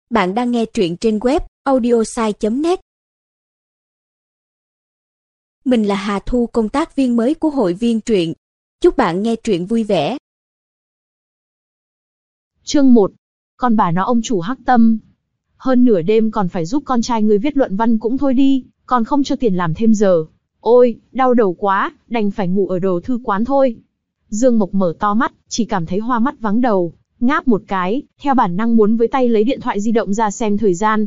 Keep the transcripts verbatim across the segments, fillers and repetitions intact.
Bạn đang nghe truyện trên web audiosai chấm net. Mình là Hà Thu, công tác viên mới của hội viên truyện. Chúc bạn nghe truyện vui vẻ. Chương một. Con bà nó ông chủ hắc tâm. Hơn nửa đêm còn phải giúp con trai ngươi viết luận văn cũng thôi đi, còn không cho tiền làm thêm giờ. Ôi, đau đầu quá, đành phải ngủ ở đồ thư quán thôi. Dương Mộc mở to mắt, chỉ cảm thấy hoa mắt vắng đầu, ngáp một cái, theo bản năng muốn với tay lấy điện thoại di động ra xem thời gian.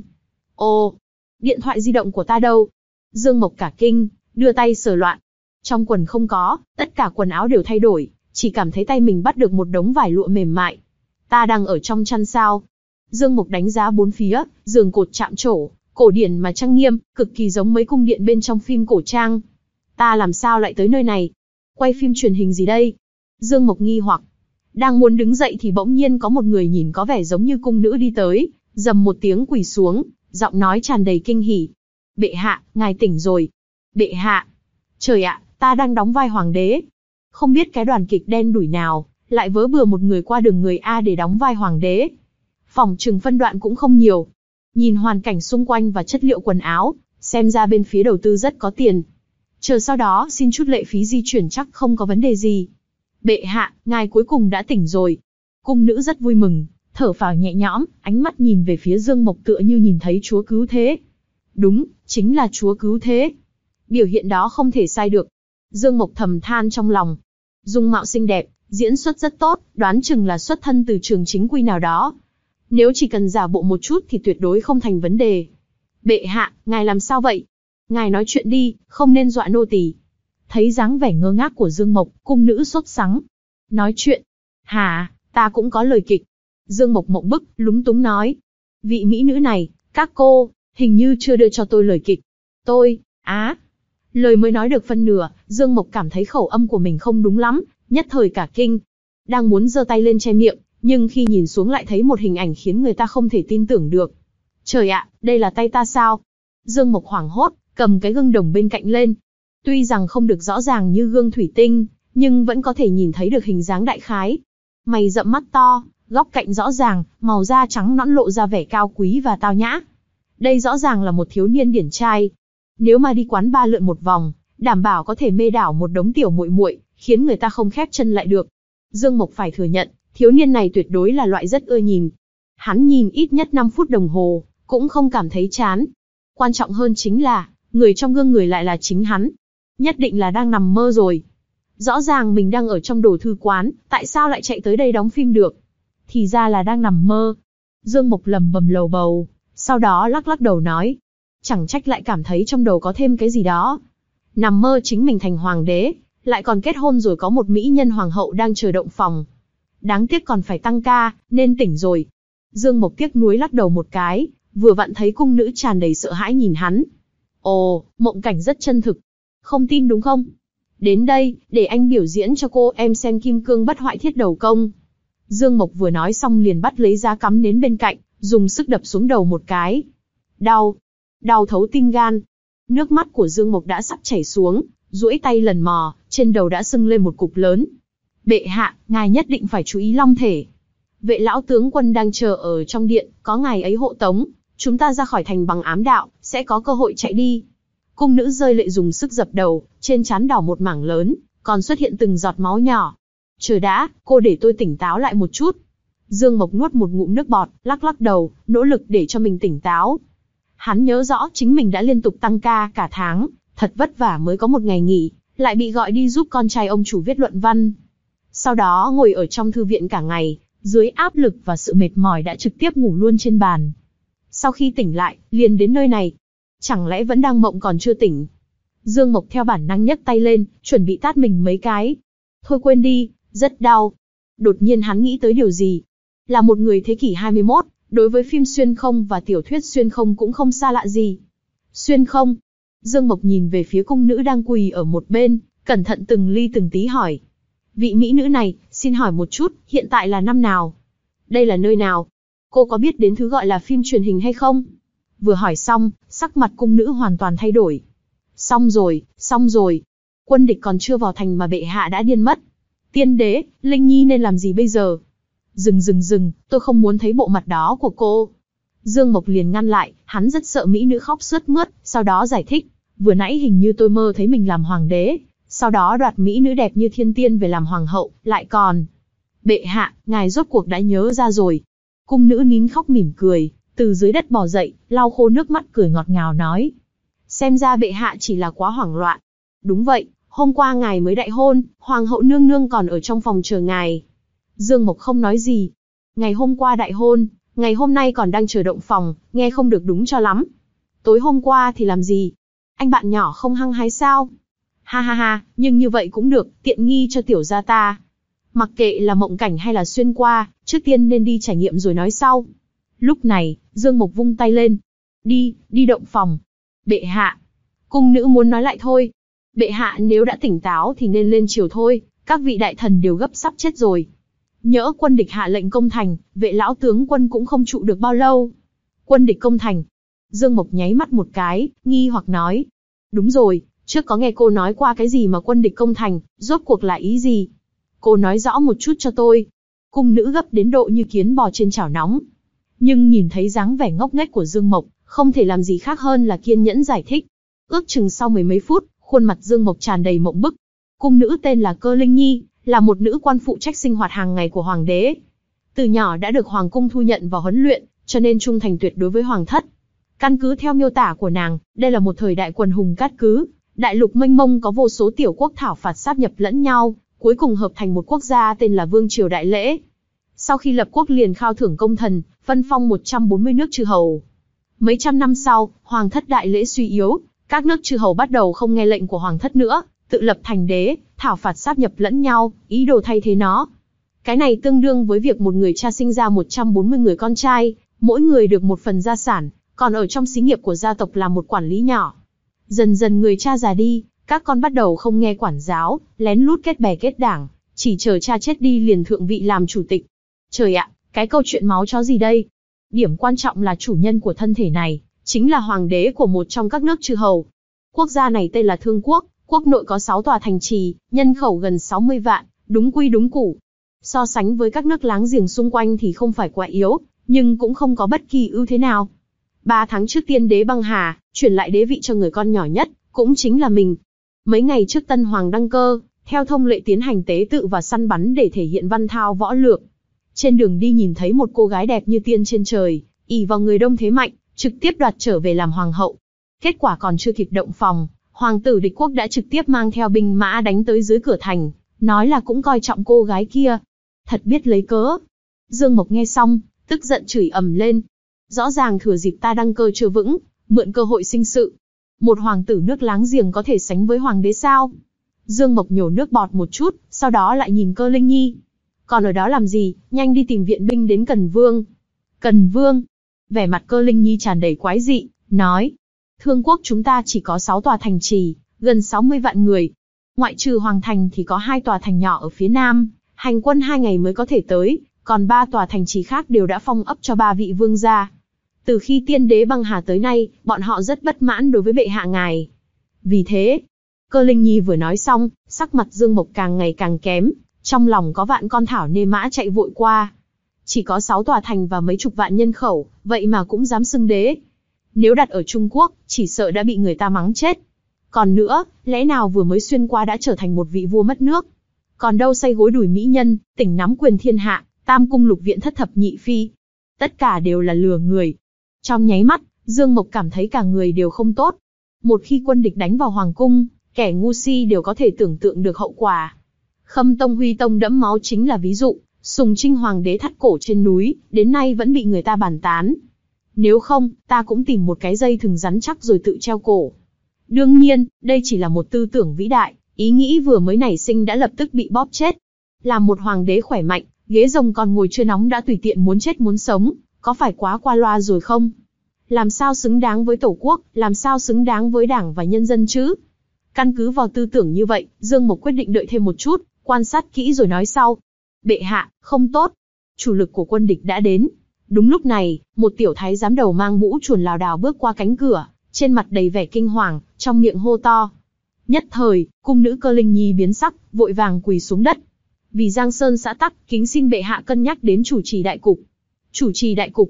Ồ, điện thoại di động của ta đâu? Dương Mộc cả kinh, đưa tay sờ loạn. Trong quần không có, tất cả quần áo đều thay đổi, chỉ cảm thấy tay mình bắt được một đống vải lụa mềm mại. Ta đang ở trong chăn sao? Dương Mộc đánh giá bốn phía, giường cột chạm trổ, cổ điển mà trang nghiêm, cực kỳ giống mấy cung điện bên trong phim cổ trang. Ta làm sao lại tới nơi này? Quay phim truyền hình gì đây? Dương Mộc nghi hoặc. Đang muốn đứng dậy thì bỗng nhiên có một người nhìn có vẻ giống như cung nữ đi tới, rầm một tiếng quỳ xuống, giọng nói tràn đầy kinh hỉ. Bệ hạ, ngài tỉnh rồi. Bệ hạ. Trời ạ, ta đang đóng vai hoàng đế. Không biết cái đoàn kịch đen đủi nào, lại vớ bừa một người qua đường người A để đóng vai hoàng đế. Phòng trừng phân đoạn cũng không nhiều. Nhìn hoàn cảnh xung quanh và chất liệu quần áo, xem ra bên phía đầu tư rất có tiền. Chờ sau đó xin chút lệ phí di chuyển chắc không có vấn đề gì. Bệ hạ, ngài cuối cùng đã tỉnh rồi. Cung nữ rất vui mừng, thở phào nhẹ nhõm, ánh mắt nhìn về phía Dương Mộc tựa như nhìn thấy Chúa cứu thế. Đúng, chính là Chúa cứu thế. Biểu hiện đó không thể sai được. Dương Mộc thầm than trong lòng. Dung mạo xinh đẹp, diễn xuất rất tốt, đoán chừng là xuất thân từ trường chính quy nào đó. Nếu chỉ cần giả bộ một chút thì tuyệt đối không thành vấn đề. Bệ hạ, ngài làm sao vậy? Ngài nói chuyện đi, không nên dọa nô tỳ. Thấy dáng vẻ ngơ ngác của Dương Mộc, cung nữ sốt sắng. Nói chuyện? Hả, ta cũng có lời kịch. Dương Mộc mộng bức, lúng túng nói. Vị mỹ nữ này, các cô, hình như chưa đưa cho tôi lời kịch. Tôi, á. Lời mới nói được phân nửa, Dương Mộc cảm thấy khẩu âm của mình không đúng lắm, nhất thời cả kinh. Đang muốn giơ tay lên che miệng, nhưng khi nhìn xuống lại thấy một hình ảnh khiến người ta không thể tin tưởng được. Trời ạ, đây là tay ta sao? Dương Mộc hoảng hốt, cầm cái gương đồng bên cạnh lên. Tuy rằng không được rõ ràng như gương thủy tinh, nhưng vẫn có thể nhìn thấy được hình dáng đại khái. Mày rậm mắt to, góc cạnh rõ ràng, màu da trắng nõn lộ ra vẻ cao quý và tao nhã. Đây rõ ràng là một thiếu niên điển trai. Nếu mà đi quán ba lượn một vòng, đảm bảo có thể mê đảo một đống tiểu muội muội, khiến người ta không khép chân lại được. Dương Mộc phải thừa nhận, thiếu niên này tuyệt đối là loại rất ưa nhìn. Hắn nhìn ít nhất năm phút đồng hồ, cũng không cảm thấy chán. Quan trọng hơn chính là, người trong gương người lại là chính hắn. Nhất định là đang nằm mơ rồi. Rõ ràng mình đang ở trong đồ thư quán, tại sao lại chạy tới đây đóng phim được? Thì ra là đang nằm mơ. Dương Mộc lầm bầm lầu bầu, sau đó lắc lắc đầu nói. Chẳng trách lại cảm thấy trong đầu có thêm cái gì đó. Nằm mơ chính mình thành hoàng đế, lại còn kết hôn rồi có một mỹ nhân hoàng hậu đang chờ động phòng. Đáng tiếc còn phải tăng ca, nên tỉnh rồi. Dương Mộc tiếc nuối lắc đầu một cái, vừa vặn thấy cung nữ tràn đầy sợ hãi nhìn hắn. Ồ, mộng cảnh rất chân thực. Không tin đúng không? Đến đây, để anh biểu diễn cho cô em xem kim cương bất hoại thiết đầu công. Dương Mộc vừa nói xong liền bắt lấy giá cắm nến bên cạnh, dùng sức đập xuống đầu một cái. Đau, đau thấu tim gan. Nước mắt của Dương Mộc đã sắp chảy xuống, duỗi tay lần mò, trên đầu đã sưng lên một cục lớn. Bệ hạ, ngài nhất định phải chú ý long thể. Vệ lão tướng quân đang chờ ở trong điện, có ngài ấy hộ tống, chúng ta ra khỏi thành bằng ám đạo, sẽ có cơ hội chạy đi. Cung nữ rơi lệ dùng sức dập đầu, trên trán đỏ một mảng lớn, còn xuất hiện từng giọt máu nhỏ. Chờ đã, cô để tôi tỉnh táo lại một chút. Dương Mộc nuốt một ngụm nước bọt, lắc lắc đầu, nỗ lực để cho mình tỉnh táo. Hắn nhớ rõ chính mình đã liên tục tăng ca cả tháng, thật vất vả mới có một ngày nghỉ, lại bị gọi đi giúp con trai ông chủ viết luận văn. Sau đó ngồi ở trong thư viện cả ngày, dưới áp lực và sự mệt mỏi đã trực tiếp ngủ luôn trên bàn. Sau khi tỉnh lại, liền đến nơi này. Chẳng lẽ vẫn đang mộng còn chưa tỉnh? Dương Mộc theo bản năng nhấc tay lên, chuẩn bị tát mình mấy cái. Thôi quên đi, rất đau. Đột nhiên hắn nghĩ tới điều gì. Là một người thế kỷ hai mươi mốt, đối với phim xuyên không và tiểu thuyết xuyên không cũng không xa lạ gì. Xuyên không? Dương Mộc nhìn về phía cung nữ đang quỳ ở một bên, cẩn thận từng ly từng tí hỏi. Vị mỹ nữ này, xin hỏi một chút, hiện tại là năm nào? Đây là nơi nào? Cô có biết đến thứ gọi là phim truyền hình hay không? Vừa hỏi xong, sắc mặt cung nữ hoàn toàn thay đổi. Xong rồi, xong rồi. Quân địch còn chưa vào thành mà bệ hạ đã điên mất. Tiên đế, Linh Nhi nên làm gì bây giờ? Dừng dừng dừng, tôi không muốn thấy bộ mặt đó của cô. Dương Mộc liền ngăn lại, hắn rất sợ mỹ nữ khóc sướt mướt, sau đó giải thích, vừa nãy hình như tôi mơ thấy mình làm hoàng đế, sau đó đoạt mỹ nữ đẹp như thiên tiên về làm hoàng hậu, lại còn... Bệ hạ, ngài rốt cuộc đã nhớ ra rồi. Cung nữ nín khóc mỉm cười, từ dưới đất bò dậy, lau khô nước mắt cười ngọt ngào nói. Xem ra bệ hạ chỉ là quá hoảng loạn. Đúng vậy, hôm qua ngài mới đại hôn, hoàng hậu nương nương còn ở trong phòng chờ ngài. Dương Mộc không nói gì. Ngày hôm qua đại hôn, ngày hôm nay còn đang chờ động phòng, nghe không được đúng cho lắm. Tối hôm qua thì làm gì? Anh bạn nhỏ không hăng hái sao? Ha ha ha, nhưng như vậy cũng được, tiện nghi cho tiểu gia ta. Mặc kệ là mộng cảnh hay là xuyên qua, trước tiên nên đi trải nghiệm rồi nói sau. Lúc này, Dương Mộc vung tay lên. Đi, đi động phòng. Bệ hạ. Cung nữ muốn nói lại thôi. Bệ hạ nếu đã tỉnh táo thì nên lên triều thôi, các vị đại thần đều gấp sắp chết rồi. Nhỡ quân địch hạ lệnh công thành, vệ lão tướng quân cũng không trụ được bao lâu. Quân địch công thành. Dương Mộc nháy mắt một cái, nghi hoặc nói. Đúng rồi, trước có nghe cô nói qua cái gì mà quân địch công thành, rốt cuộc là ý gì? Cô nói rõ một chút cho tôi. Cung nữ gấp đến độ như kiến bò trên chảo nóng. Nhưng nhìn thấy dáng vẻ ngốc nghếch của Dương Mộc, không thể làm gì khác hơn là kiên nhẫn giải thích. Ước chừng sau mười mấy phút, khuôn mặt Dương Mộc tràn đầy mộng bức. Cung nữ tên là Cơ Linh Nhi, là một nữ quan phụ trách sinh hoạt hàng ngày của hoàng đế. Từ nhỏ đã được hoàng cung thu nhận và huấn luyện, cho nên trung thành tuyệt đối với hoàng thất. Căn cứ theo miêu tả của nàng, đây là một thời đại quần hùng cát cứ, đại lục mênh mông có vô số tiểu quốc thảo phạt sáp nhập lẫn nhau, cuối cùng hợp thành một quốc gia tên là Vương Triều Đại Lễ. Sau khi lập quốc liền khao thưởng công thần, phân phong một trăm bốn mươi nước chư hầu. Mấy trăm năm sau, hoàng thất Đại Lễ suy yếu, các nước chư hầu bắt đầu không nghe lệnh của hoàng thất nữa, tự lập thành đế, thảo phạt sáp nhập lẫn nhau, ý đồ thay thế nó. Cái này tương đương với việc một người cha sinh ra một trăm bốn mươi người con trai, mỗi người được một phần gia sản, còn ở trong xí nghiệp của gia tộc là một quản lý nhỏ. Dần dần người cha già đi, các con bắt đầu không nghe quản giáo, lén lút kết bè kết đảng, chỉ chờ cha chết đi liền thượng vị làm chủ tịch. Trời ạ, cái câu chuyện máu chó gì đây? Điểm quan trọng là chủ nhân của thân thể này, chính là hoàng đế của một trong các nước chư hầu. Quốc gia này tên là Thương Quốc, quốc nội có sáu tòa thành trì, nhân khẩu gần sáu mươi vạn, đúng quy đúng củ. So sánh với các nước láng giềng xung quanh thì không phải quá yếu, nhưng cũng không có bất kỳ ưu thế nào. Ba tháng trước tiên đế băng hà, chuyển lại đế vị cho người con nhỏ nhất, cũng chính là mình. Mấy ngày trước tân hoàng đăng cơ, theo thông lệ tiến hành tế tự và săn bắn để thể hiện văn thao võ lược. Trên đường đi nhìn thấy một cô gái đẹp như tiên trên trời, ỷ vào người đông thế mạnh, trực tiếp đoạt trở về làm hoàng hậu. Kết quả còn chưa kịp động phòng, hoàng tử địch quốc đã trực tiếp mang theo binh mã đánh tới dưới cửa thành, nói là cũng coi trọng cô gái kia. Thật biết lấy cớ. Dương Mộc nghe xong, tức giận chửi ầm lên. Rõ ràng thừa dịp ta đăng cơ chưa vững, mượn cơ hội sinh sự. Một hoàng tử nước láng giềng có thể sánh với hoàng đế sao? Dương Mộc nhổ nước bọt một chút, sau đó lại nhìn Cơ Linh Nhi. Còn ở đó làm gì, nhanh đi tìm viện binh đến Cần Vương. Cần Vương? Vẻ mặt Cơ Linh Nhi tràn đầy quái dị, nói. Thương quốc chúng ta chỉ có sáu tòa thành trì, gần sáu mươi vạn người. Ngoại trừ Hoàng Thành thì có hai tòa thành nhỏ ở phía nam, hành quân hai ngày mới có thể tới, còn ba tòa thành trì khác đều đã phong ấp cho ba vị vương gia. Từ khi tiên đế băng hà tới nay, bọn họ rất bất mãn đối với bệ hạ ngài. Vì thế, Cơ Linh Nhi vừa nói xong, sắc mặt Dương Mộc càng ngày càng kém, trong lòng có vạn con thảo nê mã chạy vội qua. Chỉ có sáu tòa thành và mấy chục vạn nhân khẩu, vậy mà cũng dám xưng đế. Nếu đặt ở Trung Quốc, chỉ sợ đã bị người ta mắng chết. Còn nữa, lẽ nào vừa mới xuyên qua đã trở thành một vị vua mất nước? Còn đâu say gối đùi mỹ nhân, tỉnh nắm quyền thiên hạ, tam cung lục viện thất thập nhị phi. Tất cả đều là lừa người. Trong nháy mắt, Dương Mộc cảm thấy cả người đều không tốt. Một khi quân địch đánh vào hoàng cung, kẻ ngu si đều có thể tưởng tượng được hậu quả. Khâm Tông Huy Tông đẫm máu chính là ví dụ, Sùng Trinh hoàng đế thắt cổ trên núi, đến nay vẫn bị người ta bàn tán. Nếu không, ta cũng tìm một cái dây thừng rắn chắc rồi tự treo cổ. Đương nhiên, đây chỉ là một tư tưởng vĩ đại, ý nghĩ vừa mới nảy sinh đã lập tức bị bóp chết. Làm một hoàng đế khỏe mạnh, ghế rồng còn ngồi chưa nóng đã tùy tiện muốn chết muốn sống, có phải quá qua loa rồi không? Làm sao xứng đáng với tổ quốc, làm sao xứng đáng với đảng và nhân dân chứ? Căn cứ vào tư tưởng như vậy, Dương Mộc quyết định đợi thêm một chút, quan sát kỹ rồi nói sau. Bệ hạ, không tốt. Chủ lực của quân địch đã đến. Đúng lúc này, một tiểu thái giám đầu mang mũ chuồn lảo đảo bước qua cánh cửa, trên mặt đầy vẻ kinh hoàng, trong miệng hô to. Nhất thời, cung nữ Cơ Linh Nhi biến sắc, vội vàng quỳ xuống đất. Vì Giang Sơn xã tắc, kính xin bệ hạ cân nhắc đến chủ trì đại cục. Chủ trì đại cục.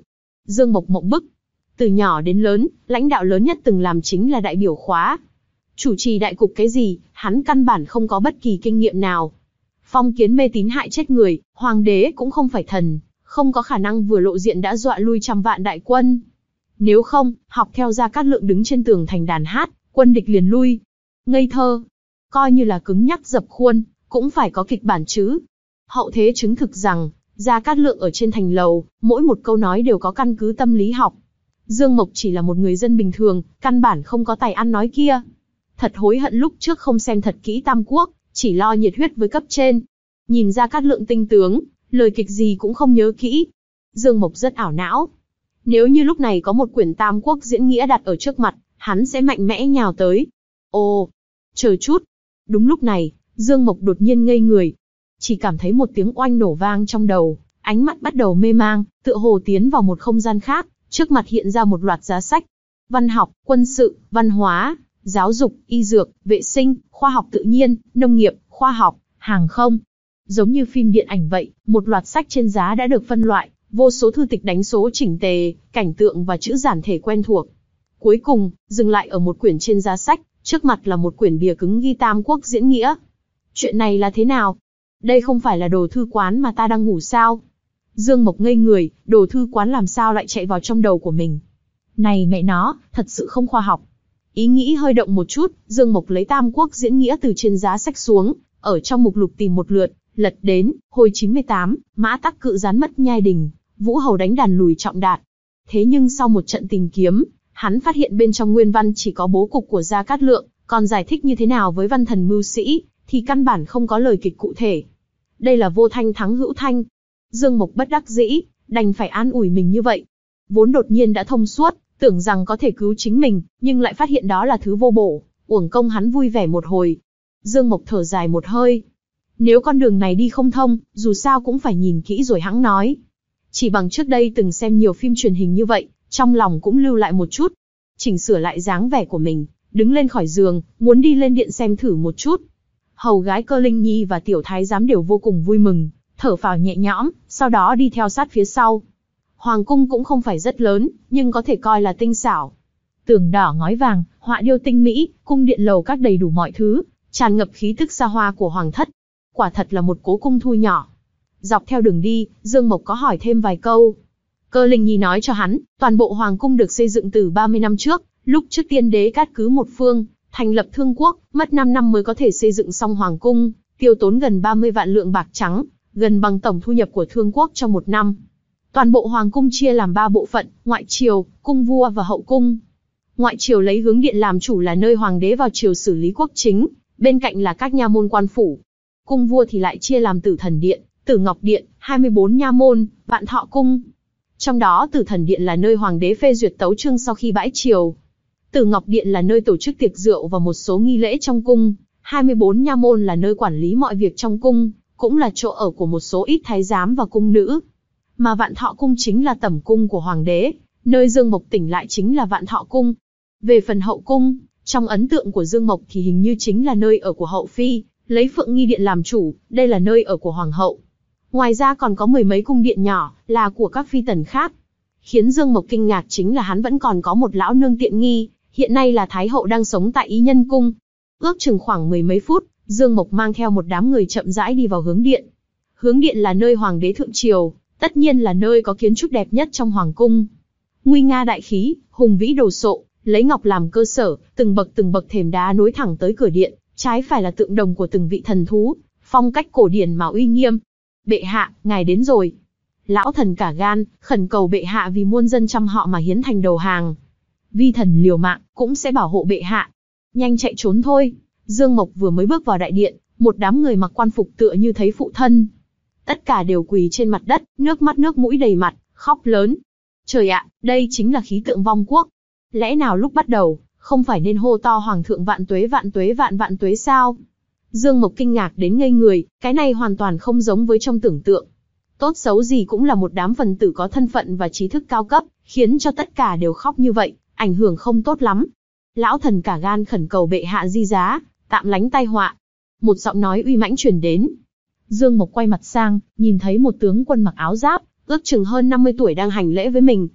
Dương Mộc mộng bức. Từ nhỏ đến lớn, lãnh đạo lớn nhất từng làm chính là đại biểu khóa. Chủ trì đại cục cái gì, hắn căn bản không có bất kỳ kinh nghiệm nào. Phong kiến mê tín hại chết người, hoàng đế cũng không phải thần, không có khả năng vừa lộ diện đã dọa lui trăm vạn đại quân. Nếu không, học theo Gia Cát Lượng đứng trên tường thành đàn hát, quân địch liền lui. Ngây thơ. Coi như là cứng nhắc dập khuôn, cũng phải có kịch bản chứ. Hậu thế chứng thực rằng, Gia Cát Lượng ở trên thành lầu, mỗi một câu nói đều có căn cứ tâm lý học. Dương Mộc chỉ là một người dân bình thường, căn bản không có tài ăn nói kia. Thật hối hận lúc trước không xem thật kỹ Tam Quốc, chỉ lo nhiệt huyết với cấp trên. Nhìn Gia Cát Lượng tinh tướng, lời kịch gì cũng không nhớ kỹ. Dương Mộc rất ảo não. Nếu như lúc này có một quyển Tam Quốc diễn nghĩa đặt ở trước mặt, hắn sẽ mạnh mẽ nhào tới. Ồ, chờ chút. Đúng lúc này, Dương Mộc đột nhiên ngây người. Chỉ cảm thấy một tiếng oanh nổ vang trong đầu, ánh mắt bắt đầu mê mang, tựa hồ tiến vào một không gian khác, trước mặt hiện ra một loạt giá sách. Văn học, quân sự, văn hóa, giáo dục, y dược, vệ sinh, khoa học tự nhiên, nông nghiệp, khoa học, hàng không. Giống như phim điện ảnh vậy, một loạt sách trên giá đã được phân loại, vô số thư tịch đánh số chỉnh tề, cảnh tượng và chữ giản thể quen thuộc. Cuối cùng, dừng lại ở một quyển trên giá sách, trước mặt là một quyển bìa cứng ghi Tam Quốc diễn nghĩa. Chuyện này là thế nào? Đây không phải là đồ thư quán mà ta đang ngủ sao? Dương Mộc ngây người, đồ thư quán làm sao lại chạy vào trong đầu của mình? Này mẹ nó, thật sự không khoa học. Ý nghĩ hơi động một chút, Dương Mộc lấy Tam Quốc diễn nghĩa từ trên giá sách xuống, ở trong mục lục tìm một lượt, lật đến, hồi chín mươi tám, Mã Tắc cự gián mất nhai đình, Vũ Hầu đánh đàn lùi Trọng Đạt. Thế nhưng sau một trận tìm kiếm, hắn phát hiện bên trong nguyên văn chỉ có bố cục của Gia Cát Lượng, còn giải thích như thế nào với văn thần mưu sĩ, thì căn bản không có lời kịch cụ thể. Đây là vô thanh thắng hữu thanh. Dương Mộc bất đắc dĩ, đành phải an ủi mình như vậy. Vốn đột nhiên đã thông suốt, tưởng rằng có thể cứu chính mình, nhưng lại phát hiện đó là thứ vô bổ, uổng công hắn vui vẻ một hồi. Dương Mộc thở dài một hơi. Nếu con đường này đi không thông, dù sao cũng phải nhìn kỹ rồi hẵng nói. Chỉ bằng trước đây từng xem nhiều phim truyền hình như vậy, trong lòng cũng lưu lại một chút. Chỉnh sửa lại dáng vẻ của mình, đứng lên khỏi giường, muốn đi lên điện xem thử một chút. Hầu gái Cơ Linh Nhi và tiểu thái giám đều vô cùng vui mừng, thở phào nhẹ nhõm, sau đó đi theo sát phía sau. Hoàng cung cũng không phải rất lớn, nhưng có thể coi là tinh xảo. Tường đỏ ngói vàng, họa điêu tinh mỹ, cung điện lầu các đầy đủ mọi thứ, tràn ngập khí tức xa hoa của hoàng thất. Quả thật là một cố cung thu nhỏ. Dọc theo đường đi, Dương Mộc có hỏi thêm vài câu. Cơ Linh Nhi nói cho hắn, toàn bộ hoàng cung được xây dựng từ ba mươi năm trước, lúc trước tiên đế cát cứ một phương, thành lập Thương Quốc, mất năm năm mới có thể xây dựng xong hoàng cung, tiêu tốn gần ba mươi vạn lượng bạc trắng, gần bằng tổng thu nhập của Thương Quốc trong một năm. Toàn bộ hoàng cung chia làm ba bộ phận, ngoại triều, cung vua và hậu cung. Ngoại triều lấy hướng điện làm chủ là nơi hoàng đế vào triều xử lý quốc chính, bên cạnh là các nha môn quan phủ. Cung vua thì lại chia làm Tử Thần Điện, Tử Ngọc Điện, hai mươi bốn nha môn, Vạn Thọ Cung. Trong đó Tử Thần Điện là nơi hoàng đế phê duyệt tấu chương sau khi bãi triều. Tử Ngọc Điện là nơi tổ chức tiệc rượu và một số nghi lễ trong cung. hai mươi bốn nha môn là nơi quản lý mọi việc trong cung, cũng là chỗ ở của một số ít thái giám và cung nữ. Mà Vạn Thọ Cung chính là tẩm cung của hoàng đế, nơi Dương Mộc tỉnh lại chính là Vạn Thọ Cung. Về phần hậu cung, trong ấn tượng của Dương Mộc thì hình như chính là nơi ở của hậu phi, lấy Phượng Nghi Điện làm chủ, đây là nơi ở của hoàng hậu. Ngoài ra còn có mười mấy cung điện nhỏ, là của các phi tần khác. Khiến Dương Mộc kinh ngạc chính là hắn vẫn còn có một lão nương tiện nghi, hiện nay là Thái hậu đang sống tại Ý Nhân Cung. Ước chừng khoảng mười mấy phút, Dương Mộc mang theo một đám người chậm rãi đi vào hướng điện. Hướng điện là nơi hoàng đế thượng triều, tất nhiên là nơi có kiến trúc đẹp nhất trong hoàng cung. Nguy nga đại khí, hùng vĩ đồ sộ, lấy ngọc làm cơ sở, từng bậc từng bậc thềm đá nối thẳng tới cửa điện, trái phải là tượng đồng của từng vị thần thú, phong cách cổ điển mà uy nghiêm. Bệ hạ, ngài đến rồi. Lão thần cả gan, khẩn cầu bệ hạ vì muôn dân trăm họ mà hiến thành đầu hàng. Vi thần liều mạng, cũng sẽ bảo hộ bệ hạ. Nhanh chạy trốn thôi. Dương Mộc vừa mới bước vào đại điện, một đám người mặc quan phục tựa như thấy phụ thân. Tất cả đều quỳ trên mặt đất, nước mắt nước mũi đầy mặt, khóc lớn. Trời ạ, đây chính là khí tượng vong quốc. Lẽ nào lúc bắt đầu, không phải nên hô to hoàng thượng vạn tuế vạn tuế vạn vạn tuế sao? Dương Mộc kinh ngạc đến ngây người, cái này hoàn toàn không giống với trong tưởng tượng. Tốt xấu gì cũng là một đám phần tử có thân phận và trí thức cao cấp, khiến cho tất cả đều khóc như vậy, ảnh hưởng không tốt lắm. Lão thần cả gan khẩn cầu bệ hạ di giá, tạm lánh tai họa. Một giọng nói uy mãnh truyền đến. Dương Mộc quay mặt sang, nhìn thấy một tướng quân mặc áo giáp, ước chừng hơn năm mươi tuổi đang hành lễ với mình.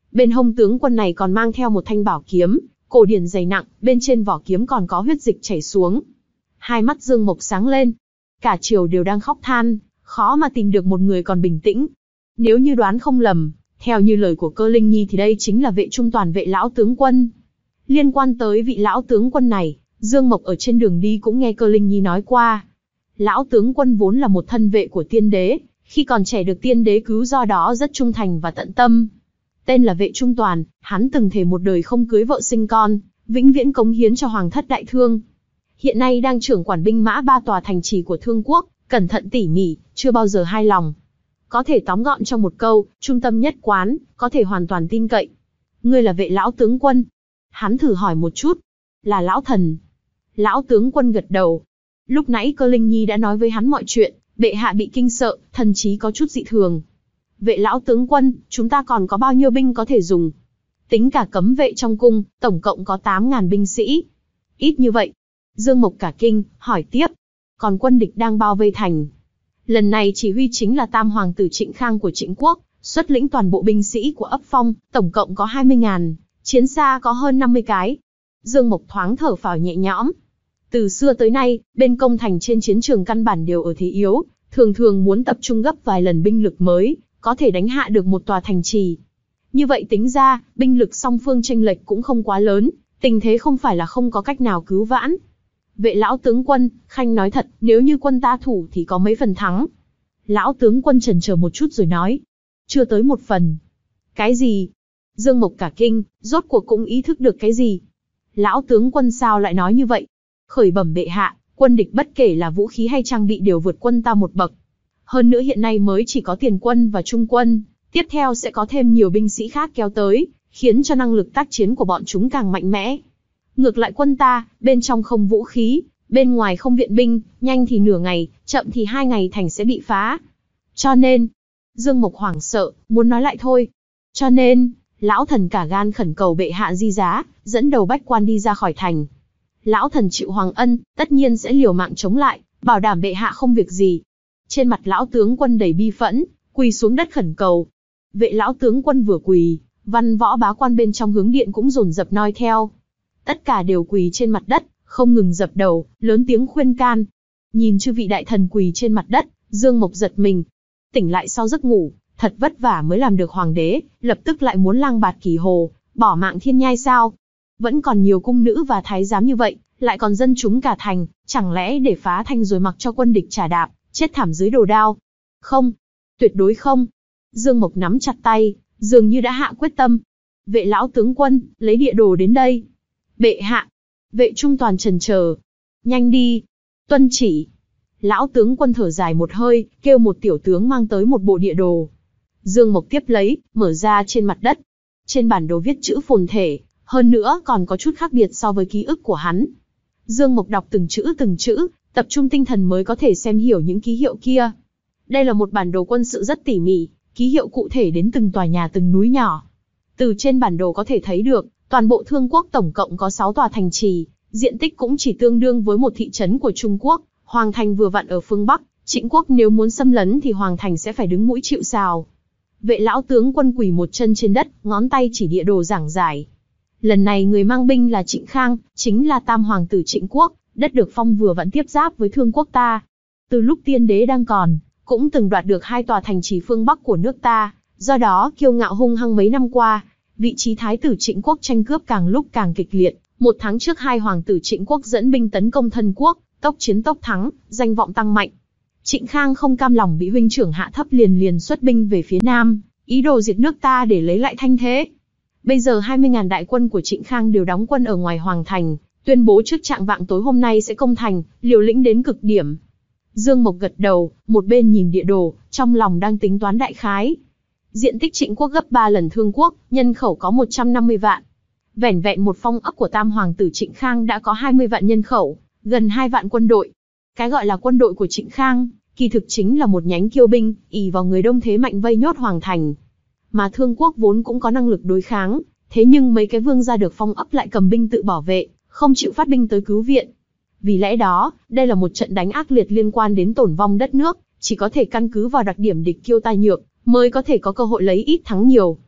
Bên hông tướng quân này còn mang theo một thanh bảo kiếm, cổ điển dày nặng, bên trên vỏ kiếm còn có huyết dịch chảy xuống. Hai mắt Dương Mộc sáng lên. Cả triều đều đang khóc than, khó mà tìm được một người còn bình tĩnh. Nếu như đoán không lầm, theo như lời của Cơ Linh Nhi thì đây chính là Vệ Trung Toàn Vệ lão tướng quân. Liên quan tới vị lão tướng quân này, Dương Mộc ở trên đường đi cũng nghe Cơ Linh Nhi nói qua. Lão tướng quân vốn là một thân vệ của tiên đế, khi còn trẻ được tiên đế cứu, do đó rất trung thành và tận tâm. Tên là Vệ Trung Toàn, hắn từng thề một đời không cưới vợ sinh con, vĩnh viễn cống hiến cho hoàng thất Đại Thương. Hiện nay đang trưởng quản binh mã ba tòa thành trì của Thương quốc, cẩn thận tỉ mỉ, chưa bao giờ hai lòng. Có thể tóm gọn trong một câu, trung tâm nhất quán, có thể hoàn toàn tin cậy. Ngươi là Vệ lão tướng quân. Hắn thử hỏi một chút. Là lão thần. Lão tướng quân gật đầu. Lúc nãy Cơ Linh Nhi đã nói với hắn mọi chuyện, bệ hạ bị kinh sợ, thần trí có chút dị thường. Vệ lão tướng quân, chúng ta còn có bao nhiêu binh có thể dùng? Tính cả cấm vệ trong cung, tổng cộng có tám ngàn binh sĩ. Ít như vậy. Dương Mộc cả kinh, hỏi tiếp. Còn quân địch đang bao vây thành. Lần này chỉ huy chính là tam hoàng tử Trịnh Khang của Trịnh quốc, xuất lĩnh toàn bộ binh sĩ của ấp Phong, tổng cộng có hai mươi ngàn, chiến xa có hơn năm mươi cái. Dương Mộc thoáng thở phào nhẹ nhõm. Từ xưa tới nay, bên công thành trên chiến trường căn bản đều ở thế yếu, thường thường muốn tập trung gấp vài lần binh lực mới có thể đánh hạ được một tòa thành trì. Như vậy tính ra, binh lực song phương chênh lệch cũng không quá lớn, tình thế không phải là không có cách nào cứu vãn. Vệ lão tướng quân, Khanh nói thật, nếu như quân ta thủ thì có mấy phần thắng? Lão tướng quân chần chờ một chút rồi nói. Chưa tới một phần. Cái gì? Dương Mộc cả kinh, rốt cuộc cũng ý thức được cái gì? Lão tướng quân sao lại nói như vậy? Khởi bẩm bệ hạ, quân địch bất kể là vũ khí hay trang bị đều vượt quân ta một bậc. Hơn nữa hiện nay mới chỉ có tiền quân và trung quân, tiếp theo sẽ có thêm nhiều binh sĩ khác kéo tới, khiến cho năng lực tác chiến của bọn chúng càng mạnh mẽ. Ngược lại quân ta, bên trong không vũ khí, bên ngoài không viện binh, nhanh thì nửa ngày, chậm thì hai ngày thành sẽ bị phá. Cho nên, Dương Mộc hoảng sợ, muốn nói lại thôi. Cho nên, lão thần cả gan khẩn cầu bệ hạ di giá, dẫn đầu bách quan đi ra khỏi thành. Lão thần chịu hoàng ân, tất nhiên sẽ liều mạng chống lại, bảo đảm bệ hạ không việc gì. Trên mặt lão tướng quân đầy bi phẫn, quỳ xuống đất khẩn cầu. Vệ lão tướng quân vừa quỳ, văn võ bá quan bên trong hướng điện cũng dồn dập noi theo. Tất cả đều quỳ trên mặt đất, không ngừng dập đầu, lớn tiếng khuyên can. Nhìn chư vị đại thần quỳ trên mặt đất, Dương Mộc giật mình. Tỉnh lại sau giấc ngủ, thật vất vả mới làm được hoàng đế, lập tức lại muốn lang bạt kỳ hồ, bỏ mạng thiên nhai sao? Vẫn còn nhiều cung nữ và thái giám như vậy, lại còn dân chúng cả thành, chẳng lẽ để phá thành rồi mặc cho quân địch trà đạp, chết thảm dưới đồ đao? Không, tuyệt đối không. Dương Mộc nắm chặt tay, dường như đã hạ quyết tâm. Vệ lão tướng quân, lấy địa đồ đến đây. Bệ hạ. Vệ Trung Toàn chần chờ. Nhanh đi. Tuân chỉ. Lão tướng quân thở dài một hơi, kêu một tiểu tướng mang tới một bộ địa đồ. Dương Mộc tiếp lấy, mở ra trên mặt đất. Trên bản đồ viết chữ phồn thể, hơn nữa còn có chút khác biệt so với ký ức của hắn. Dương Mộc đọc từng chữ từng chữ, tập trung tinh thần mới có thể xem hiểu những ký hiệu kia. Đây là một bản đồ quân sự rất tỉ mỉ, ký hiệu cụ thể đến từng tòa nhà từng núi nhỏ. Từ trên bản đồ có thể thấy được, toàn bộ Thương quốc tổng cộng có sáu tòa thành trì, diện tích cũng chỉ tương đương với một thị trấn của Trung Quốc. Hoàng thành vừa vặn ở phương Bắc, Trịnh quốc nếu muốn xâm lấn thì Hoàng thành sẽ phải đứng mũi chịu sào. Vệ lão tướng quân quỳ một chân trên đất, ngón tay chỉ địa đồ giảng giải. Lần này người mang binh là Trịnh Khang, chính là tam hoàng tử Trịnh quốc, đất được phong vừa vặn tiếp giáp với Thương quốc ta. Từ lúc tiên đế đang còn, cũng từng đoạt được hai tòa thành trì phương Bắc của nước ta, do đó kiêu ngạo hung hăng mấy năm qua, vị trí thái tử Trịnh quốc tranh cướp càng lúc càng kịch liệt. Một tháng trước hai hoàng tử Trịnh quốc dẫn binh tấn công thân quốc, tốc chiến tốc thắng, danh vọng tăng mạnh. Trịnh Khang không cam lòng bị huynh trưởng hạ thấp, liền liền xuất binh về phía nam, ý đồ diệt nước ta để lấy lại thanh thế. Bây giờ hai mươi ngàn đại quân của Trịnh Khang đều đóng quân ở ngoài hoàng thành, tuyên bố trước trạng vạng tối hôm nay sẽ công thành, liều lĩnh đến cực điểm. Dương Mộc gật đầu, một bên nhìn địa đồ, trong lòng đang tính toán đại khái. Diện tích Trịnh quốc gấp ba lần Thương quốc, nhân khẩu có một trăm năm mươi vạn. Vẻn vẹn một phong ấp của tam hoàng tử Trịnh Khang đã có hai mươi vạn nhân khẩu, gần hai vạn quân đội. Cái gọi là quân đội của Trịnh Khang, kỳ thực chính là một nhánh kiêu binh, ỷ vào người đông thế mạnh vây nhốt hoàng thành. Mà Thương quốc vốn cũng có năng lực đối kháng, thế nhưng mấy cái vương gia được phong ấp lại cầm binh tự bảo vệ, không chịu phát binh tới cứu viện. Vì lẽ đó, đây là một trận đánh ác liệt liên quan đến tổn vong đất nước, chỉ có thể căn cứ vào đặc điểm địch kiêu ta nhược, mới có thể có cơ hội lấy ít thắng nhiều.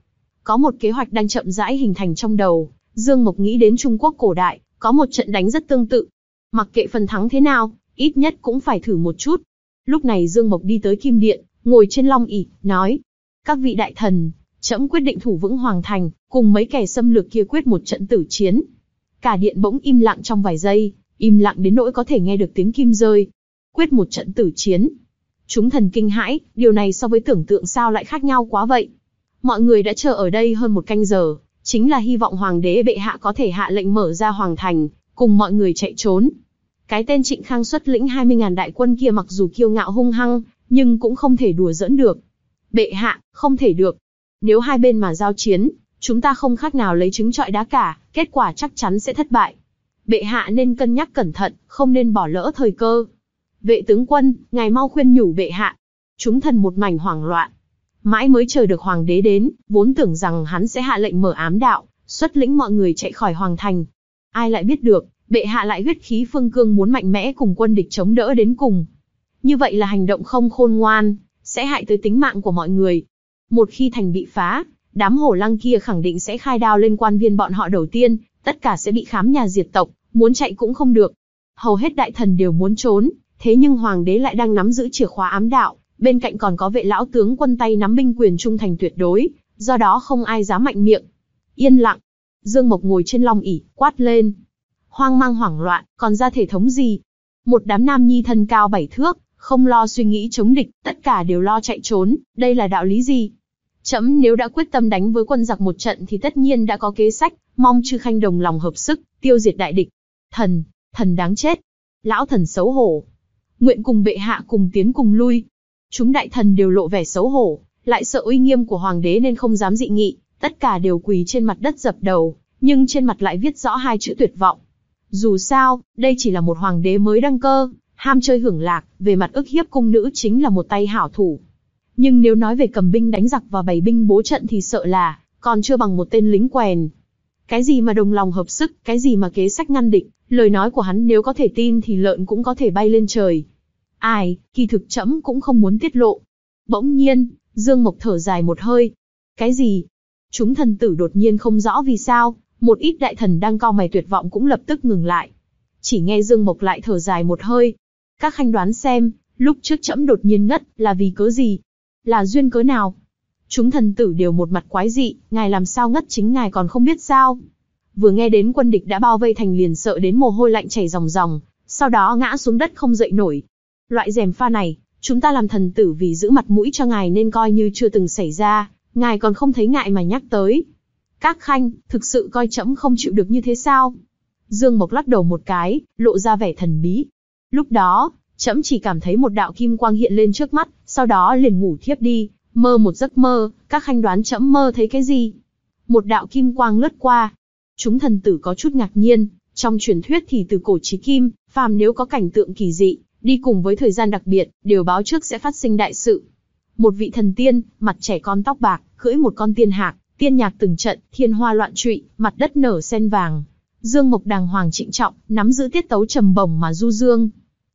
Có một kế hoạch đang chậm rãi hình thành trong đầu, Dương Mộc nghĩ đến Trung Quốc cổ đại, có một trận đánh rất tương tự. Mặc kệ phần thắng thế nào, ít nhất cũng phải thử một chút. Lúc này Dương Mộc đi tới Kim Điện, ngồi trên long ỷ, nói: các vị đại thần, trẫm quyết định thủ vững Hoàng Thành, cùng mấy kẻ xâm lược kia quyết một trận tử chiến. Cả điện bỗng im lặng trong vài giây, im lặng đến nỗi có thể nghe được tiếng kim rơi. Quyết một trận tử chiến. Chúng thần kinh hãi, điều này so với tưởng tượng sao lại khác nhau quá vậy. Mọi người đã chờ ở đây hơn một canh giờ, chính là hy vọng Hoàng đế bệ hạ có thể hạ lệnh mở ra Hoàng Thành, cùng mọi người chạy trốn. Cái tên Trịnh Khang xuất lĩnh hai mươi nghìn đại quân kia mặc dù kiêu ngạo hung hăng, nhưng cũng không thể đùa giỡn được. Bệ hạ, không thể được. Nếu hai bên mà giao chiến, chúng ta không khác nào lấy trứng trọi đá cả, kết quả chắc chắn sẽ thất bại. Bệ hạ nên cân nhắc cẩn thận, không nên bỏ lỡ thời cơ. Vệ tướng quân, ngài mau khuyên nhủ bệ hạ. Chúng thần một mảnh hoảng loạn. Mãi mới chờ được hoàng đế đến, vốn tưởng rằng hắn sẽ hạ lệnh mở ám đạo, xuất lĩnh mọi người chạy khỏi Hoàng Thành. Ai lại biết được, bệ hạ lại huyết khí phương cương muốn mạnh mẽ cùng quân địch chống đỡ đến cùng. Như vậy là hành động không khôn ngoan, sẽ hại tới tính mạng của mọi người. Một khi thành bị phá, đám hổ lăng kia khẳng định sẽ khai đao lên quan viên bọn họ đầu tiên, tất cả sẽ bị khám nhà diệt tộc, muốn chạy cũng không được. Hầu hết đại thần đều muốn trốn, thế nhưng hoàng đế lại đang nắm giữ chìa khóa ám đạo, bên cạnh còn có vệ lão tướng quân tay nắm binh quyền trung thành tuyệt đối, do đó không ai dám mạnh miệng. Yên lặng. Dương Mộc ngồi trên long ỷ, quát lên. Hoang mang hoảng loạn, còn ra thể thống gì? Một đám nam nhi thân cao bảy thước, không lo suy nghĩ chống địch, tất cả đều lo chạy trốn, đây là đạo lý gì? Trẫm nếu đã quyết tâm đánh với quân giặc một trận thì tất nhiên đã có kế sách, mong chư khanh đồng lòng hợp sức, tiêu diệt đại địch. Thần, thần đáng chết. Lão thần xấu hổ. Nguyện cùng bệ hạ cùng tiến cùng lui. Chúng đại thần đều lộ vẻ xấu hổ, lại sợ uy nghiêm của hoàng đế nên không dám dị nghị, tất cả đều quỳ trên mặt đất dập đầu, nhưng trên mặt lại viết rõ hai chữ tuyệt vọng. Dù sao, đây chỉ là một hoàng đế mới đăng cơ, ham chơi hưởng lạc, về mặt ức hiếp cung nữ chính là một tay hảo thủ. Nhưng nếu nói về cầm binh đánh giặc và bày binh bố trận thì sợ là còn chưa bằng một tên lính quèn. Cái gì mà đồng lòng hợp sức, cái gì mà kế sách ngăn địch, lời nói của hắn nếu có thể tin thì lợn cũng có thể bay lên trời. Ai, kỳ thực trẫm cũng không muốn tiết lộ. Bỗng nhiên, Dương Mộc thở dài một hơi. Cái gì? Chúng thần tử đột nhiên không rõ vì sao, một ít đại thần đang cau mày tuyệt vọng cũng lập tức ngừng lại. Chỉ nghe Dương Mộc lại thở dài một hơi. Các khanh đoán xem, lúc trước trẫm đột nhiên ngất là vì cớ gì? Là duyên cớ nào? Chúng thần tử đều một mặt quái dị, ngài làm sao ngất chính ngài còn không biết sao? Vừa nghe đến quân địch đã bao vây thành liền sợ đến mồ hôi lạnh chảy ròng ròng, sau đó ngã xuống đất không dậy nổi. Loại gièm pha này, chúng ta làm thần tử vì giữ mặt mũi cho ngài nên coi như chưa từng xảy ra, ngài còn không thấy ngại mà nhắc tới. Các khanh, thực sự coi trẫm không chịu được như thế sao? Dương Mộc lắc đầu một cái, lộ ra vẻ thần bí. Lúc đó, trẫm chỉ cảm thấy một đạo kim quang hiện lên trước mắt, sau đó liền ngủ thiếp đi, mơ một giấc mơ, các khanh đoán trẫm mơ thấy cái gì? Một đạo kim quang lướt qua. Chúng thần tử có chút ngạc nhiên, trong truyền thuyết thì từ cổ chí kim, phàm nếu có cảnh tượng kỳ dị, đi cùng với thời gian đặc biệt, đều báo trước sẽ phát sinh đại sự. Một vị thần tiên, mặt trẻ con tóc bạc, cưỡi một con tiên hạc, tiên nhạc từng trận, thiên hoa loạn trụy, mặt đất nở sen vàng. Dương Mộc đàng hoàng trịnh trọng, nắm giữ tiết tấu trầm bổng mà du dương.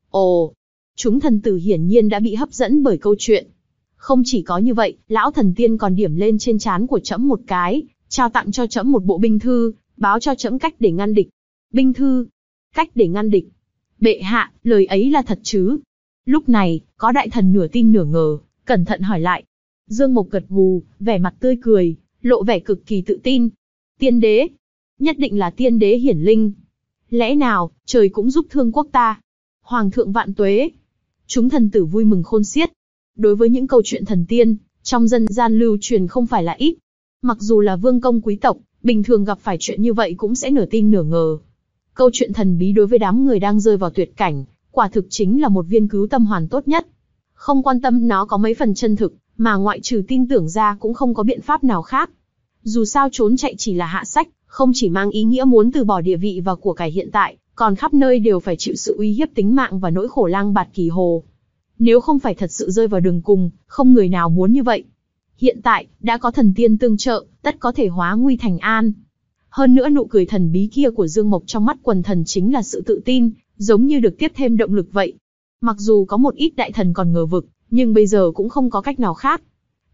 Ồ, chúng thần tử hiển nhiên đã bị hấp dẫn bởi câu chuyện. Không chỉ có như vậy, lão thần tiên còn điểm lên trên trán của trẫm một cái, trao tặng cho trẫm một bộ binh thư, báo cho trẫm cách để ngăn địch. Binh thư, cách để ngăn địch. Bệ hạ, lời ấy là thật chứ? Lúc này, có đại thần nửa tin nửa ngờ, cẩn thận hỏi lại. Dương Mộc gật gù, vẻ mặt tươi cười, lộ vẻ cực kỳ tự tin. Tiên đế, nhất định là tiên đế hiển linh. Lẽ nào, trời cũng giúp thương quốc ta? Hoàng thượng vạn tuế. Chúng thần tử vui mừng khôn xiết. Đối với những câu chuyện thần tiên, trong dân gian lưu truyền không phải là ít. Mặc dù là vương công quý tộc, bình thường gặp phải chuyện như vậy cũng sẽ nửa tin nửa ngờ. Câu chuyện thần bí đối với đám người đang rơi vào tuyệt cảnh, quả thực chính là một viên cứu tâm hoàn tốt nhất. Không quan tâm nó có mấy phần chân thực, mà ngoại trừ tin tưởng ra cũng không có biện pháp nào khác. Dù sao trốn chạy chỉ là hạ sách, không chỉ mang ý nghĩa muốn từ bỏ địa vị và của cải hiện tại, còn khắp nơi đều phải chịu sự uy hiếp tính mạng và nỗi khổ lang bạt kỳ hồ. Nếu không phải thật sự rơi vào đường cùng, không người nào muốn như vậy. Hiện tại, đã có thần tiên tương trợ, tất có thể hóa nguy thành an. Hơn nữa nụ cười thần bí kia của Dương Mộc trong mắt quần thần chính là sự tự tin, giống như được tiếp thêm động lực vậy. Mặc dù có một ít đại thần còn ngờ vực, nhưng bây giờ cũng không có cách nào khác.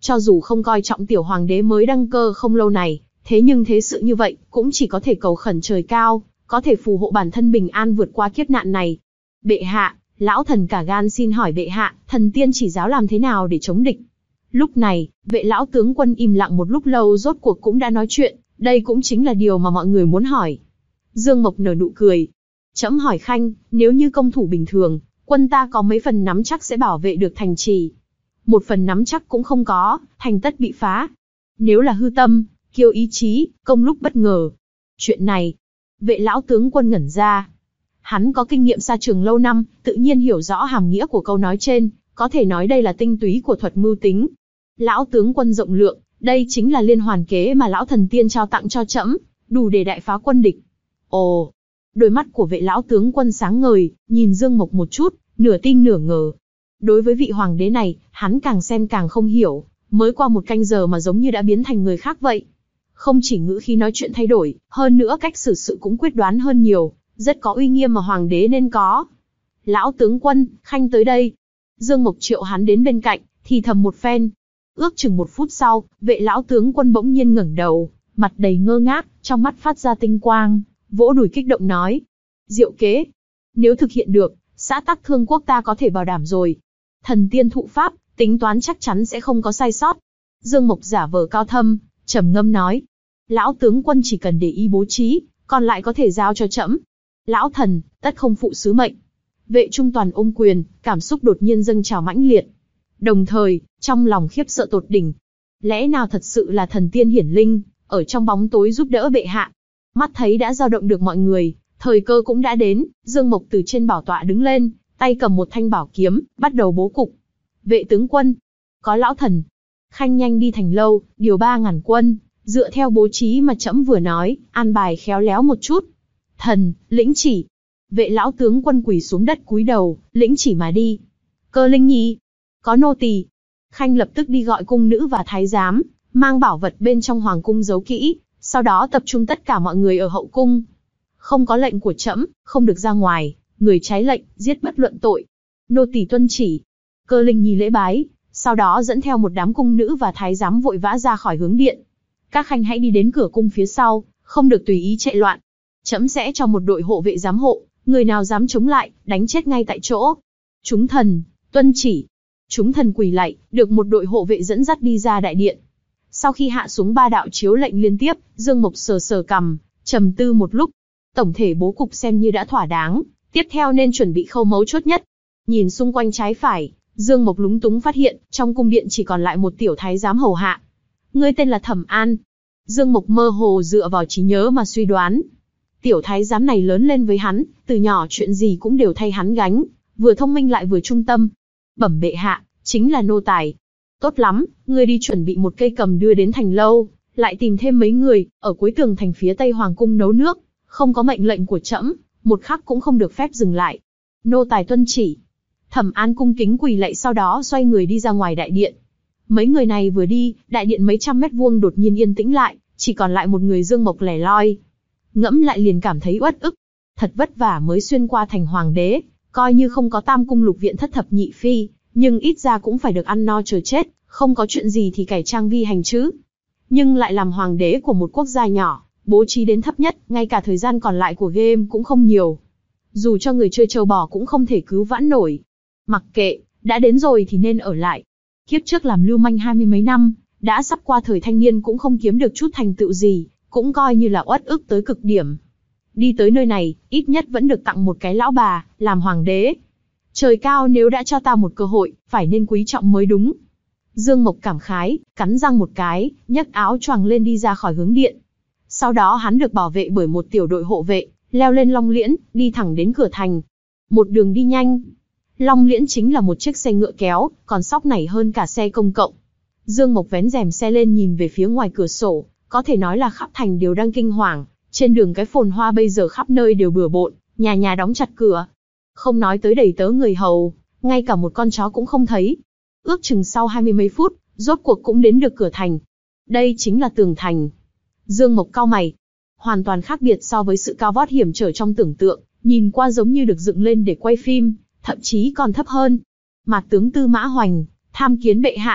Cho dù không coi trọng tiểu hoàng đế mới đăng cơ không lâu này, thế nhưng thế sự như vậy, cũng chỉ có thể cầu khẩn trời cao, có thể phù hộ bản thân bình an vượt qua kiếp nạn này. Bệ hạ, lão thần cả gan xin hỏi bệ hạ, thần tiên chỉ giáo làm thế nào để chống địch? Lúc này, vệ lão tướng quân im lặng một lúc lâu rốt cuộc cũng đã nói chuyện, đây cũng chính là điều mà mọi người muốn hỏi. Dương Mộc nở nụ cười. Trẫm hỏi Khanh, nếu như công thủ bình thường, quân ta có mấy phần nắm chắc sẽ bảo vệ được thành trì? Một phần nắm chắc cũng không có, thành tất bị phá. Nếu là hư tâm, kiêu ý chí, công lúc bất ngờ. Chuyện này, vệ lão tướng quân ngẩn ra. Hắn có kinh nghiệm xa trường lâu năm, tự nhiên hiểu rõ hàm nghĩa của câu nói trên, có thể nói đây là tinh túy của thuật mưu tính. Lão tướng quân rộng lượng, đây chính là liên hoàn kế mà lão thần tiên trao tặng cho trẫm, đủ để đại phá quân địch. Ồ, đôi mắt của vệ lão tướng quân sáng ngời, nhìn Dương Mộc một chút, nửa tin nửa ngờ. Đối với vị hoàng đế này, hắn càng xem càng không hiểu, mới qua một canh giờ mà giống như đã biến thành người khác vậy. Không chỉ ngữ khí nói chuyện thay đổi, hơn nữa cách xử sự cũng quyết đoán hơn nhiều, rất có uy nghiêm mà hoàng đế nên có. Lão tướng quân, Khanh tới đây. Dương Mộc triệu hắn đến bên cạnh, thì thầm một phen. Ước chừng một phút sau, vệ lão tướng quân bỗng nhiên ngẩng đầu, mặt đầy ngơ ngác, trong mắt phát ra tinh quang, vỗ đùi kích động nói. Diệu kế. Nếu thực hiện được, xã Tắc Thương quốc ta có thể bảo đảm rồi. Thần tiên thụ pháp, tính toán chắc chắn sẽ không có sai sót. Dương Mộc giả vờ cao thâm, trầm ngâm nói. Lão tướng quân chỉ cần để ý bố trí, còn lại có thể giao cho trẫm. Lão thần, tất không phụ sứ mệnh. Vệ Trung Toàn ôm quyền, cảm xúc đột nhiên dâng trào mãnh liệt. Đồng thời, trong lòng khiếp sợ tột đỉnh. Lẽ nào thật sự là thần tiên hiển linh, ở trong bóng tối giúp đỡ bệ hạ? Mắt thấy đã dao động được mọi người, thời cơ cũng đã đến, Dương Mộc từ trên bảo tọa đứng lên, tay cầm một thanh bảo kiếm, bắt đầu bố cục. Vệ tướng quân, có lão thần. Khanh nhanh đi thành lâu, điều ba ngàn quân, dựa theo bố trí mà trẫm vừa nói, an bài khéo léo một chút. Thần, lĩnh chỉ. Vệ lão tướng quân quỳ xuống đất cúi đầu, lĩnh chỉ mà đi. Cơ Linh Nhi, có nô tỳ. Khanh lập tức đi gọi cung nữ và thái giám, mang bảo vật bên trong hoàng cung giấu kỹ, sau đó tập trung tất cả mọi người ở hậu cung. Không có lệnh của trẫm, không được ra ngoài, người trái lệnh, giết bất luận tội. Nô tỳ tuân chỉ. Cơ Linh Nhi lễ bái, sau đó dẫn theo một đám cung nữ và thái giám vội vã ra khỏi hướng điện. Các khanh hãy đi đến cửa cung phía sau, không được tùy ý chạy loạn. Trẫm sẽ cho một đội hộ vệ giám hộ, người nào dám chống lại, đánh chết ngay tại chỗ. Chúng thần, tuân chỉ. Chúng thần quỳ lạy, được một đội hộ vệ dẫn dắt đi ra đại điện. Sau khi hạ xuống ba đạo chiếu lệnh liên tiếp, Dương Mộc sờ sờ cằm, trầm tư một lúc. Tổng thể bố cục xem như đã thỏa đáng, tiếp theo nên chuẩn bị khâu mấu chốt nhất. Nhìn xung quanh trái phải, Dương Mộc lúng túng phát hiện, trong cung điện chỉ còn lại một tiểu thái giám hầu hạ. Ngươi tên là Thẩm An. Dương Mộc mơ hồ dựa vào trí nhớ mà suy đoán. Tiểu thái giám này lớn lên với hắn, từ nhỏ chuyện gì cũng đều thay hắn gánh, vừa thông minh lại vừa trung tâm. Bẩm bệ hạ, chính là nô tài. Tốt lắm, ngươi đi chuẩn bị một cây cầm đưa đến thành lâu, lại tìm thêm mấy người, ở cuối tường thành phía tây hoàng cung nấu nước, không có mệnh lệnh của trẫm, một khắc cũng không được phép dừng lại. Nô tài tuân chỉ. Thẩm An cung kính quỳ lạy sau đó xoay người đi ra ngoài đại điện. Mấy người này vừa đi, đại điện mấy trăm mét vuông đột nhiên yên tĩnh lại, chỉ còn lại một người Dương Mộc lẻ loi. Ngẫm lại liền cảm thấy uất ức. Thật vất vả mới xuyên qua thành hoàng đế, coi như không có tam cung lục viện thất thập nhị phi, nhưng ít ra cũng phải được ăn no chờ chết, không có chuyện gì thì cải trang vi hành chứ. Nhưng lại làm hoàng đế của một quốc gia nhỏ, bố trí đến thấp nhất, ngay cả thời gian còn lại của game cũng không nhiều. Dù cho người chơi trâu bò cũng không thể cứu vãn nổi. Mặc kệ, đã đến rồi thì nên ở lại. Kiếp trước làm lưu manh hai mươi mấy năm, đã sắp qua thời thanh niên cũng không kiếm được chút thành tựu gì, cũng coi như là uất ức tới cực điểm. Đi tới nơi này, ít nhất vẫn được tặng một cái lão bà, làm hoàng đế. Trời cao nếu đã cho ta một cơ hội, phải nên quý trọng mới đúng. Dương Mộc cảm khái, cắn răng một cái, nhấc áo choàng lên đi ra khỏi hướng điện. Sau đó hắn được bảo vệ bởi một tiểu đội hộ vệ, leo lên Long Liễn, đi thẳng đến cửa thành. Một đường đi nhanh. Long Liễn chính là một chiếc xe ngựa kéo, còn sóc nảy hơn cả xe công cộng. Dương Mộc vén rèm xe lên nhìn về phía ngoài cửa sổ, có thể nói là khắp thành đều đang kinh hoàng. Trên đường cái phồn hoa bây giờ khắp nơi đều bừa bộn, nhà nhà đóng chặt cửa. Không nói tới đầy tớ người hầu, ngay cả một con chó cũng không thấy. Ước chừng sau hai mươi mấy phút, rốt cuộc cũng đến được cửa thành. Đây chính là tường thành. Dương Mộc cau mày. Hoàn toàn khác biệt so với sự cao vót hiểm trở trong tưởng tượng, nhìn qua giống như được dựng lên để quay phim, thậm chí còn thấp hơn. Mạt tướng Tư Mã Hoành, tham kiến bệ hạ.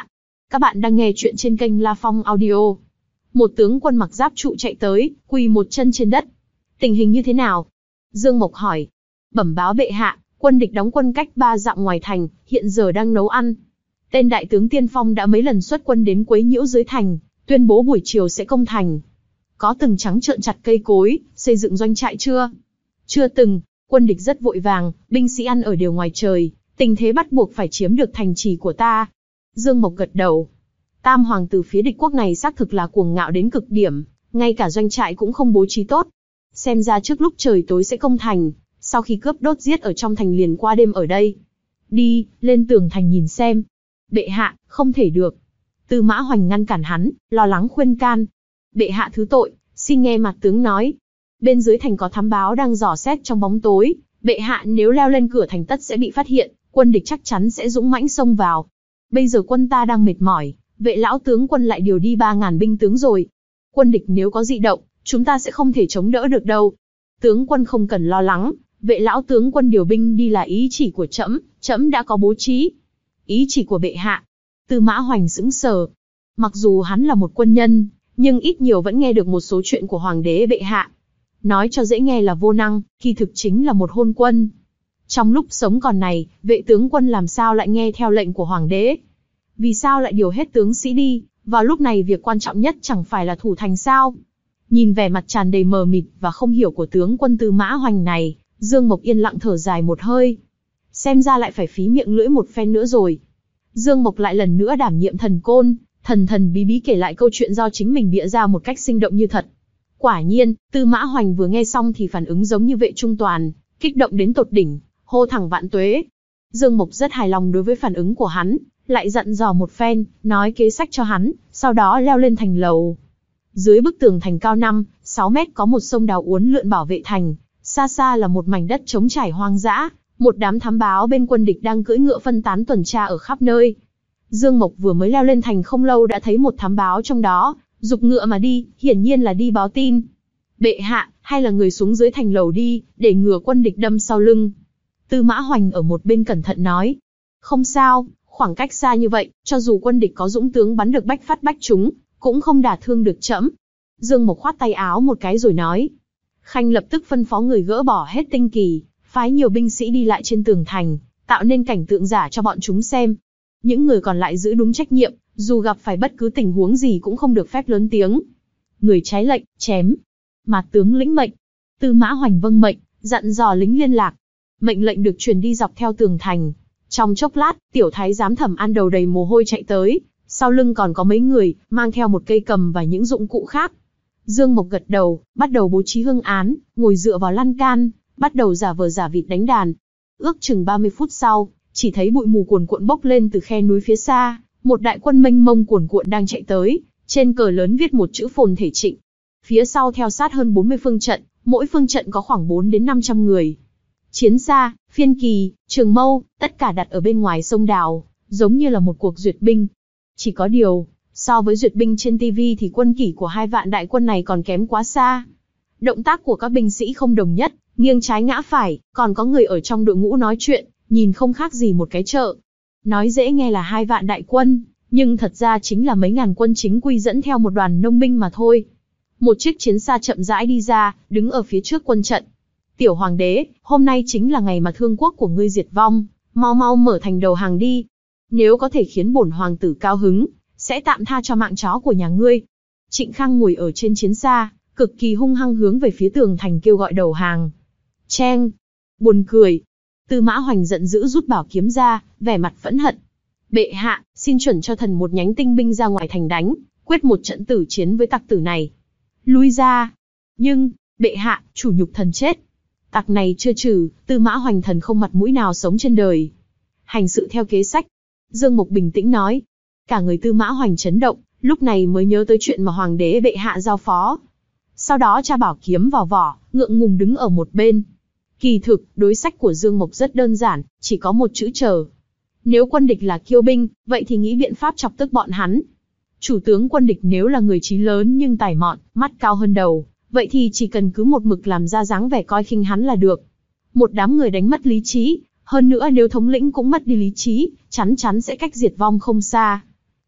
Các bạn đang nghe chuyện trên kênh La Phong Audio. Một tướng quân mặc giáp trụ chạy tới, quỳ một chân trên đất. Tình hình như thế nào? Dương Mộc hỏi. Bẩm báo bệ hạ, quân địch đóng quân cách ba dặm ngoài thành, hiện giờ đang nấu ăn. Tên đại tướng Tiên Phong đã mấy lần xuất quân đến quấy nhiễu dưới thành, tuyên bố buổi chiều sẽ công thành. Có từng trắng trợn chặt cây cối, xây dựng doanh trại chưa? Chưa từng, quân địch rất vội vàng, binh sĩ ăn ở đều ngoài trời, tình thế bắt buộc phải chiếm được thành trì của ta. Dương Mộc gật đầu. Tam hoàng tử phía địch quốc này xác thực là cuồng ngạo đến cực điểm, ngay cả doanh trại cũng không bố trí tốt. Xem ra trước lúc trời tối sẽ công thành, sau khi cướp đốt giết ở trong thành liền qua đêm ở đây. Đi, lên tường thành nhìn xem. Bệ hạ, không thể được. Tư Mã Hoành ngăn cản hắn, lo lắng khuyên can. Bệ hạ thứ tội, xin nghe mặt tướng nói. Bên dưới thành có thám báo đang dò xét trong bóng tối, bệ hạ nếu leo lên cửa thành tất sẽ bị phát hiện, quân địch chắc chắn sẽ dũng mãnh xông vào. Bây giờ quân ta đang mệt mỏi, vệ lão tướng quân lại điều đi ba ngàn binh tướng rồi. Quân địch nếu có dị động, chúng ta sẽ không thể chống đỡ được đâu. Tướng quân không cần lo lắng, vệ lão tướng quân điều binh đi là ý chỉ của trẫm, trẫm đã có bố trí. Ý chỉ của bệ hạ. Tư Mã Hoành sững sờ. Mặc dù hắn là một quân nhân, nhưng ít nhiều vẫn nghe được một số chuyện của hoàng đế bệ hạ. Nói cho dễ nghe là vô năng, kỳ thực chính là một hôn quân. Trong lúc sống còn này, vệ tướng quân làm sao lại nghe theo lệnh của hoàng đế? Vì sao lại điều hết tướng sĩ đi, vào lúc này việc quan trọng nhất chẳng phải là thủ thành sao? Nhìn vẻ mặt tràn đầy mờ mịt và không hiểu của tướng quân Tư Mã Hoành này, Dương Mộc yên lặng thở dài một hơi. Xem ra lại phải phí miệng lưỡi một phen nữa rồi. Dương Mộc lại lần nữa đảm nhiệm thần côn, thần thần bí bí kể lại câu chuyện do chính mình bịa ra một cách sinh động như thật. Quả nhiên, Tư Mã Hoành vừa nghe xong thì phản ứng giống như vệ trung toàn, kích động đến tột đỉnh, hô thẳng vạn tuế. Dương Mộc rất hài lòng đối với phản ứng của hắn, lại dặn dò một phen, nói kế sách cho hắn, sau đó leo lên thành lầu. Dưới bức tường thành cao năm, sáu mét có một sông đào uốn lượn bảo vệ thành, xa xa là một mảnh đất trống trải hoang dã, một đám thám báo bên quân địch đang cưỡi ngựa phân tán tuần tra ở khắp nơi. Dương Mộc vừa mới leo lên thành không lâu đã thấy một thám báo trong đó, giục ngựa mà đi, hiển nhiên là đi báo tin. Bệ hạ, hay là người xuống dưới thành lầu đi, để ngừa quân địch đâm sau lưng. Tư Mã Hoành ở một bên cẩn thận nói. Không sao, khoảng cách xa như vậy, cho dù quân địch có dũng tướng bắn được bách phát bách trúng, cũng không đả thương được trẫm. Dương Mộc khoát tay áo một cái rồi nói. Khanh lập tức phân phó người gỡ bỏ hết tinh kỳ, phái nhiều binh sĩ đi lại trên tường thành, tạo nên cảnh tượng giả cho bọn chúng xem. Những người còn lại giữ đúng trách nhiệm, dù gặp phải bất cứ tình huống gì cũng không được phép lớn tiếng. Người trái lệnh, chém. Mạt tướng lĩnh mệnh. Tư Mã Hoành vâng mệnh, dặn dò lính liên lạc. Mệnh lệnh được truyền đi dọc theo tường thành. Trong chốc lát, tiểu thái giám Thẩm An đầu đầy mồ hôi chạy tới, sau lưng còn có mấy người, mang theo một cây cầm và những dụng cụ khác. Dương Mộc gật đầu, bắt đầu bố trí hương án, ngồi dựa vào lan can, bắt đầu giả vờ giả vịt đánh đàn. Ước chừng ba mươi phút sau, chỉ thấy bụi mù cuồn cuộn bốc lên từ khe núi phía xa, một đại quân mênh mông cuồn cuộn đang chạy tới, trên cờ lớn viết một chữ Phồn Thể Trịnh. Phía sau theo sát hơn bốn mươi phương trận, mỗi phương trận có khoảng bốn đến năm trăm người. Chiến xa, phiên kỳ, trường mâu, tất cả đặt ở bên ngoài sông đào, giống như là một cuộc duyệt binh. Chỉ có điều, so với duyệt binh trên ti vi thì quân kỷ của hai vạn đại quân này còn kém quá xa. Động tác của các binh sĩ không đồng nhất, nghiêng trái ngã phải, còn có người ở trong đội ngũ nói chuyện, nhìn không khác gì một cái chợ. Nói dễ nghe là hai vạn đại quân, nhưng thật ra chính là mấy ngàn quân chính quy dẫn theo một đoàn nông binh mà thôi. Một chiếc chiến xa chậm rãi đi ra, đứng ở phía trước quân trận. Tiểu hoàng đế, hôm nay chính là ngày mà thương quốc của ngươi diệt vong, mau mau mở thành đầu hàng đi. Nếu có thể khiến bổn hoàng tử cao hứng, sẽ tạm tha cho mạng chó của nhà ngươi. Trịnh Khang ngồi ở trên chiến xa, cực kỳ hung hăng hướng về phía tường thành kêu gọi đầu hàng. Cheng! Buồn cười! Tư Mã Hoành giận dữ rút bảo kiếm ra, vẻ mặt phẫn hận. Bệ hạ, xin chuẩn cho thần một nhánh tinh binh ra ngoài thành đánh, quyết một trận tử chiến với tặc tử này. Lui ra! Nhưng, bệ hạ, chủ nhục thần chết. Tặc này chưa trừ, Tư Mã Hoành thần không mặt mũi nào sống trên đời. Hành sự theo kế sách. Dương Mộc bình tĩnh nói. Cả người Tư Mã Hoành chấn động, lúc này mới nhớ tới chuyện mà hoàng đế bệ hạ giao phó. Sau đó tra bảo kiếm vào vỏ, ngượng ngùng đứng ở một bên. Kỳ thực, đối sách của Dương Mộc rất đơn giản, chỉ có một chữ chờ. Nếu quân địch là kiêu binh, vậy thì nghĩ biện pháp chọc tức bọn hắn. Chủ tướng quân địch nếu là người trí lớn nhưng tài mọn, mắt cao hơn đầu, vậy thì chỉ cần cứ một mực làm ra dáng vẻ coi khinh hắn là được. Một đám người đánh mất lý trí, hơn nữa nếu thống lĩnh cũng mất đi lý trí, chắn chắn sẽ cách diệt vong không xa.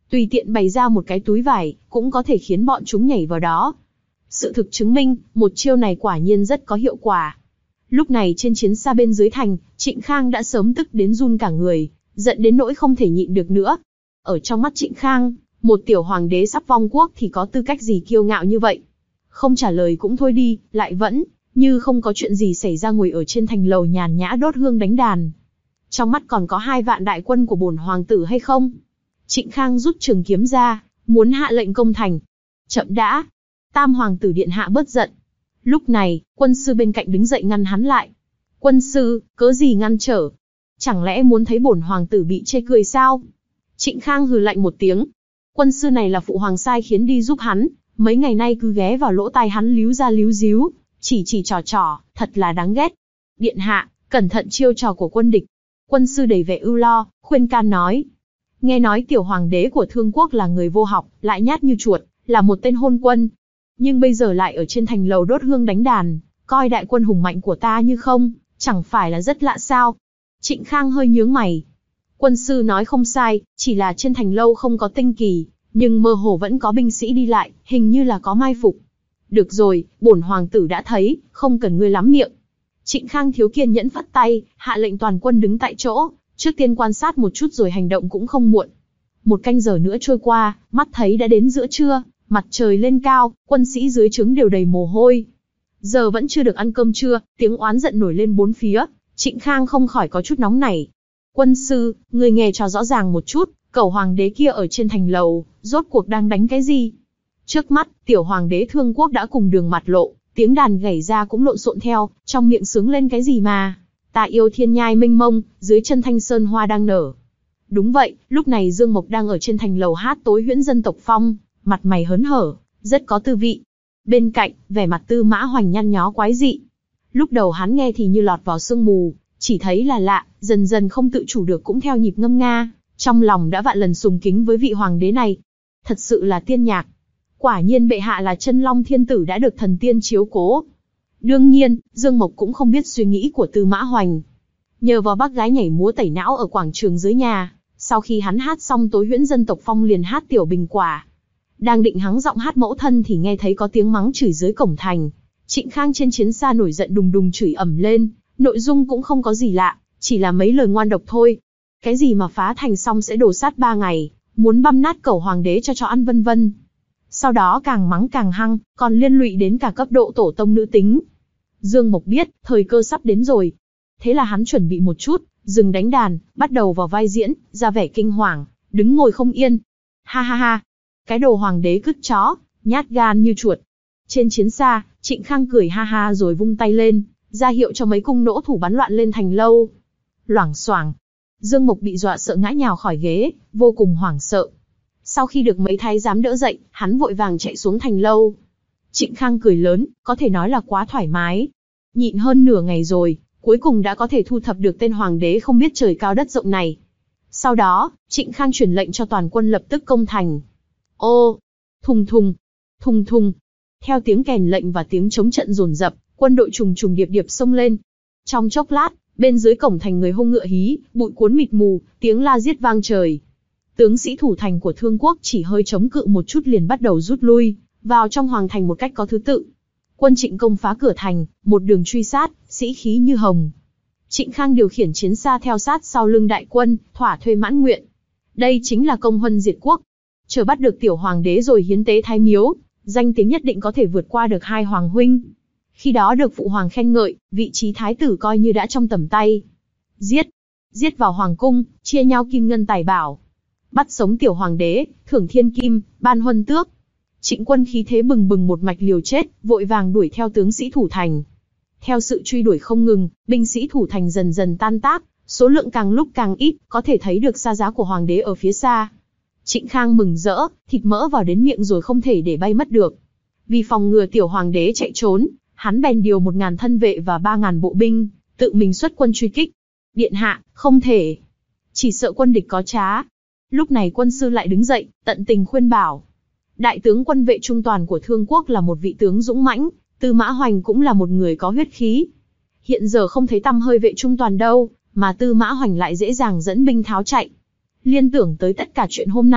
tùy tiện bày ra một cái túi vải, cũng có thể khiến bọn chúng nhảy vào đó. Sự thực chứng minh, một chiêu này quả nhiên rất có hiệu quả. Lúc này trên chiến xa bên dưới thành, Trịnh Khang đã sớm tức đến run cả người, giận đến nỗi không thể nhịn được nữa. Ở trong mắt Trịnh Khang, một tiểu hoàng đế sắp vong quốc thì có tư cách gì kiêu ngạo như vậy? Không trả lời cũng thôi đi, lại vẫn như không có chuyện gì xảy ra ngồi ở trên thành lầu nhàn nhã đốt hương đánh đàn. Trong mắt còn có hai vạn đại quân của bổn hoàng tử hay không? Trịnh Khang rút trường kiếm ra, muốn hạ lệnh công thành. Chậm đã, Tam hoàng tử điện hạ bớt giận. Lúc này, quân sư bên cạnh đứng dậy ngăn hắn lại. Quân sư, cớ gì ngăn trở? Chẳng lẽ muốn thấy bổn hoàng tử bị chê cười sao? Trịnh Khang hừ lạnh một tiếng. Quân sư này là phụ hoàng sai khiến đi giúp hắn, mấy ngày nay cứ ghé vào lỗ tai hắn líu ra líu díu, chỉ chỉ trò trò, thật là đáng ghét. Điện hạ, cẩn thận chiêu trò của quân địch. Quân sư đầy vẻ ưu lo, khuyên can nói. Nghe nói tiểu hoàng đế của Thương Quốc là người vô học, lại nhát như chuột, là một tên hôn quân. Nhưng bây giờ lại ở trên thành lầu đốt hương đánh đàn, coi đại quân hùng mạnh của ta như không, chẳng phải là rất lạ sao? Trịnh Khang hơi nhướng mày. Quân sư nói không sai, chỉ là trên thành lâu không có tinh kỳ, nhưng mơ hồ vẫn có binh sĩ đi lại, hình như là có mai phục. Được rồi, bổn hoàng tử đã thấy, không cần ngươi lắm miệng. Trịnh Khang thiếu kiên nhẫn phất tay, hạ lệnh toàn quân đứng tại chỗ, trước tiên quan sát một chút rồi hành động cũng không muộn. Một canh giờ nữa trôi qua, mắt thấy đã đến giữa trưa, mặt trời lên cao, quân sĩ dưới trướng đều đầy mồ hôi. Giờ vẫn chưa được ăn cơm trưa, tiếng oán giận nổi lên bốn phía, Trịnh Khang không khỏi có chút nóng nảy. Quân sư, người nghe cho rõ ràng một chút, cẩu hoàng đế kia ở trên thành lầu, rốt cuộc đang đánh cái gì? Trước mắt, tiểu hoàng đế Thương Quốc đã cùng đường mặt lộ, tiếng đàn gảy ra cũng lộn xộn theo, trong miệng sướng lên cái gì mà. Ta yêu thiên nhai mênh mông, dưới chân thanh sơn hoa đang nở. Đúng vậy, lúc này Dương Mộc đang ở trên thành lầu hát tối huyễn dân tộc phong, mặt mày hớn hở, rất có tư vị. Bên cạnh, vẻ mặt Tư Mã Hoành nhăn nhó quái dị. Lúc đầu hắn nghe thì như lọt vào sương mù, chỉ thấy là lạ, dần dần không tự chủ được cũng theo nhịp ngâm nga, trong lòng đã vạn lần sùng kính với vị hoàng đế này. Thật sự là tiên nhạc. Quả nhiên bệ hạ là chân long thiên tử đã được thần tiên chiếu cố. Đương nhiên, Dương Mộc cũng không biết suy nghĩ của Tư Mã Hoành. Nhờ vào bác gái nhảy múa tẩy não ở quảng trường dưới nhà, sau khi hắn hát xong tối huyễn dân tộc phong liền hát tiểu bình quả. Đang định hắng giọng hát mẫu thân thì nghe thấy có tiếng mắng chửi dưới cổng thành. Trịnh Khang trên chiến xa nổi giận đùng đùng chửi ầm lên, nội dung cũng không có gì lạ, chỉ là mấy lời ngoan độc thôi. Cái gì mà phá thành xong sẽ đổ sát ba ngày, muốn băm nát cẩu hoàng đế cho chó ăn vân vân. Sau đó càng mắng càng hăng, còn liên lụy đến cả cấp độ tổ tông nữ tính. Dương Mộc biết, thời cơ sắp đến rồi. Thế là hắn chuẩn bị một chút, dừng đánh đàn, bắt đầu vào vai diễn, ra vẻ kinh hoàng, đứng ngồi không yên. Ha ha ha, cái đồ hoàng đế cứt chó, nhát gan như chuột. Trên chiến xa, Trịnh Khang cười ha ha rồi vung tay lên, ra hiệu cho mấy cung nỗ thủ bắn loạn lên thành lâu. Loảng xoảng, Dương Mộc bị dọa sợ ngã nhào khỏi ghế, vô cùng hoảng sợ. Sau khi được mấy thái giám đỡ dậy, hắn vội vàng chạy xuống thành lâu. Trịnh Khang cười lớn, có thể nói là quá thoải mái. Nhịn hơn nửa ngày rồi, cuối cùng đã có thể thu thập được tên hoàng đế không biết trời cao đất rộng này. Sau đó, Trịnh Khang truyền lệnh cho toàn quân lập tức công thành. Ô, thùng thùng, thùng thùng. Theo tiếng kèn lệnh và tiếng chống trận dồn dập, quân đội trùng trùng điệp điệp xông lên. Trong chốc lát, bên dưới cổng thành người hung ngựa hí, bụi cuốn mịt mù, tiếng la giết vang trời. Tướng sĩ thủ thành của Thương Quốc chỉ hơi chống cự một chút liền bắt đầu rút lui, vào trong hoàng thành một cách có thứ tự. Quân Trịnh công phá cửa thành, một đường truy sát, sĩ khí như hồng. Trịnh Khang điều khiển chiến xa theo sát sau lưng đại quân, thỏa thuê mãn nguyện. Đây chính là công huân diệt quốc. Chờ bắt được tiểu hoàng đế rồi hiến tế thái miếu, danh tiếng nhất định có thể vượt qua được hai hoàng huynh. Khi đó được phụ hoàng khen ngợi, vị trí thái tử coi như đã trong tầm tay. Giết, giết vào hoàng cung, chia nhau kim ngân tài bảo. Bắt sống tiểu hoàng đế, thưởng thiên kim, ban huân tước. Trịnh quân khí thế bừng bừng một mạch liều chết, vội vàng đuổi theo tướng sĩ thủ thành. Theo sự truy đuổi không ngừng, binh sĩ thủ thành dần dần tan tác, số lượng càng lúc càng ít, có thể thấy được xa giá của hoàng đế ở phía xa. Trịnh Khang mừng rỡ, thịt mỡ vào đến miệng rồi không thể để bay mất được. Vì phòng ngừa tiểu hoàng đế chạy trốn, hắn bèn điều một ngàn thân vệ và ba ngàn bộ binh, tự mình xuất quân truy kích. Điện hạ, không thể. Chỉ sợ quân địch có trá. Lúc này quân sư lại đứng dậy, tận tình khuyên bảo. Đại tướng quân vệ trung toàn của Thương Quốc là một vị tướng dũng mãnh, Tư Mã Hoành cũng là một người có huyết khí. Hiện giờ không thấy tăm hơi vệ trung toàn đâu, mà Tư Mã Hoành lại dễ dàng dẫn binh tháo chạy. Liên tưởng tới tất cả chuyện hôm nay,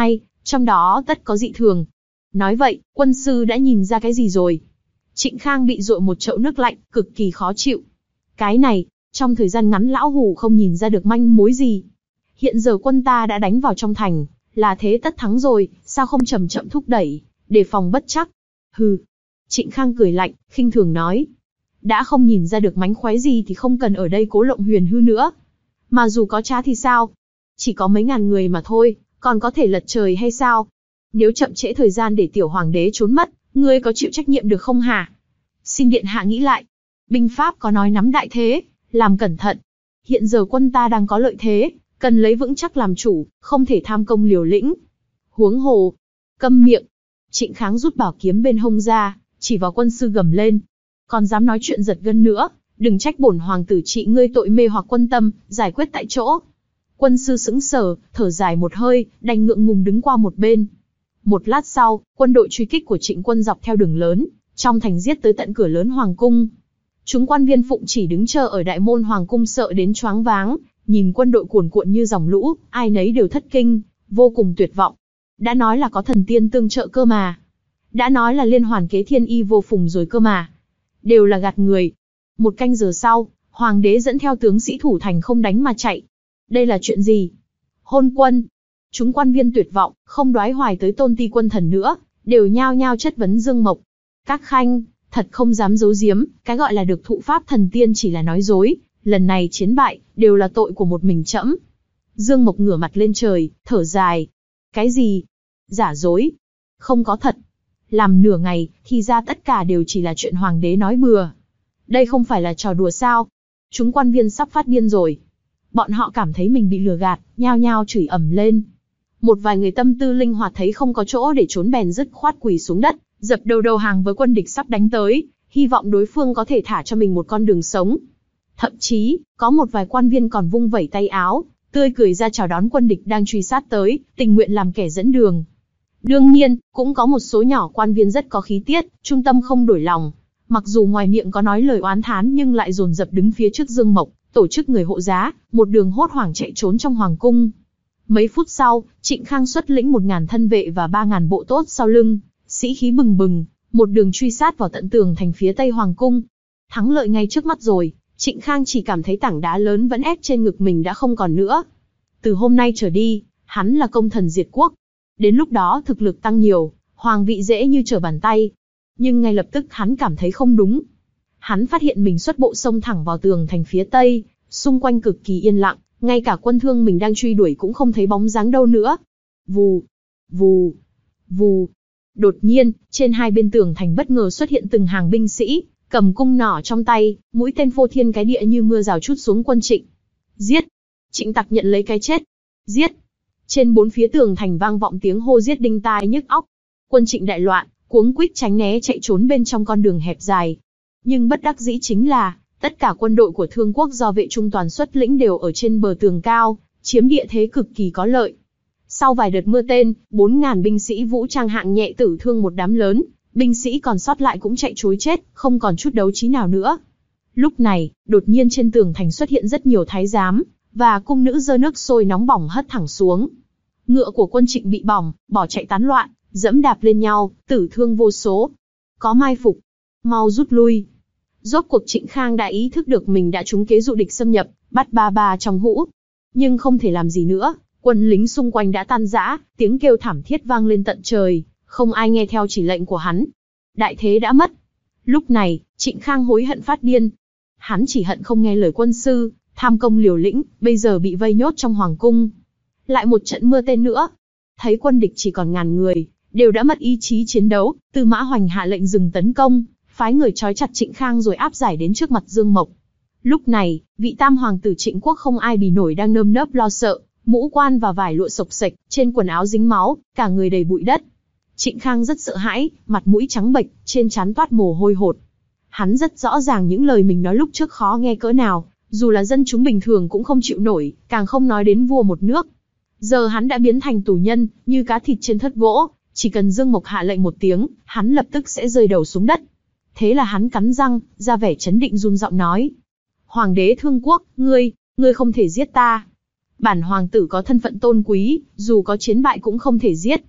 trong đó tất có dị thường. Nói vậy, quân sư đã nhìn ra cái gì rồi? Trịnh Khang bị dội một chậu nước lạnh, cực kỳ khó chịu. Cái này, trong thời gian ngắn lão hủ không nhìn ra được manh mối gì. Hiện giờ quân ta đã đánh vào trong thành, là thế tất thắng rồi, sao không chậm chậm thúc đẩy, đề phòng bất chắc. Hừ. Trịnh Khang cười lạnh, khinh thường nói. Đã không nhìn ra được mánh khóe gì thì không cần ở đây cố lộng huyền hư nữa. Mà dù có trá thì sao? Chỉ có mấy ngàn người mà thôi, còn có thể lật trời hay sao? Nếu chậm trễ thời gian để tiểu hoàng đế trốn mất, ngươi có chịu trách nhiệm được không hả? Xin điện hạ nghĩ lại. Binh pháp có nói nắm đại thế, làm cẩn thận. Hiện giờ quân ta đang có lợi thế, cần lấy vững chắc làm chủ, không thể tham công liều lĩnh. Huống hồ. Câm miệng. Trịnh Kháng rút bảo kiếm bên hông ra, chỉ vào quân sư gầm lên. Còn dám nói chuyện giật gân nữa, đừng trách bổn hoàng tử trị ngươi tội mê hoặc quân tâm, giải quyết tại chỗ. Quân sư sững sờ, thở dài một hơi, đành ngượng ngùng đứng qua một bên. Một lát sau, quân đội truy kích của Trịnh quân dọc theo đường lớn, trong thành giết tới tận cửa lớn hoàng cung. Chúng quan viên phụng chỉ đứng chờ ở đại môn hoàng cung sợ đến choáng váng, nhìn quân đội cuồn cuộn như dòng lũ, ai nấy đều thất kinh, vô cùng tuyệt vọng. Đã nói là có thần tiên tương trợ cơ mà. Đã nói là liên hoàn kế thiên y vô phùng rồi cơ mà. Đều là gạt người. Một canh giờ sau, hoàng đế dẫn theo tướng sĩ thủ thành không đánh mà chạy. Đây là chuyện gì? Hôn quân. Chúng quan viên tuyệt vọng, không đoái hoài tới tôn ti quân thần nữa, đều nhao nhao chất vấn Dương Mộc. Các khanh, thật không dám giấu giếm, cái gọi là được thụ pháp thần tiên chỉ là nói dối, lần này chiến bại, đều là tội của một mình trẫm. Dương Mộc ngửa mặt lên trời, thở dài. Cái gì? Giả dối? Không có thật. Làm nửa ngày, thì ra tất cả đều chỉ là chuyện hoàng đế nói bừa. Đây không phải là trò đùa sao? Chúng quan viên sắp phát điên rồi. Bọn họ cảm thấy mình bị lừa gạt, nhao nhao chửi ầm lên. Một vài người tâm tư linh hoạt thấy không có chỗ để trốn bèn dứt khoát quỳ xuống đất, dập đầu đầu hàng với quân địch sắp đánh tới, hy vọng đối phương có thể thả cho mình một con đường sống. Thậm chí, có một vài quan viên còn vung vẩy tay áo, tươi cười ra chào đón quân địch đang truy sát tới, tình nguyện làm kẻ dẫn đường. Đương nhiên, cũng có một số nhỏ quan viên rất có khí tiết, trung tâm không đổi lòng. Mặc dù ngoài miệng có nói lời oán thán nhưng lại dồn dập đứng phía trước Dương Mộc, tổ chức người hộ giá, một đường hốt hoảng chạy trốn trong hoàng cung. Mấy phút sau, Trịnh Khang xuất lĩnh một ngàn thân vệ và ba ngàn bộ tốt sau lưng, sĩ khí bừng bừng, một đường truy sát vào tận tường thành phía tây hoàng cung. Thắng lợi ngay trước mắt rồi, Trịnh Khang chỉ cảm thấy tảng đá lớn vẫn ép trên ngực mình đã không còn nữa. Từ hôm nay trở đi, hắn là công thần diệt quốc. Đến lúc đó thực lực tăng nhiều, hoàng vị dễ như trở bàn tay. Nhưng ngay lập tức hắn cảm thấy không đúng. Hắn phát hiện mình xuất bộ xông thẳng vào tường thành phía tây, xung quanh cực kỳ yên lặng, ngay cả quân thương mình đang truy đuổi cũng không thấy bóng dáng đâu nữa. Vù, vù, vù. Đột nhiên, trên hai bên tường thành bất ngờ xuất hiện từng hàng binh sĩ, cầm cung nỏ trong tay, mũi tên phô thiên cái địa như mưa rào trút xuống quân Trịnh. Giết! Trịnh Tặc nhận lấy cái chết. Giết! Trên bốn phía tường thành vang vọng tiếng hô giết đinh tai nhức óc. Quân Trịnh đại loạn, cuống quýt tránh né chạy trốn bên trong con đường hẹp dài. Nhưng bất đắc dĩ chính là, tất cả quân đội của Thương quốc do Vệ Trung Toàn xuất lĩnh đều ở trên bờ tường cao, chiếm địa thế cực kỳ có lợi. Sau vài đợt mưa tên, bốn ngàn binh sĩ vũ trang hạng nhẹ tử thương một đám lớn, binh sĩ còn sót lại cũng chạy trối chết, không còn chút đấu trí nào nữa. Lúc này, đột nhiên trên tường thành xuất hiện rất nhiều thái giám, và cung nữ dơ nước sôi nóng bỏng hất thẳng xuống. Ngựa của quân Trịnh bị bỏng, bỏ chạy tán loạn, dẫm đạp lên nhau, tử thương vô số. Có mai phục, mau rút lui. Rốt cuộc Trịnh Khang đã ý thức được mình đã trúng kế dụ địch xâm nhập, bắt ba ba trong hũ. Nhưng không thể làm gì nữa, quân lính xung quanh đã tan rã, tiếng kêu thảm thiết vang lên tận trời, không ai nghe theo chỉ lệnh của hắn. Đại thế đã mất. Lúc này, Trịnh Khang hối hận phát điên. Hắn chỉ hận không nghe lời quân sư, tham công liều lĩnh, bây giờ bị vây nhốt trong hoàng cung. Lại một trận mưa tên nữa. Thấy quân địch chỉ còn ngàn người, đều đã mất ý chí chiến đấu, Tư Mã Hoành hạ lệnh dừng tấn công, phái người trói chặt Trịnh Khang rồi áp giải đến trước mặt Dương Mộc. Lúc này, vị tam hoàng tử Trịnh Quốc không ai bì nổi đang nơm nớp lo sợ, mũ quan và vải lụa xộc xệch, trên quần áo dính máu, cả người đầy bụi đất. Trịnh Khang rất sợ hãi, mặt mũi trắng bệch, trên trán toát mồ hôi hột. Hắn rất rõ ràng những lời mình nói lúc trước khó nghe cỡ nào, dù là dân chúng bình thường cũng không chịu nổi, càng không nói đến vua một nước. Giờ hắn đã biến thành tù nhân, như cá thịt trên thớt gỗ, chỉ cần Dương Mộc hạ lệnh một tiếng, hắn lập tức sẽ rơi đầu xuống đất. Thế là hắn cắn răng, ra vẻ chấn định run giọng nói. Hoàng đế Thương quốc, ngươi, ngươi không thể giết ta. Bản hoàng tử có thân phận tôn quý, dù có chiến bại cũng không thể giết.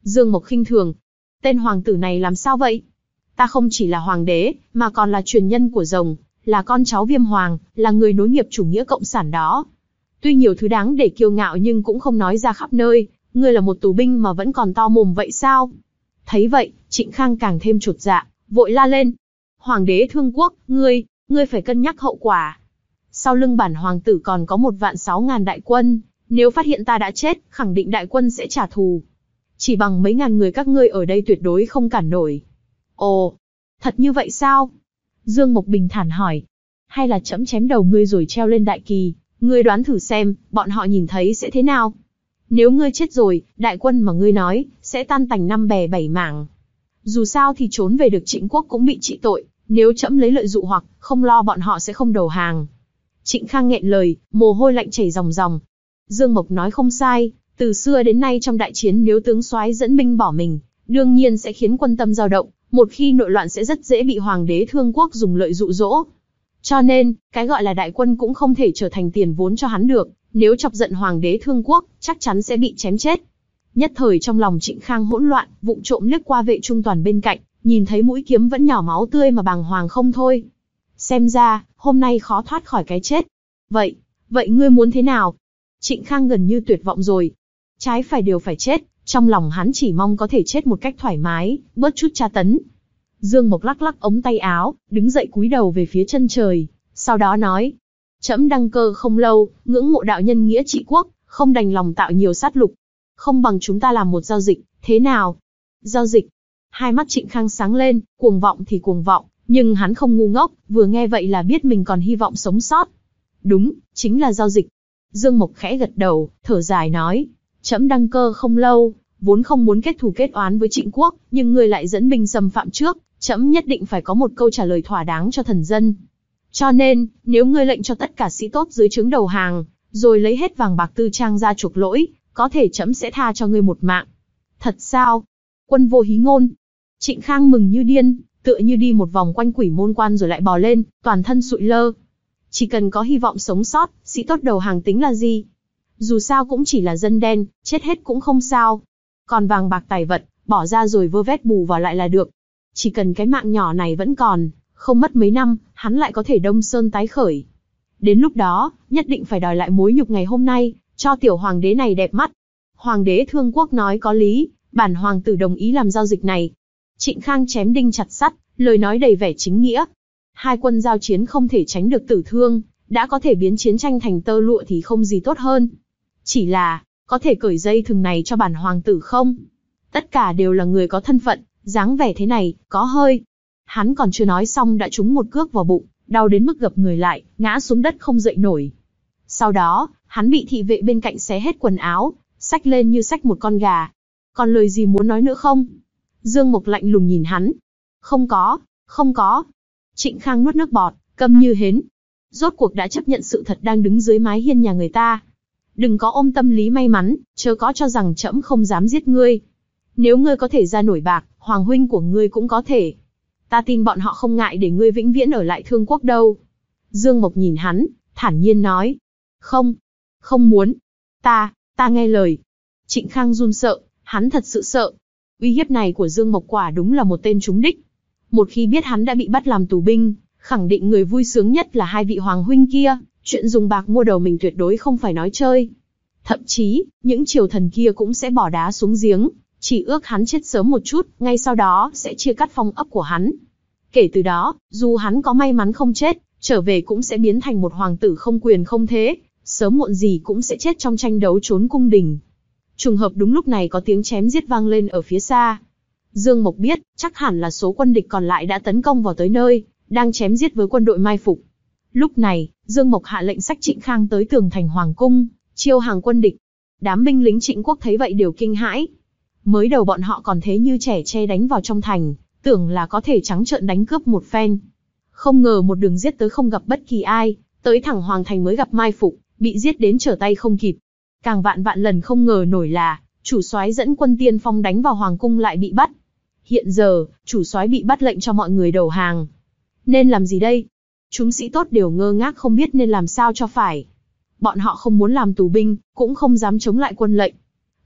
Dương Mộc khinh thường. Tên hoàng tử này làm sao vậy? Ta không chỉ là hoàng đế, mà còn là truyền nhân của rồng, là con cháu Viêm Hoàng, là người nối nghiệp chủ nghĩa cộng sản đó. Tuy nhiều thứ đáng để kiêu ngạo nhưng cũng không nói ra khắp nơi, ngươi là một tù binh mà vẫn còn to mồm vậy sao? Thấy vậy, Trịnh Khang càng thêm chột dạ, vội la lên. Hoàng đế thương quốc, ngươi, ngươi phải cân nhắc hậu quả. Sau lưng bản hoàng tử còn có một vạn sáu ngàn đại quân, nếu phát hiện ta đã chết, khẳng định đại quân sẽ trả thù. Chỉ bằng mấy ngàn người các ngươi ở đây tuyệt đối không cản nổi. Ồ, thật như vậy sao? Dương Mộc bình thản hỏi. Hay là trẫm chém đầu ngươi rồi treo lên đại kỳ, ngươi đoán thử xem, bọn họ nhìn thấy sẽ thế nào? Nếu ngươi chết rồi, đại quân mà ngươi nói, sẽ tan tành năm bè bảy mảng. Dù sao thì trốn về được Trịnh quốc cũng bị trị tội, nếu trẫm lấy lợi dụ hoặc, không lo bọn họ sẽ không đầu hàng. Trịnh Khang nghẹn lời, mồ hôi lạnh chảy ròng ròng. Dương Mộc nói không sai, từ xưa đến nay trong đại chiến nếu tướng soái dẫn binh bỏ mình, đương nhiên sẽ khiến quân tâm dao động, một khi nội loạn sẽ rất dễ bị hoàng đế thương quốc dùng lợi dụ dỗ. Cho nên, cái gọi là đại quân cũng không thể trở thành tiền vốn cho hắn được, nếu chọc giận hoàng đế thương quốc, chắc chắn sẽ bị chém chết. Nhất thời trong lòng Trịnh Khang hỗn loạn, vụng trộm liếc qua Vệ Trung Toàn bên cạnh, nhìn thấy mũi kiếm vẫn nhỏ máu tươi mà bàng hoàng không thôi. Xem ra, hôm nay khó thoát khỏi cái chết. Vậy, vậy ngươi muốn thế nào? Trịnh Khang gần như tuyệt vọng rồi. Trái phải đều phải chết, trong lòng hắn chỉ mong có thể chết một cách thoải mái, bớt chút tra tấn. Dương Mộc lắc lắc ống tay áo, đứng dậy cúi đầu về phía chân trời, sau đó nói: Trẫm đăng cơ không lâu, ngưỡng mộ đạo nhân nghĩa trị quốc, không đành lòng tạo nhiều sát lục. Không bằng chúng ta làm một giao dịch, thế nào? Giao dịch? Hai mắt Trịnh Khang sáng lên, cuồng vọng thì cuồng vọng, nhưng hắn không ngu ngốc, vừa nghe vậy là biết mình còn hy vọng sống sót. Đúng, chính là giao dịch. Dương Mộc khẽ gật đầu, thở dài nói: Trẫm đăng cơ không lâu, vốn không muốn kết thù kết oán với Trịnh quốc, nhưng ngươi lại dẫn binh xâm phạm trước, trẫm nhất định phải có một câu trả lời thỏa đáng cho thần dân. Cho nên, nếu ngươi lệnh cho tất cả sĩ tốt dưới trướng đầu hàng, rồi lấy hết vàng bạc tư trang ra chuộc lỗi, có thể trẫm sẽ tha cho ngươi một mạng. Thật sao? Quân vô hí ngôn. Trịnh Khang mừng như điên, tựa như đi một vòng quanh quỷ môn quan rồi lại bò lên, toàn thân sụi lơ. Chỉ cần có hy vọng sống sót, sĩ tốt đầu hàng tính là gì? Dù sao cũng chỉ là dân đen, chết hết cũng không sao. Còn vàng bạc tài vật, bỏ ra rồi vơ vét bù vào lại là được. Chỉ cần cái mạng nhỏ này vẫn còn, không mất mấy năm, hắn lại có thể đông sơn tái khởi. Đến lúc đó, nhất định phải đòi lại mối nhục ngày hôm nay, cho tiểu hoàng đế này đẹp mắt. Hoàng đế thương quốc nói có lý, bản hoàng tử đồng ý làm giao dịch này. Trịnh Khang chém đinh chặt sắt, lời nói đầy vẻ chính nghĩa. Hai quân giao chiến không thể tránh được tử thương, đã có thể biến chiến tranh thành tơ lụa thì không gì tốt hơn. Chỉ là, có thể cởi dây thừng này cho bản hoàng tử không? Tất cả đều là người có thân phận, dáng vẻ thế này, có hơi. Hắn còn chưa nói xong đã trúng một cước vào bụng, đau đến mức gập người lại, ngã xuống đất không dậy nổi. Sau đó, hắn bị thị vệ bên cạnh xé hết quần áo, xách lên như xách một con gà. Còn lời gì muốn nói nữa không? Dương Mộc lạnh lùng nhìn hắn. Không có, không có. Trịnh Khang nuốt nước bọt, câm như hến. Rốt cuộc đã chấp nhận sự thật đang đứng dưới mái hiên nhà người ta. Đừng có ôm tâm lý may mắn, chớ có cho rằng trẫm không dám giết ngươi. Nếu ngươi có thể ra nổi bạc, hoàng huynh của ngươi cũng có thể. Ta tin bọn họ không ngại để ngươi vĩnh viễn ở lại Thương quốc đâu. Dương Mộc nhìn hắn, thản nhiên nói. Không, không muốn. Ta, ta nghe lời. Trịnh Khang run sợ, hắn thật sự sợ. Uy hiếp này của Dương Mộc quả đúng là một tên trúng đích. Một khi biết hắn đã bị bắt làm tù binh, khẳng định người vui sướng nhất là hai vị hoàng huynh kia. Chuyện dùng bạc mua đầu mình tuyệt đối không phải nói chơi. Thậm chí, những triều thần kia cũng sẽ bỏ đá xuống giếng, chỉ ước hắn chết sớm một chút, ngay sau đó sẽ chia cắt phong ấp của hắn. Kể từ đó, dù hắn có may mắn không chết, trở về cũng sẽ biến thành một hoàng tử không quyền không thế, sớm muộn gì cũng sẽ chết trong tranh đấu trốn cung đình. Trùng hợp đúng lúc này có tiếng chém giết vang lên ở phía xa. Dương Mộc biết, chắc hẳn là số quân địch còn lại đã tấn công vào tới nơi, đang chém giết với quân đội mai phục. Lúc này, Dương Mộc hạ lệnh xách Trịnh Khang tới tường thành hoàng cung, chiêu hàng quân địch. Đám binh lính Trịnh quốc thấy vậy đều kinh hãi. Mới đầu bọn họ còn thế như trẻ tre đánh vào trong thành, tưởng là có thể trắng trợn đánh cướp một phen. Không ngờ một đường giết tới không gặp bất kỳ ai, tới thẳng hoàng thành mới gặp mai phục, bị giết đến trở tay không kịp. Càng vạn vạn lần không ngờ nổi là, chủ soái dẫn quân tiên phong đánh vào hoàng cung lại bị bắt. Hiện giờ, chủ soái bị bắt lệnh cho mọi người đầu hàng. Nên làm gì đây? Chúng sĩ tốt đều ngơ ngác không biết nên làm sao cho phải. Bọn họ không muốn làm tù binh, cũng không dám chống lại quân lệnh.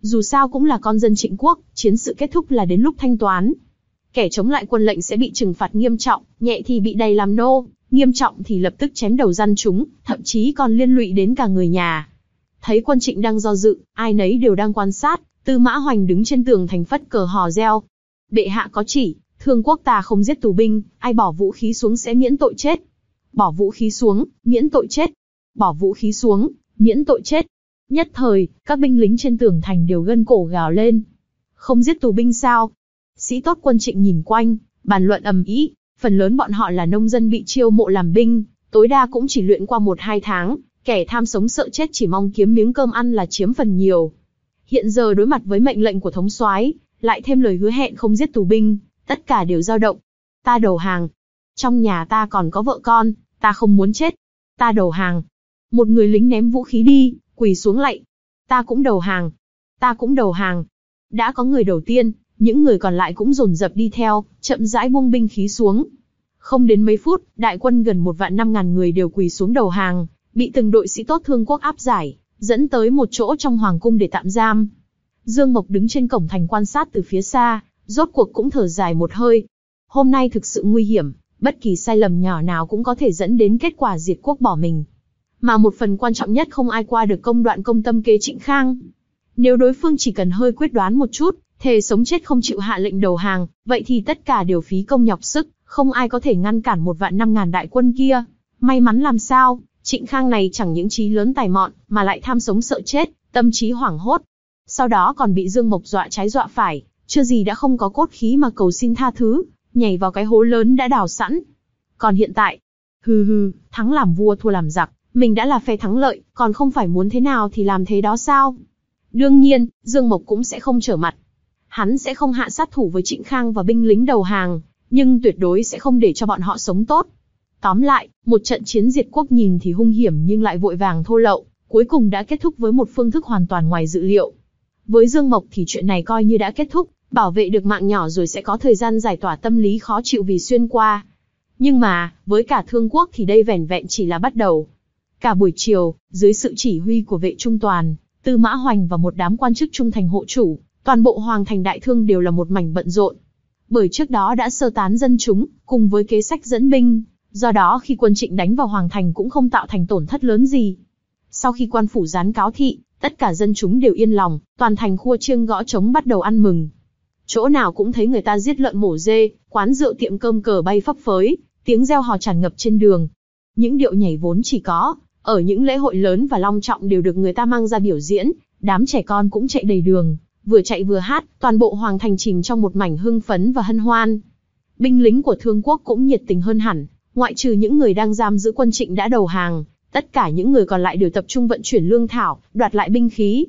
Dù sao cũng là con dân Trịnh quốc, chiến sự kết thúc là đến lúc thanh toán. Kẻ chống lại quân lệnh sẽ bị trừng phạt nghiêm trọng, nhẹ thì bị đày làm nô, nghiêm trọng thì lập tức chém đầu gian chúng, thậm chí còn liên lụy đến cả người nhà. Thấy quân Trịnh đang do dự, ai nấy đều đang quan sát, Tư Mã Hoành đứng trên tường thành phất cờ hò reo. Bệ hạ có chỉ, Thương quốc ta không giết tù binh, ai bỏ vũ khí xuống sẽ miễn tội chết. Bỏ vũ khí xuống, miễn tội chết. Bỏ vũ khí xuống, miễn tội chết. Nhất thời, các binh lính trên tường thành đều gân cổ gào lên. Không giết tù binh sao? Sĩ tốt quân Trịnh nhìn quanh, bàn luận ầm ĩ. Phần lớn bọn họ là nông dân bị chiêu mộ làm binh, tối đa cũng chỉ luyện qua một hai tháng, kẻ tham sống sợ chết chỉ mong kiếm miếng cơm ăn là chiếm phần nhiều. Hiện giờ đối mặt với mệnh lệnh của thống soái, lại thêm lời hứa hẹn không giết tù binh, tất cả đều dao động. Ta đầu hàng. Trong nhà ta còn có vợ con, ta không muốn chết. Ta đầu hàng. Một người lính ném vũ khí đi, quỳ xuống lạy. Ta cũng đầu hàng. Ta cũng đầu hàng. Đã có người đầu tiên, những người còn lại cũng dồn dập đi theo, chậm rãi buông binh khí xuống. Không đến mấy phút, đại quân gần một vạn năm ngàn người đều quỳ xuống đầu hàng, bị từng đội sĩ tốt Thương quốc áp giải, dẫn tới một chỗ trong hoàng cung để tạm giam. Dương Mộc đứng trên cổng thành quan sát từ phía xa, rốt cuộc cũng thở dài một hơi. Hôm nay thực sự nguy hiểm, bất kỳ sai lầm nhỏ nào cũng có thể dẫn đến kết quả diệt quốc bỏ mình. Mà một phần quan trọng nhất không ai qua được công đoạn công tâm kế Trịnh Khang. Nếu đối phương chỉ cần hơi quyết đoán một chút, thề sống chết không chịu hạ lệnh đầu hàng, vậy thì tất cả đều phí công nhọc sức, không ai có thể ngăn cản một vạn năm ngàn đại quân kia. May mắn làm sao, Trịnh Khang này chẳng những trí lớn tài mọn, mà lại tham sống sợ chết, tâm trí hoảng hốt. Sau đó còn bị Dương Mộc dọa trái dọa phải, chưa gì đã không có cốt khí mà cầu xin tha thứ, nhảy vào cái hố lớn đã đào sẵn. Còn hiện tại, hừ hừ, thắng làm vua thua làm giặc, mình đã là phe thắng lợi, còn không phải muốn thế nào thì làm thế đó sao? Đương nhiên, Dương Mộc cũng sẽ không trở mặt. Hắn sẽ không hạ sát thủ với Trịnh Khang và binh lính đầu hàng, nhưng tuyệt đối sẽ không để cho bọn họ sống tốt. Tóm lại, một trận chiến diệt quốc nhìn thì hung hiểm nhưng lại vội vàng thô lậu, cuối cùng đã kết thúc với một phương thức hoàn toàn ngoài dự liệu. Với Dương Mộc thì chuyện này coi như đã kết thúc, bảo vệ được mạng nhỏ rồi sẽ có thời gian giải tỏa tâm lý khó chịu vì xuyên qua. Nhưng mà, với cả Thương quốc thì đây vẻn vẹn chỉ là bắt đầu. Cả buổi chiều, dưới sự chỉ huy của Vệ Trung Toàn, Tư Mã Hoành và một đám quan chức trung thành hộ chủ, toàn bộ Hoàng thành Đại Thương đều là một mảnh bận rộn. Bởi trước đó đã sơ tán dân chúng, cùng với kế sách dẫn binh, do đó khi quân Trịnh đánh vào Hoàng thành cũng không tạo thành tổn thất lớn gì. Sau khi quan phủ gián cáo thị, tất cả dân chúng đều yên lòng, toàn thành khua chiêng gõ trống bắt đầu ăn mừng. Chỗ nào cũng thấy người ta giết lợn mổ dê, quán rượu tiệm cơm cờ bay phấp phới, tiếng reo hò tràn ngập trên đường. Những điệu nhảy vốn chỉ có ở những lễ hội lớn và long trọng đều được người ta mang ra biểu diễn, đám trẻ con cũng chạy đầy đường, vừa chạy vừa hát, toàn bộ Hoàng thành chìm trong một mảnh hưng phấn và hân hoan. Binh lính của Thương quốc cũng nhiệt tình hơn hẳn, ngoại trừ những người đang giam giữ quân Trịnh đã đầu hàng, tất cả những người còn lại đều tập trung vận chuyển lương thảo, đoạt lại binh khí.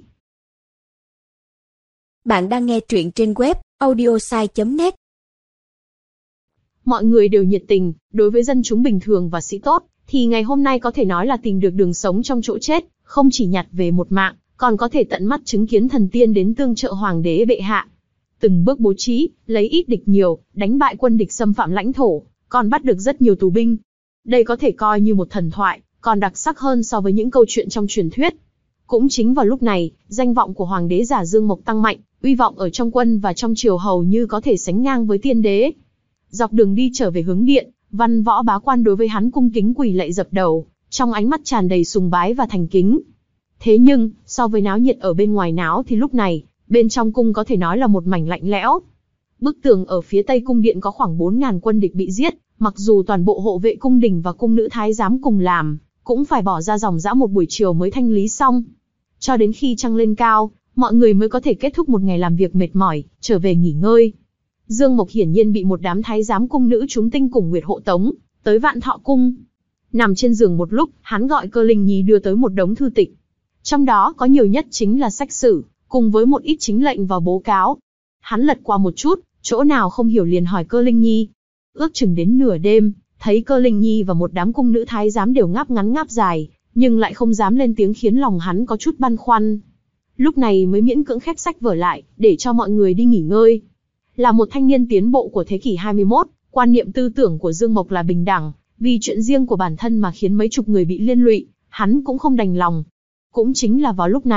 Bạn đang nghe truyện trên web audiosai chấm net. Mọi người đều nhiệt tình, đối với dân chúng bình thường và sĩ tốt, thì ngày hôm nay có thể nói là tìm được đường sống trong chỗ chết, không chỉ nhặt về một mạng, còn có thể tận mắt chứng kiến thần tiên đến tương trợ hoàng đế bệ hạ. Từng bước bố trí, lấy ít địch nhiều, đánh bại quân địch xâm phạm lãnh thổ, còn bắt được rất nhiều tù binh. Đây có thể coi như một thần thoại, còn đặc sắc hơn so với những câu chuyện trong truyền thuyết. Cũng chính vào lúc này, danh vọng của hoàng đế giả Dương Mộc tăng mạnh, uy vọng ở trong quân và trong triều hầu như có thể sánh ngang với tiên đế. Dọc đường đi trở về hướng điện, văn võ bá quan đối với hắn cung kính quỳ lạy dập đầu, trong ánh mắt tràn đầy sùng bái và thành kính. Thế nhưng, so với náo nhiệt ở bên ngoài náo thì lúc này, bên trong cung có thể nói là một mảnh lạnh lẽo. Bức tường ở phía tây cung điện có khoảng bốn nghìn quân địch bị giết, mặc dù toàn bộ hộ vệ cung đình và cung nữ thái giám cùng làm, cũng phải bỏ ra dòng dã một buổi chiều mới thanh lý xong. Cho đến khi trăng lên cao, mọi người mới có thể kết thúc một ngày làm việc mệt mỏi, trở về nghỉ ngơi. Dương Mộc hiển nhiên bị một đám thái giám cung nữ chúng tinh cùng nguyệt hộ tống, tới Vạn Thọ Cung. Nằm trên giường một lúc, hắn gọi Cơ Linh Nhi đưa tới một đống thư tịch. Trong đó có nhiều nhất chính là sách sử, cùng với một ít chính lệnh và bố cáo. Hắn lật qua một chút, chỗ nào không hiểu liền hỏi Cơ Linh Nhi. Ước chừng đến nửa đêm, thấy Cơ Linh Nhi và một đám cung nữ thái giám đều ngáp ngắn ngáp dài, nhưng lại không dám lên tiếng khiến lòng hắn có chút băn khoăn. Lúc này mới miễn cưỡng khép sách vở lại, để cho mọi người đi nghỉ ngơi. Là một thanh niên tiến bộ của thế kỷ hai mươi mốt, quan niệm tư tưởng của Dương Mộc là bình đẳng, vì chuyện riêng của bản thân mà khiến mấy chục người bị liên lụy, hắn cũng không đành lòng. Cũng chính là vào lúc này,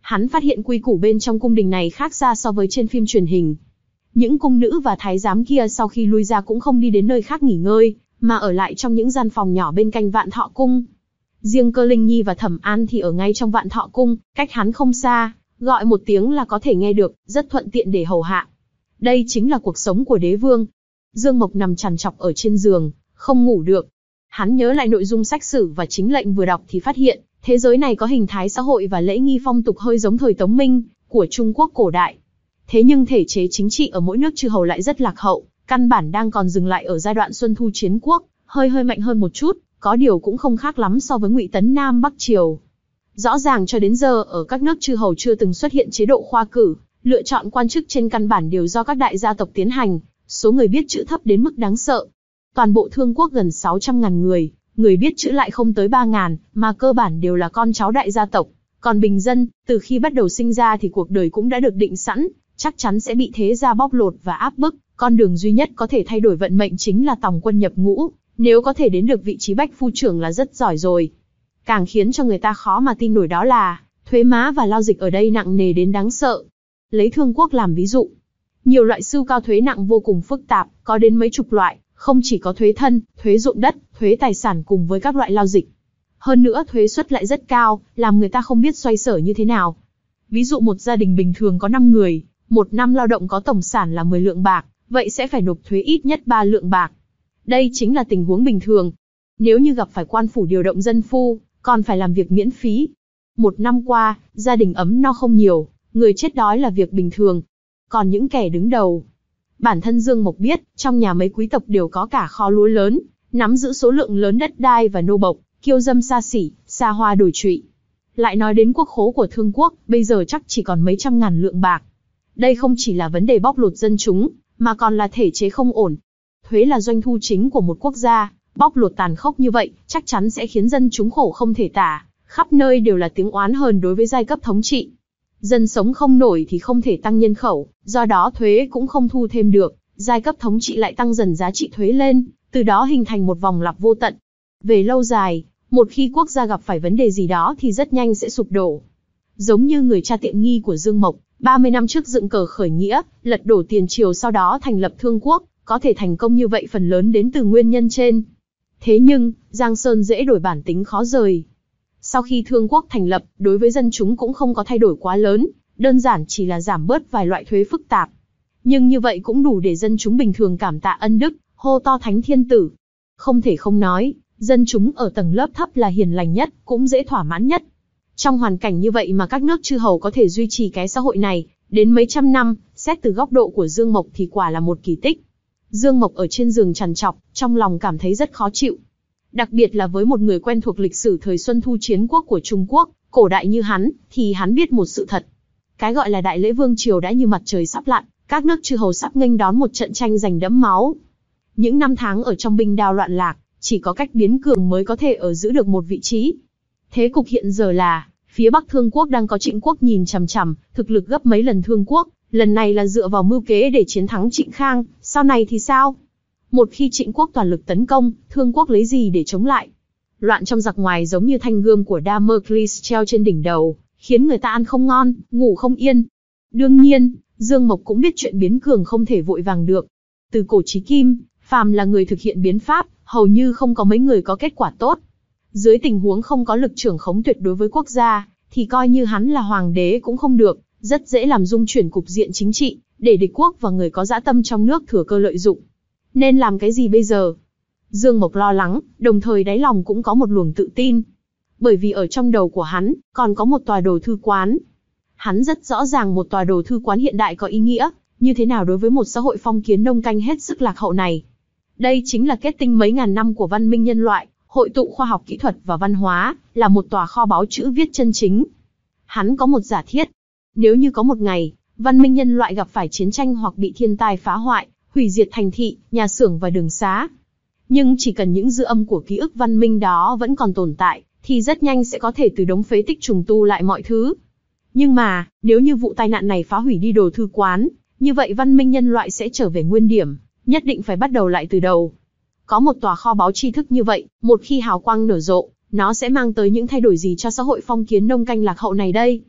Hắn phát hiện quy củ bên trong cung đình này khác xa so với trên phim truyền hình. Những cung nữ và thái giám kia sau khi lui ra cũng không đi đến nơi khác nghỉ ngơi, mà ở lại trong những gian phòng nhỏ bên cạnh Vạn Thọ Cung. Riêng Cơ Linh Nhi và Thẩm An thì ở ngay trong Vạn Thọ Cung, cách hắn không xa, gọi một tiếng là có thể nghe được, rất thuận tiện để hầu hạ. Đây chính là cuộc sống của đế vương. Dương Mộc nằm trằn trọc ở trên giường, không ngủ được. Hắn nhớ lại nội dung sách sử và chính lệnh vừa đọc thì phát hiện, thế giới này có hình thái xã hội và lễ nghi phong tục hơi giống thời Tống Minh của Trung Quốc cổ đại. Thế nhưng thể chế chính trị ở mỗi nước chư hầu lại rất lạc hậu, căn bản đang còn dừng lại ở giai đoạn Xuân Thu Chiến Quốc, hơi hơi mạnh hơn một chút, có điều cũng không khác lắm so với Ngụy Tấn Nam Bắc Triều. Rõ ràng cho đến giờ ở các nước chư hầu chưa từng xuất hiện chế độ khoa cử, lựa chọn quan chức trên căn bản đều do các đại gia tộc tiến hành, số người biết chữ thấp đến mức đáng sợ. Toàn bộ Thương Quốc gần sáu trăm ngàn người, người biết chữ lại không tới ba ngàn, mà cơ bản đều là con cháu đại gia tộc. Còn bình dân, từ khi bắt đầu sinh ra thì cuộc đời cũng đã được định sẵn, chắc chắn sẽ bị thế gia bóc lột và áp bức. Con đường duy nhất có thể thay đổi vận mệnh chính là tòng quân nhập ngũ, nếu có thể đến được vị trí bách phu trưởng là rất giỏi rồi. Càng khiến cho người ta khó mà tin nổi đó là, thuế má và lao dịch ở đây nặng nề đến đáng sợ. Lấy Thương Quốc làm ví dụ, nhiều loại sưu cao thuế nặng vô cùng phức tạp, có đến mấy chục loại, không chỉ có thuế thân, thuế ruộng đất, thuế tài sản cùng với các loại lao dịch. Hơn nữa thuế suất lại rất cao, làm người ta không biết xoay sở như thế nào. Ví dụ một gia đình bình thường có năm người, một năm lao động có tổng sản là mười lượng bạc, vậy sẽ phải nộp thuế ít nhất ba lượng bạc. Đây chính là tình huống bình thường. Nếu như gặp phải quan phủ điều động dân phu, còn phải làm việc miễn phí. Một năm qua, gia đình ấm no không nhiều, người chết đói là việc bình thường. Còn những kẻ đứng đầu, bản thân Dương Mộc biết, trong nhà mấy quý tộc đều có cả kho lúa lớn, nắm giữ số lượng lớn đất đai và nô bộc, kiêu dâm xa xỉ, xa hoa đổi trụy. Lại nói đến quốc khố của Thương Quốc, bây giờ chắc chỉ còn mấy trăm ngàn lượng bạc. Đây không chỉ là vấn đề bóc lột dân chúng, mà còn là thể chế không ổn. Thuế là doanh thu chính của một quốc gia, bóc lột tàn khốc như vậy, chắc chắn sẽ khiến dân chúng khổ không thể tả, khắp nơi đều là tiếng oán hờn đối với giai cấp thống trị. Dân sống không nổi thì không thể tăng nhân khẩu, do đó thuế cũng không thu thêm được, giai cấp thống trị lại tăng dần giá trị thuế lên, từ đó hình thành một vòng lặp vô tận. Về lâu dài, một khi quốc gia gặp phải vấn đề gì đó thì rất nhanh sẽ sụp đổ. Giống như người cha tiện nghi của Dương Mộc, ba mươi năm trước dựng cờ khởi nghĩa, lật đổ tiền triều sau đó thành lập Thương Quốc, có thể thành công như vậy phần lớn đến từ nguyên nhân trên. Thế nhưng, Giang Sơn dễ đổi bản tính khó rời. Sau khi Thương Quốc thành lập, đối với dân chúng cũng không có thay đổi quá lớn, đơn giản chỉ là giảm bớt vài loại thuế phức tạp. Nhưng như vậy cũng đủ để dân chúng bình thường cảm tạ ân đức, hô to thánh thiên tử. Không thể không nói, dân chúng ở tầng lớp thấp là hiền lành nhất, cũng dễ thỏa mãn nhất. Trong hoàn cảnh như vậy mà các nước chư hầu có thể duy trì cái xã hội này, đến mấy trăm năm, xét từ góc độ của Dương Mộc thì quả là một kỳ tích. Dương Mộc ở trên giường trằn trọc, trong lòng cảm thấy rất khó chịu. Đặc biệt là với một người quen thuộc lịch sử thời Xuân Thu Chiến Quốc của Trung Quốc, cổ đại như hắn, thì hắn biết một sự thật. Cái gọi là Đại Lễ Vương Triều đã như mặt trời sắp lặn, các nước chư hầu sắp nghênh đón một trận tranh giành đẫm máu. Những năm tháng ở trong binh đao loạn lạc, chỉ có cách biến cường mới có thể ở giữ được một vị trí. Thế cục hiện giờ là, phía Bắc Thương Quốc đang có Trịnh Quốc nhìn chằm chằm, thực lực gấp mấy lần Thương Quốc, lần này là dựa vào mưu kế để chiến thắng Trịnh Khang, sau này thì sao? Một khi Trịnh Quốc toàn lực tấn công, Thương Quốc lấy gì để chống lại? Loạn trong giặc ngoài giống như thanh gươm của Damocles treo trên đỉnh đầu, khiến người ta ăn không ngon, ngủ không yên. Đương nhiên, Dương Mộc cũng biết chuyện biến cường không thể vội vàng được. Từ cổ chí kim, phàm là người thực hiện biến pháp, hầu như không có mấy người có kết quả tốt. Dưới tình huống không có lực trưởng khống tuyệt đối với quốc gia, thì coi như hắn là hoàng đế cũng không được, rất dễ làm dung chuyển cục diện chính trị, để địch quốc và người có dã tâm trong nước thừa cơ lợi dụng. Nên làm cái gì bây giờ? Dương Mộc lo lắng, đồng thời đáy lòng cũng có một luồng tự tin. Bởi vì ở trong đầu của hắn, còn có một tòa đồ thư quán. Hắn rất rõ ràng một tòa đồ thư quán hiện đại có ý nghĩa, như thế nào đối với một xã hội phong kiến nông canh hết sức lạc hậu này. Đây chính là kết tinh mấy ngàn năm của văn minh nhân loại, hội tụ khoa học kỹ thuật và văn hóa, là một tòa kho báu chữ viết chân chính. Hắn có một giả thiết. Nếu như có một ngày, văn minh nhân loại gặp phải chiến tranh hoặc bị thiên tai phá hoại, hủy diệt thành thị, nhà xưởng và đường xá. Nhưng chỉ cần những dư âm của ký ức văn minh đó vẫn còn tồn tại, thì rất nhanh sẽ có thể từ đống phế tích trùng tu lại mọi thứ. Nhưng mà, nếu như vụ tai nạn này phá hủy đi đồ thư quán, như vậy văn minh nhân loại sẽ trở về nguyên điểm, nhất định phải bắt đầu lại từ đầu. Có một tòa kho báu tri thức như vậy, một khi hào quang nở rộ, nó sẽ mang tới những thay đổi gì cho xã hội phong kiến nông canh lạc hậu này đây?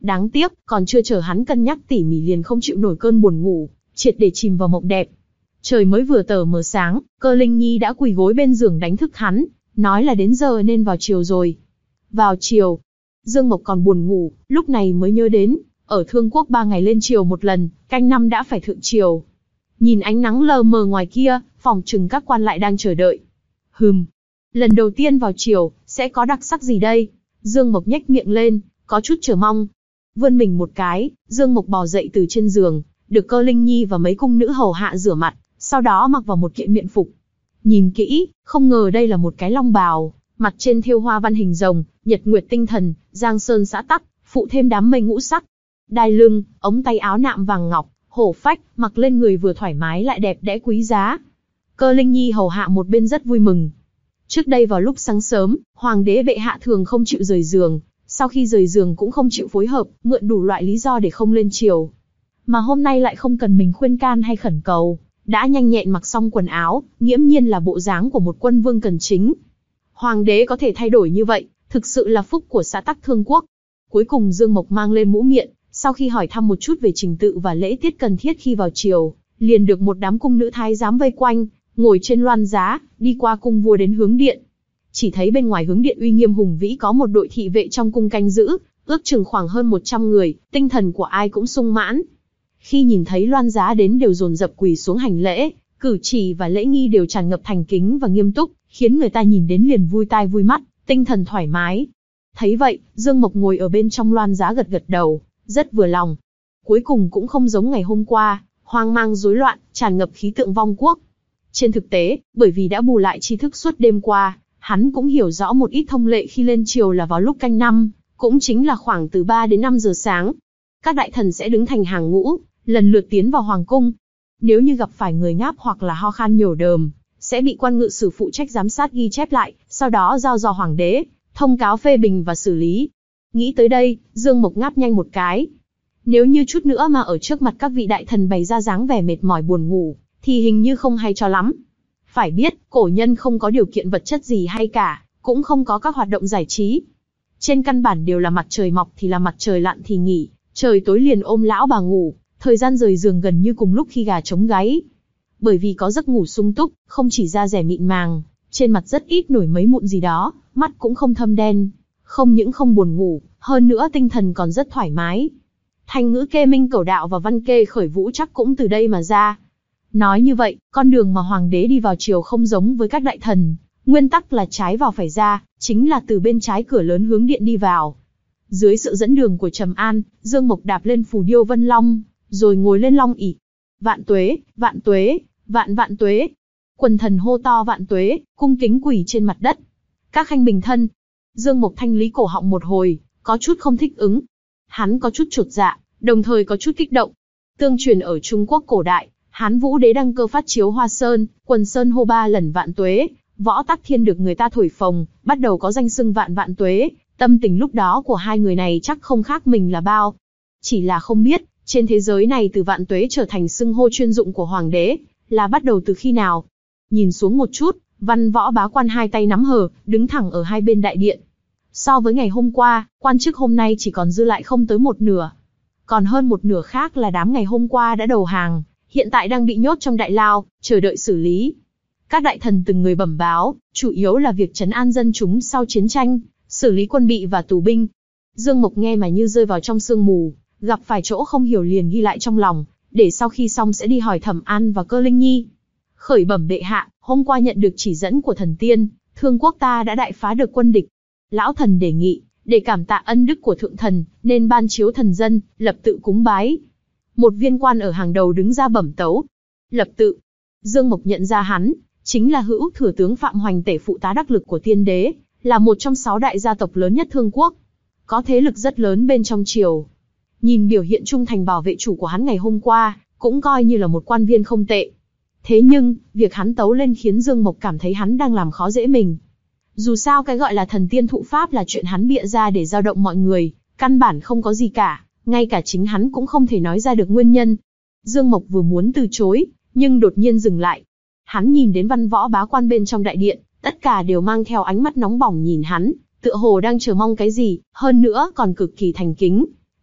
Đáng tiếc, còn chưa chờ hắn cân nhắc tỉ mỉ liền không chịu nổi cơn buồn ngủ, triệt để chìm vào mộng đẹp. Trời mới vừa tờ mờ sáng, Cơ Linh Nhi đã quỳ gối bên giường đánh thức hắn, nói là đến giờ nên vào chiều rồi. Vào chiều, Dương Mộc còn buồn ngủ, lúc này mới nhớ đến, ở Thương Quốc ba ngày lên chiều một lần, canh năm đã phải thượng chiều. Nhìn ánh nắng lờ mờ ngoài kia, phòng chừng các quan lại đang chờ đợi. Hừm, lần đầu tiên vào chiều, sẽ có đặc sắc gì đây? Dương Mộc nhếch miệng lên, có chút chờ mong. Vươn mình một cái, Dương Mộc bò dậy từ trên giường, được Cơ Linh Nhi và mấy cung nữ hầu hạ rửa mặt, sau đó mặc vào một kiện miện phục. Nhìn kỹ, không ngờ đây là một cái long bào, mặt trên thêu hoa văn hình rồng, nhật nguyệt tinh thần, giang sơn xã tắc, phụ thêm đám mây ngũ sắc. Đai lưng, ống tay áo nạm vàng ngọc, hổ phách, mặc lên người vừa thoải mái lại đẹp đẽ quý giá. Cơ Linh Nhi hầu hạ một bên rất vui mừng. Trước đây vào lúc sáng sớm, hoàng đế bệ hạ thường không chịu rời giường, sau khi rời giường cũng không chịu phối hợp, mượn đủ loại lý do để không lên chiều. Mà hôm nay lại không cần mình khuyên can hay khẩn cầu, đã nhanh nhẹn mặc xong quần áo, nghiễm nhiên là bộ dáng của một quân vương cần chính. Hoàng đế có thể thay đổi như vậy, thực sự là phúc của xã tắc Thương Quốc. Cuối cùng Dương Mộc mang lên mũ miện, sau khi hỏi thăm một chút về trình tự và lễ tiết cần thiết khi vào triều, liền được một đám cung nữ thái giám vây quanh, ngồi trên loan giá, đi qua cung vua đến hướng điện. Chỉ thấy bên ngoài hướng điện uy nghiêm hùng vĩ có một đội thị vệ trong cung canh giữ, ước chừng khoảng hơn một trăm người, tinh thần của ai cũng sung mãn. Khi nhìn thấy loan giá đến đều dồn dập quỳ xuống hành lễ, cử chỉ và lễ nghi đều tràn ngập thành kính và nghiêm túc, khiến người ta nhìn đến liền vui tai vui mắt, tinh thần thoải mái. Thấy vậy, Dương Mộc ngồi ở bên trong loan giá gật gật đầu, rất vừa lòng. Cuối cùng cũng không giống ngày hôm qua, hoang mang rối loạn, tràn ngập khí tượng vong quốc. Trên thực tế, bởi vì đã bù lại tri thức suốt đêm qua, hắn cũng hiểu rõ một ít thông lệ khi lên triều là vào lúc canh năm, cũng chính là khoảng từ ba đến năm giờ sáng. Các đại thần sẽ đứng thành hàng ngũ, lần lượt tiến vào hoàng cung. Nếu như gặp phải người ngáp hoặc là ho khan nhổ đờm, sẽ bị quan ngự sử phụ trách giám sát ghi chép lại, sau đó giao do hoàng đế, thông cáo phê bình và xử lý. Nghĩ tới đây, Dương Mộc ngáp nhanh một cái. Nếu như chút nữa mà ở trước mặt các vị đại thần bày ra dáng vẻ mệt mỏi buồn ngủ, thì hình như không hay cho lắm. Phải biết, cổ nhân không có điều kiện vật chất gì hay cả, cũng không có các hoạt động giải trí. Trên căn bản đều là mặt trời mọc thì là mặt trời lặn thì nghỉ, trời tối liền ôm lão bà ngủ, thời gian rời giường gần như cùng lúc khi gà trống gáy. Bởi vì có giấc ngủ sung túc, không chỉ da dẻ mịn màng, trên mặt rất ít nổi mấy mụn gì đó, mắt cũng không thâm đen. Không những không buồn ngủ, hơn nữa tinh thần còn rất thoải mái. Thành ngữ kê minh cẩu đạo và văn kê khởi vũ chắc cũng từ đây mà ra. Nói như vậy, con đường mà hoàng đế đi vào triều không giống với các đại thần, nguyên tắc là trái vào phải ra, chính là từ bên trái cửa lớn hướng điện đi vào. Dưới sự dẫn đường của Trầm An, Dương Mộc đạp lên phù điêu Vân Long, rồi ngồi lên long ỷ. Vạn tuế, vạn tuế, vạn vạn tuế. Quần thần hô to vạn tuế, cung kính quỳ trên mặt đất. Các khanh bình thân. Dương Mộc thanh lý cổ họng một hồi, có chút không thích ứng. Hắn có chút chột dạ, đồng thời có chút kích động. Tương truyền ở Trung Quốc cổ đại, Hán Vũ Đế đăng cơ phát chiếu Hoa Sơn, quần sơn hô ba lần vạn tuế, Võ Tắc Thiên được người ta thổi phồng, bắt đầu có danh xưng vạn vạn tuế. Tâm tình lúc đó của hai người này chắc không khác mình là bao. Chỉ là không biết, trên thế giới này từ vạn tuế trở thành xưng hô chuyên dụng của hoàng đế, là bắt đầu từ khi nào? Nhìn xuống một chút, văn võ bá quan hai tay nắm hờ, đứng thẳng ở hai bên đại điện. So với ngày hôm qua, quan chức hôm nay chỉ còn dư lại không tới một nửa. Còn hơn một nửa khác là đám ngày hôm qua đã đầu hàng, hiện tại đang bị nhốt trong đại lao, chờ đợi xử lý. Các đại thần từng người bẩm báo, chủ yếu là việc trấn an dân chúng sau chiến tranh, xử lý quân bị và tù binh. Dương Mộc nghe mà như rơi vào trong sương mù, gặp phải chỗ không hiểu liền ghi lại trong lòng, để sau khi xong sẽ đi hỏi Thẩm An và Cơ Linh Nhi. Khởi bẩm bệ hạ, hôm qua nhận được chỉ dẫn của thần tiên, Thương Quốc ta đã đại phá được quân địch. Lão thần đề nghị, để cảm tạ ân đức của thượng thần, nên ban chiếu thần dân, lập tự cúng bái. Một viên quan ở hàng đầu đứng ra bẩm tấu. Lập tự. Dương Mộc nhận ra hắn, chính là Hữu thừa tướng Phạm Hoành Tể phụ tá đắc lực của tiên đế, là một trong sáu đại gia tộc lớn nhất Thương Quốc. Có thế lực rất lớn bên trong triều. Nhìn biểu hiện trung thành bảo vệ chủ của hắn ngày hôm qua, cũng coi như là một quan viên không tệ. Thế nhưng, việc hắn tấu lên khiến Dương Mộc cảm thấy hắn đang làm khó dễ mình. Dù sao cái gọi là thần tiên thụ pháp là chuyện hắn bịa ra để dao động mọi người, căn bản không có gì cả, ngay cả chính hắn cũng không thể nói ra được nguyên nhân. Dương Mộc vừa muốn từ chối, nhưng đột nhiên dừng lại. Hắn nhìn đến văn võ bá quan bên trong đại điện, tất cả đều mang theo ánh mắt nóng bỏng nhìn hắn, tựa hồ đang chờ mong cái gì, hơn nữa còn cực kỳ thành kính.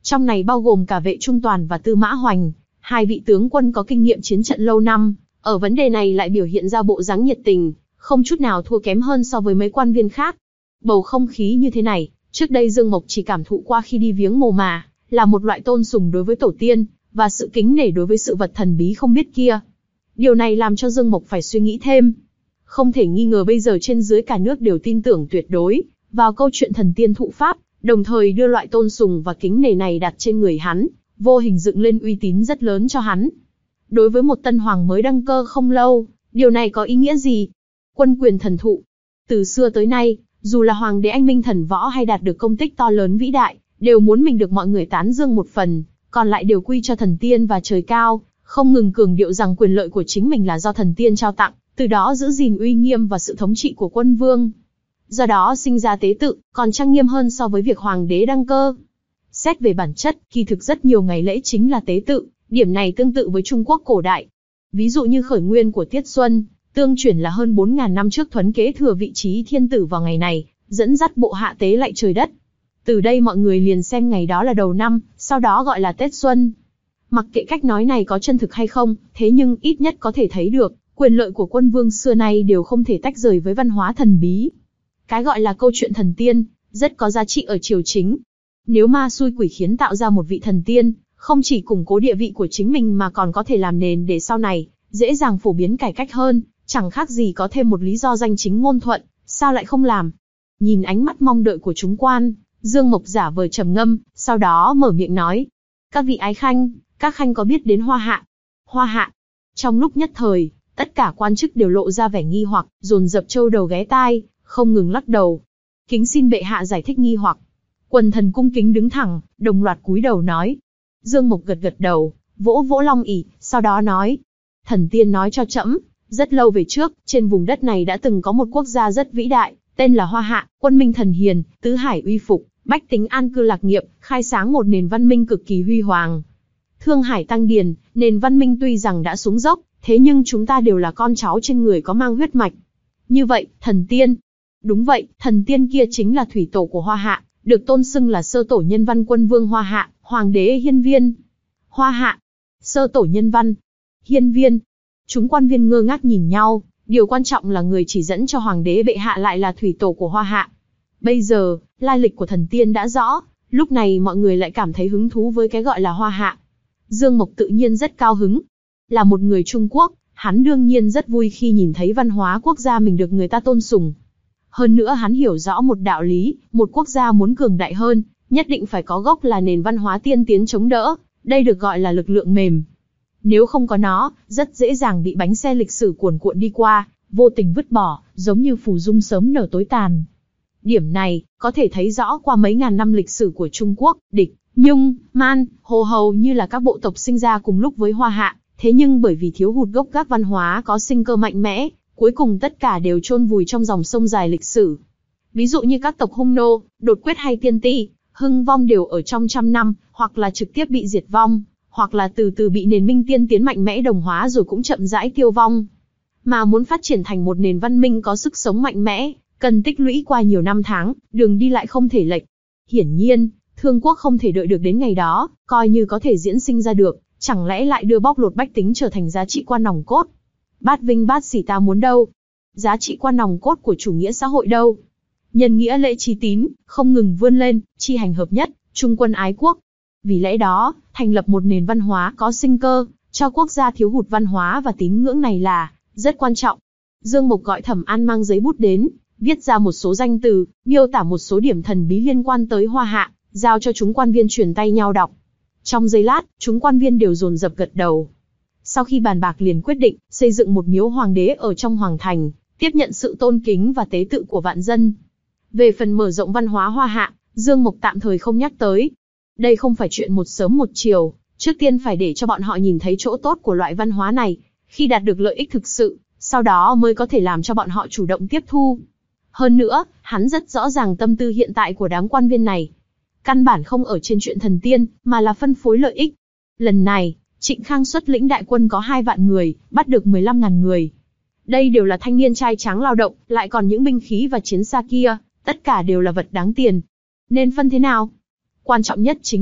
Trong này bao gồm cả Vệ Trung Toàn và Tư Mã Hoành, hai vị tướng quân có kinh nghiệm chiến trận lâu năm, ở vấn đề này lại biểu hiện ra bộ dáng nhiệt tình, không chút nào thua kém hơn so với mấy quan viên khác. Bầu không khí như thế này, trước đây Dương Mộc chỉ cảm thụ qua khi đi viếng mồ mà, là một loại tôn sùng đối với tổ tiên, và sự kính nể đối với sự vật thần bí không biết kia. Điều này làm cho Dương Mộc phải suy nghĩ thêm. Không thể nghi ngờ bây giờ trên dưới cả nước đều tin tưởng tuyệt đối vào câu chuyện thần tiên thụ pháp, đồng thời đưa loại tôn sùng và kính nể này đặt trên người hắn, vô hình dựng lên uy tín rất lớn cho hắn. Đối với một tân hoàng mới đăng cơ không lâu, điều này có ý nghĩa gì? Quân quyền thần thụ. Từ xưa tới nay, dù là hoàng đế anh minh thần võ hay đạt được công tích to lớn vĩ đại, đều muốn mình được mọi người tán dương một phần, còn lại đều quy cho thần tiên và trời cao, không ngừng cường điệu rằng quyền lợi của chính mình là do thần tiên trao tặng, từ đó giữ gìn uy nghiêm và sự thống trị của quân vương. Do đó sinh ra tế tự, còn trang nghiêm hơn so với việc hoàng đế đăng cơ. Xét về bản chất, kỳ thực rất nhiều ngày lễ chính là tế tự, điểm này tương tự với Trung Quốc cổ đại. Ví dụ như khởi nguyên của Tiết Xuân, tương truyền là hơn bốn nghìn năm trước Thuấn kế thừa vị trí thiên tử vào ngày này, dẫn dắt bộ hạ tế lạy trời đất. Từ đây mọi người liền xem ngày đó là đầu năm, sau đó gọi là Tết Xuân. Mặc kệ cách nói này có chân thực hay không, thế nhưng ít nhất có thể thấy được, quyền lợi của quân vương xưa nay đều không thể tách rời với văn hóa thần bí. Cái gọi là câu chuyện thần tiên, rất có giá trị ở triều chính. Nếu ma xui quỷ khiến tạo ra một vị thần tiên, không chỉ củng cố địa vị của chính mình mà còn có thể làm nền để sau này, dễ dàng phổ biến cải cách hơn, chẳng khác gì có thêm một lý do danh chính ngôn thuận, sao lại không làm? Nhìn ánh mắt mong đợi của chúng quan, Dương Mộc giả vờ trầm ngâm, sau đó mở miệng nói. Các vị ái khanh, các khanh có biết đến Hoa Hạ? Hoa Hạ. Trong lúc nhất thời, tất cả quan chức đều lộ ra vẻ nghi hoặc, dồn dập châu đầu ghé tai, không ngừng lắc đầu. Kính xin bệ hạ giải thích nghi hoặc. Quần thần cung kính đứng thẳng, đồng loạt cúi đầu nói. Dương Mộc gật gật đầu, vỗ vỗ long ỷ, sau đó nói. Thần tiên nói cho trẫm, rất lâu về trước, trên vùng đất này đã từng có một quốc gia rất vĩ đại, tên là Hoa Hạ, quân minh thần hiền, tứ hải uy phục, bách tính an cư lạc nghiệp, khai sáng một nền văn minh cực kỳ huy hoàng. Thương hải tăng điền, nền văn minh tuy rằng đã xuống dốc, thế nhưng chúng ta đều là con cháu trên người có mang huyết mạch. Như vậy, thần tiên. Đúng vậy, thần tiên kia chính là thủy tổ của Hoa Hạ, được tôn xưng là sơ tổ nhân văn quân vương Hoa Hạ, hoàng đế hiên viên. Hoa Hạ, sơ tổ nhân văn, hiên viên. Chúng quan viên ngơ ngác nhìn nhau, điều quan trọng là người chỉ dẫn cho hoàng đế bệ hạ lại là thủy tổ của Hoa Hạ. Bây giờ, lai lịch của thần tiên đã rõ, lúc này mọi người lại cảm thấy hứng thú với cái gọi là Hoa Hạ. Dương Mộc tự nhiên rất cao hứng. Là một người Trung Quốc, hắn đương nhiên rất vui khi nhìn thấy văn hóa quốc gia mình được người ta tôn sùng. Hơn nữa hắn hiểu rõ một đạo lý, một quốc gia muốn cường đại hơn, nhất định phải có gốc là nền văn hóa tiên tiến chống đỡ, đây được gọi là lực lượng mềm. Nếu không có nó, rất dễ dàng bị bánh xe lịch sử cuồn cuộn đi qua, vô tình vứt bỏ, giống như phù dung sớm nở tối tàn. Điểm này, có thể thấy rõ qua mấy ngàn năm lịch sử của Trung Quốc, Địch, Nhung, Man, Hồ hầu như là các bộ tộc sinh ra cùng lúc với Hoa Hạ, thế nhưng bởi vì thiếu hụt gốc gác văn hóa có sinh cơ mạnh mẽ, cuối cùng tất cả đều chôn vùi trong dòng sông dài lịch sử. Ví dụ như các tộc Hung Nô, Đột Quyết hay Tiên Ti, hưng vong đều ở trong trăm năm, hoặc là trực tiếp bị diệt vong, hoặc là từ từ bị nền minh tiên tiến mạnh mẽ đồng hóa rồi cũng chậm rãi tiêu vong. Mà muốn phát triển thành một nền văn minh có sức sống mạnh mẽ, cần tích lũy qua nhiều năm tháng, đường đi lại không thể lệch. Hiển nhiên, Thương Quốc không thể đợi được đến ngày đó, coi như có thể diễn sinh ra được, chẳng lẽ lại đưa bóc lột bách tính trở thành giá trị quan nòng cốt? Bát vinh bát sỉ ta muốn đâu? Giá trị quan nòng cốt của chủ nghĩa xã hội đâu? Nhân nghĩa lễ trí tín, không ngừng vươn lên, chi hành hợp nhất, trung quân ái quốc. Vì lẽ đó, thành lập một nền văn hóa có sinh cơ, cho quốc gia thiếu hụt văn hóa và tín ngưỡng này là rất quan trọng. Dương Mộc gọi Thẩm An mang giấy bút đến, viết ra một số danh từ, miêu tả một số điểm thần bí liên quan tới Hoa Hạ, giao cho chúng quan viên truyền tay nhau đọc. Trong giây lát, chúng quan viên đều dồn dập gật đầu. Sau khi bàn bạc liền quyết định xây dựng một miếu hoàng đế ở trong hoàng thành, tiếp nhận sự tôn kính và tế tự của vạn dân. Về phần mở rộng văn hóa Hoa Hạ, Dương Mộc tạm thời không nhắc tới. Đây không phải chuyện một sớm một chiều, trước tiên phải để cho bọn họ nhìn thấy chỗ tốt của loại văn hóa này, khi đạt được lợi ích thực sự, sau đó mới có thể làm cho bọn họ chủ động tiếp thu. Hơn nữa, hắn rất rõ ràng tâm tư hiện tại của đám quan viên này. Căn bản không ở trên chuyện thần tiên, mà là phân phối lợi ích. Lần này, Trịnh Khang xuất lĩnh đại quân có hai vạn người, bắt được mười lăm nghìn người. Đây đều là thanh niên trai tráng lao động, lại còn những binh khí và chiến xa kia, tất cả đều là vật đáng tiền. Nên phân thế nào? Quan trọng nhất chính là,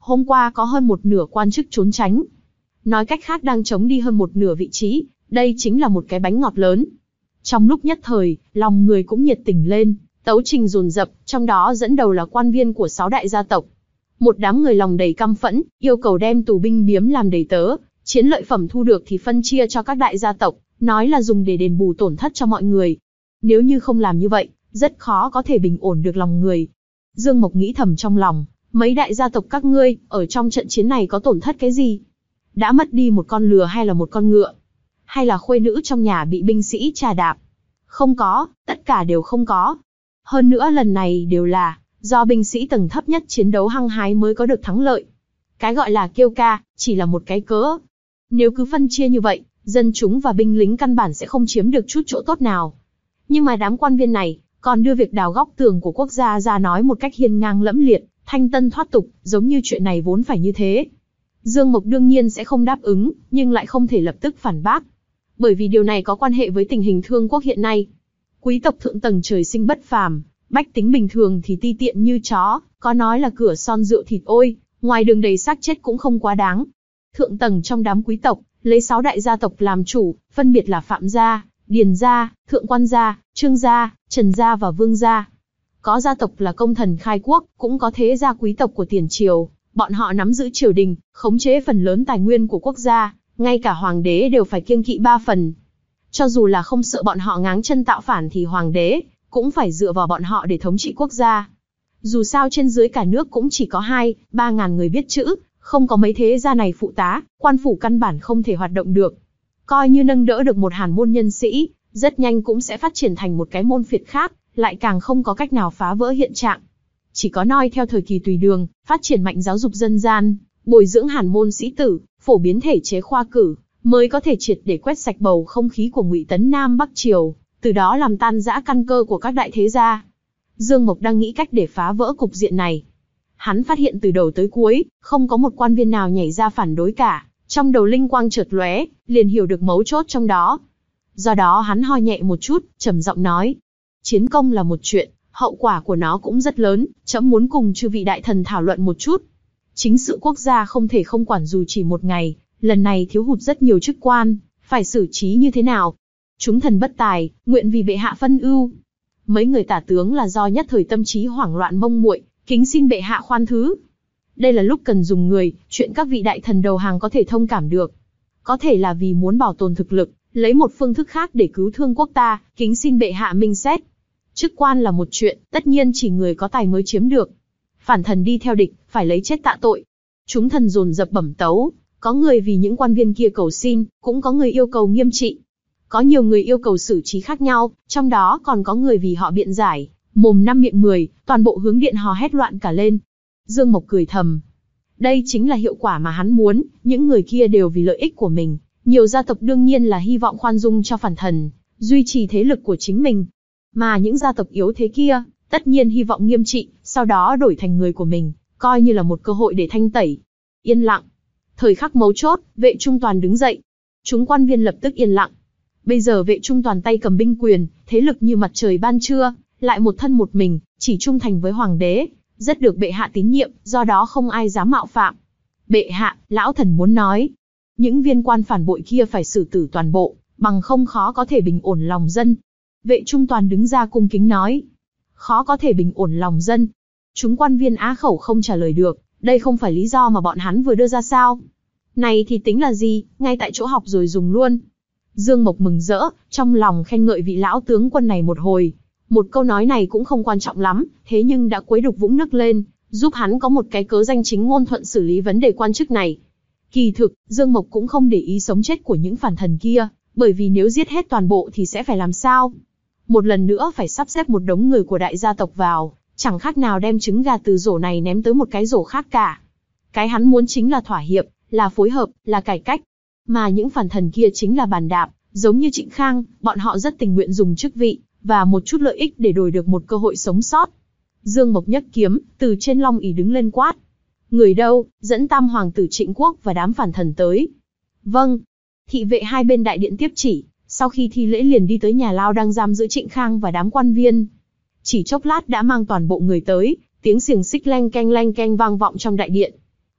Hôm qua có hơn một nửa quan chức trốn tránh. Nói cách khác đang chống đi hơn một nửa vị trí, đây chính là một cái bánh ngọt lớn. Trong lúc nhất thời, lòng người cũng nhiệt tình lên, tấu trình dồn dập, trong đó dẫn đầu là quan viên của sáu đại gia tộc. Một đám người lòng đầy căm phẫn, yêu cầu đem tù binh biếm làm đầy tớ, chiến lợi phẩm thu được thì phân chia cho các đại gia tộc, nói là dùng để đền bù tổn thất cho mọi người. Nếu như không làm như vậy, rất khó có thể bình ổn được lòng người. Dương Mộc nghĩ thầm trong lòng, mấy đại gia tộc các ngươi, ở trong trận chiến này có tổn thất cái gì? Đã mất đi một con lừa hay là một con ngựa? Hay là khuê nữ trong nhà bị binh sĩ trà đạp? Không có, tất cả đều không có. Hơn nữa lần này đều là do binh sĩ tầng thấp nhất chiến đấu hăng hái mới có được thắng lợi. Cái gọi là kêu ca, chỉ là một cái cớ. Nếu cứ phân chia như vậy, dân chúng và binh lính căn bản sẽ không chiếm được chút chỗ tốt nào. Nhưng mà đám quan viên này còn đưa việc đào góc tường của quốc gia ra nói một cách hiên ngang lẫm liệt, thanh tân thoát tục, giống như chuyện này vốn phải như thế. Dương Mộc đương nhiên sẽ không đáp ứng, nhưng lại không thể lập tức phản bác. Bởi vì điều này có quan hệ với tình hình thương quốc hiện nay. Quý tộc thượng tầng trời sinh bất phàm, bách tính bình thường thì ti tiện như chó, có nói là cửa son rượu thịt ôi, ngoài đường đầy xác chết cũng không quá đáng. Thượng tầng trong đám quý tộc, lấy sáu đại gia tộc làm chủ, phân biệt là Phạm gia, Điền gia, Thượng quan gia, Trương gia, Trần gia và Vương gia. Có gia tộc là công thần khai quốc, cũng có thế gia quý tộc của tiền triều, bọn họ nắm giữ triều đình, khống chế phần lớn tài nguyên của quốc gia, ngay cả hoàng đế đều phải kiêng kỵ ba phần. Cho dù là không sợ bọn họ ngáng chân tạo phản thì hoàng đế cũng phải dựa vào bọn họ để thống trị quốc gia. Dù sao trên dưới cả nước cũng chỉ có hai, ba ngàn người biết chữ, không có mấy thế gia này phụ tá, quan phủ căn bản không thể hoạt động được. Coi như nâng đỡ được một hàn môn nhân sĩ, rất nhanh cũng sẽ phát triển thành một cái môn phiệt khác, lại càng không có cách nào phá vỡ hiện trạng. Chỉ có noi theo thời kỳ tùy đường, phát triển mạnh giáo dục dân gian, bồi dưỡng hàn môn sĩ tử, phổ biến thể chế khoa cử, mới có thể triệt để quét sạch bầu không khí của Ngụy Tấn Nam Bắc Triều, từ đó làm tan rã căn cơ của các đại thế gia. Dương Mộc đang nghĩ cách để phá vỡ cục diện này. Hắn phát hiện từ đầu tới cuối, không có một quan viên nào nhảy ra phản đối cả, trong đầu linh quang chợt lóe, liền hiểu được mấu chốt trong đó. Do đó hắn ho nhẹ một chút, trầm giọng nói: chiến công là một chuyện, hậu quả của nó cũng rất lớn, trẫm muốn cùng chư vị đại thần thảo luận một chút. Chính sự quốc gia không thể không quản dù chỉ một ngày, lần này thiếu hụt rất nhiều chức quan, phải xử trí như thế nào? Chúng thần bất tài, nguyện vì bệ hạ phân ưu. Mấy người tả tướng là do nhất thời tâm trí hoảng loạn mông muội, kính xin bệ hạ khoan thứ. Đây là lúc cần dùng người, chuyện các vị đại thần đầu hàng có thể thông cảm được. Có thể là vì muốn bảo tồn thực lực, lấy một phương thức khác để cứu thương quốc ta, kính xin bệ hạ minh xét. Chức quan là một chuyện, tất nhiên chỉ người có tài mới chiếm được. Phản thần đi theo địch, phải lấy chết tạ tội. Chúng thần dồn dập bẩm tấu, có người vì những quan viên kia cầu xin, cũng có người yêu cầu nghiêm trị. Có nhiều người yêu cầu xử trí khác nhau, trong đó còn có người vì họ biện giải, mồm năm miệng mười, toàn bộ hướng điện hò hét loạn cả lên. Dương Mộc cười thầm. Đây chính là hiệu quả mà hắn muốn, những người kia đều vì lợi ích của mình. Nhiều gia tộc đương nhiên là hy vọng khoan dung cho phản thần, duy trì thế lực của chính mình. Mà những gia tộc yếu thế kia, tất nhiên hy vọng nghiêm trị, sau đó đổi thành người của mình, coi như là một cơ hội để thanh tẩy. Yên lặng. Thời khắc mấu chốt, Vệ Trung Toàn đứng dậy. Chúng quan viên lập tức yên lặng. Bây giờ Vệ Trung Toàn tay cầm binh quyền, thế lực như mặt trời ban trưa, lại một thân một mình, chỉ trung thành với hoàng đế, rất được bệ hạ tín nhiệm, do đó không ai dám mạo phạm. Bệ hạ, lão thần muốn nói, những viên quan phản bội kia phải xử tử toàn bộ, bằng không khó có thể bình ổn lòng dân. Vệ Trung Toàn đứng ra cung kính nói, khó có thể bình ổn lòng dân. Chúng quan viên á khẩu không trả lời được, đây không phải lý do mà bọn hắn vừa đưa ra sao? Này thì tính là gì, ngay tại chỗ học rồi dùng luôn. Dương Mộc mừng rỡ, trong lòng khen ngợi vị lão tướng quân này một hồi. Một câu nói này cũng không quan trọng lắm, thế nhưng đã quấy đục vũng nước lên, giúp hắn có một cái cớ danh chính ngôn thuận xử lý vấn đề quan chức này. Kỳ thực, Dương Mộc cũng không để ý sống chết của những phản thần kia, bởi vì nếu giết hết toàn bộ thì sẽ phải làm sao? Một lần nữa phải sắp xếp một đống người của đại gia tộc vào, chẳng khác nào đem trứng gà từ rổ này ném tới một cái rổ khác cả. Cái hắn muốn chính là thỏa hiệp, là phối hợp, là cải cách. Mà những phản thần kia chính là bàn đạp, giống như Trịnh Khang, bọn họ rất tình nguyện dùng chức vị và một chút lợi ích để đổi được một cơ hội sống sót. Dương Mộc nhấc kiếm, từ trên long ỷ đứng lên quát. Người đâu, dẫn tam hoàng tử Trịnh Quốc và đám phản thần tới. Vâng. Thị vệ hai bên đại điện tiếp chỉ, sau khi thi lễ liền đi tới nhà lao đang giam giữ Trịnh Khang và đám quan viên. Chỉ chốc lát đã mang toàn bộ người tới, tiếng xiềng xích leng keng leng keng vang vọng trong đại điện.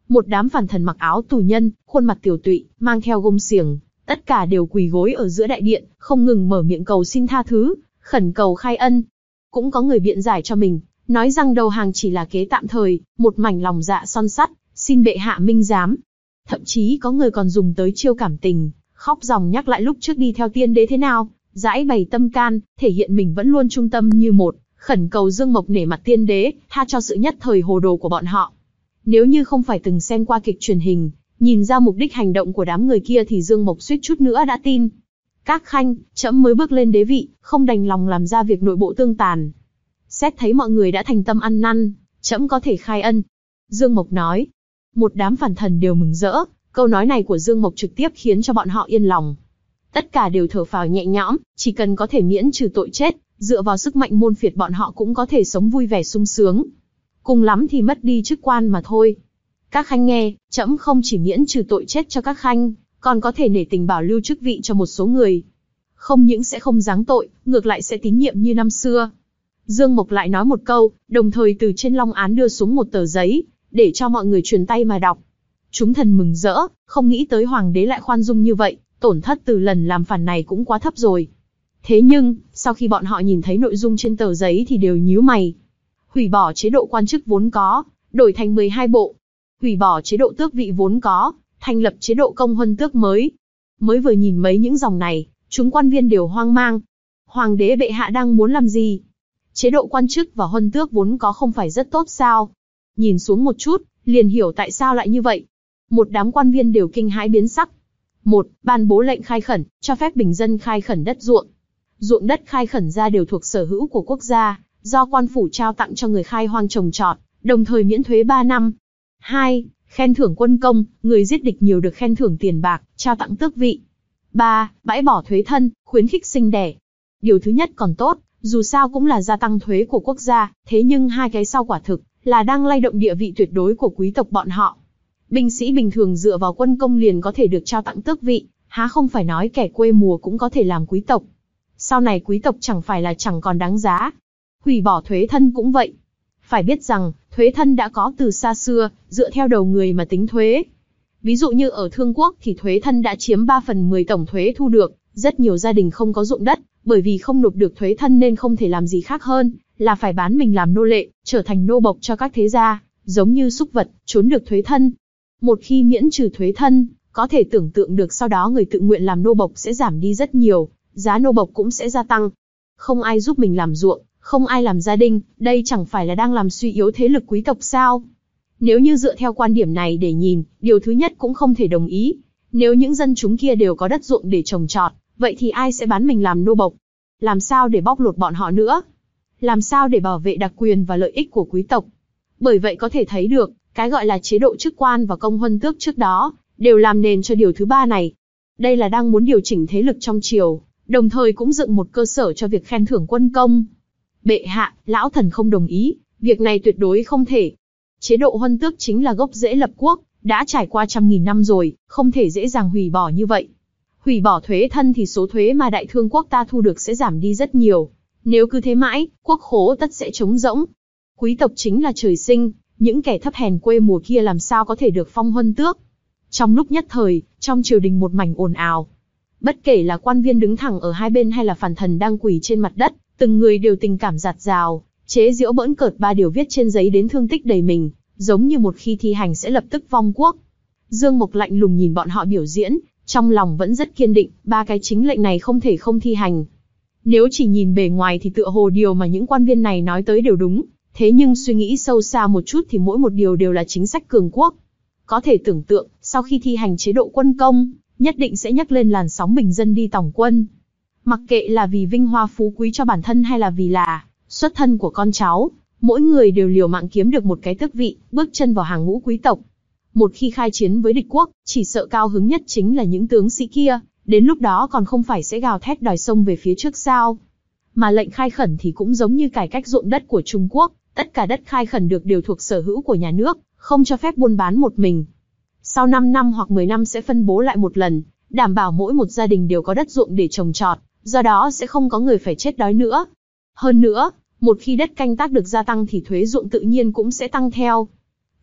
Một đám phản thần mặc áo tù nhân, khuôn mặt tiều tụy, mang theo gông xiềng, tất cả đều quỳ gối ở giữa đại điện, không ngừng mở miệng cầu xin tha thứ, khẩn cầu khai ân. Cũng có người biện giải cho mình, nói rằng đầu hàng chỉ là kế tạm thời, một mảnh lòng dạ son sắt, xin bệ hạ minh giám. Thậm chí có người còn dùng tới chiêu cảm tình, khóc ròng nhắc lại lúc trước đi theo tiên đế thế nào, giải bày tâm can, thể hiện mình vẫn luôn trung tâm như một, khẩn cầu Dương Mộc nể mặt tiên đế, tha cho sự nhất thời hồ đồ của bọn họ. Nếu như không phải từng xem qua kịch truyền hình, nhìn ra mục đích hành động của đám người kia thì Dương Mộc suýt chút nữa đã tin. Các khanh, trẫm mới bước lên đế vị, không đành lòng làm ra việc nội bộ tương tàn. Xét thấy mọi người đã thành tâm ăn năn, trẫm có thể khai ân. Dương Mộc nói. Một đám phản thần đều mừng rỡ, câu nói này của Dương Mộc trực tiếp khiến cho bọn họ yên lòng. Tất cả đều thở phào nhẹ nhõm, chỉ cần có thể miễn trừ tội chết, dựa vào sức mạnh môn phiệt bọn họ cũng có thể sống vui vẻ sung sướng. Cùng lắm thì mất đi chức quan mà thôi. Các khanh nghe, trẫm không chỉ miễn trừ tội chết cho các khanh, còn có thể nể tình bảo lưu chức vị cho một số người. Không những sẽ không giáng tội, ngược lại sẽ tín nhiệm như năm xưa. Dương Mộc lại nói một câu, đồng thời từ trên long án đưa xuống một tờ giấy, để cho mọi người truyền tay mà đọc. Chúng thần mừng rỡ, không nghĩ tới hoàng đế lại khoan dung như vậy, tổn thất từ lần làm phản này cũng quá thấp rồi. Thế nhưng, sau khi bọn họ nhìn thấy nội dung trên tờ giấy thì đều nhíu mày. Hủy bỏ chế độ quan chức vốn có, đổi thành mười hai bộ. Hủy bỏ chế độ tước vị vốn có, thành lập chế độ công huân tước mới. Mới vừa nhìn mấy những dòng này, chúng quan viên đều hoang mang. Hoàng đế bệ hạ đang muốn làm gì? Chế độ quan chức và huân tước vốn có không phải rất tốt sao? Nhìn xuống một chút, liền hiểu tại sao lại như vậy. Một đám quan viên đều kinh hãi biến sắc. Một, ban bố lệnh khai khẩn, cho phép bình dân khai khẩn đất ruộng. Ruộng đất khai khẩn ra đều thuộc sở hữu của quốc gia, do quan phủ trao tặng cho người khai hoang trồng trọt, đồng thời miễn thuế ba năm. Hai, khen thưởng quân công, người giết địch nhiều được khen thưởng tiền bạc, trao tặng tước vị. Ba, bãi bỏ thuế thân, khuyến khích sinh đẻ. Điều thứ nhất còn tốt, dù sao cũng là gia tăng thuế của quốc gia, thế nhưng hai cái sau quả thực là đang lay động địa vị tuyệt đối của quý tộc bọn họ. Binh sĩ bình thường dựa vào quân công liền có thể được trao tặng tước vị, há không phải nói kẻ quê mùa cũng có thể làm quý tộc. Sau này quý tộc chẳng phải là chẳng còn đáng giá. Hủy bỏ thuế thân cũng vậy. Phải biết rằng, thuế thân đã có từ xa xưa, dựa theo đầu người mà tính thuế. Ví dụ như ở Thương Quốc thì thuế thân đã chiếm ba phần mười tổng thuế thu được, rất nhiều gia đình không có ruộng đất, bởi vì không nộp được thuế thân nên không thể làm gì khác hơn, là phải bán mình làm nô lệ, trở thành nô bộc cho các thế gia, giống như súc vật, trốn được thuế thân. Một khi miễn trừ thuế thân, có thể tưởng tượng được sau đó người tự nguyện làm nô bộc sẽ giảm đi rất nhiều, giá nô bộc cũng sẽ gia tăng. Không ai giúp mình làm ruộng, không ai làm gia đình, đây chẳng phải là đang làm suy yếu thế lực quý tộc sao? Nếu như dựa theo quan điểm này để nhìn, điều thứ nhất cũng không thể đồng ý. Nếu những dân chúng kia đều có đất ruộng để trồng trọt, vậy thì ai sẽ bán mình làm nô bộc? Làm sao để bóc lột bọn họ nữa? Làm sao để bảo vệ đặc quyền và lợi ích của quý tộc? Bởi vậy có thể thấy được, cái gọi là chế độ chức quan và công huân tước trước đó, đều làm nền cho điều thứ ba này. Đây là đang muốn điều chỉnh thế lực trong triều, đồng thời cũng dựng một cơ sở cho việc khen thưởng quân công. Bệ hạ, lão thần không đồng ý, việc này tuyệt đối không thể. Chế độ huân tước chính là gốc rễ lập quốc, đã trải qua trăm nghìn năm rồi, không thể dễ dàng hủy bỏ như vậy. Hủy bỏ thuế thân thì số thuế mà Đại Thương quốc ta thu được sẽ giảm đi rất nhiều. Nếu cứ thế mãi, quốc khố tất sẽ trống rỗng. Quý tộc chính là trời sinh, những kẻ thấp hèn quê mùa kia làm sao có thể được phong huân tước. Trong lúc nhất thời, trong triều đình một mảnh ồn ào. Bất kể là quan viên đứng thẳng ở hai bên hay là phản thần đang quỳ trên mặt đất, từng người đều tình cảm dạt dào, chế giễu bỡn cợt ba điều viết trên giấy đến thương tích đầy mình, giống như một khi thi hành sẽ lập tức vong quốc. Dương Mộc lạnh lùng nhìn bọn họ biểu diễn, trong lòng vẫn rất kiên định, ba cái chính lệnh này không thể không thi hành. Nếu chỉ nhìn bề ngoài thì tựa hồ điều mà những quan viên này nói tới đều đúng, thế nhưng suy nghĩ sâu xa một chút thì mỗi một điều đều là chính sách cường quốc. Có thể tưởng tượng, sau khi thi hành chế độ quân công, nhất định sẽ nhấc lên làn sóng bình dân đi tòng quân. Mặc kệ là vì vinh hoa phú quý cho bản thân hay là vì là xuất thân của con cháu, mỗi người đều liều mạng kiếm được một cái tước vị, bước chân vào hàng ngũ quý tộc. Một khi khai chiến với địch quốc, chỉ sợ cao hứng nhất chính là những tướng sĩ kia, đến lúc đó còn không phải sẽ gào thét đòi xông về phía trước sao. Mà lệnh khai khẩn thì cũng giống như cải cách ruộng đất của Trung Quốc, tất cả đất khai khẩn được đều thuộc sở hữu của nhà nước, không cho phép buôn bán một mình. Sau năm năm hoặc mười năm sẽ phân bố lại một lần, đảm bảo mỗi một gia đình đều có đất ruộng để trồng trọt, do đó sẽ không có người phải chết đói nữa. Hơn nữa, một khi đất canh tác được gia tăng thì thuế ruộng tự nhiên cũng sẽ tăng theo.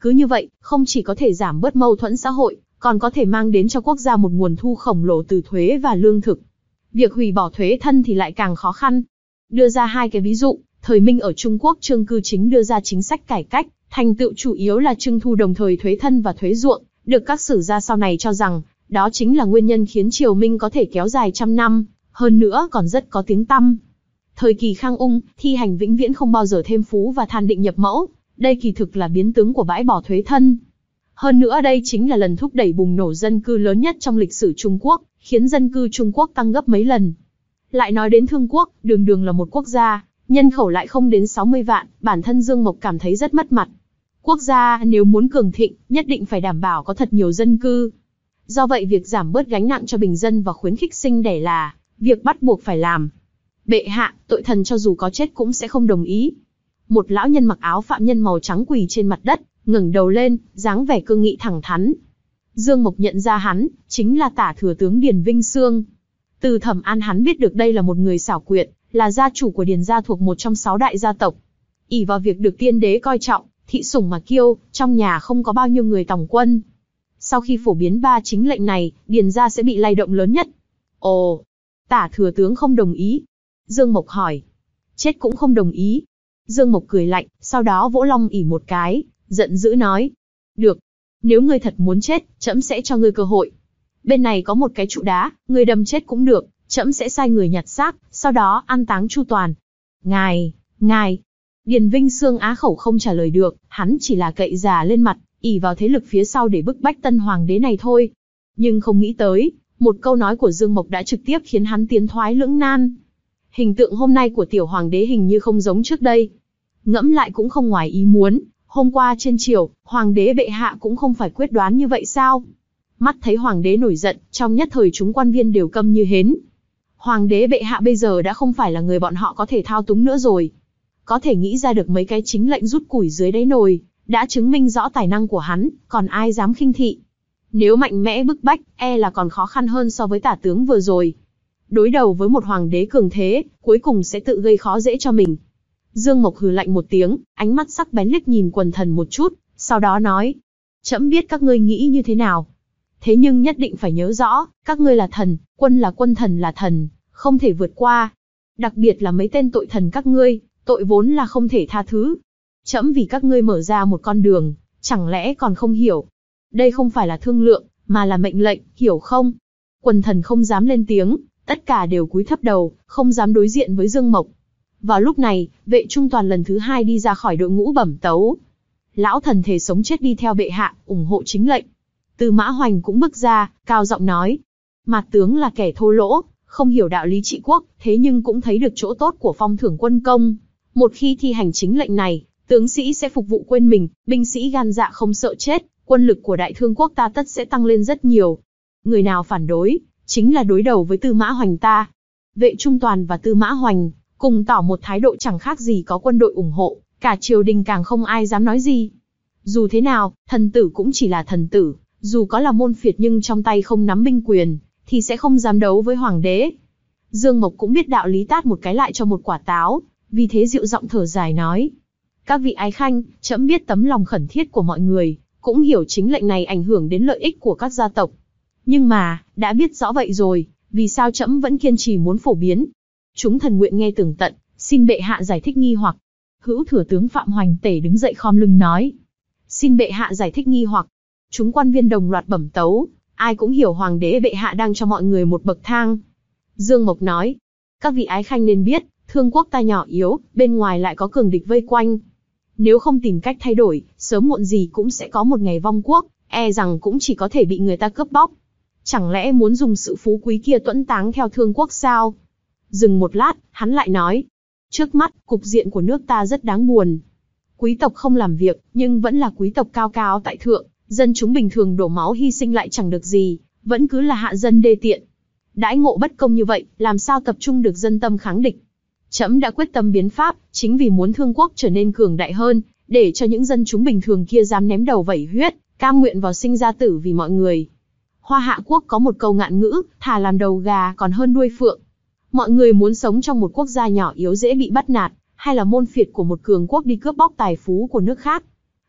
Cứ như vậy, không chỉ có thể giảm bớt mâu thuẫn xã hội, còn có thể mang đến cho quốc gia một nguồn thu khổng lồ từ thuế và lương thực. Việc hủy bỏ thuế thân thì lại càng khó khăn. Đưa ra hai cái ví dụ, thời Minh ở Trung Quốc Trương Cư Chính đưa ra chính sách cải cách, thành tựu chủ yếu là trưng thu đồng thời thuế thân và thuế ruộng, được các sử gia sau này cho rằng, đó chính là nguyên nhân khiến triều Minh có thể kéo dài trăm năm, hơn nữa còn rất có tiếng tăm. Thời kỳ Khang Ung, thi hành vĩnh viễn không bao giờ thêm phú và than định nhập mẫu, đây kỳ thực là biến tướng của bãi bỏ thuế thân. Hơn nữa đây chính là lần thúc đẩy bùng nổ dân cư lớn nhất trong lịch sử Trung Quốc, khiến dân cư Trung Quốc tăng gấp mấy lần. Lại nói đến Thương Quốc, đường đường là một quốc gia, nhân khẩu lại không đến sáu mươi vạn, bản thân Dương Mộc cảm thấy rất mất mặt. Quốc gia nếu muốn cường thịnh, nhất định phải đảm bảo có thật nhiều dân cư. Do vậy việc giảm bớt gánh nặng cho bình dân và khuyến khích sinh đẻ là việc bắt buộc phải làm. Bệ hạ, tội thần cho dù có chết cũng sẽ không đồng ý. Một lão nhân mặc áo phạm nhân màu trắng quỳ trên mặt đất, ngẩng đầu lên, dáng vẻ cương nghị thẳng thắn. Dương Mộc nhận ra hắn, chính là Tả thừa tướng Điền Vinh Xương. Từ Thẩm An hắn biết được đây là một người xảo quyệt, là gia chủ của Điền gia thuộc một trong sáu đại gia tộc. ỷ vào việc được tiên đế coi trọng, thị sủng mà kiêu, trong nhà không có bao nhiêu người tòng quân. Sau khi phổ biến ba chính lệnh này, Điền gia sẽ bị lay động lớn nhất. Ồ, Tả thừa tướng không đồng ý. Dương Mộc hỏi. Chết cũng không đồng ý. Dương Mộc cười lạnh, sau đó vỗ long ỷ một cái, giận dữ nói. Được, nếu ngươi thật muốn chết, trẫm sẽ cho ngươi cơ hội. Bên này có một cái trụ đá, ngươi đâm chết cũng được, trẫm sẽ sai người nhặt xác, sau đó an táng chu toàn. Ngài, ngài. Điền Vinh Xương á khẩu không trả lời được, hắn chỉ là cậy già lên mặt, ỷ vào thế lực phía sau để bức bách tân hoàng đế này thôi. Nhưng không nghĩ tới, một câu nói của Dương Mộc đã trực tiếp khiến hắn tiến thoái lưỡng nan. Hình tượng hôm nay của tiểu hoàng đế hình như không giống trước đây. Ngẫm lại cũng không ngoài ý muốn, hôm qua trên triều, hoàng đế bệ hạ cũng không phải quyết đoán như vậy sao? Mắt thấy hoàng đế nổi giận, trong nhất thời chúng quan viên đều câm như hến. Hoàng đế bệ hạ bây giờ đã không phải là người bọn họ có thể thao túng nữa rồi. Có thể nghĩ ra được mấy cái chính lệnh rút củi dưới đáy nồi, đã chứng minh rõ tài năng của hắn, còn ai dám khinh thị. Nếu mạnh mẽ bức bách, e là còn khó khăn hơn so với tả tướng vừa rồi. Đối đầu với một hoàng đế cường thế, cuối cùng sẽ tự gây khó dễ cho mình. Dương Mộc hừ lạnh một tiếng, ánh mắt sắc bén liếc nhìn quần thần một chút, sau đó nói. Trẫm biết các ngươi nghĩ như thế nào. Thế nhưng nhất định phải nhớ rõ, các ngươi là thần, quân là quân, thần là thần, không thể vượt qua. Đặc biệt là mấy tên tội thần các ngươi, tội vốn là không thể tha thứ. Trẫm vì các ngươi mở ra một con đường, chẳng lẽ còn không hiểu. Đây không phải là thương lượng, mà là mệnh lệnh, hiểu không? Quần thần không dám lên tiếng, tất cả đều cúi thấp đầu, không dám đối diện với Dương Mộc. Vào lúc này, Vệ Trung Toàn lần thứ hai đi ra khỏi đội ngũ bẩm tấu. Lão thần thề sống chết đi theo bệ hạ, ủng hộ chính lệnh. Tư Mã Hoành cũng bước ra, cao giọng nói. Mạt tướng là kẻ thô lỗ, không hiểu đạo lý trị quốc, thế nhưng cũng thấy được chỗ tốt của phong thưởng quân công. Một khi thi hành chính lệnh này, tướng sĩ sẽ phục vụ quên mình, binh sĩ gan dạ không sợ chết, quân lực của Đại Thương quốc ta tất sẽ tăng lên rất nhiều. Người nào phản đối, chính là đối đầu với Tư Mã Hoành ta. Vệ Trung Toàn và Tư Mã Hoành cùng tỏ một thái độ chẳng khác gì có quân đội ủng hộ, cả triều đình càng không ai dám nói gì. Dù thế nào, thần tử cũng chỉ là thần tử, dù có là môn phiệt nhưng trong tay không nắm binh quyền, thì sẽ không dám đấu với hoàng đế. Dương Mộc cũng biết đạo lý, tát một cái lại cho một quả táo, vì thế dịu giọng thở dài nói. Các vị ái khanh, trẫm biết tấm lòng khẩn thiết của mọi người, cũng hiểu chính lệnh này ảnh hưởng đến lợi ích của các gia tộc. Nhưng mà, đã biết rõ vậy rồi, vì sao trẫm vẫn kiên trì muốn phổ biến? Chúng thần nguyện nghe tường tận, xin bệ hạ giải thích nghi hoặc. Hữu thừa tướng Phạm Hoành Tể đứng dậy khom lưng nói. Xin bệ hạ giải thích nghi hoặc. Chúng quan viên đồng loạt bẩm tấu, ai cũng hiểu hoàng đế bệ hạ đang cho mọi người một bậc thang. Dương Mộc nói, các vị ái khanh nên biết, Thương quốc ta nhỏ yếu, bên ngoài lại có cường địch vây quanh. Nếu không tìm cách thay đổi, sớm muộn gì cũng sẽ có một ngày vong quốc, e rằng cũng chỉ có thể bị người ta cướp bóc. Chẳng lẽ muốn dùng sự phú quý kia tuẫn táng theo Thương quốc sao? Dừng một lát, hắn lại nói, trước mắt, cục diện của nước ta rất đáng buồn. Quý tộc không làm việc, nhưng vẫn là quý tộc cao cao tại thượng, dân chúng bình thường đổ máu hy sinh lại chẳng được gì, vẫn cứ là hạ dân đê tiện. Đãi ngộ bất công như vậy, làm sao tập trung được dân tâm kháng địch? Trẫm đã quyết tâm biến pháp, chính vì muốn Thương quốc trở nên cường đại hơn, để cho những dân chúng bình thường kia dám ném đầu vẩy huyết, cam nguyện vào sinh ra tử vì mọi người. Hoa Hạ quốc có một câu ngạn ngữ, thà làm đầu gà còn hơn đuôi phượng. Mọi người muốn sống trong một quốc gia nhỏ yếu dễ bị bắt nạt, hay là môn phiệt của một cường quốc đi cướp bóc tài phú của nước khác?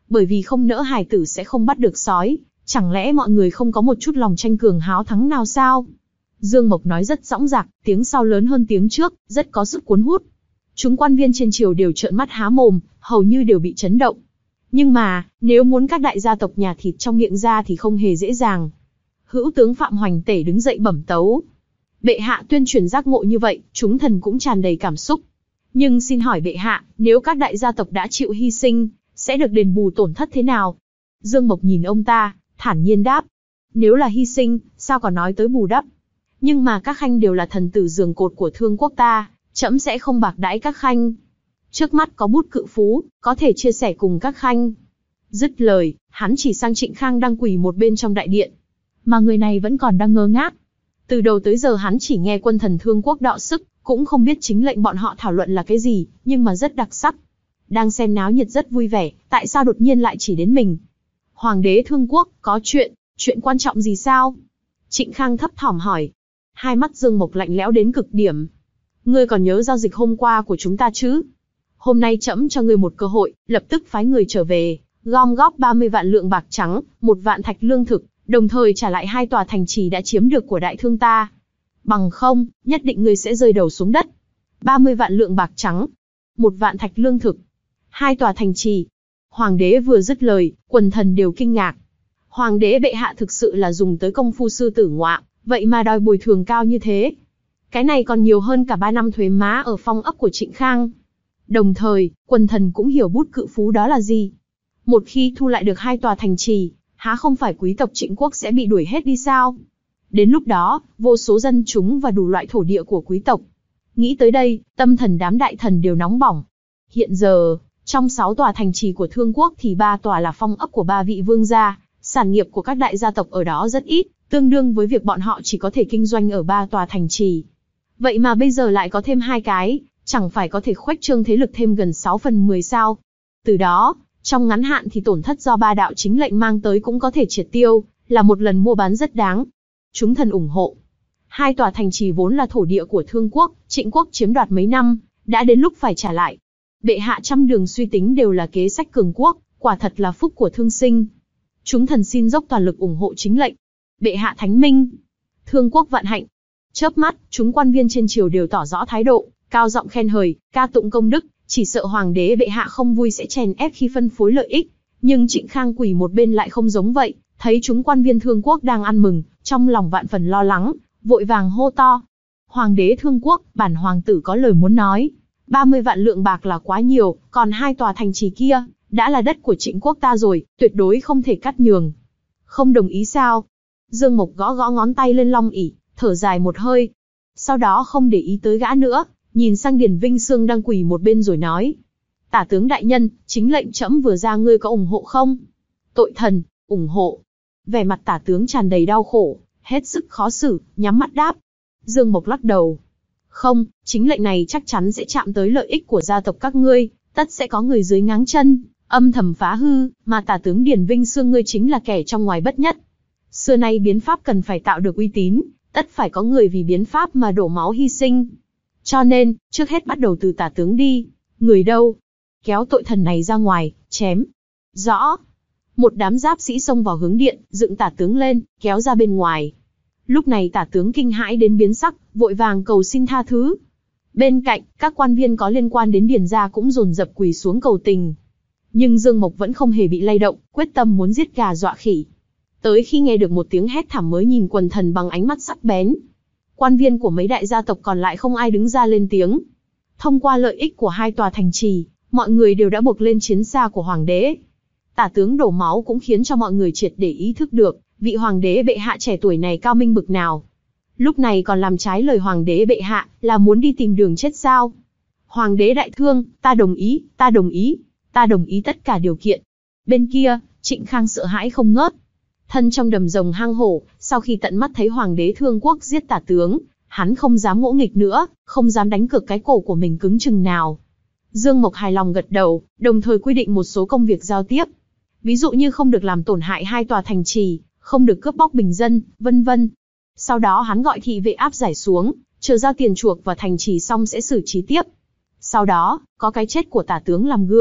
bởi vì không nỡ hài tử sẽ không bắt được sói, chẳng lẽ mọi người không có một chút lòng tranh cường háo thắng nào sao? Dương Mộc nói rất dõng dạc, tiếng sau lớn hơn tiếng trước, rất có sức cuốn hút. Chúng quan viên trên triều đều trợn mắt há mồm, hầu như đều bị chấn động. Nhưng mà, nếu muốn các đại gia tộc nhà thịt trong miệng ra thì không hề dễ dàng. Hữu tướng Phạm Hoành Tể đứng dậy bẩm tấu. Bệ hạ tuyên truyền giác ngộ như vậy, chúng thần cũng tràn đầy cảm xúc. Nhưng xin hỏi bệ hạ, nếu các đại gia tộc đã chịu hy sinh, sẽ được đền bù tổn thất thế nào? Dương Mộc nhìn ông ta, thản nhiên đáp. Nếu là hy sinh, sao còn nói tới bù đắp? Nhưng mà các khanh đều là thần tử giường cột của thương quốc ta, trẫm sẽ không bạc đãi các khanh. Trước mắt có bút cự phú, có thể chia sẻ cùng các khanh. Dứt lời, hắn chỉ sang Trịnh Khang đang quỳ một bên trong đại điện. Mà người này vẫn còn đang ngơ ngác. Từ đầu tới giờ hắn chỉ nghe quân thần thương quốc đọ sức, cũng không biết chính lệnh bọn họ thảo luận là cái gì, nhưng mà rất đặc sắc. Đang xem náo nhiệt rất vui vẻ, tại sao đột nhiên lại chỉ đến mình? Hoàng đế thương quốc, có chuyện, chuyện quan trọng gì sao? Trịnh Khang thấp thỏm hỏi. Hai mắt Dương Mộc lạnh lẽo đến cực điểm. Ngươi còn nhớ giao dịch hôm qua của chúng ta chứ? Hôm nay trẫm cho ngươi một cơ hội, lập tức phái người trở về, gom góp ba mươi vạn lượng bạc trắng, một vạn thạch lương thực, đồng thời trả lại hai tòa thành trì đã chiếm được của đại thương ta. Bằng không, nhất định ngươi sẽ rơi đầu xuống đất. ba mươi vạn lượng bạc trắng, một vạn thạch lương thực, hai tòa thành trì. Hoàng đế vừa dứt lời, quần thần đều kinh ngạc. Hoàng đế bệ hạ thực sự là dùng tới công phu sư tử ngoạm, vậy mà đòi bồi thường cao như thế. Cái này còn nhiều hơn cả ba năm thuế má ở phong ấp của Trịnh Khang. Đồng thời, quần thần cũng hiểu bút cự phú đó là gì. Một khi thu lại được hai tòa thành trì, há không phải quý tộc Trịnh quốc sẽ bị đuổi hết đi sao? Đến lúc đó, vô số dân chúng và đủ loại thổ địa của quý tộc. Nghĩ tới đây, tâm thần đám đại thần đều nóng bỏng. Hiện giờ, trong sáu tòa thành trì của thương quốc thì ba tòa là phong ấp của ba vị vương gia, sản nghiệp của các đại gia tộc ở đó rất ít, tương đương với việc bọn họ chỉ có thể kinh doanh ở ba tòa thành trì. Vậy mà bây giờ lại có thêm hai cái, chẳng phải có thể khuếch trương thế lực thêm gần sáu phần mười sao? Từ đó, trong ngắn hạn thì tổn thất do ba đạo chính lệnh mang tới cũng có thể triệt tiêu, là một lần mua bán rất đáng. Chúng thần ủng hộ. Hai tòa thành trì vốn là thổ địa của thương quốc, Trịnh quốc chiếm đoạt mấy năm, đã đến lúc phải trả lại. Bệ hạ trăm đường suy tính đều là kế sách cường quốc, quả thật là phúc của thương sinh. Chúng thần xin dốc toàn lực ủng hộ chính lệnh. Bệ hạ thánh minh. Thương quốc vạn hạnh. Chớp mắt, chúng quan viên trên triều đều tỏ rõ thái độ, cao giọng khen hời, ca tụng công đức, chỉ sợ hoàng đế bệ hạ không vui sẽ chèn ép khi phân phối lợi ích. Nhưng Trịnh Khang quỳ một bên lại không giống vậy, thấy chúng quan viên thương quốc đang ăn mừng, trong lòng vạn phần lo lắng, vội vàng hô to. Hoàng đế thương quốc, bản hoàng tử có lời muốn nói. ba mươi vạn lượng bạc là quá nhiều, còn hai tòa thành trì kia, đã là đất của Trịnh quốc ta rồi, tuyệt đối không thể cắt nhường. Không đồng ý sao? Dương Mộc gõ gõ ngón tay lên long ỷ, thở dài một hơi. Sau đó không để ý tới gã nữa, nhìn sang Điền Vinh Sương đang quỳ một bên rồi nói. Tả tướng đại nhân, chính lệnh trẫm vừa ra ngươi có ủng hộ không? Tội thần, ủng hộ. Vẻ mặt tả tướng tràn đầy đau khổ, hết sức khó xử, nhắm mắt đáp. Dương Mộc lắc đầu. Không, chính lệnh này chắc chắn sẽ chạm tới lợi ích của gia tộc các ngươi, tất sẽ có người dưới ngáng chân, âm thầm phá hư, mà tả tướng Điền Vinh Sương ngươi chính là kẻ trong ngoài bất nhất. Xưa nay biến pháp cần phải tạo được uy tín, tất phải có người vì biến pháp mà đổ máu hy sinh. Cho nên, trước hết bắt đầu từ tả tướng đi. Người đâu? Kéo tội thần này ra ngoài, chém. Rõ. Một đám giáp sĩ xông vào hướng điện, dựng tả tướng lên, kéo ra bên ngoài. Lúc này tả tướng kinh hãi đến biến sắc, vội vàng cầu xin tha thứ. Bên cạnh, các quan viên có liên quan đến Điền gia cũng dồn dập quỳ xuống cầu tình. Nhưng Dương Mộc vẫn không hề bị lay động, quyết tâm muốn giết gà dọa khỉ. Tới khi nghe được một tiếng hét thảm mới nhìn quần thần bằng ánh mắt sắc bén. Quan viên của mấy đại gia tộc còn lại không ai đứng ra lên tiếng. Thông qua lợi ích của hai tòa thành trì, mọi người đều đã buộc lên chiến xa của hoàng đế. Tả tướng đổ máu cũng khiến cho mọi người triệt để ý thức được, vị hoàng đế bệ hạ trẻ tuổi này cao minh bực nào. Lúc này còn làm trái lời hoàng đế bệ hạ, là muốn đi tìm đường chết sao? Hoàng đế đại thương, ta đồng ý, ta đồng ý, ta đồng ý tất cả điều kiện. Bên kia, Trịnh Khang sợ hãi không ngớt. Thân trong đầm rồng hang hổ, sau khi tận mắt thấy hoàng đế thương quốc giết tả tướng, hắn không dám ngỗ nghịch nữa, không dám đánh cược cái cổ của mình cứng chừng nào. Dương Mộc hài lòng gật đầu, đồng thời quy định một số công việc giao tiếp. Ví dụ như không được làm tổn hại hai tòa thành trì, không được cướp bóc bình dân, vân vân. Sau đó hắn gọi thị vệ áp giải xuống, chờ giao tiền chuộc và thành trì xong sẽ xử trí tiếp. Sau đó, có cái chết của tả tướng làm gương,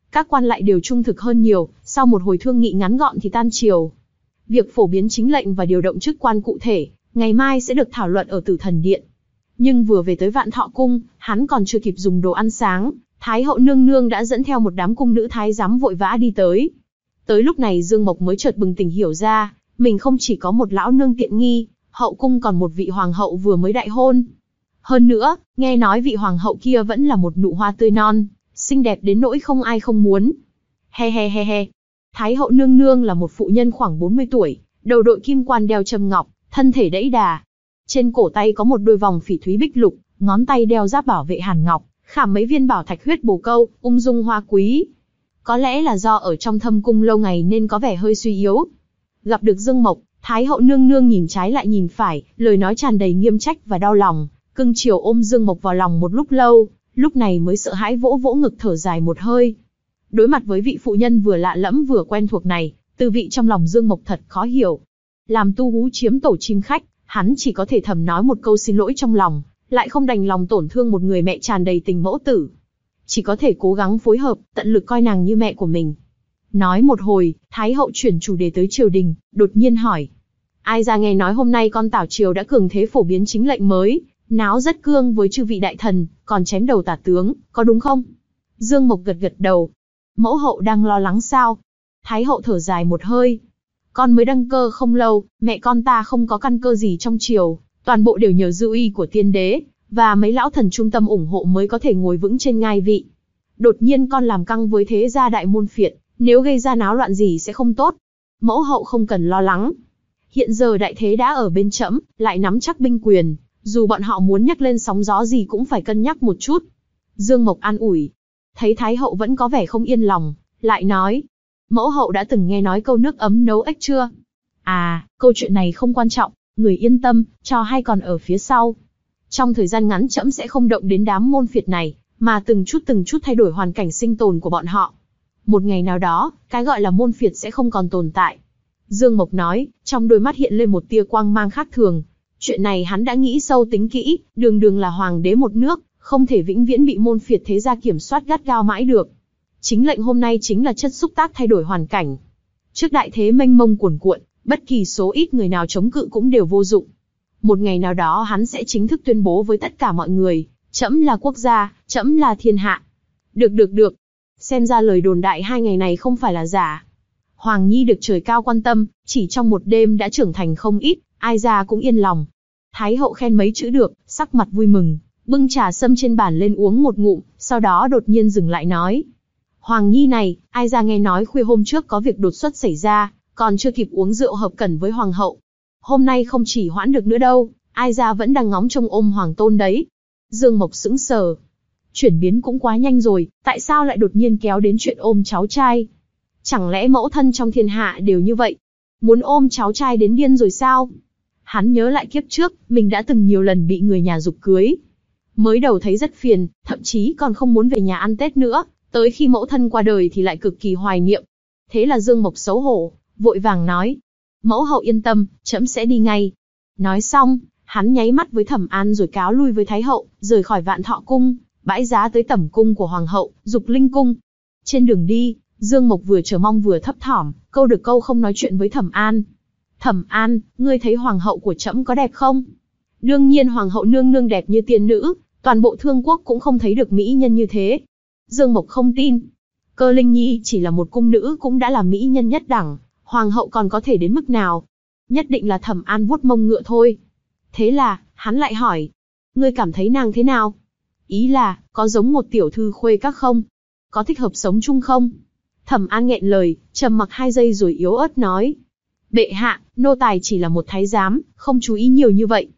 các quan lại đều trung thực hơn nhiều, sau một hồi thương nghị ngắn gọn thì tan chiều. Việc phổ biến chính lệnh và điều động chức quan cụ thể, ngày mai sẽ được thảo luận ở Tử Thần Điện. Nhưng vừa về tới Vạn Thọ Cung, hắn còn chưa kịp dùng đồ ăn sáng, Thái hậu nương nương đã dẫn theo một đám cung nữ thái giám vội vã đi tới. Tới lúc này Dương Mộc mới chợt bừng tỉnh hiểu ra, mình không chỉ có một lão nương tiện nghi, hậu cung còn một vị hoàng hậu vừa mới đại hôn. Hơn nữa, nghe nói vị hoàng hậu kia vẫn là một nụ hoa tươi non, xinh đẹp đến nỗi không ai không muốn. He he he he. Thái hậu nương nương là một phụ nhân khoảng bốn mươi tuổi, đầu đội kim quan đeo châm ngọc, thân thể đẫy đà. Trên cổ tay có một đôi vòng phỉ thúy bích lục, ngón tay đeo giáp bảo vệ hàn ngọc, khảm mấy viên bảo thạch huyết bồ câu, ung dung hoa quý. Có lẽ là do ở trong thâm cung lâu ngày nên có vẻ hơi suy yếu. Gặp được Dương Mộc, Thái hậu nương nương nhìn trái lại nhìn phải, lời nói tràn đầy nghiêm trách và đau lòng, cưng chiều ôm Dương Mộc vào lòng một lúc lâu, lúc này mới sợ hãi vỗ vỗ ngực thở dài một hơi. Đối mặt với vị phụ nhân vừa lạ lẫm vừa quen thuộc này, tư vị trong lòng Dương Mộc thật khó hiểu. Làm tu hú chiếm tổ chim khách, hắn chỉ có thể thầm nói một câu xin lỗi trong lòng, lại không đành lòng tổn thương một người mẹ tràn đầy tình mẫu tử. Chỉ có thể cố gắng phối hợp, tận lực coi nàng như mẹ của mình. Nói một hồi, Thái hậu chuyển chủ đề tới triều đình, đột nhiên hỏi. Ai ra nghe nói hôm nay con Tảo Triều đã cường thế phổ biến chính lệnh mới, náo rất cương với chư vị đại thần, còn chém đầu tả tướng, có đúng không? Dương Mộc gật gật đầu. Mẫu hậu đang lo lắng sao? Thái hậu thở dài một hơi. Con mới đăng cơ không lâu, mẹ con ta không có căn cơ gì trong triều, toàn bộ đều nhờ dư uy của tiên đế, và mấy lão thần trung tâm ủng hộ mới có thể ngồi vững trên ngai vị. Đột nhiên con làm căng với thế gia đại môn phiệt, nếu gây ra náo loạn gì sẽ không tốt. Mẫu hậu không cần lo lắng. Hiện giờ đại thế đã ở bên trẫm, lại nắm chắc binh quyền, dù bọn họ muốn nhắc lên sóng gió gì cũng phải cân nhắc một chút. Dương Mộc an ủi. Thấy Thái hậu vẫn có vẻ không yên lòng, lại nói. Mẫu hậu đã từng nghe nói câu nước ấm nấu ếch chưa? À, câu chuyện này không quan trọng, người yên tâm, trò hay còn ở phía sau. Trong thời gian ngắn trẫm sẽ không động đến đám môn phiệt này, mà từng chút từng chút thay đổi hoàn cảnh sinh tồn của bọn họ. Một ngày nào đó, cái gọi là môn phiệt sẽ không còn tồn tại. Dương Mộc nói, trong đôi mắt hiện lên một tia quang mang khác thường. Chuyện này hắn đã nghĩ sâu tính kỹ, đường đường là hoàng đế một nước, không thể vĩnh viễn bị môn phiệt thế gia kiểm soát gắt gao mãi được. Chính lệnh hôm nay chính là chất xúc tác thay đổi hoàn cảnh. Trước đại thế mênh mông cuồn cuộn, bất kỳ số ít người nào chống cự cũng đều vô dụng. Một ngày nào đó hắn sẽ chính thức tuyên bố với tất cả mọi người, trẫm là quốc gia, trẫm là thiên hạ. Được được được, xem ra lời đồn đại hai ngày này không phải là giả. Hoàng Nhi được trời cao quan tâm, chỉ trong một đêm đã trưởng thành không ít, ai ra cũng yên lòng. Thái hậu khen mấy chữ được, sắc mặt vui mừng, bưng trà sâm trên bàn lên uống một ngụm, sau đó đột nhiên dừng lại nói. Hoàng Nhi này, ai ra nghe nói khuya hôm trước có việc đột xuất xảy ra, còn chưa kịp uống rượu hợp cẩn với hoàng hậu. Hôm nay không chỉ hoãn được nữa đâu, ai ra vẫn đang ngóng trông ôm hoàng tôn đấy. Dương Mộc sững sờ. Chuyển biến cũng quá nhanh rồi, tại sao lại đột nhiên kéo đến chuyện ôm cháu trai? Chẳng lẽ mẫu thân trong thiên hạ đều như vậy? Muốn ôm cháu trai đến điên rồi sao? Hắn nhớ lại kiếp trước, mình đã từng nhiều lần bị người nhà giục cưới. Mới đầu thấy rất phiền, thậm chí còn không muốn về nhà ăn Tết nữa, tới khi mẫu thân qua đời thì lại cực kỳ hoài niệm. Thế là Dương Mộc xấu hổ, vội vàng nói. Mẫu hậu yên tâm, trẫm sẽ đi ngay. Nói xong, hắn nháy mắt với Thẩm An rồi cáo lui với Thái hậu, rời khỏi Vạn Thọ Cung, bãi giá tới tẩm cung của Hoàng hậu, Dục Linh Cung. Trên đường đi, Dương Mộc vừa chờ mong vừa thấp thỏm, câu được câu không nói chuyện với Thẩm An. Thẩm An, ngươi thấy Hoàng hậu của trẫm có đẹp không? Đương nhiên Hoàng hậu nương nương đẹp như tiên nữ, toàn bộ Thương Quốc cũng không thấy được mỹ nhân như thế. Dương Mộc không tin. Cơ Linh Nhi chỉ là một cung nữ cũng đã là mỹ nhân nhất đẳng, Hoàng hậu còn có thể đến mức nào? Nhất định là Thẩm An vuốt mông ngựa thôi. Thế là, hắn lại hỏi. Ngươi cảm thấy nàng thế nào? Ý là, có giống một tiểu thư khuê các không? Có thích hợp sống chung không? Thẩm An nghẹn lời, trầm mặc hai giây rồi yếu ớt nói. Bệ hạ, nô tài chỉ là một thái giám, không chú ý nhiều như vậy.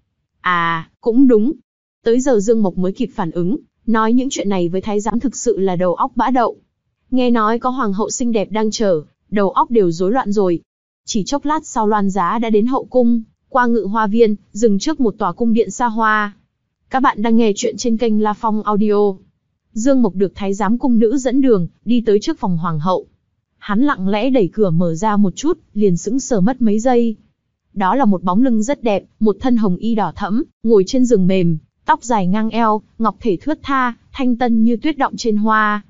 À, cũng đúng. Tới giờ Dương Mộc mới kịp phản ứng, nói những chuyện này với thái giám thực sự là đầu óc bã đậu. Nghe nói có hoàng hậu xinh đẹp đang chờ, đầu óc đều rối loạn rồi. Chỉ chốc lát sau Loan Giá đã đến hậu cung, qua Ngự Hoa Viên, dừng trước một tòa cung điện xa hoa. Các bạn đang nghe chuyện trên kênh La Phong Audio. Dương Mộc được thái giám cung nữ dẫn đường, đi tới trước phòng hoàng hậu. Hắn lặng lẽ đẩy cửa mở ra một chút, liền sững sờ mất mấy giây. Đó là một bóng lưng rất đẹp, một thân hồng y đỏ thẫm, ngồi trên giường mềm, tóc dài ngang eo, ngọc thể thướt tha, thanh tân như tuyết đọng trên hoa.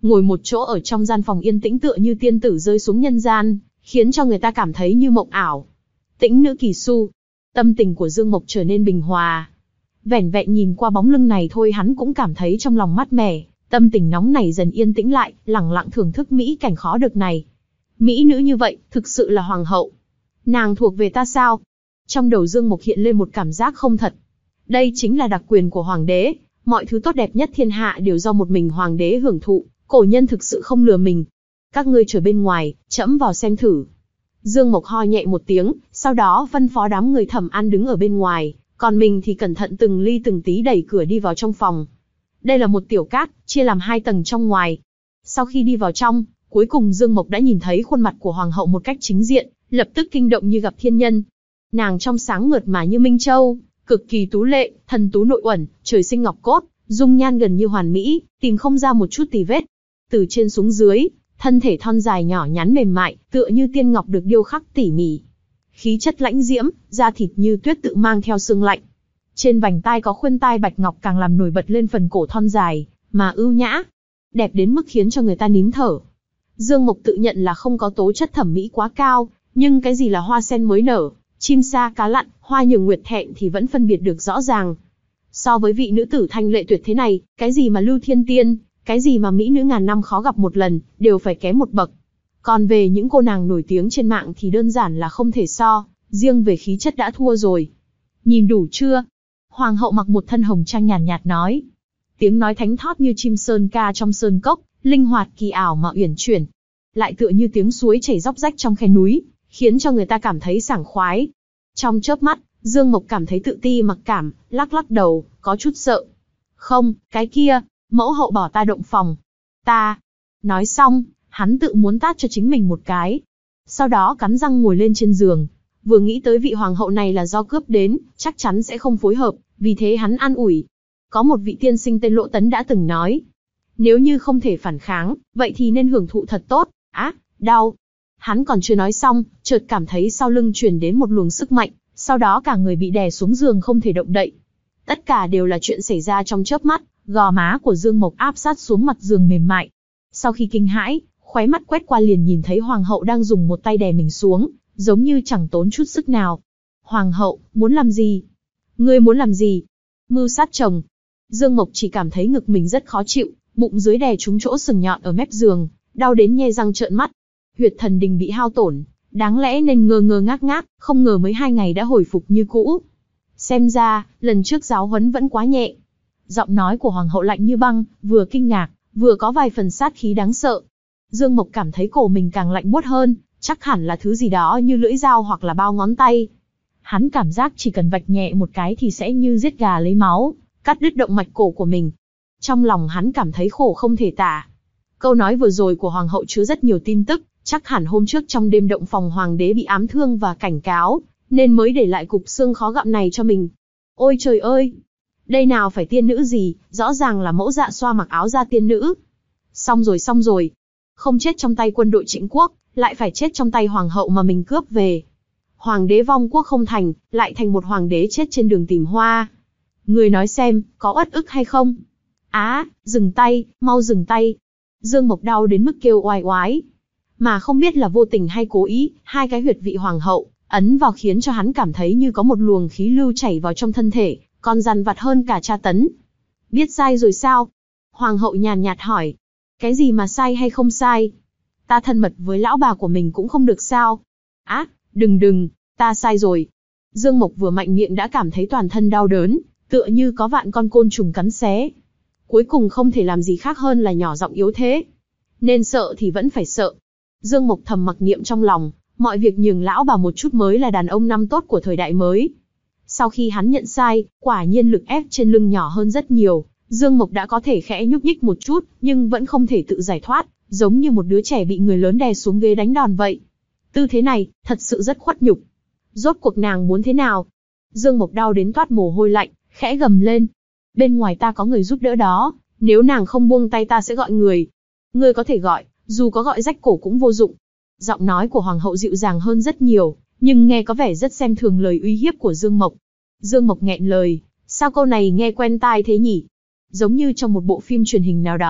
ngồi một chỗ ở trong gian phòng yên tĩnh tựa như tiên tử rơi xuống nhân gian, khiến cho người ta cảm thấy như mộng ảo. Tĩnh nữ kỳ su. Tâm tình của Dương Mộc trở nên bình hòa. Vẻn vẹn nhìn qua bóng lưng này thôi hắn cũng cảm thấy trong lòng mát mẻ, tâm tình nóng này dần yên tĩnh lại, lẳng lặng thưởng thức mỹ cảnh khó được này. Mỹ nữ như vậy, thực sự là hoàng hậu. Nàng thuộc về ta sao? Trong đầu Dương Mộc hiện lên một cảm giác không thật. Đây chính là đặc quyền của hoàng đế, mọi thứ tốt đẹp nhất thiên hạ đều do một mình hoàng đế hưởng thụ, cổ nhân thực sự không lừa mình. Các ngươi chờ bên ngoài, trẫm vào xem thử. Dương Mộc ho nhẹ một tiếng, sau đó phân phó đám người Thẩm An đứng ở bên ngoài, còn mình thì cẩn thận từng ly từng tí đẩy cửa đi vào trong phòng. Đây là một tiểu cát, chia làm hai tầng trong ngoài. Sau khi đi vào trong, cuối cùng Dương Mộc đã nhìn thấy khuôn mặt của hoàng hậu một cách chính diện, lập tức kinh động như gặp thiên nhân. Nàng trong sáng mượt mà như minh châu, cực kỳ tú lệ, thần tú nội uẩn, trời sinh ngọc cốt, dung nhan gần như hoàn mỹ, tìm không ra một chút tì vết. Từ trên xuống dưới, thân thể thon dài nhỏ nhắn mềm mại, tựa như tiên ngọc được điêu khắc tỉ mỉ. Khí chất lãnh diễm, da thịt như tuyết tự mang theo sương lạnh. Trên vành tai có khuyên tai bạch ngọc càng làm nổi bật lên phần cổ thon dài, mà ưu nhã. Đẹp đến mức khiến cho người ta nín thở. Dương Mộc tự nhận là không có tố chất thẩm mỹ quá cao, nhưng cái gì là hoa sen mới nở, chim sa cá lặn, hoa nhường nguyệt thẹn thì vẫn phân biệt được rõ ràng. So với vị nữ tử thanh lệ tuyệt thế này, cái gì mà lưu thiên tiên, cái gì mà mỹ nữ ngàn năm khó gặp một lần, đều phải kém một bậc. Còn về những cô nàng nổi tiếng trên mạng thì đơn giản là không thể so, riêng về khí chất đã thua rồi. Nhìn đủ chưa? Hoàng hậu mặc một thân hồng trang nhàn nhạt, nhạt nói. Tiếng nói thánh thót như chim sơn ca trong sơn cốc, linh hoạt kỳ ảo mà uyển chuyển. Lại tựa như tiếng suối chảy róc rách trong khe núi, khiến cho người ta cảm thấy sảng khoái. Trong chớp mắt, Dương Mộc cảm thấy tự ti mặc cảm, lắc lắc đầu, có chút sợ. Không, cái kia, mẫu hậu bỏ ta động phòng. Ta. Nói xong, hắn tự muốn tát cho chính mình một cái. Sau đó cắn răng ngồi lên trên giường. Vừa nghĩ tới vị hoàng hậu này là do cướp đến, chắc chắn sẽ không phối hợp, vì thế hắn an ủi. Có một vị tiên sinh tên Lỗ Tấn đã từng nói. Nếu như không thể phản kháng, vậy thì nên hưởng thụ thật tốt. Á, à, đau. Hắn còn chưa nói xong, chợt cảm thấy sau lưng truyền đến một luồng sức mạnh, sau đó cả người bị đè xuống giường không thể động đậy. Tất cả đều là chuyện xảy ra trong chớp mắt, gò má của Dương Mộc áp sát xuống mặt giường mềm mại. Sau khi kinh hãi, khóe mắt quét qua liền nhìn thấy hoàng hậu đang dùng một tay đè mình xuống, giống như chẳng tốn chút sức nào. Hoàng hậu, muốn làm gì? Ngươi muốn làm gì? Mưu sát chồng. Dương Mộc chỉ cảm thấy ngực mình rất khó chịu, bụng dưới đè trúng chỗ sừng nhọn ở mép giường, đau đến nhe răng trợn mắt. Huyệt thần đình bị hao tổn, đáng lẽ nên ngơ ngơ ngác ngác, không ngờ mới hai ngày đã hồi phục như cũ. Xem ra, lần trước giáo huấn vẫn quá nhẹ. Giọng nói của hoàng hậu lạnh như băng, vừa kinh ngạc, vừa có vài phần sát khí đáng sợ. Dương Mộc cảm thấy cổ mình càng lạnh buốt hơn, chắc hẳn là thứ gì đó như lưỡi dao hoặc là bao ngón tay. Hắn cảm giác chỉ cần vạch nhẹ một cái thì sẽ như giết gà lấy máu, cắt đứt động mạch cổ của mình. Trong lòng hắn cảm thấy khổ không thể tả. Câu nói vừa rồi của hoàng hậu chứa rất nhiều tin tức, chắc hẳn hôm trước trong đêm động phòng hoàng đế bị ám thương và cảnh cáo, nên mới để lại cục xương khó gặm này cho mình. Ôi trời ơi! Đây nào phải tiên nữ gì, rõ ràng là mẫu Dạ Xoa mặc áo da tiên nữ. Xong rồi xong rồi. Không chết trong tay quân đội Trịnh quốc, lại phải chết trong tay hoàng hậu mà mình cướp về. Hoàng đế vong quốc không thành, lại thành một hoàng đế chết trên đường tìm hoa. Người nói xem, có uất ức hay không? Á, dừng tay, mau dừng tay. Dương Mộc đau đến mức kêu oai oái. Mà không biết là vô tình hay cố ý, hai cái huyệt vị hoàng hậu, ấn vào khiến cho hắn cảm thấy như có một luồng khí lưu chảy vào trong thân thể, còn dằn vặt hơn cả tra tấn. Biết sai rồi sao? Hoàng hậu nhàn nhạt hỏi. Cái gì mà sai hay không sai? Ta thân mật với lão bà của mình cũng không được sao? Á, đừng đừng, ta sai rồi. Dương Mộc vừa mạnh miệng đã cảm thấy toàn thân đau đớn, tựa như có vạn con côn trùng cắn xé. Cuối cùng không thể làm gì khác hơn là nhỏ giọng yếu thế. Nên sợ thì vẫn phải sợ. Dương Mộc thầm mặc niệm trong lòng, mọi việc nhường lão bà một chút mới là đàn ông năm tốt của thời đại mới. Sau khi hắn nhận sai, quả nhiên lực ép trên lưng nhỏ hơn rất nhiều. Dương Mộc đã có thể khẽ nhúc nhích một chút, nhưng vẫn không thể tự giải thoát, giống như một đứa trẻ bị người lớn đè xuống ghế đánh đòn vậy. Tư thế này, thật sự rất khuất nhục. Rốt cuộc nàng muốn thế nào? Dương Mộc đau đến toát mồ hôi lạnh, khẽ gầm lên. Bên ngoài ta có người giúp đỡ đó, nếu nàng không buông tay ta sẽ gọi người. Ngươi có thể gọi, dù có gọi rách cổ cũng vô dụng. Giọng nói của hoàng hậu dịu dàng hơn rất nhiều, nhưng nghe có vẻ rất xem thường lời uy hiếp của Dương Mộc. Dương Mộc nghẹn lời, sao câu này nghe quen tai thế nhỉ? Giống như trong một bộ phim truyền hình nào đó,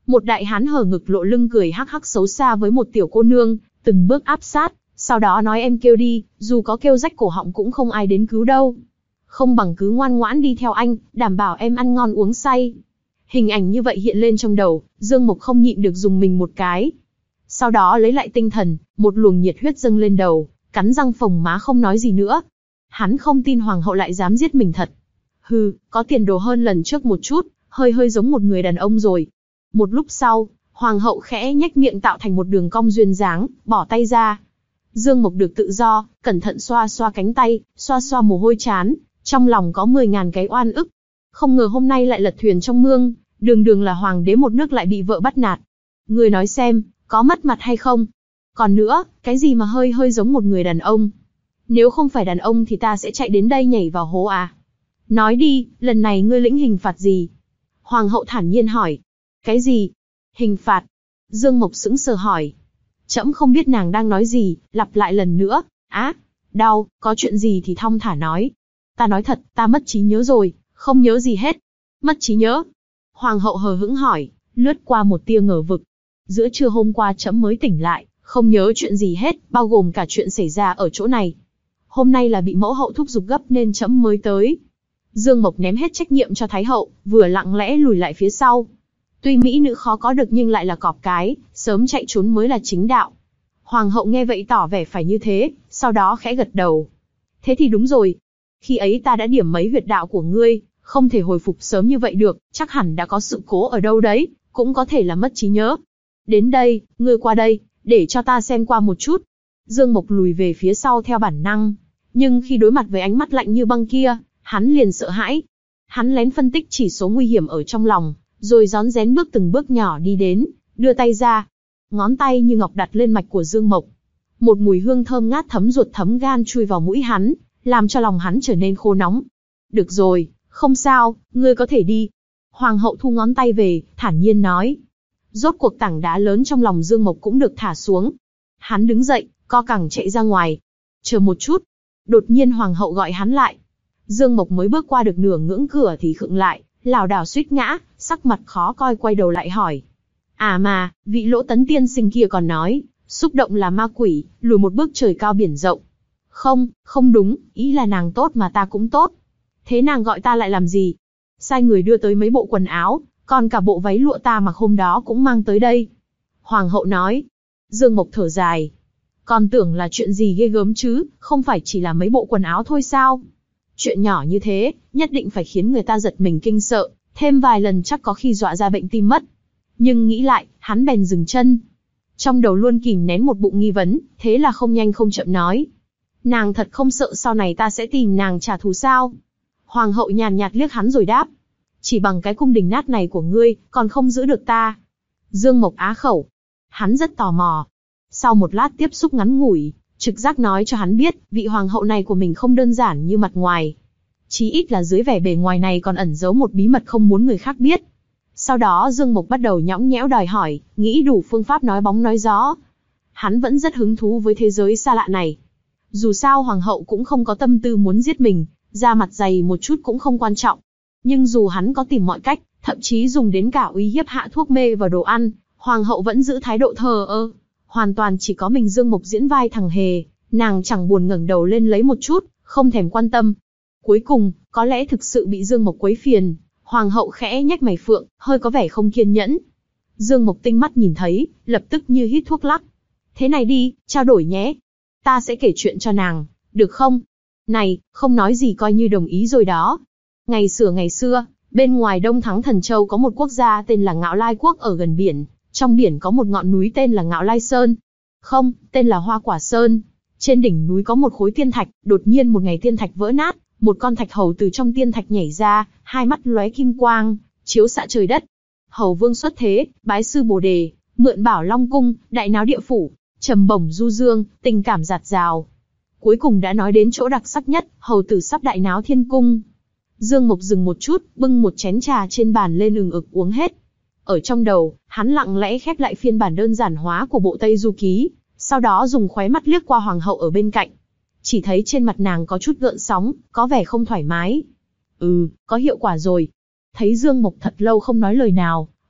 Một đại hán hở ngực lộ lưng cười hắc hắc xấu xa với một tiểu cô nương, từng bước áp sát, sau đó nói em kêu đi, dù có kêu rách cổ họng cũng không ai đến cứu đâu. Không bằng cứ ngoan ngoãn đi theo anh, đảm bảo em ăn ngon uống say. Hình ảnh như vậy hiện lên trong đầu, Dương Mộc không nhịn được dùng mình một cái. Sau đó lấy lại tinh thần, một luồng nhiệt huyết dâng lên đầu, cắn răng phồng má không nói gì nữa. Hắn không tin hoàng hậu lại dám giết mình thật. Hừ, có tiền đồ hơn lần trước một chút, hơi hơi giống một người đàn ông rồi. Một lúc sau, hoàng hậu khẽ nhếch miệng tạo thành một đường cong duyên dáng, bỏ tay ra. Dương Mộc được tự do, cẩn thận xoa xoa cánh tay, xoa xoa mồ hôi trán, trong lòng có mười ngàn cái oan ức. Không ngờ hôm nay lại lật thuyền trong mương, đường đường là hoàng đế một nước lại bị vợ bắt nạt. Người nói xem, có mất mặt hay không? Còn nữa, cái gì mà hơi hơi giống một người đàn ông? Nếu không phải đàn ông thì ta sẽ chạy đến đây nhảy vào hố à? Nói đi, lần này ngươi lĩnh hình phạt gì? Hoàng hậu thản nhiên hỏi. Cái gì? Hình phạt? Dương Mộc sững sờ hỏi. Trẫm không biết nàng đang nói gì, lặp lại lần nữa. Á, đau, có chuyện gì thì thong thả nói. Ta nói thật, ta mất trí nhớ rồi, không nhớ gì hết. Mất trí nhớ? Hoàng hậu hờ hững hỏi, lướt qua một tia ngờ vực. Giữa trưa hôm qua trẫm mới tỉnh lại, không nhớ chuyện gì hết, bao gồm cả chuyện xảy ra ở chỗ này. Hôm nay là bị mẫu hậu thúc giục gấp nên trẫm mới tới. Dương Mộc ném hết trách nhiệm cho Thái hậu, vừa lặng lẽ lùi lại phía sau. Tuy mỹ nữ khó có được nhưng lại là cọp cái, sớm chạy trốn mới là chính đạo. Hoàng hậu nghe vậy tỏ vẻ phải như thế, sau đó khẽ gật đầu. Thế thì đúng rồi. Khi ấy ta đã điểm mấy huyệt đạo của ngươi, không thể hồi phục sớm như vậy được, chắc hẳn đã có sự cố ở đâu đấy, cũng có thể là mất trí nhớ. Đến đây, ngươi qua đây, để cho ta xem qua một chút. Dương Mộc lùi về phía sau theo bản năng, nhưng khi đối mặt với ánh mắt lạnh như băng kia, hắn liền sợ hãi. Hắn lén phân tích chỉ số nguy hiểm ở trong lòng, rồi rón rén bước từng bước nhỏ đi đến, đưa tay ra. Ngón tay như ngọc đặt lên mạch của Dương Mộc. Một mùi hương thơm ngát thấm ruột thấm gan chui vào mũi hắn, làm cho lòng hắn trở nên khô nóng. Được rồi, không sao, ngươi có thể đi. Hoàng hậu thu ngón tay về, thản nhiên nói. Rốt cuộc tảng đá lớn trong lòng Dương Mộc cũng được thả xuống. Hắn đứng dậy, co cẳng chạy ra ngoài. Chờ một chút. Đột nhiên hoàng hậu gọi hắn lại. Dương Mộc mới bước qua được nửa ngưỡng cửa thì khựng lại, lảo đảo suýt ngã, sắc mặt khó coi quay đầu lại hỏi. À mà, vị Lỗ Tấn tiên sinh kia còn nói, xúc động là ma quỷ, lùi một bước trời cao biển rộng. Không, không đúng, ý là nàng tốt mà ta cũng tốt. Thế nàng gọi ta lại làm gì? Sai người đưa tới mấy bộ quần áo, còn cả bộ váy lụa ta mặc hôm đó cũng mang tới đây. Hoàng hậu nói. Dương Mộc thở dài. Còn tưởng là chuyện gì ghê gớm chứ, không phải chỉ là mấy bộ quần áo thôi sao? Chuyện nhỏ như thế, nhất định phải khiến người ta giật mình kinh sợ, thêm vài lần chắc có khi dọa ra bệnh tim mất. Nhưng nghĩ lại, hắn bèn dừng chân. Trong đầu luôn kìm nén một bụng nghi vấn, thế là không nhanh không chậm nói. Nàng thật không sợ sau này ta sẽ tìm nàng trả thù sao? Hoàng hậu nhàn nhạt liếc hắn rồi đáp. Chỉ bằng cái cung đình nát này của ngươi, còn không giữ được ta. Dương Mộc á khẩu. Hắn rất tò mò. Sau một lát tiếp xúc ngắn ngủi, trực giác nói cho hắn biết, vị hoàng hậu này của mình không đơn giản như mặt ngoài. Chí ít là dưới vẻ bề ngoài này còn ẩn giấu một bí mật không muốn người khác biết. Sau đó Dương Mộc bắt đầu nhõng nhẽo đòi hỏi, nghĩ đủ phương pháp nói bóng nói gió. Hắn vẫn rất hứng thú với thế giới xa lạ này. Dù sao hoàng hậu cũng không có tâm tư muốn giết mình, da mặt dày một chút cũng không quan trọng. Nhưng dù hắn có tìm mọi cách, thậm chí dùng đến cả uy hiếp hạ thuốc mê vào đồ ăn, hoàng hậu vẫn giữ thái độ thờ ơ. Hoàn toàn chỉ có mình Dương Mộc diễn vai thằng hề, nàng chẳng buồn ngẩng đầu lên lấy một chút, không thèm quan tâm. Cuối cùng, có lẽ thực sự bị Dương Mộc quấy phiền, hoàng hậu khẽ nhếch mày phượng, hơi có vẻ không kiên nhẫn. Dương Mộc tinh mắt nhìn thấy, lập tức như hít thuốc lắc. Thế này đi, trao đổi nhé. Ta sẽ kể chuyện cho nàng, được không? Này, không nói gì coi như đồng ý rồi đó. Ngày xưa ngày xưa, bên ngoài Đông Thắng Thần Châu có một quốc gia tên là Ngạo Lai Quốc ở gần biển. Trong biển có một ngọn núi tên là Ngạo Lai Sơn. Không, tên là Hoa Quả Sơn. Trên đỉnh núi có một khối tiên thạch, đột nhiên một ngày tiên thạch vỡ nát, một con thạch hầu từ trong tiên thạch nhảy ra, hai mắt lóe kim quang, chiếu xạ trời đất. Hầu vương xuất thế, bái sư Bồ Đề, mượn bảo Long cung, đại náo địa phủ, trầm bổng du dương, tình cảm dạt dào. Cuối cùng đã nói đến chỗ đặc sắc nhất, hầu tử sắp đại náo thiên cung. Dương Mộc dừng một chút, bưng một chén trà trên bàn lên ừng ực uống hết. Ở trong đầu, hắn lặng lẽ khép lại phiên bản đơn giản hóa của bộ Tây Du Ký, sau đó dùng khóe mắt liếc qua hoàng hậu ở bên cạnh. Chỉ thấy trên mặt nàng có chút gợn sóng, có vẻ không thoải mái. Ừ, có hiệu quả rồi. Thấy Dương Mộc thật lâu không nói lời nào,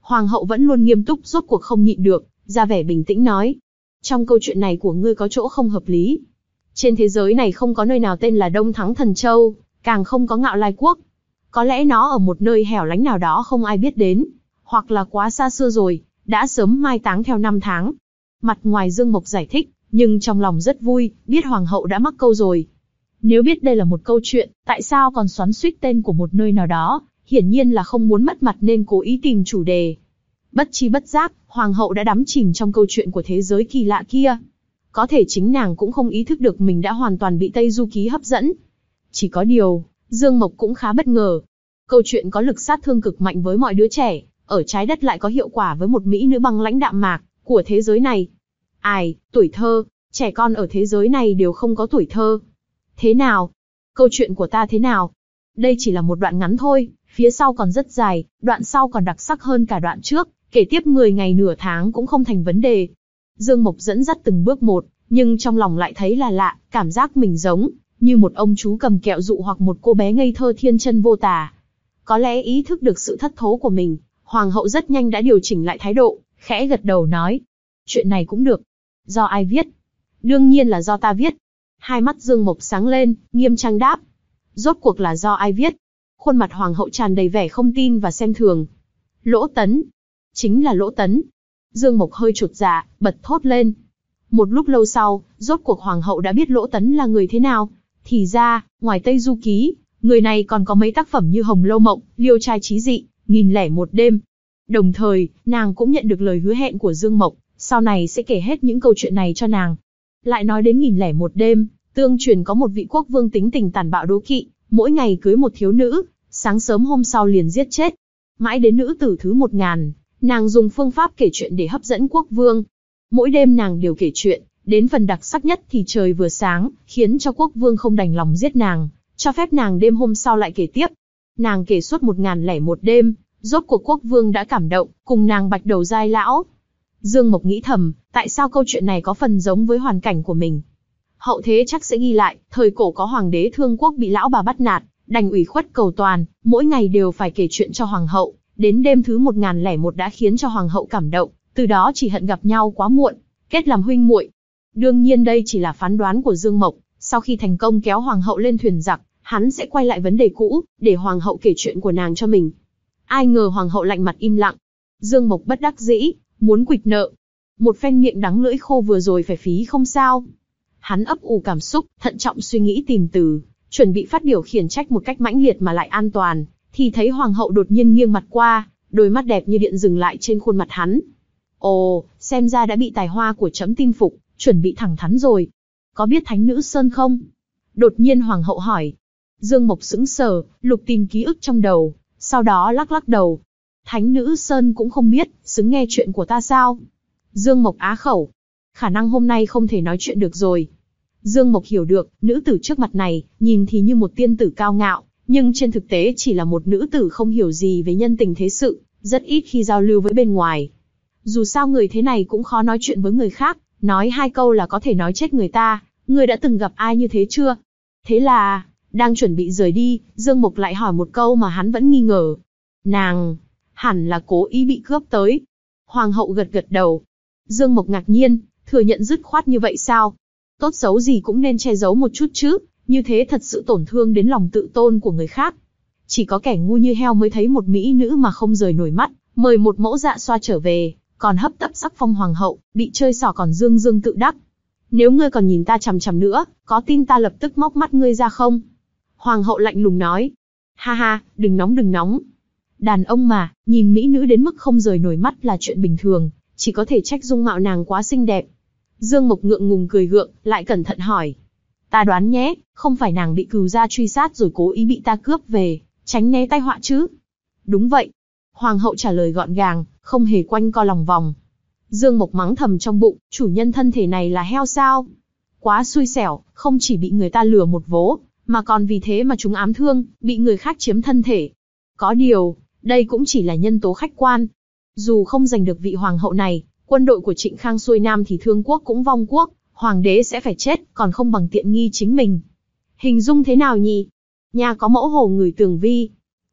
Hoàng hậu vẫn luôn nghiêm túc, rốt cuộc không nhịn được, ra vẻ bình tĩnh nói. Trong câu chuyện này của ngươi có chỗ không hợp lý. Trên thế giới này không có nơi nào tên là Đông Thắng Thần Châu, càng không có Ngạo Lai Quốc. Có lẽ nó ở một nơi hẻo lánh nào đó không ai biết đến, hoặc là quá xa xưa rồi, đã sớm mai táng theo năm tháng. Mặt ngoài Dương Mộc giải thích, nhưng trong lòng rất vui, biết hoàng hậu đã mắc câu rồi. Nếu biết đây là một câu chuyện, tại sao còn xoắn xuýt tên của một nơi nào đó, hiển nhiên là không muốn mất mặt nên cố ý tìm chủ đề. Bất chi bất giác, hoàng hậu đã đắm chìm trong câu chuyện của thế giới kỳ lạ kia. Có thể chính nàng cũng không ý thức được mình đã hoàn toàn bị Tây Du Ký hấp dẫn. Chỉ có điều, Dương Mộc cũng khá bất ngờ. Câu chuyện có lực sát thương cực mạnh với mọi đứa trẻ, ở trái đất lại có hiệu quả với một mỹ nữ băng lãnh đạm mạc của thế giới này. Ai, tuổi thơ, trẻ con ở thế giới này đều không có tuổi thơ. Thế nào? Câu chuyện của ta thế nào? Đây chỉ là một đoạn ngắn thôi, phía sau còn rất dài, đoạn sau còn đặc sắc hơn cả đoạn trước, kể tiếp mười ngày nửa tháng cũng không thành vấn đề. Dương Mộc dẫn dắt từng bước một, nhưng trong lòng lại thấy là lạ, cảm giác mình giống như một ông chú cầm kẹo dụ hoặc một cô bé ngây thơ thiên chân vô tà. Có lẽ ý thức được sự thất thố của mình, hoàng hậu rất nhanh đã điều chỉnh lại thái độ, khẽ gật đầu nói. Chuyện này cũng được. Do ai viết? Đương nhiên là do ta viết. Hai mắt Dương Mộc sáng lên, nghiêm trang đáp. Rốt cuộc là do ai viết? Khuôn mặt hoàng hậu tràn đầy vẻ không tin và xem thường. Lỗ Tấn. Chính là Lỗ Tấn. Dương Mộc hơi chột dạ, bật thốt lên. Một lúc lâu sau, rốt cuộc hoàng hậu đã biết Lỗ Tấn là người thế nào. Thì ra, ngoài Tây Du Ký, người này còn có mấy tác phẩm như Hồng Lâu Mộng, Liêu Trai Chí Dị, Nghìn lẻ một đêm. Đồng thời, nàng cũng nhận được lời hứa hẹn của Dương Mộc, sau này sẽ kể hết những câu chuyện này cho nàng. Lại nói đến Nghìn lẻ một đêm, tương truyền có một vị quốc vương tính tình tàn bạo đố kỵ, mỗi ngày cưới một thiếu nữ, sáng sớm hôm sau liền giết chết. Mãi đến nữ tử thứ một ngàn, nàng dùng phương pháp kể chuyện để hấp dẫn quốc vương. Mỗi đêm nàng đều kể chuyện, đến phần đặc sắc nhất thì trời vừa sáng, khiến cho quốc vương không đành lòng giết nàng, cho phép nàng đêm hôm sau lại kể tiếp. Nàng kể suốt một ngàn lẻ một đêm, rốt cuộc quốc vương đã cảm động, cùng nàng bạch đầu giai lão. Dương Mộc nghĩ thầm, tại sao câu chuyện này có phần giống với hoàn cảnh của mình. Hậu thế chắc sẽ ghi lại, thời cổ có hoàng đế Thương Quốc bị lão bà bắt nạt, đành ủy khuất cầu toàn, mỗi ngày đều phải kể chuyện cho hoàng hậu. Đến đêm thứ một ngàn lẻ một đã khiến cho hoàng hậu cảm động, từ đó chỉ hận gặp nhau quá muộn, kết làm huynh muội. Đương nhiên đây chỉ là phán đoán của Dương Mộc, sau khi thành công kéo hoàng hậu lên thuyền giặc, hắn sẽ quay lại vấn đề cũ, để hoàng hậu kể chuyện của nàng cho mình. Ai ngờ hoàng hậu lạnh mặt im lặng. Dương Mộc bất đắc dĩ, muốn quỵt nợ. Một phen miệng đắng lưỡi khô vừa rồi phải phí không sao. Hắn ấp ủ cảm xúc, thận trọng suy nghĩ tìm từ, chuẩn bị phát biểu khiển trách một cách mãnh liệt mà lại an toàn, thì thấy hoàng hậu đột nhiên nghiêng mặt qua, đôi mắt đẹp như điện dừng lại trên khuôn mặt hắn. Ồ, xem ra đã bị tài hoa của trẫm tin phục, chuẩn bị thẳng thắn rồi. Có biết Thánh Nữ Sơn không? Đột nhiên hoàng hậu hỏi. Dương Mộc sững sờ, lục tìm ký ức trong đầu, sau đó lắc lắc đầu. Thánh Nữ Sơn cũng không biết, xứng nghe chuyện của ta sao? Dương Mộc á khẩu. Khả năng hôm nay không thể nói chuyện được rồi. Dương Mộc hiểu được, nữ tử trước mặt này, nhìn thì như một tiên tử cao ngạo, nhưng trên thực tế chỉ là một nữ tử không hiểu gì về nhân tình thế sự, rất ít khi giao lưu với bên ngoài. Dù sao người thế này cũng khó nói chuyện với người khác, nói hai câu là có thể nói chết người ta, người đã từng gặp ai như thế chưa? Thế là, đang chuẩn bị rời đi, Dương Mộc lại hỏi một câu mà hắn vẫn nghi ngờ. Nàng, hẳn là cố ý bị cướp tới. Hoàng hậu gật gật đầu. Dương Mộc ngạc nhiên, thừa nhận dứt khoát như vậy sao? Tốt xấu gì cũng nên che giấu một chút chứ, như thế thật sự tổn thương đến lòng tự tôn của người khác. Chỉ có kẻ ngu như heo mới thấy một mỹ nữ mà không rời nổi mắt, mời một mẫu dạ xoa trở về, còn hấp tấp sắc phong hoàng hậu, bị chơi xỏ còn dương dương tự đắc. Nếu ngươi còn nhìn ta chằm chằm nữa, có tin ta lập tức móc mắt ngươi ra không? Hoàng hậu lạnh lùng nói. Ha ha, đừng nóng đừng nóng. Đàn ông mà, nhìn mỹ nữ đến mức không rời nổi mắt là chuyện bình thường, chỉ có thể trách dung mạo nàng quá xinh đẹp. Dương Mộc ngượng ngùng cười gượng, lại cẩn thận hỏi. Ta đoán nhé, không phải nàng bị cừu gia truy sát rồi cố ý bị ta cướp về, tránh né tai họa chứ? Đúng vậy. Hoàng hậu trả lời gọn gàng, không hề quanh co lòng vòng. Dương Mộc mắng thầm trong bụng, chủ nhân thân thể này là heo sao? Quá xui xẻo, không chỉ bị người ta lừa một vố, mà còn vì thế mà chúng ám thương, bị người khác chiếm thân thể. Có điều, đây cũng chỉ là nhân tố khách quan. Dù không giành được vị hoàng hậu này, quân đội của Trịnh Khang xuôi nam thì Thương Quốc cũng vong quốc, hoàng đế sẽ phải chết, còn không bằng tiện nghi chính mình. Hình dung thế nào nhỉ? Nhà có mẫu hồ người Tường Vi.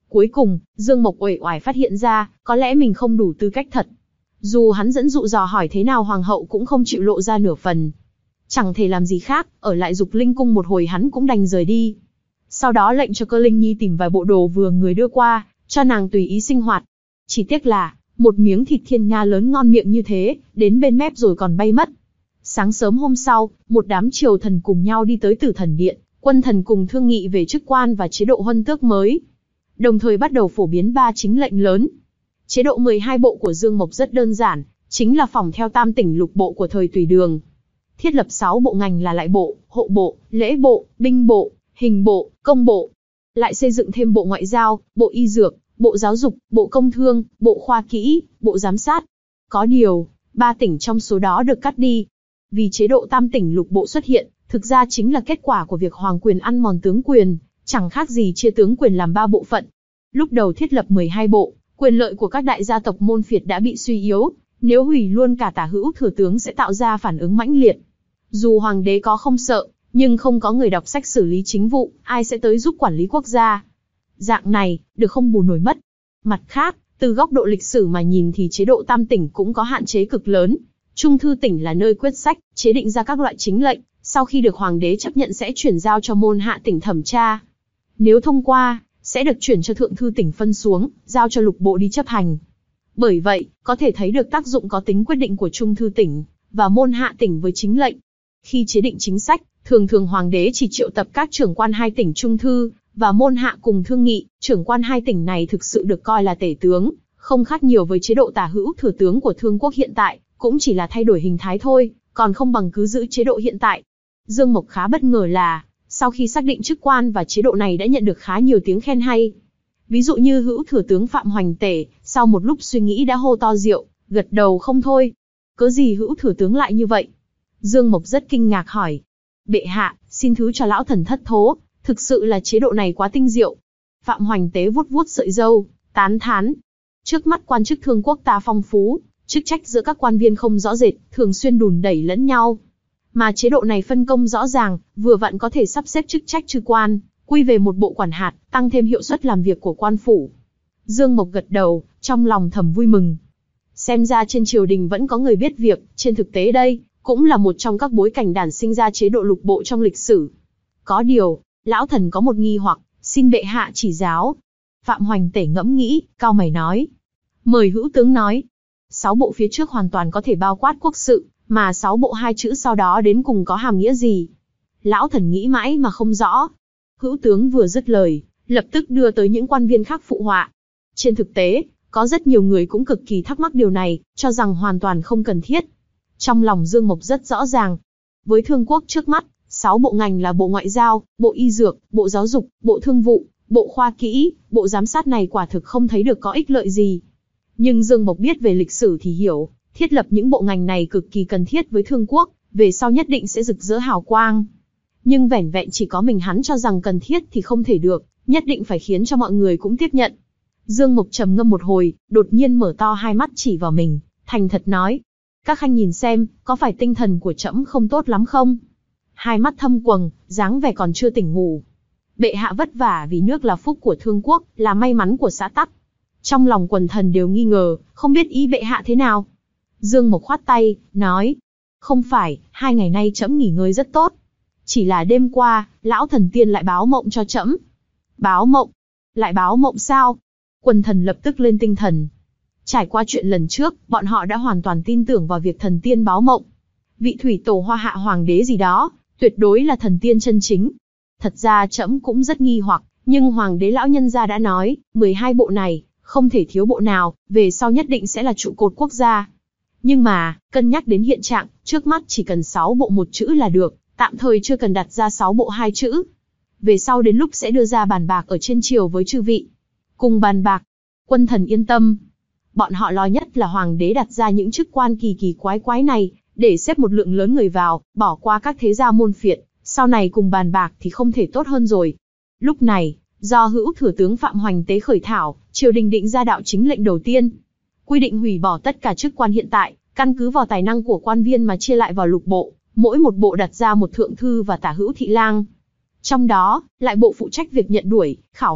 Cuối cùng, Dương Mộc uể oải phát hiện ra, có lẽ mình không đủ tư cách thật. Dù hắn dẫn dụ dò hỏi thế nào hoàng hậu cũng không chịu lộ ra nửa phần. Chẳng thể làm gì khác, ở lại Dục Linh cung một hồi hắn cũng đành rời đi. Sau đó lệnh cho Cơ Linh Nhi tìm vài bộ đồ vừa người đưa qua, cho nàng tùy ý sinh hoạt. Chỉ tiếc là, một miếng thịt thiên nga lớn ngon miệng như thế, đến bên mép rồi còn bay mất. Sáng sớm hôm sau, một đám triều thần cùng nhau đi tới Tử Thần Điện, quân thần cùng thương nghị về chức quan và chế độ huân tước mới. Đồng thời bắt đầu phổ biến ba chính lệnh lớn. Chế độ mười hai bộ của Dương Mộc rất đơn giản, chính là phỏng theo tam tỉnh lục bộ của thời Tùy Đường. Thiết lập sáu bộ ngành là lại bộ, hộ bộ, lễ bộ, binh bộ, hình bộ, công bộ. Lại xây dựng thêm bộ ngoại giao, bộ y dược, bộ giáo dục, bộ công thương, bộ khoa kỹ, bộ giám sát. Có điều, ba tỉnh trong số đó được cắt đi. Vì chế độ tam tỉnh lục bộ xuất hiện, thực ra chính là kết quả của việc hoàng quyền ăn mòn tướng quyền, chẳng khác gì chia tướng quyền làm ba bộ phận. Lúc đầu thiết lập mười hai bộ, quyền lợi của các đại gia tộc môn phiệt đã bị suy yếu, nếu hủy luôn cả tả hữu thừa tướng sẽ tạo ra phản ứng mãnh liệt. Dù hoàng đế có không sợ, nhưng không có người đọc sách xử lý chính vụ, ai sẽ tới giúp quản lý quốc gia. Dạng này, được không bù nổi mất. Mặt khác, từ góc độ lịch sử mà nhìn thì chế độ tam tỉnh cũng có hạn chế cực lớn. Trung thư tỉnh là nơi quyết sách, chế định ra các loại chính lệnh, sau khi được hoàng đế chấp nhận sẽ chuyển giao cho môn hạ tỉnh thẩm tra. Nếu thông qua, sẽ được chuyển cho thượng thư tỉnh phân xuống, giao cho lục bộ đi chấp hành. Bởi vậy, có thể thấy được tác dụng có tính quyết định của trung thư tỉnh và môn hạ tỉnh với chính lệnh. Khi chế định chính sách, thường thường hoàng đế chỉ triệu tập các trưởng quan hai tỉnh trung thư và môn hạ cùng thương nghị. Trưởng quan hai tỉnh này thực sự được coi là tể tướng, không khác nhiều với chế độ tả hữu thừa tướng của Thương quốc hiện tại, cũng chỉ là thay đổi hình thái thôi, còn không bằng cứ giữ chế độ hiện tại. Dương Mộc khá bất ngờ là, sau khi xác định chức quan và chế độ này đã nhận được khá nhiều tiếng khen hay. Ví dụ như hữu thừa tướng Phạm Hoành Tể, sau một lúc suy nghĩ đã hô to rượu, gật đầu không thôi. Cớ gì hữu thừa tướng lại như vậy? Dương Mộc rất kinh ngạc hỏi. Bệ hạ, xin thứ cho lão thần thất thố, thực sự là chế độ này quá tinh diệu. Phạm Hoành Tế vuốt vuốt sợi râu, tán thán. Trước mắt quan chức Thương quốc ta phong phú, chức trách giữa các quan viên không rõ rệt, thường xuyên đùn đẩy lẫn nhau. Mà chế độ này phân công rõ ràng, vừa vặn có thể sắp xếp chức trách chư quan, quy về một bộ quản hạt, tăng thêm hiệu suất làm việc của quan phủ. Dương Mộc gật đầu, trong lòng thầm vui mừng. Xem ra trên triều đình vẫn có người biết việc, trên thực tế đây, cũng là một trong các bối cảnh đản sinh ra chế độ lục bộ trong lịch sử. Có điều, lão thần có một nghi hoặc, xin bệ hạ chỉ giáo. Phạm Hoành Tể ngẫm nghĩ, cau mày nói. Mời hữu tướng nói. Sáu bộ phía trước hoàn toàn có thể bao quát quốc sự, mà sáu bộ hai chữ sau đó đến cùng có hàm nghĩa gì? Lão thần nghĩ mãi mà không rõ. Hữu tướng vừa dứt lời, lập tức đưa tới những quan viên khác phụ họa. Trên thực tế, có rất nhiều người cũng cực kỳ thắc mắc điều này, cho rằng hoàn toàn không cần thiết. Trong lòng Dương Mộc rất rõ ràng. Với Thương quốc trước mắt, sáu bộ ngành là bộ ngoại giao, bộ y dược, bộ giáo dục, bộ thương vụ, bộ khoa kỹ, bộ giám sát này quả thực không thấy được có ích lợi gì. Nhưng Dương Mộc biết về lịch sử thì hiểu, thiết lập những bộ ngành này cực kỳ cần thiết với Thương quốc, về sau nhất định sẽ rực rỡ hào quang. Nhưng vẻn vẹn chỉ có mình hắn cho rằng cần thiết thì không thể được, nhất định phải khiến cho mọi người cũng tiếp nhận. Dương Mộc trầm ngâm một hồi, đột nhiên mở to hai mắt chỉ vào mình, thành thật nói. Các khanh nhìn xem, có phải tinh thần của trẫm không tốt lắm không? Hai mắt thâm quầng, dáng vẻ còn chưa tỉnh ngủ. Bệ hạ vất vả vì nước là phúc của Thương quốc, là may mắn của xã tắc. Trong lòng quần thần đều nghi ngờ, không biết ý bệ hạ thế nào. Dương Mộc khoát tay, nói. Không phải, hai ngày nay trẫm nghỉ ngơi rất tốt. Chỉ là đêm qua, lão thần tiên lại báo mộng cho trẫm. Báo mộng? Lại báo mộng sao? Quần thần lập tức lên tinh thần. Trải qua chuyện lần trước, bọn họ đã hoàn toàn tin tưởng vào việc thần tiên báo mộng. Vị thủy tổ Hoa Hạ hoàng đế gì đó, tuyệt đối là thần tiên chân chính. Thật ra trẫm cũng rất nghi hoặc, nhưng hoàng đế lão nhân gia đã nói, mười hai bộ này, không thể thiếu bộ nào, về sau nhất định sẽ là trụ cột quốc gia. Nhưng mà, cân nhắc đến hiện trạng, trước mắt chỉ cần sáu bộ một chữ là được, tạm thời chưa cần đặt ra sáu bộ hai chữ. Về sau đến lúc sẽ đưa ra bàn bạc ở trên triều với chư vị. Cùng bàn bạc, quân thần yên tâm. Bọn họ lo nhất là hoàng đế đặt ra những chức quan kỳ kỳ quái quái này, để xếp một lượng lớn người vào, bỏ qua các thế gia môn phiệt, sau này cùng bàn bạc thì không thể tốt hơn rồi. Lúc này, do hữu thừa tướng Phạm Hoành Tế khởi thảo, triều đình định ra đạo chính lệnh đầu tiên. Quy định hủy bỏ tất cả chức quan hiện tại, căn cứ vào tài năng của quan viên mà chia lại vào lục bộ, mỗi một bộ đặt ra một thượng thư và tả hữu thị lang. Trong đó, lại bộ phụ trách việc nhận đuổi, khảo hạch,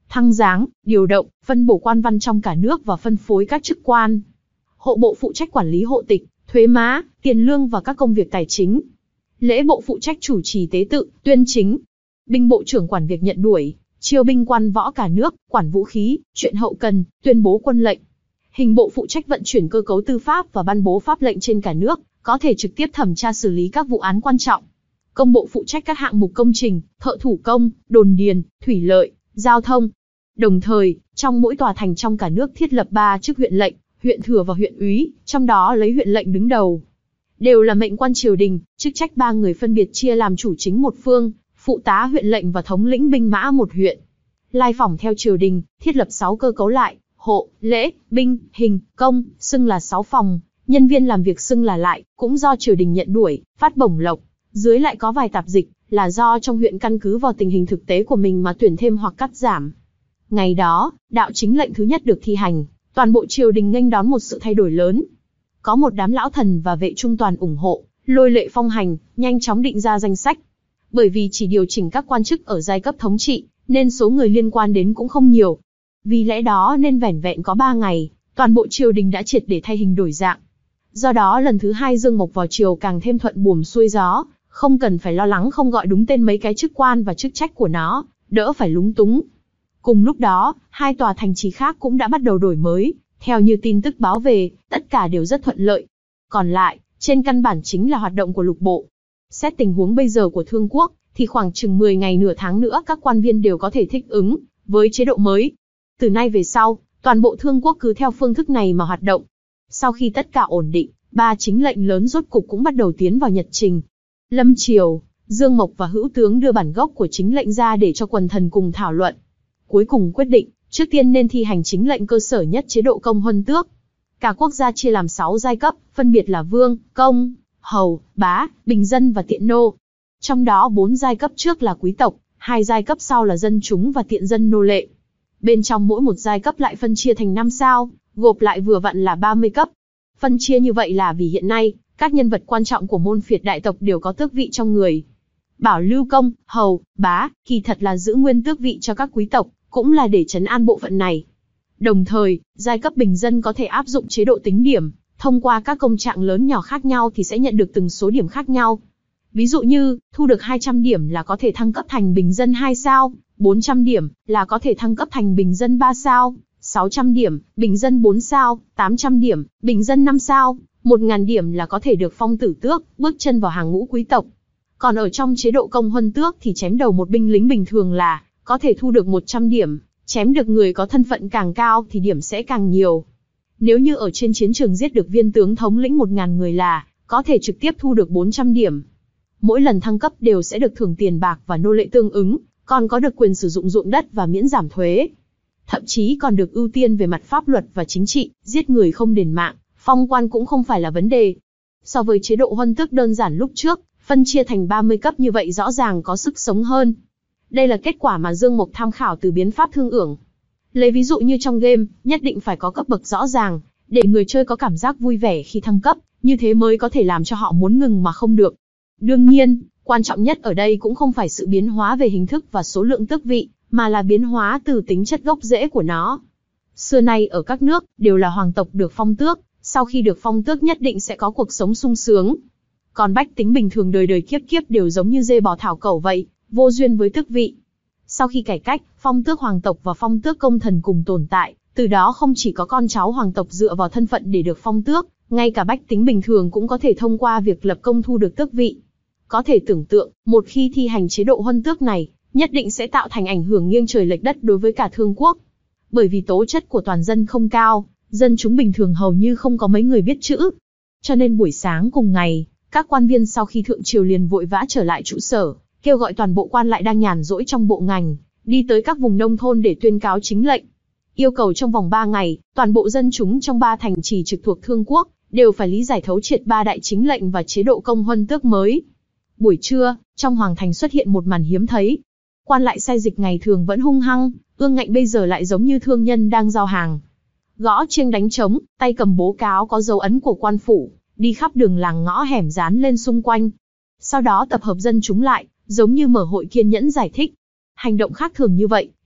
thăng giáng, điều động, phân bổ quan văn trong cả nước và phân phối các chức quan. Hộ bộ phụ trách quản lý hộ tịch, thuế má, tiền lương và các công việc tài chính. Lễ bộ phụ trách chủ trì tế tự, tuyên chính. Binh bộ trưởng quản việc nhận đuổi, chiêu binh quan võ cả nước, quản vũ khí, chuyện hậu cần, tuyên bố quân lệnh. Hình bộ phụ trách vận chuyển cơ cấu tư pháp và ban bố pháp lệnh trên cả nước, có thể trực tiếp thẩm tra xử lý các vụ án quan trọng. Công bộ phụ trách các hạng mục công trình, thợ thủ công, đồn điền, thủy lợi, giao thông. Đồng thời, trong mỗi tòa thành trong cả nước thiết lập ba chức huyện lệnh, huyện thừa và huyện úy, trong đó lấy huyện lệnh đứng đầu. Đều là mệnh quan triều đình, chức trách ba người phân biệt chia làm chủ chính một phương, phụ tá huyện lệnh và thống lĩnh binh mã một huyện. Lai phỏng theo triều đình, thiết lập sáu cơ cấu lại, hộ, lễ, binh, hình, công, xưng là sáu phòng, nhân viên làm việc xưng là lại, cũng do triều đình nhận đuổi, phát bổng lộc. Dưới lại có vài tạp dịch, là do trong huyện căn cứ vào tình hình thực tế của mình mà tuyển thêm hoặc cắt giảm. Ngày đó, đạo chính lệnh thứ nhất được thi hành, toàn bộ triều đình nghênh đón một sự thay đổi lớn. Có một đám lão thần và vệ trung toàn ủng hộ, lôi lệ phong hành, nhanh chóng định ra danh sách. Bởi vì chỉ điều chỉnh các quan chức ở giai cấp thống trị, nên số người liên quan đến cũng không nhiều. Vì lẽ đó nên vẻn vẹn có ba ngày, toàn bộ triều đình đã triệt để thay hình đổi dạng. Do đó lần thứ hai Dương Mộc vào triều càng thêm thuận buồm xuôi gió, không cần phải lo lắng không gọi đúng tên mấy cái chức quan và chức trách của nó, đỡ phải lúng túng. Cùng lúc đó, hai tòa thành trì khác cũng đã bắt đầu đổi mới, theo như tin tức báo về, tất cả đều rất thuận lợi. Còn lại, trên căn bản chính là hoạt động của lục bộ. Xét tình huống bây giờ của Thương Quốc, thì khoảng chừng mười ngày nửa tháng nữa các quan viên đều có thể thích ứng với chế độ mới. Từ nay về sau, toàn bộ Thương Quốc cứ theo phương thức này mà hoạt động. Sau khi tất cả ổn định, ba chính lệnh lớn rốt cục cũng bắt đầu tiến vào nhật trình. Lâm triều, Dương Mộc và Hữu Tướng đưa bản gốc của chính lệnh ra để cho quần thần cùng thảo luận. Cuối cùng quyết định, trước tiên nên thi hành chính lệnh cơ sở nhất chế độ công huân tước. Cả quốc gia chia làm sáu giai cấp, phân biệt là vương, công, hầu, bá, bình dân và tiện nô. Trong đó bốn giai cấp trước là quý tộc, hai giai cấp sau là dân chúng và tiện dân nô lệ. Bên trong mỗi một giai cấp lại phân chia thành năm sao, gộp lại vừa vặn là ba mươi cấp. Phân chia như vậy là vì hiện nay, các nhân vật quan trọng của môn phiệt đại tộc đều có tước vị trong người. Bảo lưu công, hầu, bá, kỳ thật là giữ nguyên tước vị cho các quý tộc, cũng là để trấn an bộ phận này. Đồng thời, giai cấp bình dân có thể áp dụng chế độ tính điểm, thông qua các công trạng lớn nhỏ khác nhau thì sẽ nhận được từng số điểm khác nhau. Ví dụ như, thu được hai trăm điểm là có thể thăng cấp thành bình dân hai sao, bốn trăm điểm là có thể thăng cấp thành bình dân ba sao, sáu trăm điểm, bình dân bốn sao, tám trăm điểm, bình dân năm sao, một nghìn điểm là có thể được phong tử tước, bước chân vào hàng ngũ quý tộc. Còn ở trong chế độ công huân tước thì chém đầu một binh lính bình thường là có thể thu được một trăm điểm, chém được người có thân phận càng cao thì điểm sẽ càng nhiều. Nếu như ở trên chiến trường giết được viên tướng thống lĩnh một nghìn người là có thể trực tiếp thu được bốn trăm điểm. Mỗi lần thăng cấp đều sẽ được thưởng tiền bạc và nô lệ tương ứng, còn có được quyền sử dụng ruộng đất và miễn giảm thuế. Thậm chí còn được ưu tiên về mặt pháp luật và chính trị, giết người không đền mạng, phong quan cũng không phải là vấn đề. So với chế độ huân tước đơn giản lúc trước, phân chia thành ba mươi cấp như vậy rõ ràng có sức sống hơn. Đây là kết quả mà Dương Mộc tham khảo từ biến pháp Thương Ưởng. Lấy ví dụ như trong game, nhất định phải có cấp bậc rõ ràng, để người chơi có cảm giác vui vẻ khi thăng cấp, như thế mới có thể làm cho họ muốn ngừng mà không được. Đương nhiên, quan trọng nhất ở đây cũng không phải sự biến hóa về hình thức và số lượng tước vị, mà là biến hóa từ tính chất gốc rễ của nó. Xưa nay ở các nước, đều là hoàng tộc được phong tước, sau khi được phong tước nhất định sẽ có cuộc sống sung sướng. Còn bách tính bình thường đời đời kiếp kiếp đều giống như dê bò thảo cẩu vậy, vô duyên với tước vị. Sau khi cải cách, phong tước hoàng tộc và phong tước công thần cùng tồn tại, từ đó không chỉ có con cháu hoàng tộc dựa vào thân phận để được phong tước, ngay cả bách tính bình thường cũng có thể thông qua việc lập công thu được tước vị. Có thể tưởng tượng, một khi thi hành chế độ huân tước này, nhất định sẽ tạo thành ảnh hưởng nghiêng trời lệch đất đối với cả Thương Quốc. Bởi vì tố chất của toàn dân không cao, dân chúng bình thường hầu như không có mấy người biết chữ. Cho nên buổi sáng cùng ngày, các quan viên sau khi thượng triều liền vội vã trở lại trụ sở, kêu gọi toàn bộ quan lại đang nhàn rỗi trong bộ ngành, đi tới các vùng nông thôn để tuyên cáo chính lệnh. Yêu cầu trong vòng ba ngày, toàn bộ dân chúng trong ba thành trì trực thuộc Thương Quốc, đều phải lý giải thấu triệt ba đại chính lệnh và chế độ công huân tước mới. Buổi trưa, trong hoàng thành xuất hiện một màn hiếm thấy. Quan lại sai dịch ngày thường vẫn hung hăng, ương ngạnh bây giờ lại giống như thương nhân đang giao hàng. Gõ chiêng đánh trống, tay cầm bố cáo có dấu ấn của quan phủ, đi khắp đường làng ngõ hẻm dán lên xung quanh. Sau đó tập hợp dân chúng lại, giống như mở hội kiên nhẫn giải thích. Hành động khác thường như vậy,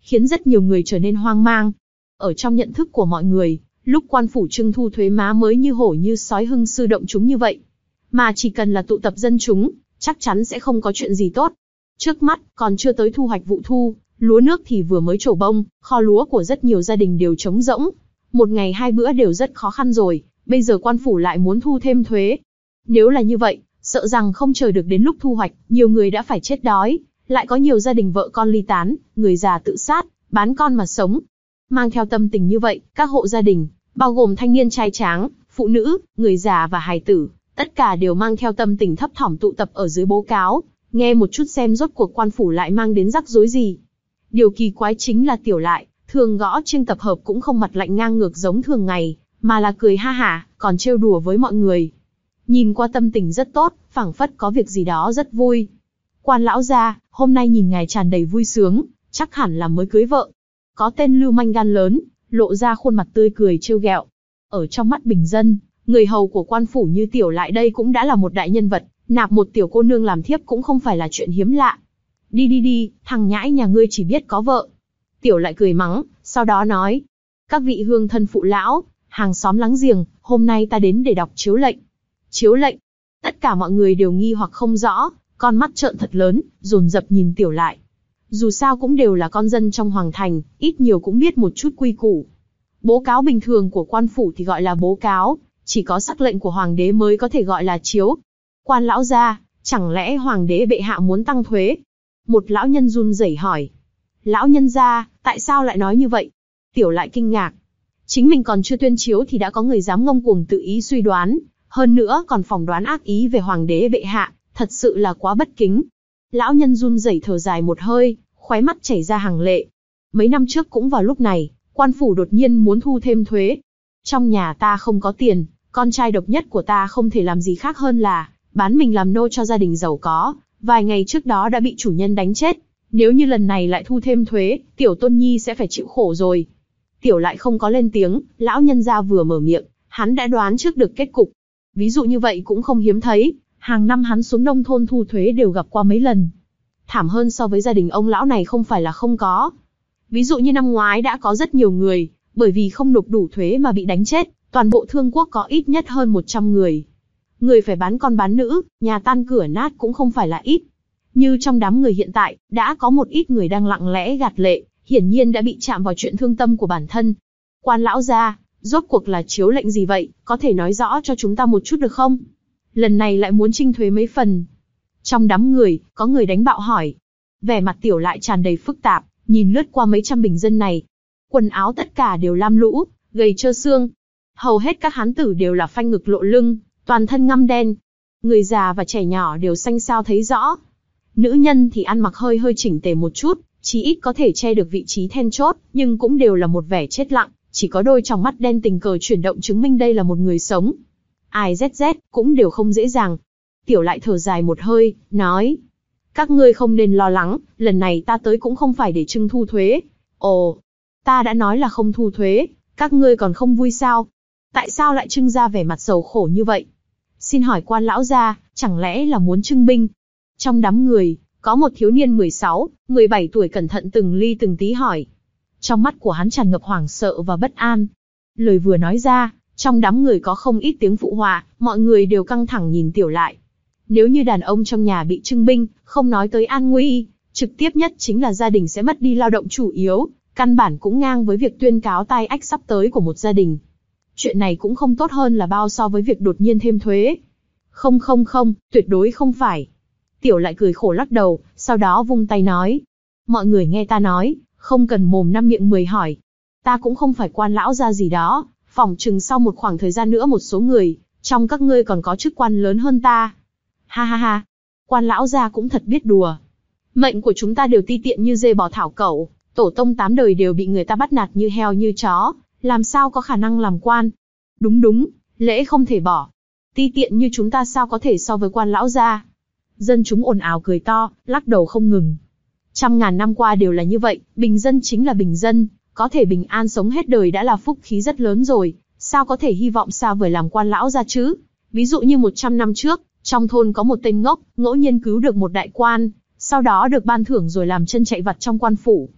khiến rất nhiều người trở nên hoang mang. Ở trong nhận thức của mọi người, lúc quan phủ trưng thu thuế má mới như hổ như sói hưng sư động chúng như vậy. Mà chỉ cần là tụ tập dân chúng, chắc chắn sẽ không có chuyện gì tốt. Trước mắt, còn chưa tới thu hoạch vụ thu, lúa nước thì vừa mới trổ bông, kho lúa của rất nhiều gia đình đều trống rỗng. Một ngày hai bữa đều rất khó khăn rồi, bây giờ quan phủ lại muốn thu thêm thuế. Nếu là như vậy, sợ rằng không chờ được đến lúc thu hoạch, nhiều người đã phải chết đói, lại có nhiều gia đình vợ con ly tán, người già tự sát, bán con mà sống. Mang theo tâm tình như vậy, các hộ gia đình, bao gồm thanh niên trai tráng, phụ nữ, người già và hài tử, tất cả đều mang theo tâm tình thấp thỏm tụ tập ở dưới bố cáo, nghe một chút xem rốt cuộc quan phủ lại mang đến rắc rối gì. Điều kỳ quái chính là Tiểu Lại, thường gõ chiêng tập hợp cũng không mặt lạnh ngang ngược giống thường ngày, mà là cười ha hả, còn trêu đùa với mọi người. Nhìn qua tâm tình rất tốt, phảng phất có việc gì đó rất vui. Quan lão gia, hôm nay nhìn ngài tràn đầy vui sướng, chắc hẳn là mới cưới vợ. Có tên lưu manh gan lớn, lộ ra khuôn mặt tươi cười trêu ghẹo. Ở trong mắt bình dân, người hầu của quan phủ như Tiểu Lại đây cũng đã là một đại nhân vật, nạp một tiểu cô nương làm thiếp cũng không phải là chuyện hiếm lạ. Đi đi đi, thằng nhãi nhà ngươi chỉ biết có vợ. Tiểu Lại cười mắng, sau đó nói. Các vị hương thân phụ lão, hàng xóm láng giềng, hôm nay ta đến để đọc chiếu lệnh. Chiếu lệnh. Tất cả mọi người đều nghi hoặc không rõ, con mắt trợn thật lớn, dồn dập nhìn Tiểu Lại. Dù sao cũng đều là con dân trong hoàng thành, ít nhiều cũng biết một chút quy củ. Bố cáo bình thường của quan phủ thì gọi là bố cáo, chỉ có sắc lệnh của hoàng đế mới có thể gọi là chiếu. Quan lão gia, chẳng lẽ hoàng đế bệ hạ muốn tăng thuế? Một lão nhân run rẩy hỏi. Lão nhân gia, tại sao lại nói như vậy? Tiểu Lại kinh ngạc. Chính mình còn chưa tuyên chiếu thì đã có người dám ngông cuồng tự ý suy đoán, hơn nữa còn phỏng đoán ác ý về hoàng đế bệ hạ, thật sự là quá bất kính. Lão nhân run rẩy thở dài một hơi, khóe mắt chảy ra hàng lệ. Mấy năm trước cũng vào lúc này, quan phủ đột nhiên muốn thu thêm thuế. Trong nhà ta không có tiền, con trai độc nhất của ta không thể làm gì khác hơn là bán mình làm nô cho gia đình giàu có, vài ngày trước đó đã bị chủ nhân đánh chết. Nếu như lần này lại thu thêm thuế, tiểu tôn nhi sẽ phải chịu khổ rồi. Tiểu Lại không có lên tiếng, lão nhân gia vừa mở miệng, hắn đã đoán trước được kết cục. Ví dụ như vậy cũng không hiếm thấy, hàng năm hắn xuống nông thôn thu thuế đều gặp qua mấy lần. Thảm hơn so với gia đình ông lão này không phải là không có. Ví dụ như năm ngoái đã có rất nhiều người, bởi vì không nộp đủ thuế mà bị đánh chết, toàn bộ Thương Quốc có ít nhất hơn một trăm người. Người phải bán con bán nữ, nhà tan cửa nát cũng không phải là ít. Như trong đám người hiện tại, đã có một ít người đang lặng lẽ gạt lệ, hiển nhiên đã bị chạm vào chuyện thương tâm của bản thân. Quan lão gia, rốt cuộc là chiếu lệnh gì vậy, có thể nói rõ cho chúng ta một chút được không? Lần này lại muốn trinh thuế mấy phần. Trong đám người, có người đánh bạo hỏi. Vẻ mặt Tiểu Lại tràn đầy phức tạp, nhìn lướt qua mấy trăm bình dân này. Quần áo tất cả đều lam lũ, gầy trơ xương. Hầu hết các hán tử đều là phanh ngực lộ lưng, toàn thân ngăm đen. Người già và trẻ nhỏ đều xanh xao thấy rõ. Nữ nhân thì ăn mặc hơi hơi chỉnh tề một chút, chí ít có thể che được vị trí then chốt, nhưng cũng đều là một vẻ chết lặng, chỉ có đôi tròng mắt đen tình cờ chuyển động chứng minh đây là một người sống. Ai zét zét, cũng đều không dễ dàng. Tiểu Lại thở dài một hơi, nói. Các ngươi không nên lo lắng, lần này ta tới cũng không phải để trưng thu thuế. Ồ, ta đã nói là không thu thuế, các ngươi còn không vui sao? Tại sao lại trưng ra vẻ mặt sầu khổ như vậy? Xin hỏi quan lão gia, chẳng lẽ là muốn trưng binh? Trong đám người, có một thiếu niên mười sáu, mười bảy tuổi cẩn thận từng ly từng tí hỏi. Trong mắt của hắn tràn ngập hoảng sợ và bất an. Lời vừa nói ra, trong đám người có không ít tiếng phụ họa, mọi người đều căng thẳng nhìn Tiểu Lại. Nếu như đàn ông trong nhà bị trưng binh, không nói tới an nguy, trực tiếp nhất chính là gia đình sẽ mất đi lao động chủ yếu, căn bản cũng ngang với việc tuyên cáo tai ách sắp tới của một gia đình. Chuyện này cũng không tốt hơn là bao so với việc đột nhiên thêm thuế. Không không không, tuyệt đối không phải. Tiểu Lại cười khổ lắc đầu, sau đó vung tay nói. Mọi người nghe ta nói, không cần mồm năm miệng mười hỏi. Ta cũng không phải quan lão gia gì đó, phỏng chừng sau một khoảng thời gian nữa một số người, trong các ngươi còn có chức quan lớn hơn ta. Ha ha ha, quan lão gia cũng thật biết đùa. Mệnh của chúng ta đều ti tiện như dê bò thảo cẩu, tổ tông tám đời đều bị người ta bắt nạt như heo như chó, làm sao có khả năng làm quan? Đúng đúng, lễ không thể bỏ. Ti tiện như chúng ta sao có thể so với quan lão gia? Dân chúng ồn ào cười to, lắc đầu không ngừng. Trăm ngàn năm qua đều là như vậy, bình dân chính là bình dân, có thể bình an sống hết đời đã là phúc khí rất lớn rồi, sao có thể hy vọng xa vời làm quan lão gia chứ? Ví dụ như một trăm năm trước, trong thôn có một tên ngốc, ngẫu nhiên cứu được một đại quan, sau đó được ban thưởng rồi làm chân chạy vặt trong quan phủ.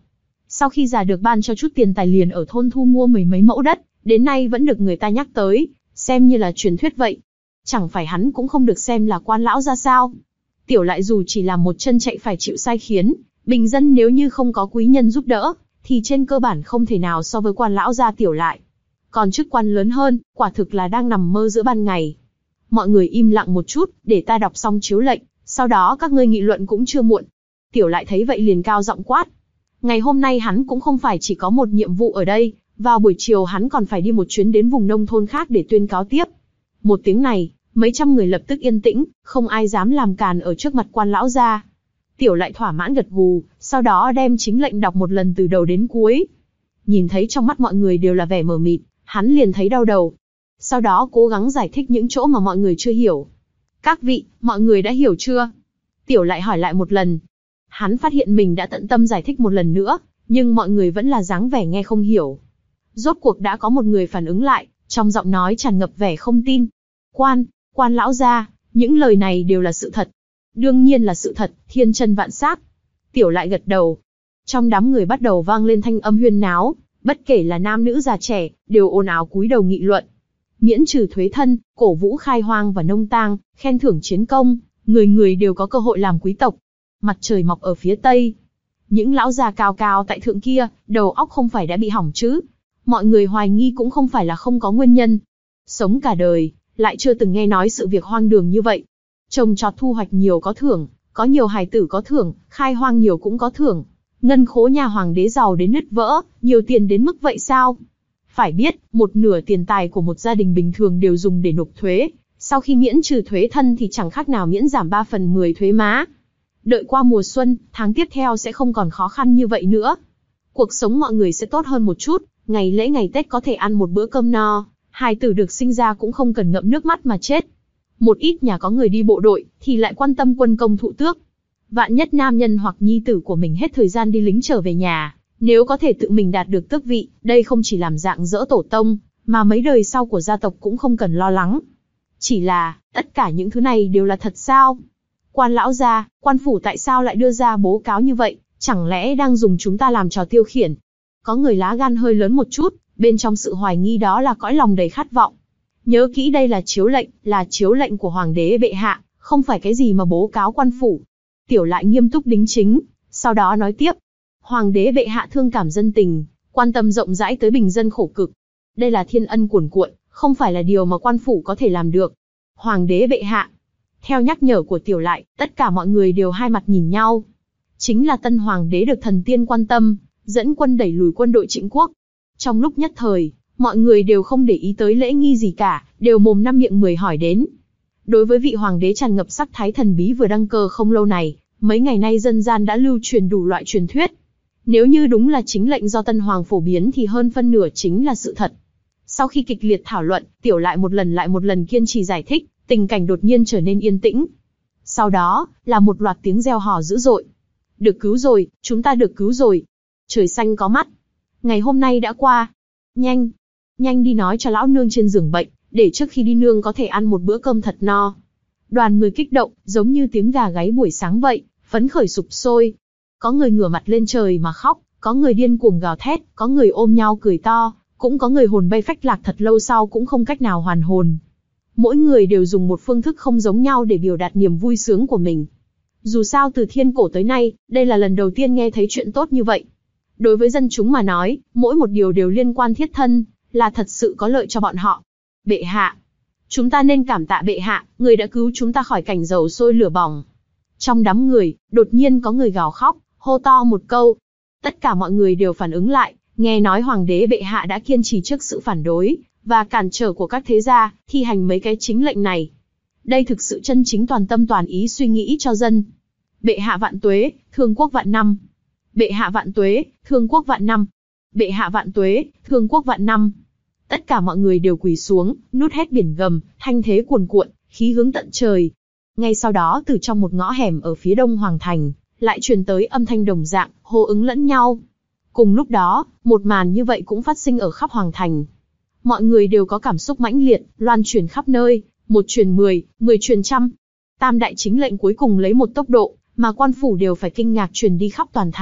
Sau khi già được ban cho chút tiền tài liền ở thôn thu mua mười mấy mẫu đất, đến nay vẫn được người ta nhắc tới, xem như là truyền thuyết vậy. Chẳng phải hắn cũng không được xem là quan lão ra sao? Tiểu Lại dù chỉ là một chân chạy phải chịu sai khiến, bình dân nếu như không có quý nhân giúp đỡ, thì trên cơ bản không thể nào so với quan lão gia Tiểu Lại. Còn chức quan lớn hơn, quả thực là đang nằm mơ giữa ban ngày. Mọi người im lặng một chút, để ta đọc xong chiếu lệnh, sau đó các ngươi nghị luận cũng chưa muộn. Tiểu Lại thấy vậy liền cao giọng quát. Ngày hôm nay hắn cũng không phải chỉ có một nhiệm vụ ở đây, vào buổi chiều hắn còn phải đi một chuyến đến vùng nông thôn khác để tuyên cáo tiếp. Một tiếng này, mấy trăm người lập tức yên tĩnh, không ai dám làm càn ở trước mặt quan lão gia. Tiểu Lại thỏa mãn gật gù, sau đó đem chính lệnh đọc một lần từ đầu đến cuối. Nhìn thấy trong mắt mọi người đều là vẻ mờ mịt, hắn liền thấy đau đầu. Sau đó cố gắng giải thích những chỗ mà mọi người chưa hiểu. Các vị, mọi người đã hiểu chưa? Tiểu Lại hỏi lại một lần. Hắn phát hiện mình đã tận tâm giải thích một lần nữa, nhưng mọi người vẫn là dáng vẻ nghe không hiểu. Rốt cuộc đã có một người phản ứng lại, trong giọng nói tràn ngập vẻ không tin. Quan, quan lão gia, những lời này đều là sự thật. Đương nhiên là sự thật, thiên chân vạn xác. Tiểu Lại gật đầu. Trong đám người bắt đầu vang lên thanh âm huyên náo, bất kể là nam nữ già trẻ, đều ồn ào cúi đầu nghị luận. Miễn trừ thuế thân, cổ vũ khai hoang và nông tang, khen thưởng chiến công, người người đều có cơ hội làm quý tộc. Mặt trời mọc ở phía tây. Những lão già cao cao tại thượng kia, đầu óc không phải đã bị hỏng chứ? Mọi người hoài nghi cũng không phải là không có nguyên nhân. Sống cả đời, lại chưa từng nghe nói sự việc hoang đường như vậy. Trồng trọt thu hoạch nhiều có thưởng, có nhiều hài tử có thưởng, khai hoang nhiều cũng có thưởng. Ngân khố nhà hoàng đế giàu đến nứt vỡ, nhiều tiền đến mức vậy sao? Phải biết, một nửa tiền tài của một gia đình bình thường đều dùng để nộp thuế. Sau khi miễn trừ thuế thân thì chẳng khác nào miễn giảm ba phần mười thuế má. Đợi qua mùa xuân, tháng tiếp theo sẽ không còn khó khăn như vậy nữa. Cuộc sống mọi người sẽ tốt hơn một chút, ngày lễ ngày Tết có thể ăn một bữa cơm no, hài tử được sinh ra cũng không cần ngậm nước mắt mà chết. Một ít nhà có người đi bộ đội, thì lại quan tâm quân công thụ tước. Vạn nhất nam nhân hoặc nhi tử của mình hết thời gian đi lính trở về nhà, nếu có thể tự mình đạt được tước vị, đây không chỉ làm rạng rỡ tổ tông, mà mấy đời sau của gia tộc cũng không cần lo lắng. Chỉ là, tất cả những thứ này đều là thật sao? Quan lão gia, quan phủ tại sao lại đưa ra bố cáo như vậy, chẳng lẽ đang dùng chúng ta làm trò tiêu khiển? Có người lá gan hơi lớn một chút, bên trong sự hoài nghi đó là cõi lòng đầy khát vọng. Nhớ kỹ đây là chiếu lệnh, là chiếu lệnh của hoàng đế bệ hạ, không phải cái gì mà bố cáo quan phủ. Tiểu Lại nghiêm túc đính chính, sau đó nói tiếp. Hoàng đế bệ hạ thương cảm dân tình, quan tâm rộng rãi tới bình dân khổ cực. Đây là thiên ân cuồn cuộn, không phải là điều mà quan phủ có thể làm được. Hoàng đế bệ hạ. Theo nhắc nhở của Tiểu Lại, tất cả mọi người đều hai mặt nhìn nhau. Chính là tân hoàng đế được thần tiên quan tâm, dẫn quân đẩy lùi quân đội Trịnh quốc. Trong lúc nhất thời, mọi người đều không để ý tới lễ nghi gì cả, đều mồm năm miệng mười hỏi đến. Đối với vị hoàng đế tràn ngập sắc thái thần bí vừa đăng cơ không lâu này, mấy ngày nay dân gian đã lưu truyền đủ loại truyền thuyết. Nếu như đúng là chính lệnh do tân hoàng phổ biến thì hơn phân nửa chính là sự thật. Sau khi kịch liệt thảo luận, Tiểu Lại một lần lại một lần kiên trì giải thích, tình cảnh đột nhiên trở nên yên tĩnh. Sau đó, là một loạt tiếng reo hò dữ dội. Được cứu rồi, chúng ta được cứu rồi. Trời xanh có mắt. Ngày hôm nay đã qua. Nhanh, nhanh đi nói cho lão nương trên giường bệnh, để trước khi đi nương có thể ăn một bữa cơm thật no. Đoàn người kích động, giống như tiếng gà gáy buổi sáng vậy, phấn khởi sục sôi. Có người ngửa mặt lên trời mà khóc, có người điên cuồng gào thét, có người ôm nhau cười to, cũng có người hồn bay phách lạc thật lâu sau cũng không cách nào hoàn hồn. Mỗi người đều dùng một phương thức không giống nhau để biểu đạt niềm vui sướng của mình. Dù sao từ thiên cổ tới nay, đây là lần đầu tiên nghe thấy chuyện tốt như vậy. Đối với dân chúng mà nói, mỗi một điều đều liên quan thiết thân, là thật sự có lợi cho bọn họ. Bệ hạ, chúng ta nên cảm tạ bệ hạ, người đã cứu chúng ta khỏi cảnh dầu sôi lửa bỏng. Trong đám người, đột nhiên có người gào khóc, hô to một câu. Tất cả mọi người đều phản ứng lại, nghe nói hoàng đế bệ hạ đã kiên trì trước sự phản đối và cản trở của các thế gia, thi hành mấy cái chính lệnh này. Đây thực sự chân chính toàn tâm toàn ý suy nghĩ cho dân. Bệ hạ vạn tuế, thương quốc vạn năm. Bệ hạ vạn tuế, thương quốc vạn năm. Bệ hạ vạn tuế, thương quốc vạn năm. Tất cả mọi người đều quỳ xuống, nút hét biển gầm, thanh thế cuồn cuộn, khí hướng tận trời. Ngay sau đó từ trong một ngõ hẻm ở phía đông hoàng thành, lại truyền tới âm thanh đồng dạng, hô ứng lẫn nhau. Cùng lúc đó, một màn như vậy cũng phát sinh ở khắp hoàng thành. Mọi người đều có cảm xúc mãnh liệt, loan truyền khắp nơi, một truyền mười, mười truyền trăm. Tam đại chính lệnh cuối cùng lấy một tốc độ, mà quan phủ đều phải kinh ngạc truyền đi khắp toàn thành,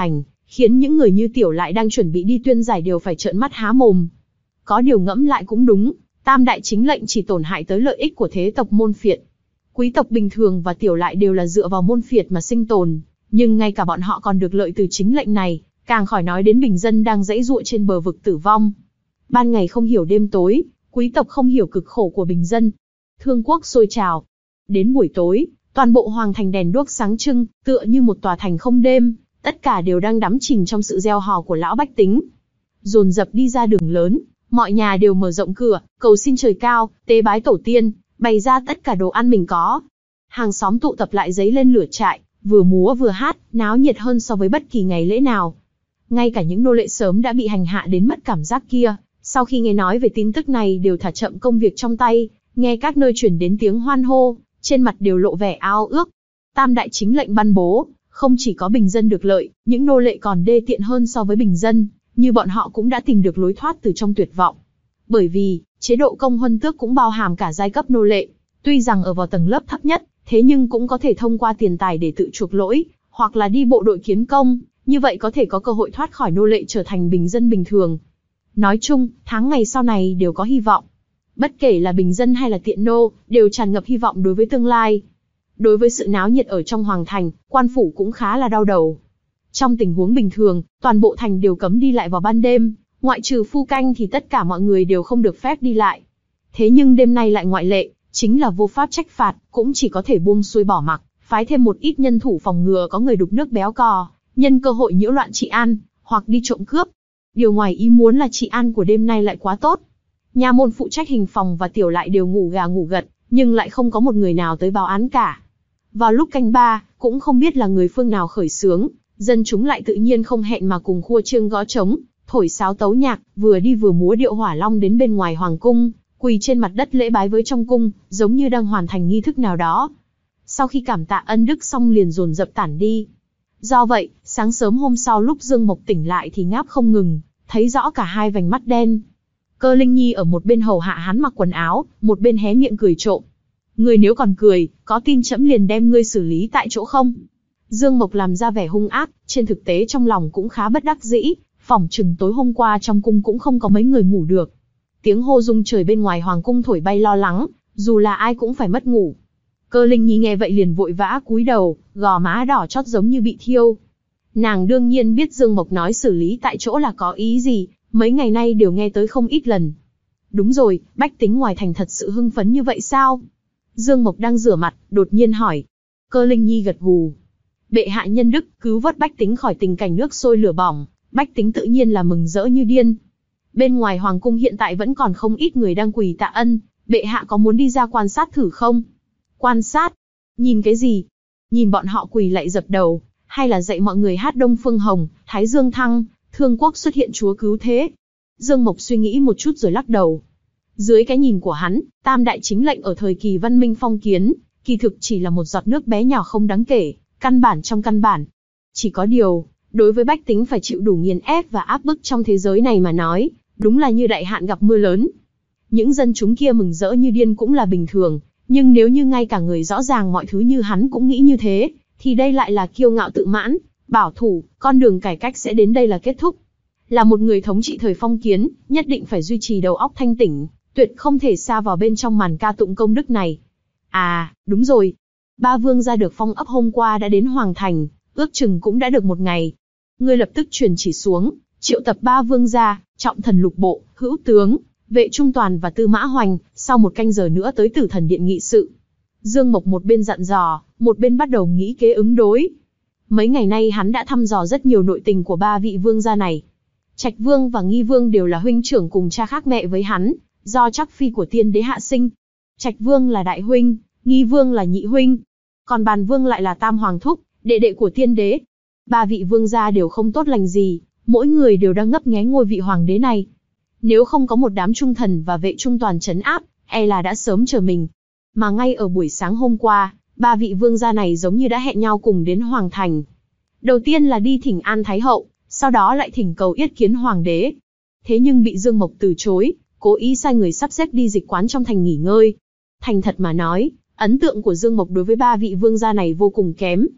khiến những người như Tiểu Lại đang chuẩn bị đi tuyên giải đều phải trợn mắt há mồm. Có điều ngẫm lại cũng đúng, Tam đại chính lệnh chỉ tổn hại tới lợi ích của thế tộc môn phiệt. Quý tộc bình thường và Tiểu Lại đều là dựa vào môn phiệt mà sinh tồn, nhưng ngay cả bọn họ còn được lợi từ chính lệnh này, càng khỏi nói đến bình dân đang giãy giụa trên bờ vực tử vong. Ban ngày không hiểu đêm tối, quý tộc không hiểu cực khổ của bình dân. Thương quốc sôi trào. Đến buổi tối, toàn bộ hoàng thành đèn đuốc sáng trưng, tựa như một tòa thành không đêm, tất cả đều đang đắm chìm trong sự reo hò của lão bách tính. Dồn dập đi ra đường lớn, mọi nhà đều mở rộng cửa, cầu xin trời cao, tế bái tổ tiên, bày ra tất cả đồ ăn mình có. Hàng xóm tụ tập lại giấy lên lửa trại, vừa múa vừa hát, náo nhiệt hơn so với bất kỳ ngày lễ nào. Ngay cả những nô lệ sớm đã bị hành hạ đến mất cảm giác kia, sau khi nghe nói về tin tức này đều thả chậm công việc trong tay, nghe các nơi truyền đến tiếng hoan hô, trên mặt đều lộ vẻ ao ước. Tam đại chính lệnh ban bố, không chỉ có bình dân được lợi, những nô lệ còn đê tiện hơn so với bình dân, như bọn họ cũng đã tìm được lối thoát từ trong tuyệt vọng. Bởi vì, chế độ công huân tước cũng bao hàm cả giai cấp nô lệ, tuy rằng ở vào tầng lớp thấp nhất, thế nhưng cũng có thể thông qua tiền tài để tự chuộc lỗi, hoặc là đi bộ đội kiến công, như vậy có thể có cơ hội thoát khỏi nô lệ trở thành bình dân bình thường. Nói chung, tháng ngày sau này đều có hy vọng. Bất kể là bình dân hay là tiện nô, đều tràn ngập hy vọng đối với tương lai. Đối với sự náo nhiệt ở trong hoàng thành, quan phủ cũng khá là đau đầu. Trong tình huống bình thường, toàn bộ thành đều cấm đi lại vào ban đêm, ngoại trừ phu canh thì tất cả mọi người đều không được phép đi lại. Thế nhưng đêm nay lại ngoại lệ, chính là vô pháp trách phạt, cũng chỉ có thể buông xuôi bỏ mặc, phái thêm một ít nhân thủ phòng ngừa có người đục nước béo cò, nhân cơ hội nhiễu loạn trị an, hoặc đi trộm cướp. Điều ngoài ý muốn là trị an của đêm nay lại quá tốt. Nha môn phụ trách hình phòng và Tiểu Lại đều ngủ gà ngủ gật, nhưng lại không có một người nào tới báo án cả. Vào lúc canh ba, cũng không biết là người phương nào khởi xướng, dân chúng lại tự nhiên không hẹn mà cùng khua chiêng gõ trống, thổi sáo tấu nhạc, vừa đi vừa múa điệu hỏa long đến bên ngoài hoàng cung, quỳ trên mặt đất lễ bái với trong cung, giống như đang hoàn thành nghi thức nào đó. Sau khi cảm tạ ân đức xong liền dồn dập tản đi. Do vậy, sáng sớm hôm sau lúc Dương Mộc tỉnh lại thì ngáp không ngừng, thấy rõ cả hai vành mắt đen. Cơ Linh Nhi ở một bên hầu hạ hắn mặc quần áo, một bên hé miệng cười trộm. Ngươi nếu còn cười, có tin trẫm liền đem ngươi xử lý tại chỗ không? Dương Mộc làm ra vẻ hung ác, trên thực tế trong lòng cũng khá bất đắc dĩ, phỏng chừng tối hôm qua trong cung cũng không có mấy người ngủ được. Tiếng hô rung trời bên ngoài hoàng cung thổi bay lo lắng, dù là ai cũng phải mất ngủ. Cơ Linh Nhi nghe vậy liền vội vã cúi đầu, gò má đỏ chót giống như bị thiêu. Nàng đương nhiên biết Dương Mộc nói xử lý tại chỗ là có ý gì, mấy ngày nay đều nghe tới không ít lần. Đúng rồi, bách tính ngoài thành thật sự hưng phấn như vậy sao? Dương Mộc đang rửa mặt, đột nhiên hỏi. Cơ Linh Nhi gật gù. Bệ hạ nhân đức, cứu vớt bách tính khỏi tình cảnh nước sôi lửa bỏng, bách tính tự nhiên là mừng rỡ như điên. Bên ngoài hoàng cung hiện tại vẫn còn không ít người đang quỳ tạ ân, bệ hạ có muốn đi ra quan sát thử không? Quan sát? Nhìn cái gì? Nhìn bọn họ quỳ lạy dập đầu, hay là dạy mọi người hát Đông Phương Hồng, Thái Dương Thăng, Thương Quốc xuất hiện chúa cứu thế? Dương Mộc suy nghĩ một chút rồi lắc đầu. Dưới cái nhìn của hắn, tam đại chính lệnh ở thời kỳ văn minh phong kiến, kỳ thực chỉ là một giọt nước bé nhỏ không đáng kể, căn bản trong căn bản. Chỉ có điều, đối với bách tính phải chịu đủ nghiền ép và áp bức trong thế giới này mà nói, đúng là như đại hạn gặp mưa lớn. Những dân chúng kia mừng rỡ như điên cũng là bình thường, nhưng nếu như ngay cả người rõ ràng mọi thứ như hắn cũng nghĩ như thế, thì đây lại là kiêu ngạo tự mãn, bảo thủ, con đường cải cách sẽ đến đây là kết thúc. Là một người thống trị thời phong kiến, nhất định phải duy trì đầu óc thanh tỉnh, tuyệt không thể sa vào bên trong màn ca tụng công đức này. À, đúng rồi. Ba vương gia được phong ấp hôm qua đã đến Hoàng Thành, ước chừng cũng đã được một ngày. Ngươi lập tức truyền chỉ xuống, triệu tập ba vương gia, trọng thần lục bộ, hữu tướng, vệ trung toàn và tư mã hoành, sau một canh giờ nữa tới Tử Thần Điện nghị sự. Dương Mộc một bên dặn dò, một bên bắt đầu nghĩ kế ứng đối. Mấy ngày nay hắn đã thăm dò rất nhiều nội tình của ba vị vương gia này. Trạch Vương và Nghi Vương đều là huynh trưởng cùng cha khác mẹ với hắn, do chắc phi của tiên đế hạ sinh. Trạch Vương là đại huynh, Nghi Vương là nhị huynh, còn Bàn Vương lại là tam hoàng thúc, đệ đệ của tiên đế. Ba vị vương gia đều không tốt lành gì, mỗi người đều đang ngấp nghé ngôi vị hoàng đế này. Nếu không có một đám trung thần và vệ trung toàn trấn áp, e là đã sớm chờ mình. Mà ngay ở buổi sáng hôm qua, ba vị vương gia này giống như đã hẹn nhau cùng đến Hoàng Thành. Đầu tiên là đi thỉnh an Thái Hậu, sau đó lại thỉnh cầu yết kiến Hoàng đế. Thế nhưng bị Dương Mộc từ chối, cố ý sai người sắp xếp đi dịch quán trong thành nghỉ ngơi. Thành thật mà nói, ấn tượng của Dương Mộc đối với ba vị vương gia này vô cùng kém.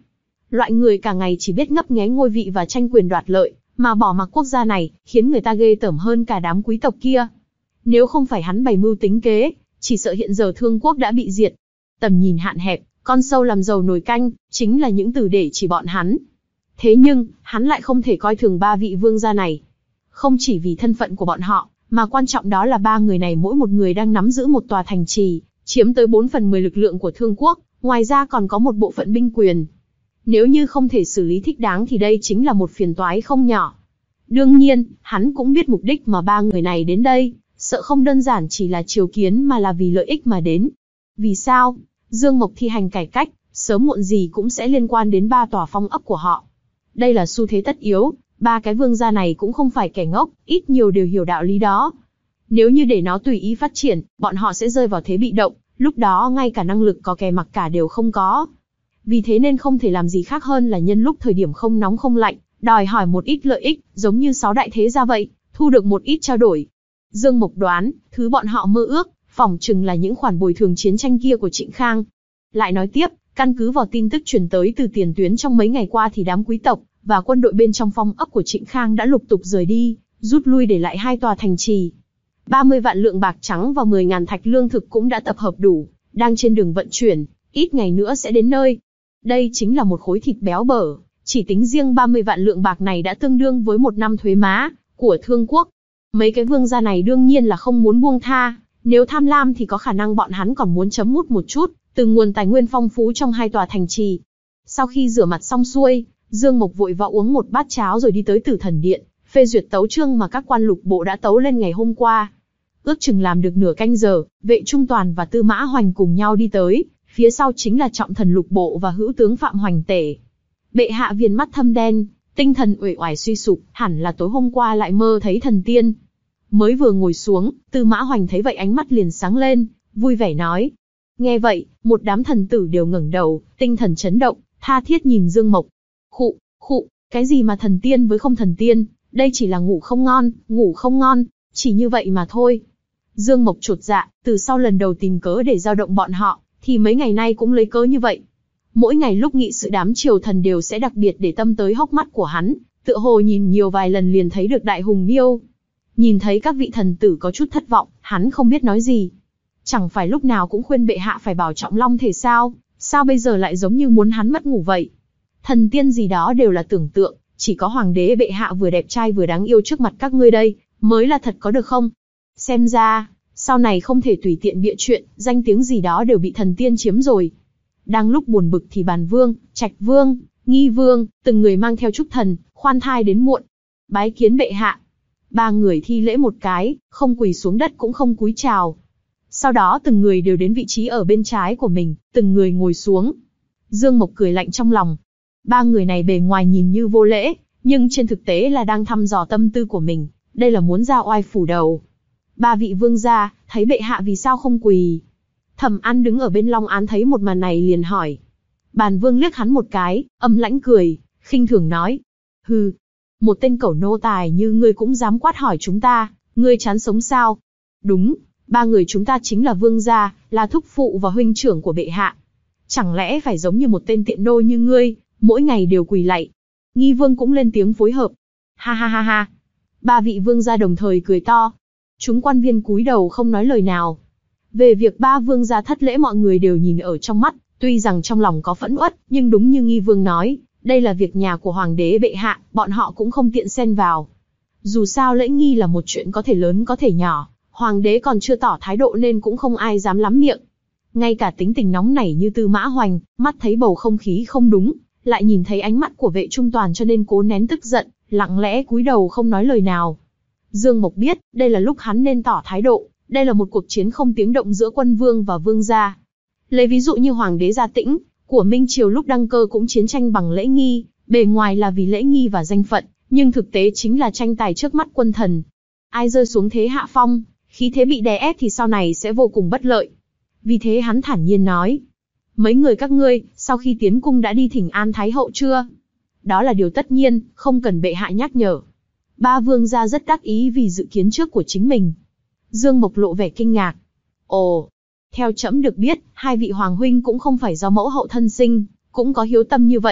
Loại người cả ngày chỉ biết ngấp nghé ngôi vị và tranh quyền đoạt lợi, mà bỏ mặc quốc gia này, khiến người ta ghê tởm hơn cả đám quý tộc kia. Nếu không phải hắn bày mưu tính kế, chỉ sợ hiện giờ Thương quốc đã bị diệt. Tầm nhìn hạn hẹp, con sâu làm dầu nồi canh, chính là những từ để chỉ bọn hắn. Thế nhưng, hắn lại không thể coi thường ba vị vương gia này. Không chỉ vì thân phận của bọn họ, mà quan trọng đó là ba người này mỗi một người đang nắm giữ một tòa thành trì, chiếm tới bốn phần mười lực lượng của Thương quốc, ngoài ra còn có một bộ phận binh quyền. Nếu như không thể xử lý thích đáng thì đây chính là một phiền toái không nhỏ. Đương nhiên, hắn cũng biết mục đích mà ba người này đến đây, sợ không đơn giản chỉ là triều kiến mà là vì lợi ích mà đến. Vì sao? Dương Mộc thi hành cải cách, sớm muộn gì cũng sẽ liên quan đến ba tòa phong ấp của họ. Đây là xu thế tất yếu, ba cái vương gia này cũng không phải kẻ ngốc, ít nhiều đều hiểu đạo lý đó. Nếu như để nó tùy ý phát triển, bọn họ sẽ rơi vào thế bị động, lúc đó ngay cả năng lực có kè mặc cả đều không có. Vì thế nên không thể làm gì khác hơn là nhân lúc thời điểm không nóng không lạnh, đòi hỏi một ít lợi ích, giống như sáu đại thế gia vậy, thu được một ít trao đổi. Dương Mộc đoán, thứ bọn họ mơ ước, phỏng chừng là những khoản bồi thường chiến tranh kia của Trịnh Khang. Lại nói tiếp, căn cứ vào tin tức truyền tới từ tiền tuyến trong mấy ngày qua thì đám quý tộc và quân đội bên trong phong ấp của Trịnh Khang đã lục tục rời đi, rút lui để lại hai tòa thành trì. ba mươi vạn lượng bạc trắng và mười ngàn thạch lương thực cũng đã tập hợp đủ, đang trên đường vận chuyển, ít ngày nữa sẽ đến nơi. Đây chính là một khối thịt béo bở, chỉ tính riêng ba mươi vạn lượng bạc này đã tương đương với một năm thuế má của Thương quốc. Mấy cái vương gia này đương nhiên là không muốn buông tha, nếu tham lam thì có khả năng bọn hắn còn muốn chấm mút một chút từ nguồn tài nguyên phong phú trong hai tòa thành trì. Sau khi rửa mặt xong xuôi, Dương Mộc vội vã uống một bát cháo rồi đi tới Tử Thần Điện, phê duyệt tấu chương mà các quan lục bộ đã tấu lên ngày hôm qua. Ước chừng làm được nửa canh giờ, Vệ Trung Toàn và Tư Mã Hoành cùng nhau đi tới, phía sau chính là Trọng Thần lục bộ và hữu tướng Phạm Hoành Tể. Bệ hạ viền mắt thâm đen, tinh thần uể oải suy sụp, hẳn là tối hôm qua lại mơ thấy thần tiên. Mới vừa ngồi xuống, Tư Mã Hoành thấy vậy ánh mắt liền sáng lên, vui vẻ nói. Nghe vậy, một đám thần tử đều ngẩng đầu, tinh thần chấn động, tha thiết nhìn Dương Mộc. Khụ, khụ, cái gì mà thần tiên với không thần tiên, đây chỉ là ngủ không ngon, ngủ không ngon, chỉ như vậy mà thôi. Dương Mộc chột dạ, từ sau lần đầu tìm cớ để dao động bọn họ, thì mấy ngày nay cũng lấy cớ như vậy. Mỗi ngày lúc nghị sự đám triều thần đều sẽ đặc biệt để tâm tới hốc mắt của hắn, tựa hồ nhìn nhiều vài lần liền thấy được đại hùng miêu. Nhìn thấy các vị thần tử có chút thất vọng, hắn không biết nói gì. Chẳng phải lúc nào cũng khuyên bệ hạ phải bảo trọng long thể sao, sao bây giờ lại giống như muốn hắn mất ngủ vậy. Thần tiên gì đó đều là tưởng tượng, chỉ có hoàng đế bệ hạ vừa đẹp trai vừa đáng yêu trước mặt các ngươi đây, mới là thật có được không? Xem ra, sau này không thể tùy tiện bịa chuyện, danh tiếng gì đó đều bị thần tiên chiếm rồi. Đang lúc buồn bực thì Bàn Vương, Trạch Vương, Nghi Vương, từng người mang theo trúc thần, khoan thai đến muộn. Bái kiến bệ hạ. Ba người thi lễ một cái, không quỳ xuống đất cũng không cúi chào. Sau đó từng người đều đến vị trí ở bên trái của mình, từng người ngồi xuống. Dương Mộc cười lạnh trong lòng. Ba người này bề ngoài nhìn như vô lễ, nhưng trên thực tế là đang thăm dò tâm tư của mình, đây là muốn ra oai phủ đầu. Ba vị vương gia, thấy bệ hạ vì sao không quỳ? Thẩm An đứng ở bên long án thấy một màn này liền hỏi. Bàn Vương liếc hắn một cái, âm lãnh cười, khinh thường nói. Hừ, một tên cẩu nô tài như ngươi cũng dám quát hỏi chúng ta, ngươi chán sống sao? Đúng, ba người chúng ta chính là vương gia, là thúc phụ và huynh trưởng của bệ hạ. Chẳng lẽ phải giống như một tên tiện nô như ngươi, mỗi ngày đều quỳ lạy? Nghi Vương cũng lên tiếng phối hợp. Ha ha ha ha. Ba vị vương gia đồng thời cười to. Chúng quan viên cúi đầu không nói lời nào. Về việc ba vương gia thất lễ mọi người đều nhìn ở trong mắt, tuy rằng trong lòng có phẫn uất, nhưng đúng như Nghi Vương nói, đây là việc nhà của hoàng đế bệ hạ, bọn họ cũng không tiện xen vào. Dù sao lễ nghi là một chuyện có thể lớn có thể nhỏ, hoàng đế còn chưa tỏ thái độ nên cũng không ai dám lắm miệng. Ngay cả tính tình nóng nảy như Tư Mã Hoành, mắt thấy bầu không khí không đúng, lại nhìn thấy ánh mắt của Vệ Trung Toàn cho nên cố nén tức giận, lặng lẽ cúi đầu không nói lời nào. Dương Mộc biết, đây là lúc hắn nên tỏ thái độ, đây là một cuộc chiến không tiếng động giữa quân vương và vương gia. Lấy ví dụ như hoàng đế Gia Tĩnh, của Minh Triều lúc đăng cơ cũng chiến tranh bằng lễ nghi, bề ngoài là vì lễ nghi và danh phận, nhưng thực tế chính là tranh tài trước mắt quân thần. Ai rơi xuống thế hạ phong, khí thế bị đè ép thì sau này sẽ vô cùng bất lợi. Vì thế hắn thản nhiên nói, mấy người các ngươi, sau khi tiến cung đã đi thỉnh an Thái hậu chưa? Đó là điều tất nhiên, không cần bệ hạ nhắc nhở. Ba vương gia rất đắc ý vì dự kiến trước của chính mình. Dương Mộc lộ vẻ kinh ngạc. Ồ, theo trẫm được biết, hai vị hoàng huynh cũng không phải do mẫu hậu thân sinh, cũng có hiếu tâm như vậy.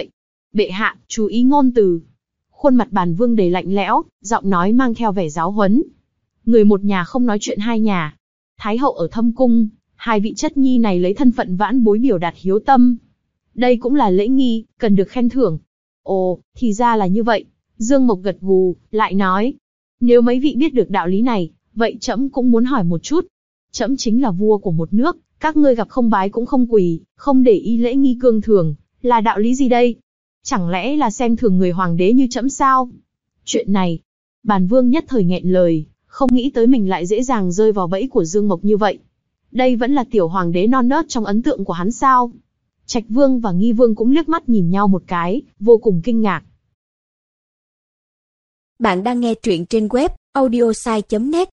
Bệ hạ, chú ý ngôn từ. Khuôn mặt Bản Vương đầy lạnh lẽo, giọng nói mang theo vẻ giáo huấn. Người một nhà không nói chuyện hai nhà. Thái hậu ở thâm cung, hai vị chất nhi này lấy thân phận vãn bối biểu đạt hiếu tâm. Đây cũng là lễ nghi, cần được khen thưởng. Ồ, thì ra là như vậy. Dương Mộc gật gù, lại nói. Nếu mấy vị biết được đạo lý này, vậy trẫm cũng muốn hỏi một chút. Trẫm chính là vua của một nước, các ngươi gặp không bái cũng không quỳ, không để ý lễ nghi cương thường, là đạo lý gì đây? Chẳng lẽ là xem thường người hoàng đế như trẫm sao? Chuyện này, Bản Vương nhất thời nghẹn lời, không nghĩ tới mình lại dễ dàng rơi vào bẫy của Dương Mộc như vậy. Đây vẫn là tiểu hoàng đế non nớt trong ấn tượng của hắn sao? Trạch Vương và Nghi Vương cũng liếc mắt nhìn nhau một cái, vô cùng kinh ngạc. Bạn đang nghe truyện trên web audiosai chấm net.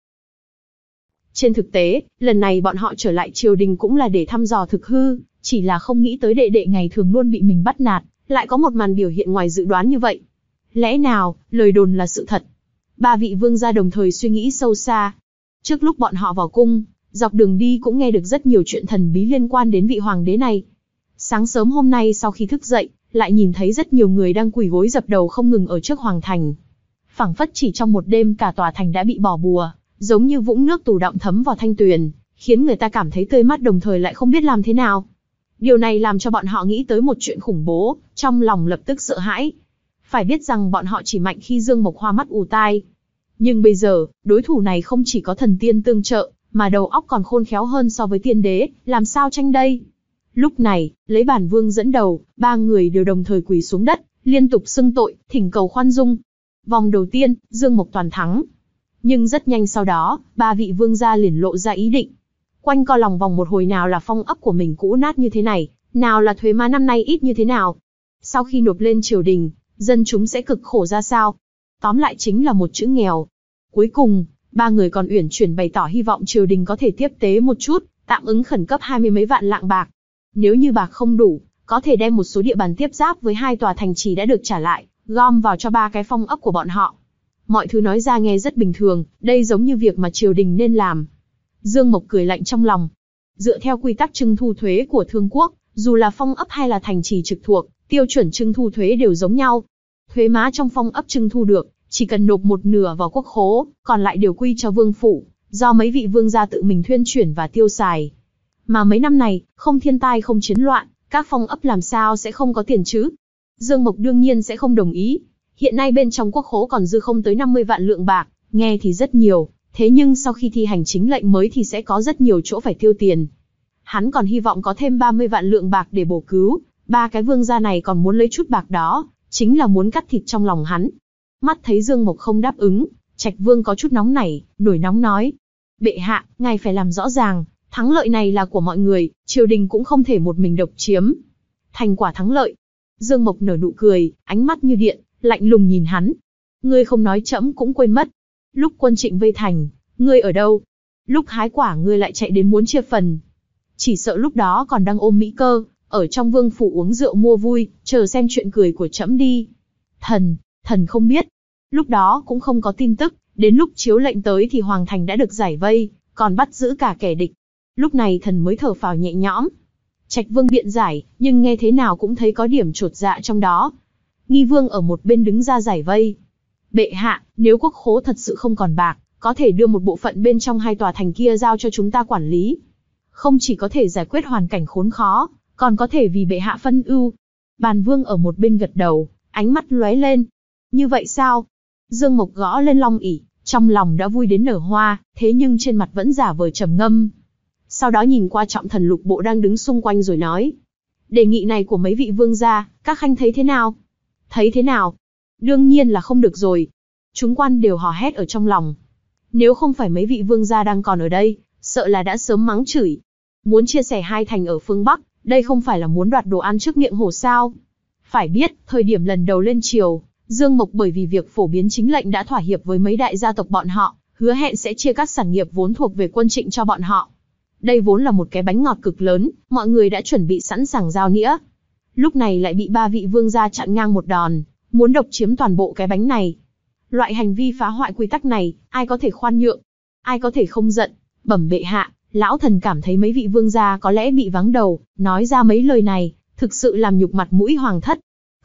Trên thực tế, lần này bọn họ trở lại triều đình cũng là để thăm dò thực hư, chỉ là không nghĩ tới đệ đệ ngày thường luôn bị mình bắt nạt, lại có một màn biểu hiện ngoài dự đoán như vậy. Lẽ nào, lời đồn là sự thật? Ba vị vương gia đồng thời suy nghĩ sâu xa. Trước lúc bọn họ vào cung, dọc đường đi cũng nghe được rất nhiều chuyện thần bí liên quan đến vị hoàng đế này. Sáng sớm hôm nay sau khi thức dậy, lại nhìn thấy rất nhiều người đang quỳ gối dập đầu không ngừng ở trước hoàng thành. Phảng phất chỉ trong một đêm cả tòa thành đã bị bỏ bùa, giống như vũng nước tù đọng thấm vào thanh tuyền, khiến người ta cảm thấy tươi mát đồng thời lại không biết làm thế nào. Điều này làm cho bọn họ nghĩ tới một chuyện khủng bố, trong lòng lập tức sợ hãi. Phải biết rằng bọn họ chỉ mạnh khi Dương Mộc hoa mắt ù tai. Nhưng bây giờ, đối thủ này không chỉ có thần tiên tương trợ, mà đầu óc còn khôn khéo hơn so với tiên đế, làm sao tranh đây? Lúc này, lấy Bản Vương dẫn đầu, ba người đều đồng thời quỳ xuống đất, liên tục xưng tội, thỉnh cầu khoan dung. Vòng đầu tiên, Dương Mộc toàn thắng. Nhưng rất nhanh sau đó, ba vị vương gia liền lộ ra ý định. Quanh co lòng vòng một hồi, nào là phong ấp của mình cũ nát như thế này, nào là thuế má năm nay ít như thế nào. Sau khi nộp lên triều đình, dân chúng sẽ cực khổ ra sao? Tóm lại chính là một chữ nghèo. Cuối cùng, ba người còn uyển chuyển bày tỏ hy vọng triều đình có thể tiếp tế một chút, tạm ứng khẩn cấp hai mươi mấy vạn lạng bạc. Nếu như bạc không đủ, có thể đem một số địa bàn tiếp giáp với hai tòa thành trì đã được trả lại, gom vào cho ba cái phong ấp của bọn họ. Mọi thứ nói ra nghe rất bình thường, đây giống như việc mà triều đình nên làm. Dương Mộc cười lạnh trong lòng. Dựa theo quy tắc trưng thu thuế của thương quốc, dù là phong ấp hay là thành trì trực thuộc, tiêu chuẩn trưng thu thuế đều giống nhau. Thuế má trong phong ấp trưng thu được, chỉ cần nộp một nửa vào quốc khố, còn lại đều quy cho vương phủ, do mấy vị vương gia tự mình thuyên chuyển và tiêu xài. Mà mấy năm này, không thiên tai không chiến loạn, các phong ấp làm sao sẽ không có tiền chứ? Dương Mộc đương nhiên sẽ không đồng ý. Hiện nay bên trong quốc khố còn dư không tới năm mươi vạn lượng bạc, nghe thì rất nhiều, thế nhưng sau khi thi hành chính lệnh mới thì sẽ có rất nhiều chỗ phải tiêu tiền. Hắn còn hy vọng có thêm ba mươi vạn lượng bạc để bổ cứu, ba cái vương gia này còn muốn lấy chút bạc đó, chính là muốn cắt thịt trong lòng hắn. Mắt thấy Dương Mộc không đáp ứng, Trạch Vương có chút nóng nảy, nổi nóng nói. Bệ hạ, ngài phải làm rõ ràng, thắng lợi này là của mọi người, triều đình cũng không thể một mình độc chiếm. Thành quả thắng lợi. Dương Mộc nở nụ cười, ánh mắt như điện, lạnh lùng nhìn hắn. Ngươi không nói trẫm cũng quên mất. Lúc quân Trịnh vây thành, ngươi ở đâu? Lúc hái quả ngươi lại chạy đến muốn chia phần. Chỉ sợ lúc đó còn đang ôm mỹ cơ, ở trong vương phủ uống rượu mua vui, chờ xem chuyện cười của trẫm đi. Thần, thần không biết. Lúc đó cũng không có tin tức, đến lúc chiếu lệnh tới thì hoàng thành đã được giải vây, còn bắt giữ cả kẻ địch. Lúc này thần mới thở phào nhẹ nhõm. Trạch Vương biện giải, nhưng nghe thế nào cũng thấy có điểm chột dạ trong đó. Nghi Vương ở một bên đứng ra giải vây. Bệ hạ, nếu quốc khố thật sự không còn bạc, có thể đưa một bộ phận bên trong hai tòa thành kia giao cho chúng ta quản lý. Không chỉ có thể giải quyết hoàn cảnh khốn khó, còn có thể vì bệ hạ phân ưu. Bàn Vương ở một bên gật đầu, ánh mắt lóe lên. Như vậy sao? Dương Mộc gõ lên long ỷ, trong lòng đã vui đến nở hoa, thế nhưng trên mặt vẫn giả vờ trầm ngâm. Sau đó nhìn qua trọng thần lục bộ đang đứng xung quanh rồi nói. Đề nghị này của mấy vị vương gia, các khanh thấy thế nào? Thấy thế nào? Đương nhiên là không được rồi. Chúng quan đều hò hét ở trong lòng. Nếu không phải mấy vị vương gia đang còn ở đây, sợ là đã sớm mắng chửi. Muốn chia sẻ hai thành ở phương Bắc, đây không phải là muốn đoạt đồ ăn trước miệng hổ sao? Phải biết, thời điểm lần đầu lên triều, Dương Mộc bởi vì việc phổ biến chính lệnh đã thỏa hiệp với mấy đại gia tộc bọn họ, hứa hẹn sẽ chia các sản nghiệp vốn thuộc về quân Trịnh cho bọn họ. Đây vốn là một cái bánh ngọt cực lớn, mọi người đã chuẩn bị sẵn sàng giao nĩa. Lúc này lại bị ba vị vương gia chặn ngang một đòn, muốn độc chiếm toàn bộ cái bánh này. Loại hành vi phá hoại quy tắc này, ai có thể khoan nhượng, ai có thể không giận? Bẩm bệ hạ, lão thần cảm thấy mấy vị vương gia có lẽ bị vắng đầu, nói ra mấy lời này, thực sự làm nhục mặt mũi hoàng thất.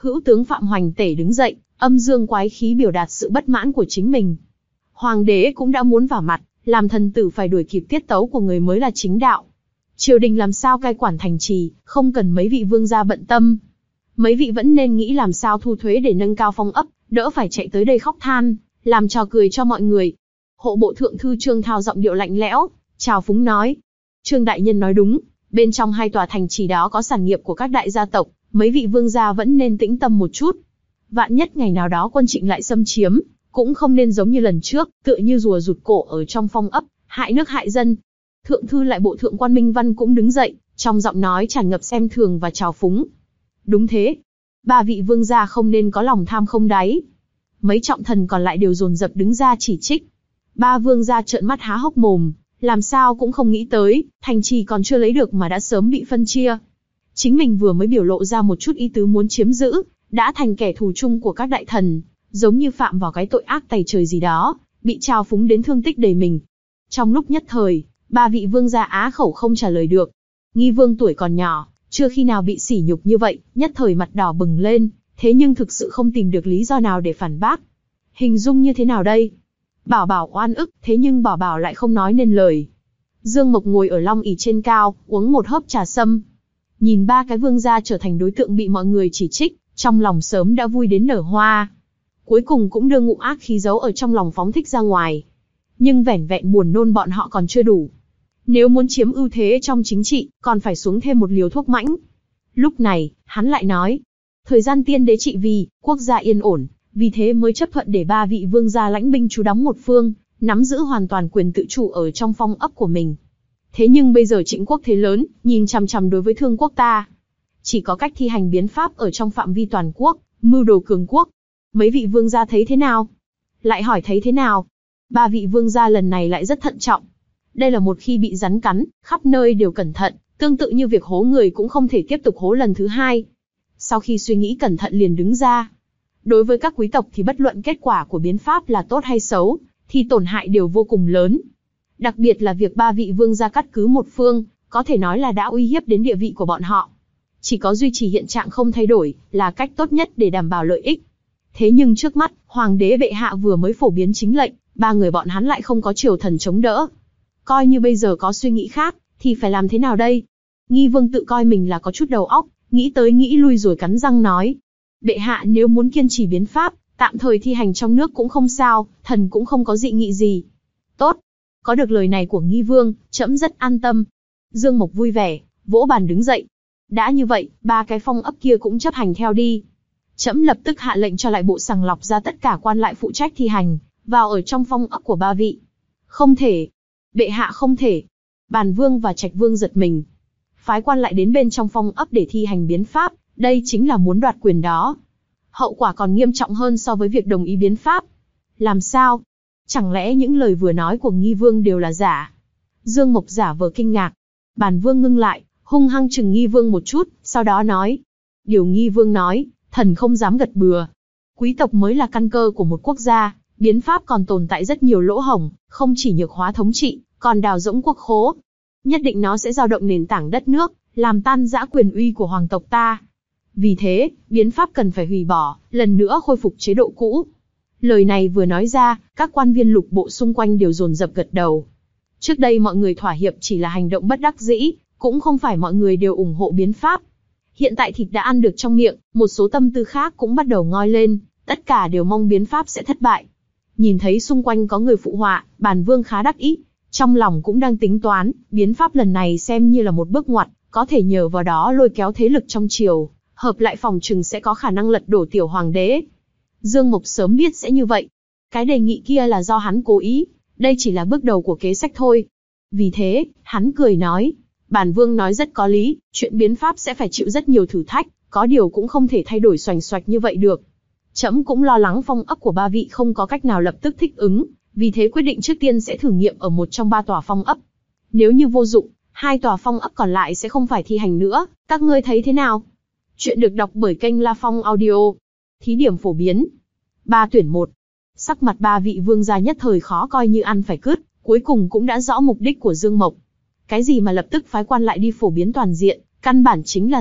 Hữu tướng Phạm Hoành Tể đứng dậy, âm dương quái khí biểu đạt sự bất mãn của chính mình. Hoàng đế cũng đã muốn vào mặt, làm thần tử phải đuổi kịp tiết tấu của người mới là chính đạo. Triều đình làm sao cai quản thành trì, không cần mấy vị vương gia bận tâm. Mấy vị vẫn nên nghĩ làm sao thu thuế để nâng cao phong ấp, đỡ phải chạy tới đây khóc than, làm trò cười cho mọi người. Hộ bộ thượng thư Trương Thao giọng điệu lạnh lẽo, chào phúng nói. Trương đại nhân nói đúng, bên trong hai tòa thành trì đó có sản nghiệp của các đại gia tộc, mấy vị vương gia vẫn nên tĩnh tâm một chút. Vạn nhất ngày nào đó quân Trịnh lại xâm chiếm, cũng không nên giống như lần trước, tựa như rùa rụt cổ ở trong phong ấp, hại nước hại dân. Thượng thư lại bộ thượng quan Minh Văn cũng đứng dậy, trong giọng nói tràn ngập xem thường và trào phúng. Đúng thế, ba vị vương gia không nên có lòng tham không đáy. Mấy trọng thần còn lại đều dồn dập đứng ra chỉ trích. Ba vương gia trợn mắt há hốc mồm, làm sao cũng không nghĩ tới, thành trì còn chưa lấy được mà đã sớm bị phân chia. Chính mình vừa mới biểu lộ ra một chút ý tứ muốn chiếm giữ, đã thành kẻ thù chung của các đại thần, giống như phạm vào cái tội ác tày trời gì đó, bị trào phúng đến thương tích đầy mình. Trong lúc nhất thời, ba vị vương gia á khẩu không trả lời được. Nghi vương tuổi còn nhỏ, chưa khi nào bị sỉ nhục như vậy, nhất thời mặt đỏ bừng lên, thế nhưng thực sự không tìm được lý do nào để phản bác. Hình dung như thế nào đây? Bảo Bảo oan ức, thế nhưng Bảo Bảo lại không nói nên lời. Dương Mộc ngồi ở long ỷ trên cao, uống một hớp trà sâm. Nhìn ba cái vương gia trở thành đối tượng bị mọi người chỉ trích, trong lòng sớm đã vui đến nở hoa. Cuối cùng cũng đưa ngụ ác khí giấu ở trong lòng phóng thích ra ngoài. Nhưng vẻn vẹn buồn nôn bọn họ còn chưa đủ. Nếu muốn chiếm ưu thế trong chính trị, còn phải xuống thêm một liều thuốc mãnh. Lúc này, hắn lại nói, thời gian tiên đế trị vì, quốc gia yên ổn, vì thế mới chấp thuận để ba vị vương gia lãnh binh trú đóng một phương, nắm giữ hoàn toàn quyền tự chủ ở trong phong ấp của mình. Thế nhưng bây giờ Trịnh quốc thế lớn, nhìn chằm chằm đối với Thương quốc ta. Chỉ có cách thi hành biến pháp ở trong phạm vi toàn quốc, mưu đồ cường quốc. Mấy vị vương gia thấy thế nào? Lại hỏi thấy thế nào? Ba vị vương gia lần này lại rất thận trọng. Đây là một khi bị rắn cắn, khắp nơi đều cẩn thận, tương tự như việc hố người cũng không thể tiếp tục hố lần thứ hai. Sau khi suy nghĩ cẩn thận liền đứng ra. Đối với các quý tộc thì bất luận kết quả của biến pháp là tốt hay xấu, thì tổn hại đều vô cùng lớn. Đặc biệt là việc ba vị vương gia cắt cứ một phương, có thể nói là đã uy hiếp đến địa vị của bọn họ. Chỉ có duy trì hiện trạng không thay đổi, là cách tốt nhất để đảm bảo lợi ích. Thế nhưng trước mắt, Hoàng đế bệ hạ vừa mới phổ biến chính lệnh, ba người bọn hắn lại không có triều thần chống đỡ. Coi như bây giờ có suy nghĩ khác, thì phải làm thế nào đây? Nghi vương tự coi mình là có chút đầu óc, nghĩ tới nghĩ lui rồi cắn răng nói. Bệ hạ nếu muốn kiên trì biến pháp, tạm thời thi hành trong nước cũng không sao, thần cũng không có dị nghị gì. Tốt, có được lời này của nghi vương, trẫm rất an tâm. Dương Mộc vui vẻ, vỗ bàn đứng dậy. Đã như vậy, ba cái phong ấp kia cũng chấp hành theo đi. Trẫm lập tức hạ lệnh cho lại bộ sàng lọc ra tất cả quan lại phụ trách thi hành, vào ở trong phong ấp của ba vị. Không thể. Bệ hạ không thể. Bàn vương và Trạch vương giật mình. Phái quan lại đến bên trong phong ấp để thi hành biến pháp, đây chính là muốn đoạt quyền đó. Hậu quả còn nghiêm trọng hơn so với việc đồng ý biến pháp. Làm sao? Chẳng lẽ những lời vừa nói của nghi vương đều là giả? Dương Mộc giả vờ kinh ngạc. Bàn vương ngưng lại, hung hăng chừng nghi vương một chút, sau đó nói. Điều nghi vương nói, thần không dám gật bừa. Quý tộc mới là căn cơ của một quốc gia, biến pháp còn tồn tại rất nhiều lỗ hổng, không chỉ nhược hóa thống trị, còn đào rỗng quốc khố. Nhất định nó sẽ dao động nền tảng đất nước, làm tan rã quyền uy của hoàng tộc ta. Vì thế, biến pháp cần phải hủy bỏ, lần nữa khôi phục chế độ cũ. Lời này vừa nói ra, các quan viên lục bộ xung quanh đều dồn dập gật đầu. Trước đây mọi người thỏa hiệp chỉ là hành động bất đắc dĩ, cũng không phải mọi người đều ủng hộ biến pháp. Hiện tại thịt đã ăn được trong miệng, một số tâm tư khác cũng bắt đầu ngoi lên, tất cả đều mong biến pháp sẽ thất bại. Nhìn thấy xung quanh có người phụ họa, Bàn vương khá đắc ý, trong lòng cũng đang tính toán, biến pháp lần này xem như là một bước ngoặt, có thể nhờ vào đó lôi kéo thế lực trong triều, hợp lại phòng trừng sẽ có khả năng lật đổ tiểu hoàng đế. Dương Mộc sớm biết sẽ như vậy. Cái đề nghị kia là do hắn cố ý, đây chỉ là bước đầu của kế sách thôi. Vì thế, hắn cười nói, Bản vương nói rất có lý, chuyện biến pháp sẽ phải chịu rất nhiều thử thách, có điều cũng không thể thay đổi xoành xoạch như vậy được. Trẫm cũng lo lắng phong ấp của ba vị không có cách nào lập tức thích ứng, vì thế quyết định trước tiên sẽ thử nghiệm ở một trong ba tòa phong ấp. Nếu như vô dụng, hai tòa phong ấp còn lại sẽ không phải thi hành nữa, các ngươi thấy thế nào? Chuyện được đọc bởi kênh La Phong Audio. Thí điểm phổ biến. Ba tuyển một. Sắc mặt ba vị vương gia nhất thời khó coi như ăn phải cứt, cuối cùng cũng đã rõ mục đích của Dương Mộc. Cái gì mà lập tức phái quan lại đi phổ biến toàn diện, căn bản chính là giả,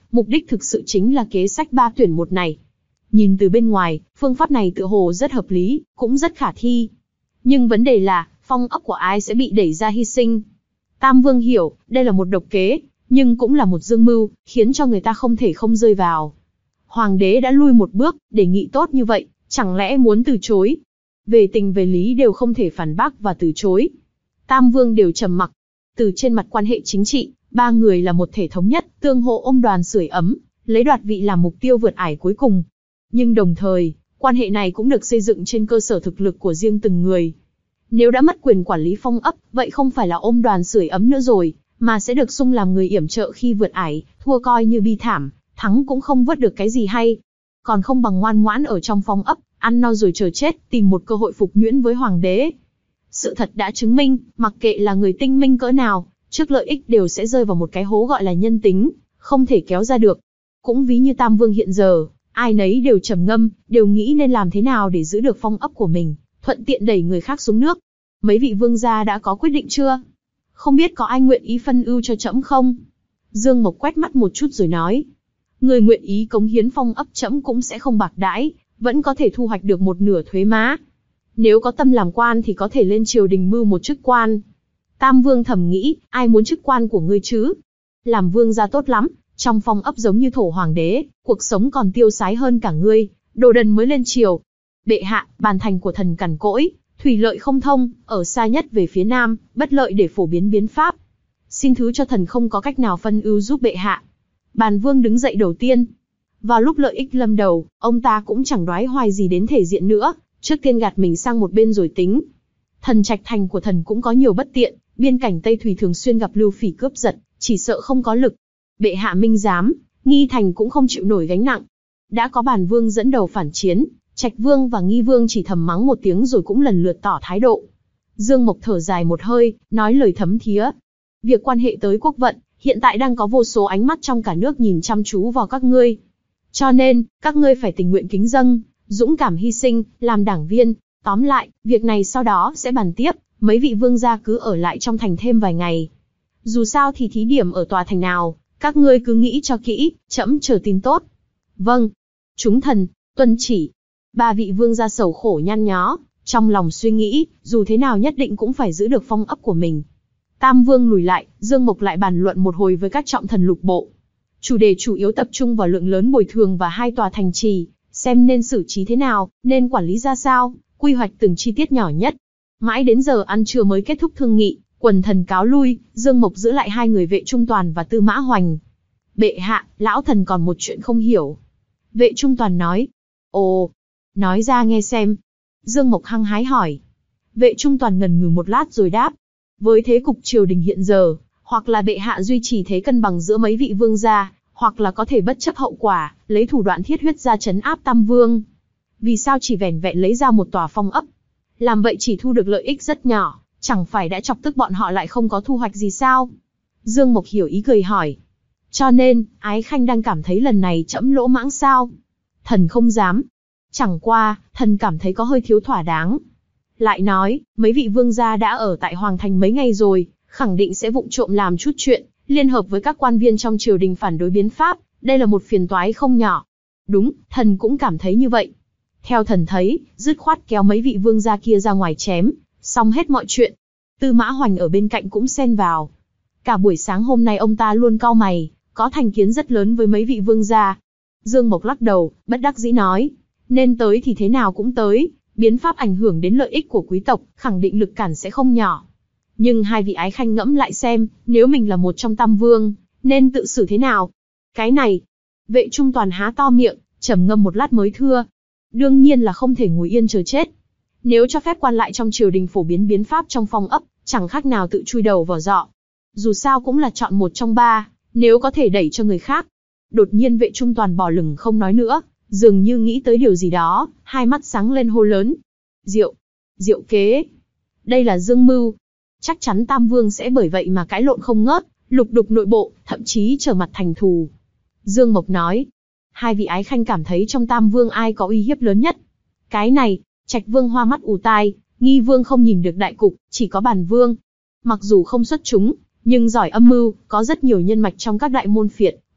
mục đích thực sự chính là kế sách ba tuyển một này. Nhìn từ bên ngoài, phương pháp này tựa hồ rất hợp lý, cũng rất khả thi. Nhưng vấn đề là, phong ấp của ai sẽ bị đẩy ra hy sinh? Tam Vương hiểu, đây là một độc kế, nhưng cũng là một dương mưu, khiến cho người ta không thể không rơi vào. Hoàng đế đã lui một bước, đề nghị tốt như vậy, chẳng lẽ muốn từ chối? Về tình về lý đều không thể phản bác và từ chối. Tam Vương đều trầm mặc. Từ trên mặt quan hệ chính trị, ba người là một thể thống nhất, tương hỗ ôm đoàn sưởi ấm, lấy đoạt vị làm mục tiêu vượt ải cuối cùng. Nhưng đồng thời, quan hệ này cũng được xây dựng trên cơ sở thực lực của riêng từng người. Nếu đã mất quyền quản lý phong ấp, vậy không phải là ôm đoàn sưởi ấm nữa rồi, mà sẽ được sung làm người yểm trợ khi vượt ải, thua coi như bi thảm, thắng cũng không vớt được cái gì hay. Còn không bằng ngoan ngoãn ở trong phong ấp, ăn no rồi chờ chết, tìm một cơ hội phục nhuyễn với hoàng đế. Sự thật đã chứng minh, mặc kệ là người tinh minh cỡ nào, trước lợi ích đều sẽ rơi vào một cái hố gọi là nhân tính, không thể kéo ra được. Cũng ví như Tam Vương hiện giờ, ai nấy đều trầm ngâm, đều nghĩ nên làm thế nào để giữ được phong ấp của mình, thuận tiện đẩy người khác xuống nước. Mấy vị vương gia đã có quyết định chưa? Không biết có ai nguyện ý phân ưu cho trẫm không? Dương Mộc quét mắt một chút rồi nói. Người nguyện ý cống hiến phong ấp trẫm cũng sẽ không bạc đãi, vẫn có thể thu hoạch được một nửa thuế má. Nếu có tâm làm quan thì có thể lên triều đình mưu một chức quan. Tam Vương thầm nghĩ, ai muốn chức quan của ngươi chứ? Làm vương gia tốt lắm, trong phong ấp giống như thổ hoàng đế, cuộc sống còn tiêu sái hơn cả ngươi, đồ đần mới lên triều. Bệ hạ, bàn thành của thần cằn cỗi, thủy lợi không thông, ở xa nhất về phía nam, bất lợi để phổ biến biến pháp. Xin thứ cho thần không có cách nào phân ưu giúp bệ hạ. Bàn Vương đứng dậy đầu tiên. Vào lúc lợi ích lâm đầu, ông ta cũng chẳng đoái hoài gì đến thể diện nữa, trước tiên gạt mình sang một bên rồi tính. Thần trạch thành của thần cũng có nhiều bất tiện, biên cảnh Tây Thủy thường xuyên gặp lưu phỉ cướp giật, chỉ sợ không có lực. Bệ hạ minh giám, Nghi thành cũng không chịu nổi gánh nặng. Đã có Bàn Vương dẫn đầu phản chiến, Trạch Vương và Nghi Vương chỉ thầm mắng một tiếng rồi cũng lần lượt tỏ thái độ. Dương Mộc thở dài một hơi, nói lời thấm thía. Việc quan hệ tới quốc vận, hiện tại đang có vô số ánh mắt trong cả nước nhìn chăm chú vào các ngươi. Cho nên, các ngươi phải tình nguyện kính dâng, dũng cảm hy sinh, làm đảng viên. Tóm lại, việc này sau đó sẽ bàn tiếp, mấy vị vương gia cứ ở lại trong thành thêm vài ngày. Dù sao thì thí điểm ở tòa thành nào, các ngươi cứ nghĩ cho kỹ, trẫm chờ tin tốt. Vâng, chúng thần, tuân chỉ. Ba vị vương gia sầu khổ nhăn nhó, trong lòng suy nghĩ, dù thế nào nhất định cũng phải giữ được phong ấp của mình. Tam Vương lùi lại, Dương Mộc lại bàn luận một hồi với các trọng thần lục bộ. Chủ đề chủ yếu tập trung vào lượng lớn bồi thường và hai tòa thành trì, xem nên xử trí thế nào, nên quản lý ra sao, quy hoạch từng chi tiết nhỏ nhất. Mãi đến giờ ăn trưa mới kết thúc thương nghị, quần thần cáo lui, Dương Mộc giữ lại hai người Vệ Trung Toàn và Tư Mã Hoành. Bệ hạ, lão thần còn một chuyện không hiểu. Vệ Trung Toàn nói. Ồ, nói ra nghe xem. Dương Mộc hăng hái hỏi. Vệ Trung Toàn ngần ngừ một lát rồi đáp. Với thế cục triều đình hiện giờ, hoặc là bệ hạ duy trì thế cân bằng giữa mấy vị vương gia, hoặc là có thể bất chấp hậu quả, lấy thủ đoạn thiết huyết ra trấn áp Tam Vương. Vì sao chỉ vẻn vẹn lấy ra một tòa phong ấp? Làm vậy chỉ thu được lợi ích rất nhỏ, chẳng phải đã chọc tức bọn họ lại không có thu hoạch gì sao? Dương Mộc hiểu ý cười hỏi. Cho nên, Ái Khanh đang cảm thấy lần này trẫm lỗ mãng sao? Thần không dám. Chẳng qua, thần cảm thấy có hơi thiếu thỏa đáng. Lại nói, mấy vị vương gia đã ở tại Hoàng Thành mấy ngày rồi, khẳng định sẽ vụng trộm làm chút chuyện, liên hợp với các quan viên trong triều đình phản đối biến pháp, đây là một phiền toái không nhỏ. Đúng, thần cũng cảm thấy như vậy. Theo thần thấy, dứt khoát kéo mấy vị vương gia kia ra ngoài chém, xong hết mọi chuyện. Tư Mã Hoành ở bên cạnh cũng xen vào. Cả buổi sáng hôm nay ông ta luôn cau mày, có thành kiến rất lớn với mấy vị vương gia. Dương Mộc lắc đầu, bất đắc dĩ nói, nên tới thì thế nào cũng tới, biến pháp ảnh hưởng đến lợi ích của quý tộc, khẳng định lực cản sẽ không nhỏ. Nhưng hai vị Ái Khanh ngẫm lại xem, nếu mình là một trong Tam Vương, nên tự xử thế nào? Cái này, Vệ Trung Toàn há to miệng, trầm ngâm một lát mới thưa. Đương nhiên là không thể ngồi yên chờ chết. Nếu cho phép quan lại trong triều đình phổ biến biến pháp trong phong ấp, chẳng khác nào tự chui đầu vào giọ. Dù sao cũng là chọn một trong ba, nếu có thể đẩy cho người khác. Đột nhiên Vệ Trung Toàn bỏ lửng không nói nữa, dường như nghĩ tới điều gì đó, hai mắt sáng lên hô lớn. Diệu, diệu kế. Đây là dương mưu. Chắc chắn Tam Vương sẽ bởi vậy mà cãi lộn không ngớt, lục đục nội bộ, thậm chí trở mặt thành thù. Dương Mộc nói. Hai vị Ái Khanh cảm thấy trong Tam Vương ai có uy hiếp lớn nhất? Cái này, Trạch Vương hoa mắt ù tai, Nghi Vương không nhìn được đại cục, chỉ có Bàn Vương. Mặc dù không xuất chúng, nhưng giỏi âm mưu, có rất nhiều nhân mạch trong các đại môn phiệt,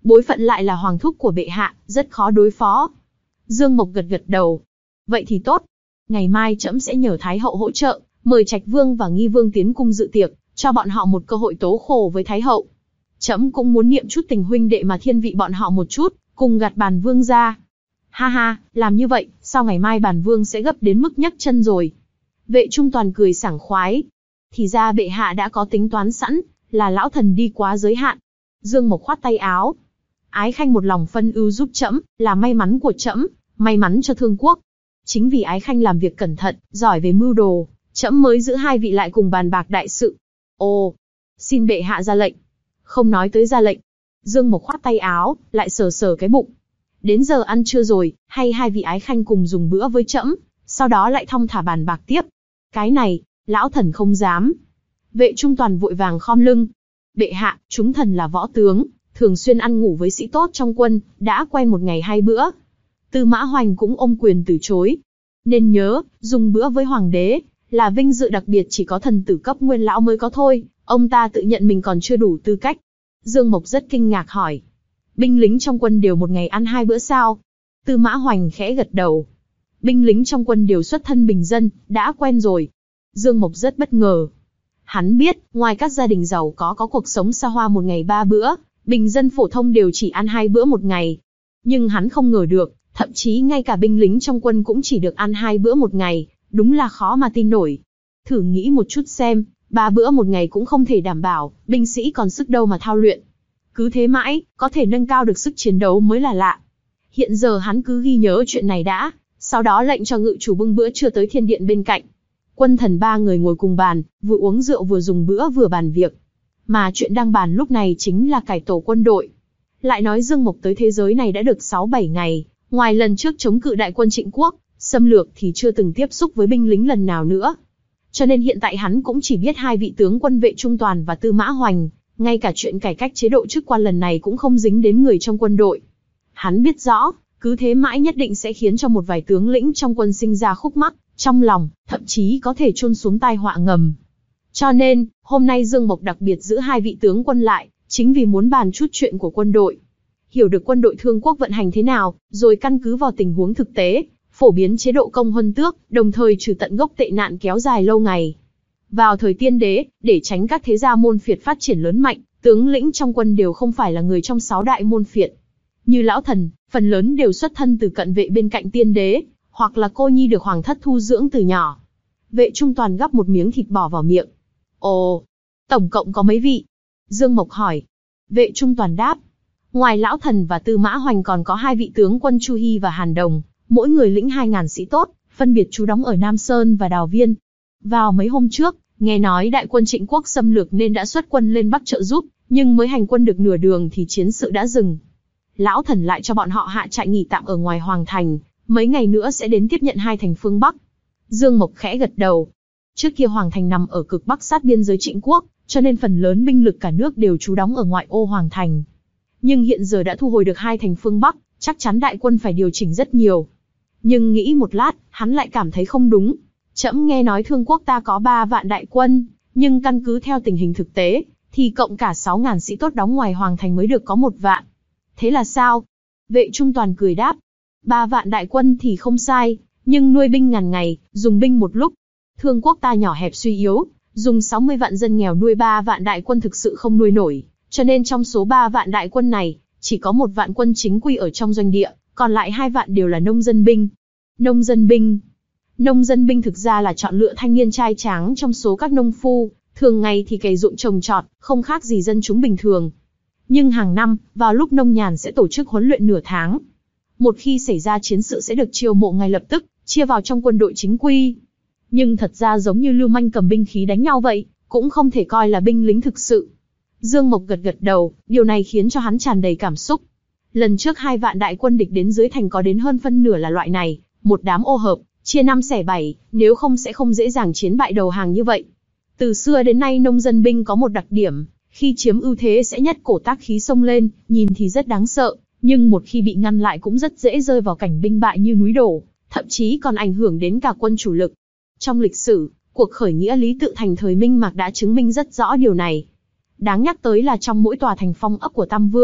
bối phận lại là hoàng thúc của bệ hạ, rất khó đối phó. Dương Mộc gật gật đầu. Vậy thì tốt. Ngày mai trẫm sẽ nhờ Thái hậu hỗ trợ, mời Trạch Vương và Nghi Vương tiến cung dự tiệc, cho bọn họ một cơ hội tố khổ với Thái hậu. Trẫm cũng muốn niệm chút tình huynh đệ mà thiên vị bọn họ một chút, cùng gạt Bàn Vương ra. Ha ha, làm như vậy, sao ngày mai Bàn Vương sẽ gấp đến mức nhấc chân rồi. Vệ Trung Toàn cười sảng khoái. Thì ra bệ hạ đã có tính toán sẵn, là lão thần đi quá giới hạn. Dương Mộc khoát tay áo. Ái Khanh một lòng phân ưu giúp trẫm, là may mắn của trẫm, may mắn cho Thương Quốc. Chính vì Ái Khanh làm việc cẩn thận, giỏi về mưu đồ, trẫm mới giữ hai vị lại cùng bàn bạc đại sự. Ồ, xin bệ hạ ra lệnh. Không nói tới ra lệnh. Dương Mộc khoát tay áo, lại sờ sờ cái bụng. Đến giờ ăn trưa rồi, hay hai vị Ái Khanh cùng dùng bữa với trẫm, sau đó lại thong thả bàn bạc tiếp. Cái này, lão thần không dám. Vệ Trung Toàn vội vàng khom lưng. Bệ hạ, chúng thần là võ tướng, thường xuyên ăn ngủ với sĩ tốt trong quân, đã quen một ngày hai bữa. Tư Mã Hoành cũng ôm quyền từ chối. Nên nhớ, dùng bữa với hoàng đế, là vinh dự đặc biệt chỉ có thần tử cấp nguyên lão mới có thôi, ông ta tự nhận mình còn chưa đủ tư cách. Dương Mộc rất kinh ngạc hỏi. Binh lính trong quân đều một ngày ăn hai bữa sao? Tư Mã Hoành khẽ gật đầu. Binh lính trong quân đều xuất thân bình dân, đã quen rồi. Dương Mộc rất bất ngờ. Hắn biết, ngoài các gia đình giàu có có cuộc sống xa hoa một ngày ba bữa, bình dân phổ thông đều chỉ ăn hai bữa một ngày. Nhưng hắn không ngờ được, thậm chí ngay cả binh lính trong quân cũng chỉ được ăn hai bữa một ngày, đúng là khó mà tin nổi. Thử nghĩ một chút xem, ba bữa một ngày cũng không thể đảm bảo, binh sĩ còn sức đâu mà thao luyện. Cứ thế mãi, có thể nâng cao được sức chiến đấu mới là lạ. Hiện giờ hắn cứ ghi nhớ chuyện này đã, sau đó lệnh cho ngự chủ bưng bữa trưa tới thiên điện bên cạnh. Quân thần ba người ngồi cùng bàn, vừa uống rượu vừa dùng bữa vừa bàn việc. Mà chuyện đang bàn lúc này chính là cải tổ quân đội. Lại nói Dương Mộc tới thế giới này đã được sáu bảy ngày, ngoài lần trước chống cự đại quân Trịnh Quốc, xâm lược thì chưa từng tiếp xúc với binh lính lần nào nữa. Cho nên hiện tại hắn cũng chỉ biết hai vị tướng quân Vệ Trung Toàn và Tư Mã Hoành, ngay cả chuyện cải cách chế độ chức quan lần này cũng không dính đến người trong quân đội. Hắn biết rõ, cứ thế mãi nhất định sẽ khiến cho một vài tướng lĩnh trong quân sinh ra khúc mắc trong lòng, thậm chí có thể chôn xuống tai họa ngầm. Cho nên, hôm nay Dương Mộc đặc biệt giữ hai vị tướng quân lại, chính vì muốn bàn chút chuyện của quân đội. Hiểu được quân đội Thương Quốc vận hành thế nào, rồi căn cứ vào tình huống thực tế, phổ biến chế độ công huân tước, đồng thời trừ tận gốc tệ nạn kéo dài lâu ngày. Vào thời Tiên Đế, để tránh các thế gia môn phiệt phát triển lớn mạnh, tướng lĩnh trong quân đều không phải là người trong sáu đại môn phiệt. Như lão thần, phần lớn đều xuất thân từ cận vệ bên cạnh Tiên Đế, hoặc là cô nhi được hoàng thất thu dưỡng từ nhỏ. Vệ Trung Toàn gắp một miếng thịt bỏ vào miệng. Ồ, tổng cộng có mấy vị? Dương Mộc hỏi. Vệ Trung Toàn đáp. Ngoài lão thần và Tư Mã Hoành còn có hai vị tướng quân Chu Hy và Hàn Đồng, mỗi người lĩnh hai ngàn sĩ tốt, phân biệt trú đóng ở Nam Sơn và Đào Viên. Vào mấy hôm trước, nghe nói đại quân Trịnh Quốc xâm lược nên đã xuất quân lên Bắc trợ giúp, nhưng mới hành quân được nửa đường thì chiến sự đã dừng. Lão thần lại cho bọn họ hạ trại nghỉ tạm ở ngoài Hoàng Thành, mấy ngày nữa sẽ đến tiếp nhận hai thành phương Bắc. Dương Mộc khẽ gật đầu. Trước kia Hoàng Thành nằm ở cực Bắc sát biên giới Trịnh Quốc, cho nên phần lớn binh lực cả nước đều trú đóng ở ngoại ô Hoàng Thành. Nhưng hiện giờ đã thu hồi được hai thành phương Bắc, chắc chắn đại quân phải điều chỉnh rất nhiều. Nhưng nghĩ một lát, hắn lại cảm thấy không đúng. Trẫm nghe nói Thương Quốc ta có ba vạn đại quân, nhưng căn cứ theo tình hình thực tế, thì cộng cả sáu ngàn sĩ tốt đóng ngoài Hoàng Thành mới được có một vạn. Thế là sao? Vệ Trung Toàn cười đáp. Ba vạn đại quân thì không sai, nhưng nuôi binh ngàn ngày, dùng binh một lúc. Thương Quốc ta nhỏ hẹp suy yếu, dùng sáu mươi vạn dân nghèo nuôi ba vạn đại quân thực sự không nuôi nổi, cho nên trong số ba vạn đại quân này, chỉ có một vạn quân chính quy ở trong doanh địa, còn lại hai vạn đều là nông dân binh. Nông dân binh. Nông dân binh thực ra là chọn lựa thanh niên trai tráng trong số các nông phu, thường ngày thì cày ruộng trồng trọt, không khác gì dân chúng bình thường. Nhưng hàng năm, vào lúc nông nhàn sẽ tổ chức huấn luyện nửa tháng. Một khi xảy ra chiến sự sẽ được chiêu mộ ngay lập tức, chia vào trong quân đội chính quy. Nhưng thật ra giống như lưu manh cầm binh khí đánh nhau vậy, cũng không thể coi là binh lính thực sự. Dương Mộc gật gật đầu, điều này khiến cho hắn tràn đầy cảm xúc. Lần trước hai vạn đại quân địch đến dưới thành có đến hơn phân nửa là loại này, một đám ô hợp, chia năm xẻ bảy, nếu không sẽ không dễ dàng chiến bại đầu hàng như vậy. Từ xưa đến nay nông dân binh có một đặc điểm, khi chiếm ưu thế sẽ nhất cổ tác khí xông lên, nhìn thì rất đáng sợ, nhưng một khi bị ngăn lại cũng rất dễ rơi vào cảnh binh bại như núi đổ, thậm chí còn ảnh hưởng đến cả quân chủ lực. Trong lịch sử, cuộc khởi nghĩa Lý Tự Thành thời Minh Mạc đã chứng minh rất rõ điều này. Đáng nhắc tới là trong mỗi tòa thành phong ấp của Tam Vương,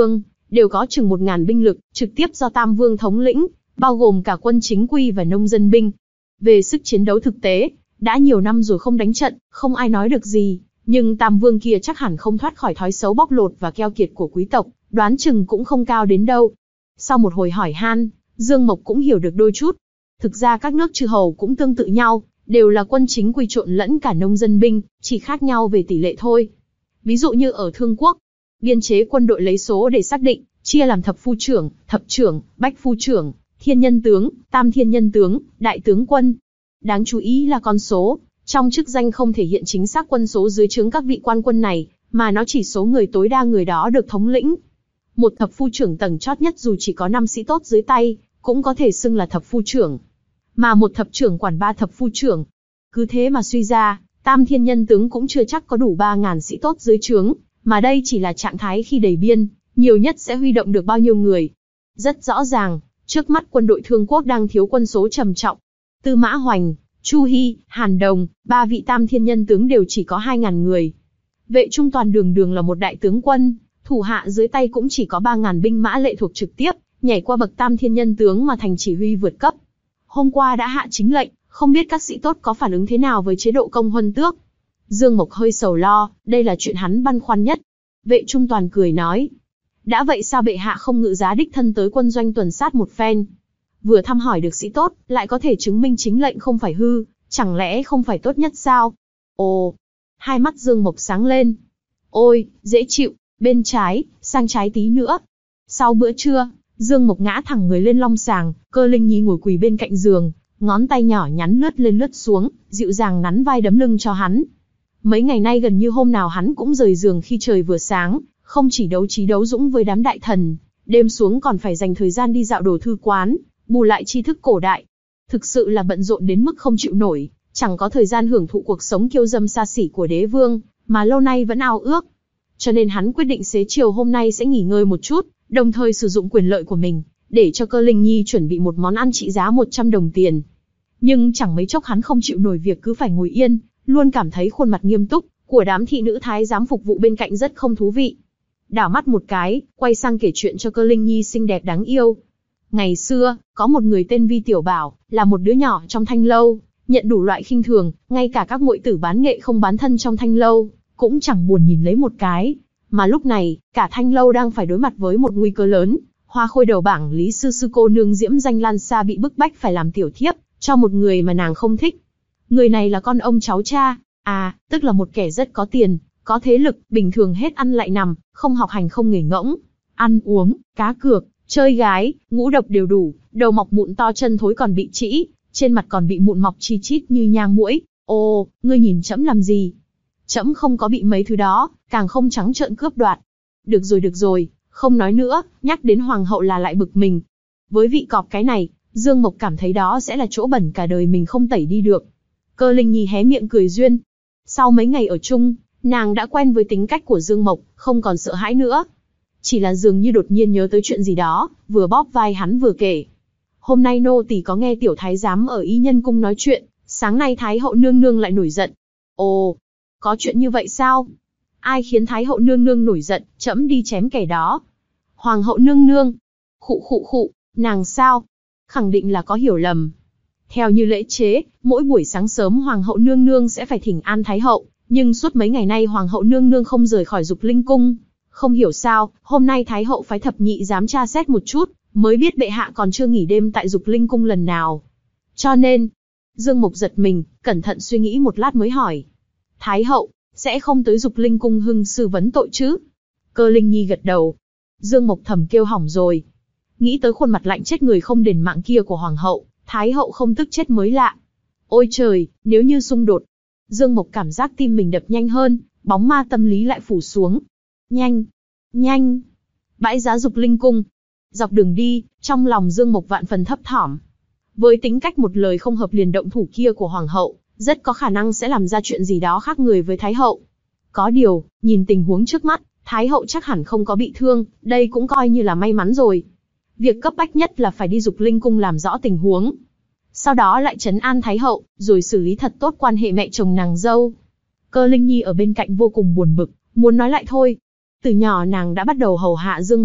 đều có chừng một ngàn binh lực, trực tiếp do Tam Vương thống lĩnh, bao gồm cả quân chính quy và nông dân binh. Về sức chiến đấu thực tế, đã nhiều năm rồi không đánh trận, không ai nói được gì, nhưng Tam Vương kia chắc hẳn không thoát khỏi thói xấu bóc lột và keo kiệt của quý tộc, đoán chừng cũng không cao đến đâu. Sau một hồi hỏi han, Dương Mộc cũng hiểu được đôi chút. Thực ra các nước chư hầu cũng tương tự nhau, đều là quân chính quy trộn lẫn cả nông dân binh, chỉ khác nhau về tỷ lệ thôi. Ví dụ như ở Thương Quốc, biên chế quân đội lấy số để xác định, chia làm thập phu trưởng, thập trưởng, bách phu trưởng, thiên nhân tướng, tam thiên nhân tướng, đại tướng quân. Đáng chú ý là con số, trong chức danh không thể hiện chính xác quân số dưới trướng các vị quan quân này, mà nó chỉ số người tối đa người đó được thống lĩnh. Một thập phu trưởng tầng chót nhất dù chỉ có năm sĩ tốt dưới tay, cũng có thể xưng là thập phu trưởng. Mà một thập trưởng quản ba thập phu trưởng. Cứ thế mà suy ra, tam thiên nhân tướng cũng chưa chắc có đủ ba ngàn sĩ tốt dưới trướng, mà đây chỉ là trạng thái khi đầy biên, nhiều nhất sẽ huy động được bao nhiêu người. Rất rõ ràng, trước mắt quân đội Thương Quốc đang thiếu quân số trầm trọng. Tư Mã Hoành, Chu Hi, Hàn Đồng, ba vị tam thiên nhân tướng đều chỉ có hai ngàn người. Vệ Trung Toàn đường đường là một đại tướng quân, thủ hạ dưới tay cũng chỉ có ba ngàn binh mã lệ thuộc trực tiếp, nhảy qua bậc tam thiên nhân tướng mà thành chỉ huy vượt cấp. Hôm qua đã hạ chính lệnh, không biết các sĩ tốt có phản ứng thế nào với chế độ công huân tước. Dương Mộc hơi sầu lo, đây là chuyện hắn băn khoăn nhất. Vệ Trung Toàn cười nói, đã vậy sao bệ hạ không ngự giá đích thân tới quân doanh tuần sát một phen? Vừa thăm hỏi được sĩ tốt, lại có thể chứng minh chính lệnh không phải hư, chẳng lẽ không phải tốt nhất sao? Ồ, hai mắt Dương Mộc sáng lên. Ôi, dễ chịu, bên trái, sang trái tí nữa. Sau bữa trưa, Dương Mộc ngã thẳng người lên long sàng, Cơ Linh Nhi ngồi quỳ bên cạnh giường, ngón tay nhỏ nhắn lướt lên lướt xuống, dịu dàng nắn vai đấm lưng cho hắn. Mấy ngày nay gần như hôm nào hắn cũng rời giường khi trời vừa sáng, không chỉ đấu trí đấu dũng với đám đại thần, đêm xuống còn phải dành thời gian đi dạo đồ thư quán, bù lại tri thức cổ đại. Thực sự là bận rộn đến mức không chịu nổi, chẳng có thời gian hưởng thụ cuộc sống kiêu dâm xa xỉ của đế vương, mà lâu nay vẫn ao ước. Cho nên hắn quyết định xế chiều hôm nay sẽ nghỉ ngơi một chút, đồng thời sử dụng quyền lợi của mình, để cho Cơ Linh Nhi chuẩn bị một món ăn trị giá một trăm đồng tiền. Nhưng chẳng mấy chốc hắn không chịu nổi việc cứ phải ngồi yên, luôn cảm thấy khuôn mặt nghiêm túc của đám thị nữ thái giám phục vụ bên cạnh rất không thú vị. Đảo mắt một cái, quay sang kể chuyện cho Cơ Linh Nhi xinh đẹp đáng yêu. Ngày xưa, có một người tên Vi Tiểu Bảo, là một đứa nhỏ trong thanh lâu, nhận đủ loại khinh thường, ngay cả các muội tử bán nghệ không bán thân trong thanh lâu, cũng chẳng buồn nhìn lấy một cái. Mà lúc này, cả thanh lâu đang phải đối mặt với một nguy cơ lớn, hoa khôi đầu bảng Lý Sư Sư cô nương Diễm Danh Lan Sa bị bức bách phải làm tiểu thiếp cho một người mà nàng không thích. Người này là con ông cháu cha, à, tức là một kẻ rất có tiền, có thế lực, bình thường hết ăn lại nằm, không học hành không nghề ngỗng, ăn uống, cá cược, chơi gái, ngũ độc đều đủ, đầu mọc mụn to chân thối còn bị trĩ, trên mặt còn bị mụn mọc chi chít như nhang muỗi. Ồ, ngươi nhìn trẫm làm gì? Trẫm không có bị mấy thứ đó, càng không trắng trợn cướp đoạt. Được rồi được rồi, không nói nữa, nhắc đến hoàng hậu là lại bực mình. Với vị cọp cái này, Dương Mộc cảm thấy đó sẽ là chỗ bẩn cả đời mình không tẩy đi được. Cơ Linh Nhi hé miệng cười duyên. Sau mấy ngày ở chung, nàng đã quen với tính cách của Dương Mộc, không còn sợ hãi nữa. Chỉ là dường như đột nhiên nhớ tới chuyện gì đó, vừa bóp vai hắn vừa kể. Hôm nay nô tỳ có nghe tiểu thái giám ở Y Nhân Cung nói chuyện, sáng nay thái hậu nương nương lại nổi giận. Ồ, có chuyện như vậy sao? Ai khiến thái hậu nương nương nổi giận, trẫm đi chém kẻ đó. Hoàng hậu nương nương. Khụ khụ khụ, nàng sao? Khẳng định là có hiểu lầm. Theo như lễ chế, mỗi buổi sáng sớm hoàng hậu nương nương sẽ phải thỉnh an thái hậu, nhưng suốt mấy ngày nay hoàng hậu nương nương không rời khỏi Dục Linh Cung. Không hiểu sao, hôm nay thái hậu phái thập nhị dám tra xét một chút, mới biết bệ hạ còn chưa nghỉ đêm tại Dục Linh Cung lần nào. Cho nên, Dương Mộc giật mình, cẩn thận suy nghĩ một lát mới hỏi. Thái hậu, sẽ không tới Dục Linh Cung hưng sư vấn tội chứ? Cơ Linh Nhi gật đầu. Dương Mộc thầm kêu hỏng rồi. Nghĩ tới khuôn mặt lạnh chết người không đền mạng kia của hoàng hậu, thái hậu không tức chết mới lạ. Ôi trời, nếu như xung đột. Dương Mộc cảm giác tim mình đập nhanh hơn, bóng ma tâm lý lại phủ xuống. Nhanh, nhanh. Bãi giá Dục Linh Cung. Dọc đường đi, trong lòng Dương Mộc vạn phần thấp thỏm. Với tính cách một lời không hợp liền động thủ kia của hoàng hậu, rất có khả năng sẽ làm ra chuyện gì đó khác người với thái hậu. Có điều, nhìn tình huống trước mắt, thái hậu chắc hẳn không có bị thương, đây cũng coi như là may mắn rồi. Việc cấp bách nhất là phải đi Dục Linh Cung làm rõ tình huống. Sau đó lại trấn an thái hậu, rồi xử lý thật tốt quan hệ mẹ chồng nàng dâu. Cơ Linh Nhi ở bên cạnh vô cùng buồn bực, muốn nói lại thôi. Từ nhỏ nàng đã bắt đầu hầu hạ Dương Mộc,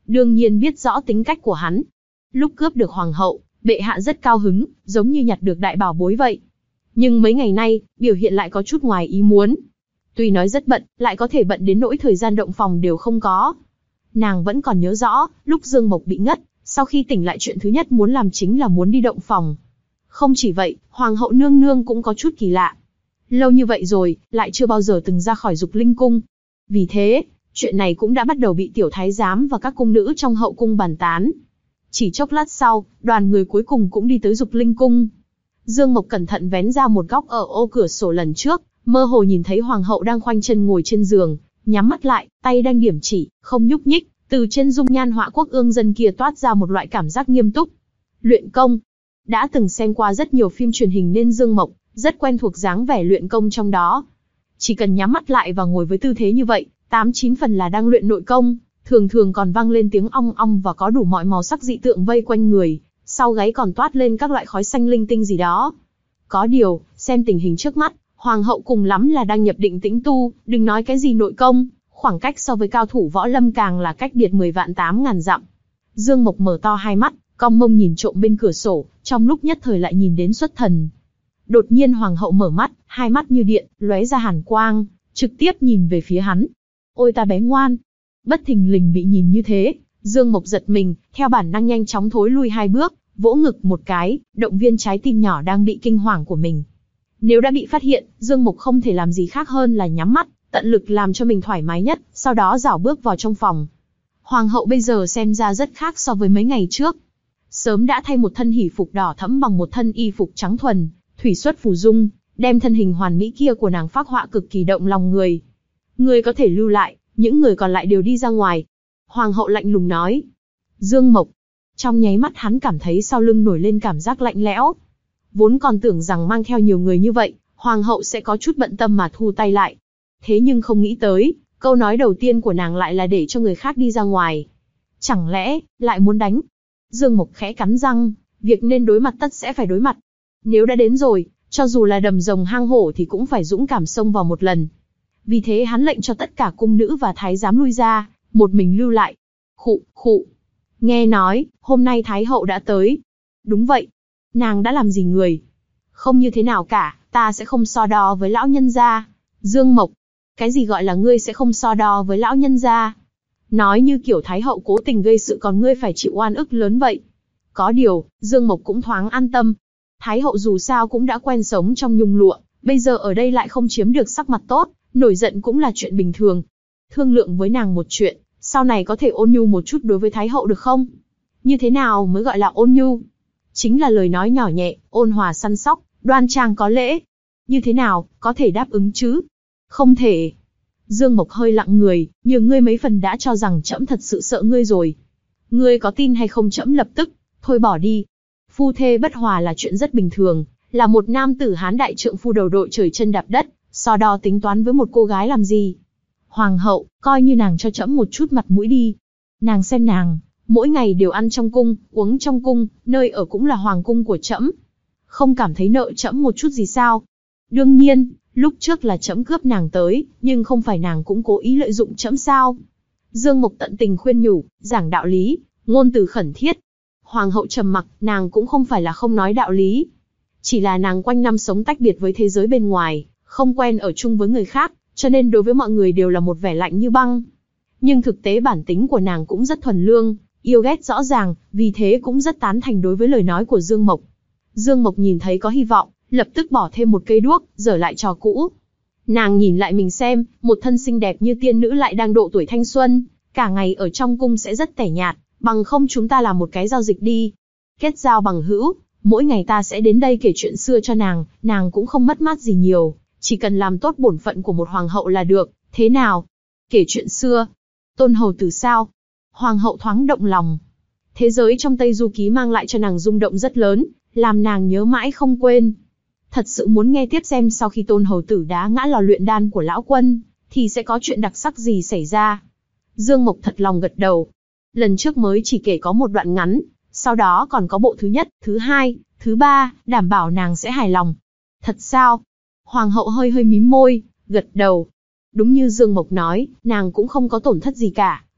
đương nhiên biết rõ tính cách của hắn. Lúc cướp được hoàng hậu, bệ hạ rất cao hứng, giống như nhặt được đại bảo bối vậy. Nhưng mấy ngày nay, biểu hiện lại có chút ngoài ý muốn. Tuy nói rất bận, lại có thể bận đến nỗi thời gian động phòng đều không có. Nàng vẫn còn nhớ rõ, lúc Dương Mộc bị ngất, sau khi tỉnh lại chuyện thứ nhất muốn làm chính là muốn đi động phòng. Không chỉ vậy, hoàng hậu nương nương cũng có chút kỳ lạ. Lâu như vậy rồi, lại chưa bao giờ từng ra khỏi Dục Linh cung. Vì thế, chuyện này cũng đã bắt đầu bị tiểu thái giám và các cung nữ trong hậu cung bàn tán. Chỉ chốc lát sau, đoàn người cuối cùng cũng đi tới Dục Linh cung. Dương Mộc cẩn thận vén ra một góc ở ô cửa sổ lần trước, mơ hồ nhìn thấy hoàng hậu đang khoanh chân ngồi trên giường, nhắm mắt lại, tay đang điểm chỉ, không nhúc nhích. Từ trên dung nhan họa quốc ương dân kia toát ra một loại cảm giác nghiêm túc. Luyện công. Đã từng xem qua rất nhiều phim truyền hình nên Dương Mộc rất quen thuộc dáng vẻ luyện công trong đó. Chỉ cần nhắm mắt lại và ngồi với tư thế như vậy, tám chín phần là đang luyện nội công, thường thường còn vang lên tiếng ong ong và có đủ mọi màu sắc dị tượng vây quanh người, sau gáy còn toát lên các loại khói xanh linh tinh gì đó. Có điều, xem tình hình trước mắt, hoàng hậu cùng lắm là đang nhập định tĩnh tu, đừng nói cái gì nội công, khoảng cách so với cao thủ võ lâm càng là cách biệt mười vạn tám ngàn dặm. Dương Mộc mở to hai mắt, cong mông nhìn trộm bên cửa sổ, trong lúc nhất thời lại nhìn đến xuất thần. Đột nhiên hoàng hậu mở mắt, hai mắt như điện, lóe ra hàn quang, trực tiếp nhìn về phía hắn. Ôi ta bé ngoan! Bất thình lình bị nhìn như thế, Dương Mộc giật mình, theo bản năng nhanh chóng thối lui hai bước, vỗ ngực một cái, động viên trái tim nhỏ đang bị kinh hoàng của mình. Nếu đã bị phát hiện, Dương Mộc không thể làm gì khác hơn là nhắm mắt, tận lực làm cho mình thoải mái nhất, sau đó rảo bước vào trong phòng. Hoàng hậu bây giờ xem ra rất khác so với mấy ngày trước. Sớm đã thay một thân hỷ phục đỏ thẫm bằng một thân y phục trắng thuần, thủy xuất phù dung, đem thân hình hoàn mỹ kia của nàng phác họa cực kỳ động lòng người. Người có thể lưu lại, những người còn lại đều đi ra ngoài. Hoàng hậu lạnh lùng nói. Dương Mộc. Trong nháy mắt hắn cảm thấy sau lưng nổi lên cảm giác lạnh lẽo. Vốn còn tưởng rằng mang theo nhiều người như vậy, hoàng hậu sẽ có chút bận tâm mà thu tay lại. Thế nhưng không nghĩ tới, câu nói đầu tiên của nàng lại là để cho người khác đi ra ngoài. Chẳng lẽ, lại muốn đánh? Dương Mộc khẽ cắn răng, việc nên đối mặt tất sẽ phải đối mặt. Nếu đã đến rồi, cho dù là đầm rồng hang hổ thì cũng phải dũng cảm xông vào một lần. Vì thế hắn lệnh cho tất cả cung nữ và thái giám lui ra, một mình lưu lại. Khụ, khụ. Nghe nói, hôm nay Thái hậu đã tới. Đúng vậy. Nàng đã làm gì người? Không như thế nào cả, ta sẽ không so đo với lão nhân gia. Dương Mộc. Cái gì gọi là ngươi sẽ không so đo với lão nhân gia? Nói như kiểu Thái hậu cố tình gây sự còn ngươi phải chịu oan ức lớn vậy. Có điều, Dương Mộc cũng thoáng an tâm. Thái hậu dù sao cũng đã quen sống trong nhung lụa, bây giờ ở đây lại không chiếm được sắc mặt tốt, nổi giận cũng là chuyện bình thường. Thương lượng với nàng một chuyện, sau này có thể ôn nhu một chút đối với Thái hậu được không? Như thế nào mới gọi là ôn nhu? Chính là lời nói nhỏ nhẹ, ôn hòa săn sóc, đoan trang có lễ. Như thế nào, có thể đáp ứng chứ? Không thể. Dương Mộc hơi lặng người, nhường ngươi mấy phần đã cho rằng trẫm thật sự sợ ngươi rồi. Ngươi có tin hay không trẫm lập tức, thôi bỏ đi. Phu thê bất hòa là chuyện rất bình thường, là một nam tử hán đại trượng phu đầu đội trời chân đạp đất, so đo tính toán với một cô gái làm gì. Hoàng hậu, coi như nàng cho trẫm một chút mặt mũi đi. Nàng xem nàng, mỗi ngày đều ăn trong cung, uống trong cung, nơi ở cũng là hoàng cung của trẫm. Không cảm thấy nợ trẫm một chút gì sao? Đương nhiên, lúc trước là trẫm cướp nàng tới, nhưng không phải nàng cũng cố ý lợi dụng trẫm sao? Dương Mộc tận tình khuyên nhủ, giảng đạo lý, ngôn từ khẩn thiết. Hoàng hậu trầm mặc, nàng cũng không phải là không nói đạo lý. Chỉ là nàng quanh năm sống tách biệt với thế giới bên ngoài, không quen ở chung với người khác, cho nên đối với mọi người đều là một vẻ lạnh như băng. Nhưng thực tế bản tính của nàng cũng rất thuần lương, yêu ghét rõ ràng, vì thế cũng rất tán thành đối với lời nói của Dương Mộc. Dương Mộc nhìn thấy có hy vọng, lập tức bỏ thêm một cây đuốc, dở lại trò cũ. Nàng nhìn lại mình xem, một thân xinh đẹp như tiên nữ lại đang độ tuổi thanh xuân, cả ngày ở trong cung sẽ rất tẻ nhạt, bằng không chúng ta làm một cái giao dịch đi. Kết giao bằng hữu, mỗi ngày ta sẽ đến đây kể chuyện xưa cho nàng, nàng cũng không mất mát gì nhiều, chỉ cần làm tốt bổn phận của một hoàng hậu là được, thế nào? Kể chuyện xưa? Tôn hầu tử sao? Hoàng hậu thoáng động lòng. Thế giới trong Tây Du Ký mang lại cho nàng rung động rất lớn, làm nàng nhớ mãi không quên. Thật sự muốn nghe tiếp xem sau khi tôn hầu tử đá ngã lò luyện đan của lão quân, thì sẽ có chuyện đặc sắc gì xảy ra. Dương Mộc thật lòng gật đầu. Lần trước mới chỉ kể có một đoạn ngắn, sau đó còn có bộ thứ nhất, thứ hai, thứ ba, đảm bảo nàng sẽ hài lòng. Thật sao? Hoàng hậu hơi hơi mím môi, gật đầu. Đúng như Dương Mộc nói, nàng cũng không có tổn thất gì cả,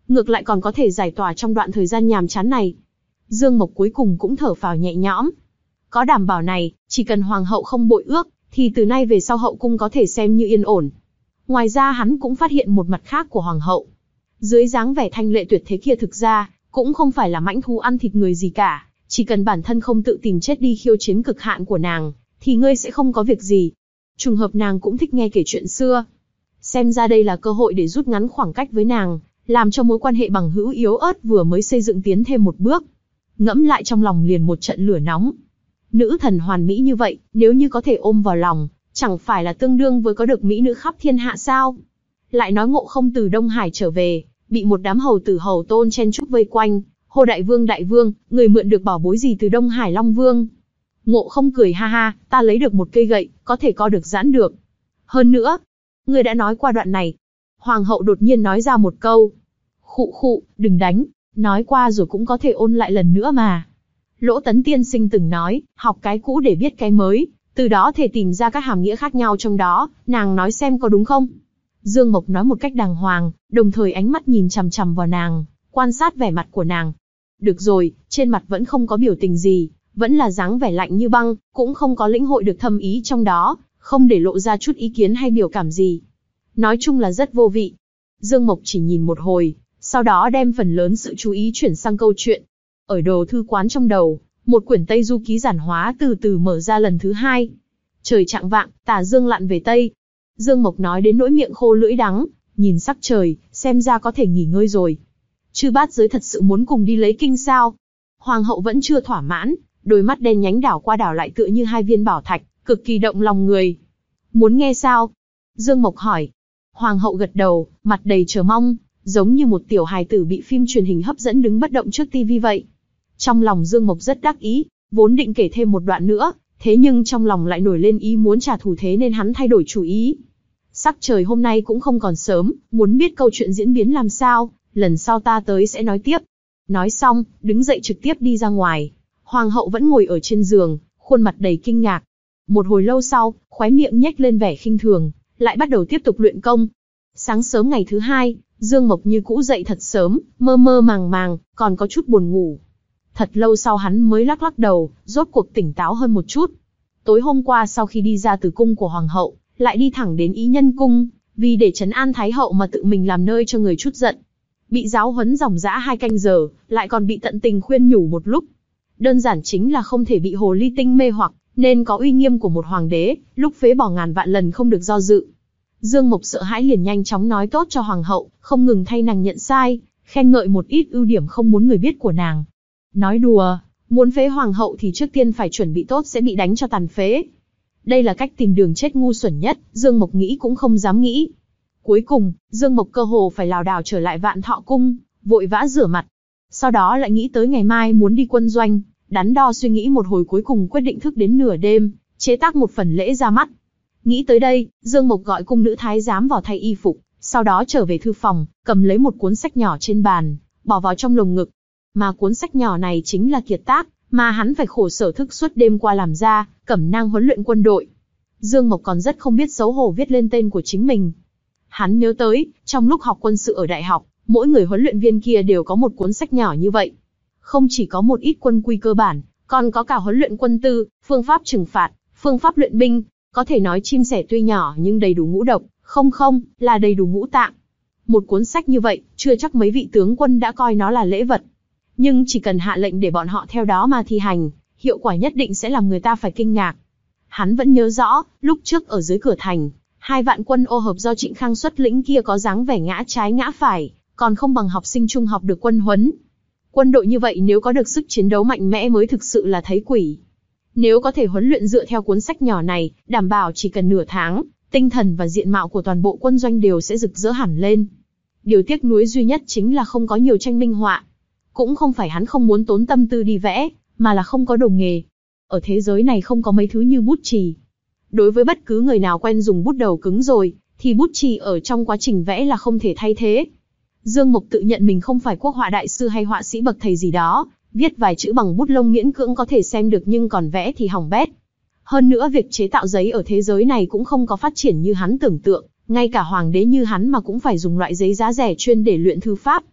ngược lại còn có thể giải tỏa trong đoạn thời gian nhàm chán này. Dương Mộc cuối cùng cũng thở phào nhẹ nhõm. Có đảm bảo này, chỉ cần hoàng hậu không bội ước, thì từ nay về sau hậu cung có thể xem như yên ổn. Ngoài ra hắn cũng phát hiện một mặt khác của hoàng hậu. Dưới dáng vẻ thanh lệ tuyệt thế kia thực ra, cũng không phải là mãnh thú ăn thịt người gì cả, chỉ cần bản thân không tự tìm chết đi khiêu chiến cực hạn của nàng, thì ngươi sẽ không có việc gì. Trùng hợp nàng cũng thích nghe kể chuyện xưa. Xem ra đây là cơ hội để rút ngắn khoảng cách với nàng, làm cho mối quan hệ bằng hữu yếu ớt vừa mới xây dựng tiến thêm một bước. Ngẫm lại trong lòng liền một trận lửa nóng. Nữ thần hoàn mỹ như vậy, nếu như có thể ôm vào lòng, chẳng phải là tương đương với có được mỹ nữ khắp thiên hạ sao? Lại nói Ngộ Không từ Đông Hải trở về, bị một đám hầu tử hầu tôn chen chúc vây quanh, hô đại vương đại vương, người mượn được bảo bối gì từ Đông Hải Long Vương? Ngộ Không cười ha ha, ta lấy được một cây gậy, có thể co được giãn được. Hơn nữa, người đã nói qua đoạn này. Hoàng hậu đột nhiên nói ra một câu. Khụ khụ, đừng đánh, nói qua rồi cũng có thể ôn lại lần nữa mà. Lỗ Tấn tiên sinh từng nói, học cái cũ để biết cái mới, từ đó thể tìm ra các hàm nghĩa khác nhau trong đó, nàng nói xem có đúng không? Dương Mộc nói một cách đàng hoàng, đồng thời ánh mắt nhìn chằm chằm vào nàng, quan sát vẻ mặt của nàng. Được rồi, trên mặt vẫn không có biểu tình gì, vẫn là dáng vẻ lạnh như băng, cũng không có lĩnh hội được thâm ý trong đó, không để lộ ra chút ý kiến hay biểu cảm gì. Nói chung là rất vô vị. Dương Mộc chỉ nhìn một hồi, sau đó đem phần lớn sự chú ý chuyển sang câu chuyện. Ở đồ thư quán trong đầu, một quyển Tây Du ký giản hóa từ từ mở ra lần thứ hai. Trời chạng vạng, tà dương lặn về Tây. Dương Mộc nói đến nỗi miệng khô lưỡi đắng, nhìn sắc trời, xem ra có thể nghỉ ngơi rồi. Chư bát giới thật sự muốn cùng đi lấy kinh sao? Hoàng hậu vẫn chưa thỏa mãn, đôi mắt đen nhánh đảo qua đảo lại tựa như hai viên bảo thạch, cực kỳ động lòng người. Muốn nghe sao? Dương Mộc hỏi. Hoàng hậu gật đầu, mặt đầy chờ mong, giống như một tiểu hài tử bị phim truyền hình hấp dẫn đứng bất động trước tivi vậy. Trong lòng Dương Mộc rất đắc ý, vốn định kể thêm một đoạn nữa, thế nhưng trong lòng lại nổi lên ý muốn trả thù, thế nên hắn thay đổi chủ ý. Sắc trời hôm nay cũng không còn sớm, muốn biết câu chuyện diễn biến làm sao, lần sau ta tới sẽ nói tiếp. Nói xong, đứng dậy trực tiếp đi ra ngoài. Hoàng hậu vẫn ngồi ở trên giường, khuôn mặt đầy kinh ngạc. Một hồi lâu sau, khóe miệng nhếch lên vẻ khinh thường, lại bắt đầu tiếp tục luyện công. Sáng sớm ngày thứ hai, Dương Mộc như cũ dậy thật sớm, mơ mơ màng màng, còn có chút buồn ngủ. Thật lâu sau hắn mới lắc lắc đầu, rốt cuộc tỉnh táo hơn một chút. Tối hôm qua sau khi đi ra từ cung của Hoàng hậu, lại đi thẳng đến Ý Nhân cung, vì để trấn an Thái hậu mà tự mình làm nơi cho người chút giận. Bị giáo huấn dòng dã hai canh giờ, lại còn bị tận tình khuyên nhủ một lúc. Đơn giản chính là không thể bị hồ ly tinh mê hoặc, nên có uy nghiêm của một hoàng đế, lúc phế bỏ ngàn vạn lần không được do dự. Dương Mộc sợ hãi liền nhanh chóng nói tốt cho Hoàng hậu, không ngừng thay nàng nhận sai, khen ngợi một ít ưu điểm không muốn người biết của nàng. Nói đùa, muốn phế Hoàng hậu thì trước tiên phải chuẩn bị tốt sẽ bị đánh cho tàn phế. Đây là cách tìm đường chết ngu xuẩn nhất, Dương Mộc nghĩ cũng không dám nghĩ. Cuối cùng, Dương Mộc cơ hồ phải lảo đảo trở lại Vạn Thọ cung, vội vã rửa mặt. Sau đó lại nghĩ tới ngày mai muốn đi quân doanh, đắn đo suy nghĩ một hồi cuối cùng quyết định thức đến nửa đêm, chế tác một phần lễ ra mắt. Nghĩ tới đây, Dương Mộc gọi cung nữ thái giám vào thay y phục, sau đó trở về thư phòng, cầm lấy một cuốn sách nhỏ trên bàn, bỏ vào trong lồng ngực. Mà cuốn sách nhỏ này chính là kiệt tác mà hắn phải khổ sở thức suốt đêm qua làm ra, cẩm nang huấn luyện quân đội. Dương Mộc còn rất không biết xấu hổ viết lên tên của chính mình. Hắn nhớ tới, trong lúc học quân sự ở đại học, mỗi người huấn luyện viên kia đều có một cuốn sách nhỏ như vậy. Không chỉ có một ít quân quy cơ bản, còn có cả huấn luyện quân tư, phương pháp trừng phạt, phương pháp luyện binh. Có thể nói chim sẻ tuy nhỏ nhưng đầy đủ ngũ độc, không không, là đầy đủ ngũ tạng. Một cuốn sách như vậy, chưa chắc mấy vị tướng quân đã coi nó là lễ vật. Nhưng chỉ cần hạ lệnh để bọn họ theo đó mà thi hành, hiệu quả nhất định sẽ làm người ta phải kinh ngạc. Hắn vẫn nhớ rõ, lúc trước ở dưới cửa thành, hai vạn quân ô hợp do Trịnh Khang xuất lĩnh kia có dáng vẻ ngã trái ngã phải, còn không bằng học sinh trung học được quân huấn. Quân đội như vậy nếu có được sức chiến đấu mạnh mẽ mới thực sự là thấy quỷ. Nếu có thể huấn luyện dựa theo cuốn sách nhỏ này, đảm bảo chỉ cần nửa tháng, tinh thần và diện mạo của toàn bộ quân doanh đều sẽ rực rỡ hẳn lên. Điều tiếc nuối duy nhất chính là không có nhiều tranh minh họa. Cũng không phải hắn không muốn tốn tâm tư đi vẽ, mà là không có đồ nghề. Ở thế giới này không có mấy thứ như bút chì. Đối với bất cứ người nào quen dùng bút đầu cứng rồi, thì bút chì ở trong quá trình vẽ là không thể thay thế. Dương Mộc tự nhận mình không phải quốc họa đại sư hay họa sĩ bậc thầy gì đó, viết vài chữ bằng bút lông miễn cưỡng có thể xem được nhưng còn vẽ thì hỏng bét. Hơn nữa việc chế tạo giấy ở thế giới này cũng không có phát triển như hắn tưởng tượng, ngay cả hoàng đế như hắn mà cũng phải dùng loại giấy giá rẻ chuyên để luyện thư pháp.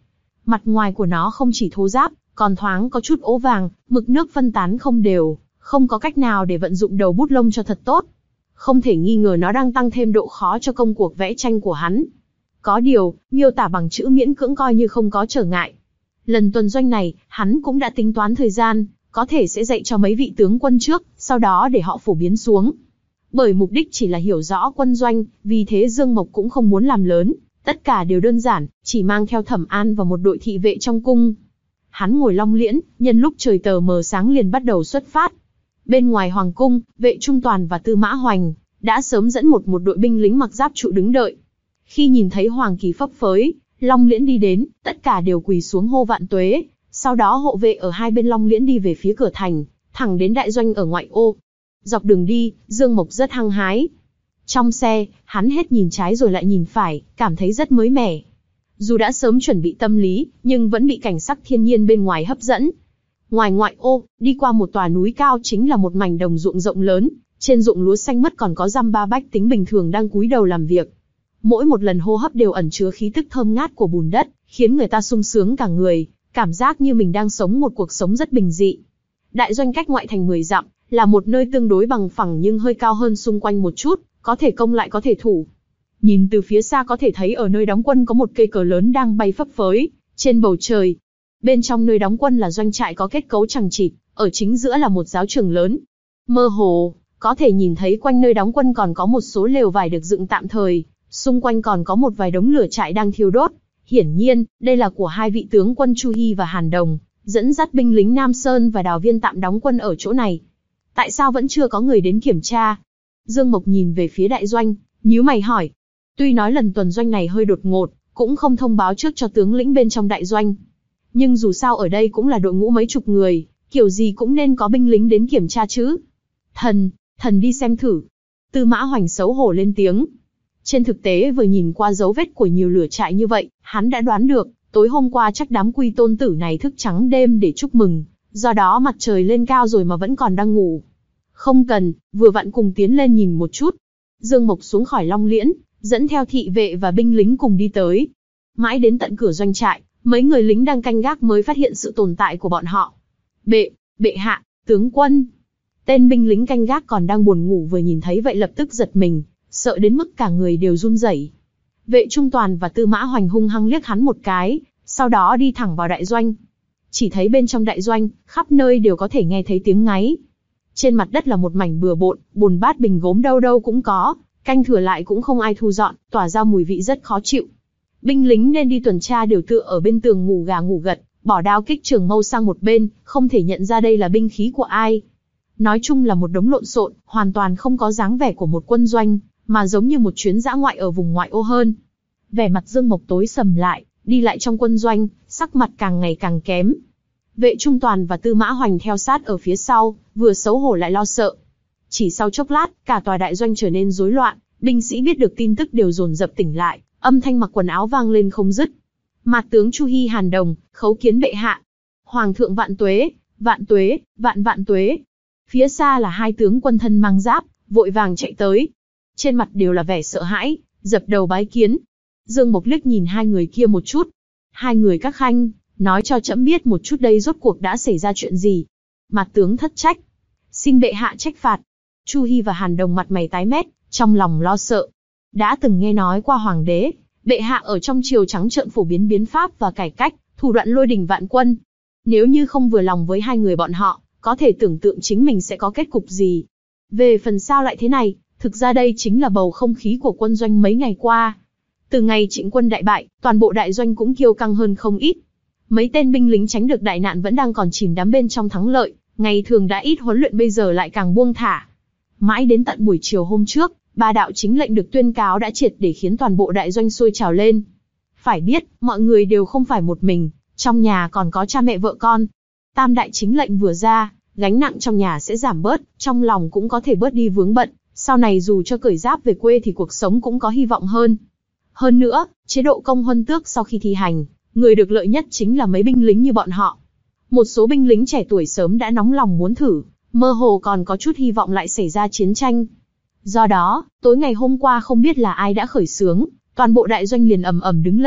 Mặt ngoài của nó không chỉ thô ráp, còn thoáng có chút ố vàng, mực nước phân tán không đều, không có cách nào để vận dụng đầu bút lông cho thật tốt. Không thể nghi ngờ nó đang tăng thêm độ khó cho công cuộc vẽ tranh của hắn. Có điều, miêu tả bằng chữ miễn cưỡng coi như không có trở ngại. Lần tuần doanh này, hắn cũng đã tính toán thời gian, có thể sẽ dạy cho mấy vị tướng quân trước, sau đó để họ phổ biến xuống. Bởi mục đích chỉ là hiểu rõ quân doanh, vì thế Dương Mộc cũng không muốn làm lớn, tất cả đều đơn giản, chỉ mang theo Thẩm An và một đội thị vệ trong cung. Hắn ngồi long liễn, nhân lúc trời tờ mờ sáng liền bắt đầu xuất phát. Bên ngoài hoàng cung, Vệ Trung Toàn và Tư Mã Hoành đã sớm dẫn một một đội binh lính mặc giáp trụ đứng đợi. Khi nhìn thấy hoàng kỳ phấp phới, long liễn đi đến, tất cả đều quỳ xuống hô vạn tuế. Sau đó hộ vệ ở hai bên long liễn đi về phía cửa thành, thẳng đến đại doanh ở ngoại ô. Dọc đường đi, Dương Mộc rất hăng hái. Trong xe, hắn hết nhìn trái rồi lại nhìn phải, cảm thấy rất mới mẻ. Dù đã sớm chuẩn bị tâm lý, nhưng vẫn bị cảnh sắc thiên nhiên bên ngoài hấp dẫn. Ngoài ngoại ô, đi qua một tòa núi cao chính là một mảnh đồng ruộng rộng lớn, trên ruộng lúa xanh mướt còn có dăm ba bách tính bình thường đang cúi đầu làm việc. Mỗi một lần hô hấp đều ẩn chứa khí tức thơm ngát của bùn đất, khiến người ta sung sướng cả người, cảm giác như mình đang sống một cuộc sống rất bình dị. Đại doanh cách ngoại thành mười dặm, là một nơi tương đối bằng phẳng nhưng hơi cao hơn xung quanh một chút, có thể công lại có thể thủ. Nhìn từ phía xa có thể thấy ở nơi đóng quân có một cây cờ lớn đang bay phấp phới trên bầu trời. Bên trong nơi đóng quân là doanh trại có kết cấu chằng chịt, ở chính giữa là một giáo trường lớn. Mơ hồ, có thể nhìn thấy quanh nơi đóng quân còn có một số lều vải được dựng tạm thời, xung quanh còn có một vài đống lửa trại đang thiêu đốt. Hiển nhiên, đây là của hai vị tướng quân Chu Hi và Hàn Đồng, dẫn dắt binh lính Nam Sơn và Đào Viên tạm đóng quân ở chỗ này. Tại sao vẫn chưa có người đến kiểm tra? Dương Mộc nhìn về phía đại doanh, nhíu mày hỏi. Tuy nói lần tuần doanh này hơi đột ngột, cũng không thông báo trước cho tướng lĩnh bên trong đại doanh. Nhưng dù sao ở đây cũng là đội ngũ mấy chục người, kiểu gì cũng nên có binh lính đến kiểm tra chứ. Thần, thần đi xem thử. Tư Mã Hoành xấu hổ lên tiếng. Trên thực tế vừa nhìn qua dấu vết của nhiều lửa trại như vậy, hắn đã đoán được, tối hôm qua chắc đám Quy tôn tử này thức trắng đêm để chúc mừng, do đó mặt trời lên cao rồi mà vẫn còn đang ngủ. Không cần, vừa vặn cùng tiến lên nhìn một chút. Dương Mộc xuống khỏi long liễn, dẫn theo thị vệ và binh lính cùng đi tới. Mãi đến tận cửa doanh trại, mấy người lính đang canh gác mới phát hiện sự tồn tại của bọn họ. Bệ, bệ hạ, tướng quân. Tên binh lính canh gác còn đang buồn ngủ vừa nhìn thấy vậy lập tức giật mình, sợ đến mức cả người đều run rẩy. Vệ Trung Toàn và Tư Mã Hoành hung hăng liếc hắn một cái, sau đó đi thẳng vào đại doanh. Chỉ thấy bên trong đại doanh, khắp nơi đều có thể nghe thấy tiếng ngáy. Trên mặt đất là một mảnh bừa bộn, bùn bát bình gốm đâu đâu cũng có, canh thừa lại cũng không ai thu dọn, tỏa ra mùi vị rất khó chịu. Binh lính nên đi tuần tra đều tựa ở bên tường ngủ gà ngủ gật, bỏ đao kích trường mâu sang một bên, không thể nhận ra đây là binh khí của ai. Nói chung là một đống lộn xộn, hoàn toàn không có dáng vẻ của một quân doanh, mà giống như một chuyến dã ngoại ở vùng ngoại ô hơn. Vẻ mặt Dương Mộc tối sầm lại, đi lại trong quân doanh, sắc mặt càng ngày càng kém. Vệ Trung Toàn và Tư Mã Hoành theo sát ở phía sau, vừa xấu hổ lại lo sợ. Chỉ sau chốc lát, cả tòa đại doanh trở nên rối loạn, binh sĩ biết được tin tức đều dồn dập tỉnh lại, âm thanh mặc quần áo vang lên không dứt. Mạt tướng Chu Hi Hàn Đồng, khấu kiến bệ hạ. Hoàng thượng vạn tuế, vạn tuế, vạn vạn tuế. Phía xa là hai tướng quân thân mang giáp, vội vàng chạy tới. Trên mặt đều là vẻ sợ hãi, dập đầu bái kiến. Dương Mộc liếc nhìn hai người kia một chút. Hai người các khanh, nói cho trẫm biết một chút đây rốt cuộc đã xảy ra chuyện gì. Mạt tướng thất trách. Xin bệ hạ trách phạt. Chu Hi và Hàn Đồng mặt mày tái mét, trong lòng lo sợ. Đã từng nghe nói qua hoàng đế, bệ hạ ở trong triều trắng trợn phổ biến biến pháp và cải cách, thủ đoạn lôi đình vạn quân. Nếu như không vừa lòng với hai người bọn họ, có thể tưởng tượng chính mình sẽ có kết cục gì. Về phần sao lại thế này, thực ra đây chính là bầu không khí của quân doanh mấy ngày qua. Từ ngày Trịnh quân đại bại, toàn bộ đại doanh cũng kiêu căng hơn không ít. Mấy tên binh lính tránh được đại nạn vẫn đang còn chìm đắm bên trong thắng lợi, ngày thường đã ít huấn luyện bây giờ lại càng buông thả. Mãi đến tận buổi chiều hôm trước, ba đạo chính lệnh được tuyên cáo đã triệt để khiến toàn bộ đại doanh sôi trào lên. Phải biết, mọi người đều không phải một mình, trong nhà còn có cha mẹ vợ con. Tam đại chính lệnh vừa ra, gánh nặng trong nhà sẽ giảm bớt, trong lòng cũng có thể bớt đi vướng bận, sau này dù cho cởi giáp về quê thì cuộc sống cũng có hy vọng hơn. Hơn nữa, chế độ công huân tước sau khi thi hành, người được lợi nhất chính là mấy binh lính như bọn họ. Một số binh lính trẻ tuổi sớm đã nóng lòng muốn thử, mơ hồ còn có chút hy vọng lại xảy ra chiến tranh. Do đó, tối ngày hôm qua không biết là ai đã khởi xướng, toàn bộ đại doanh liền ầm ầm đứng lên,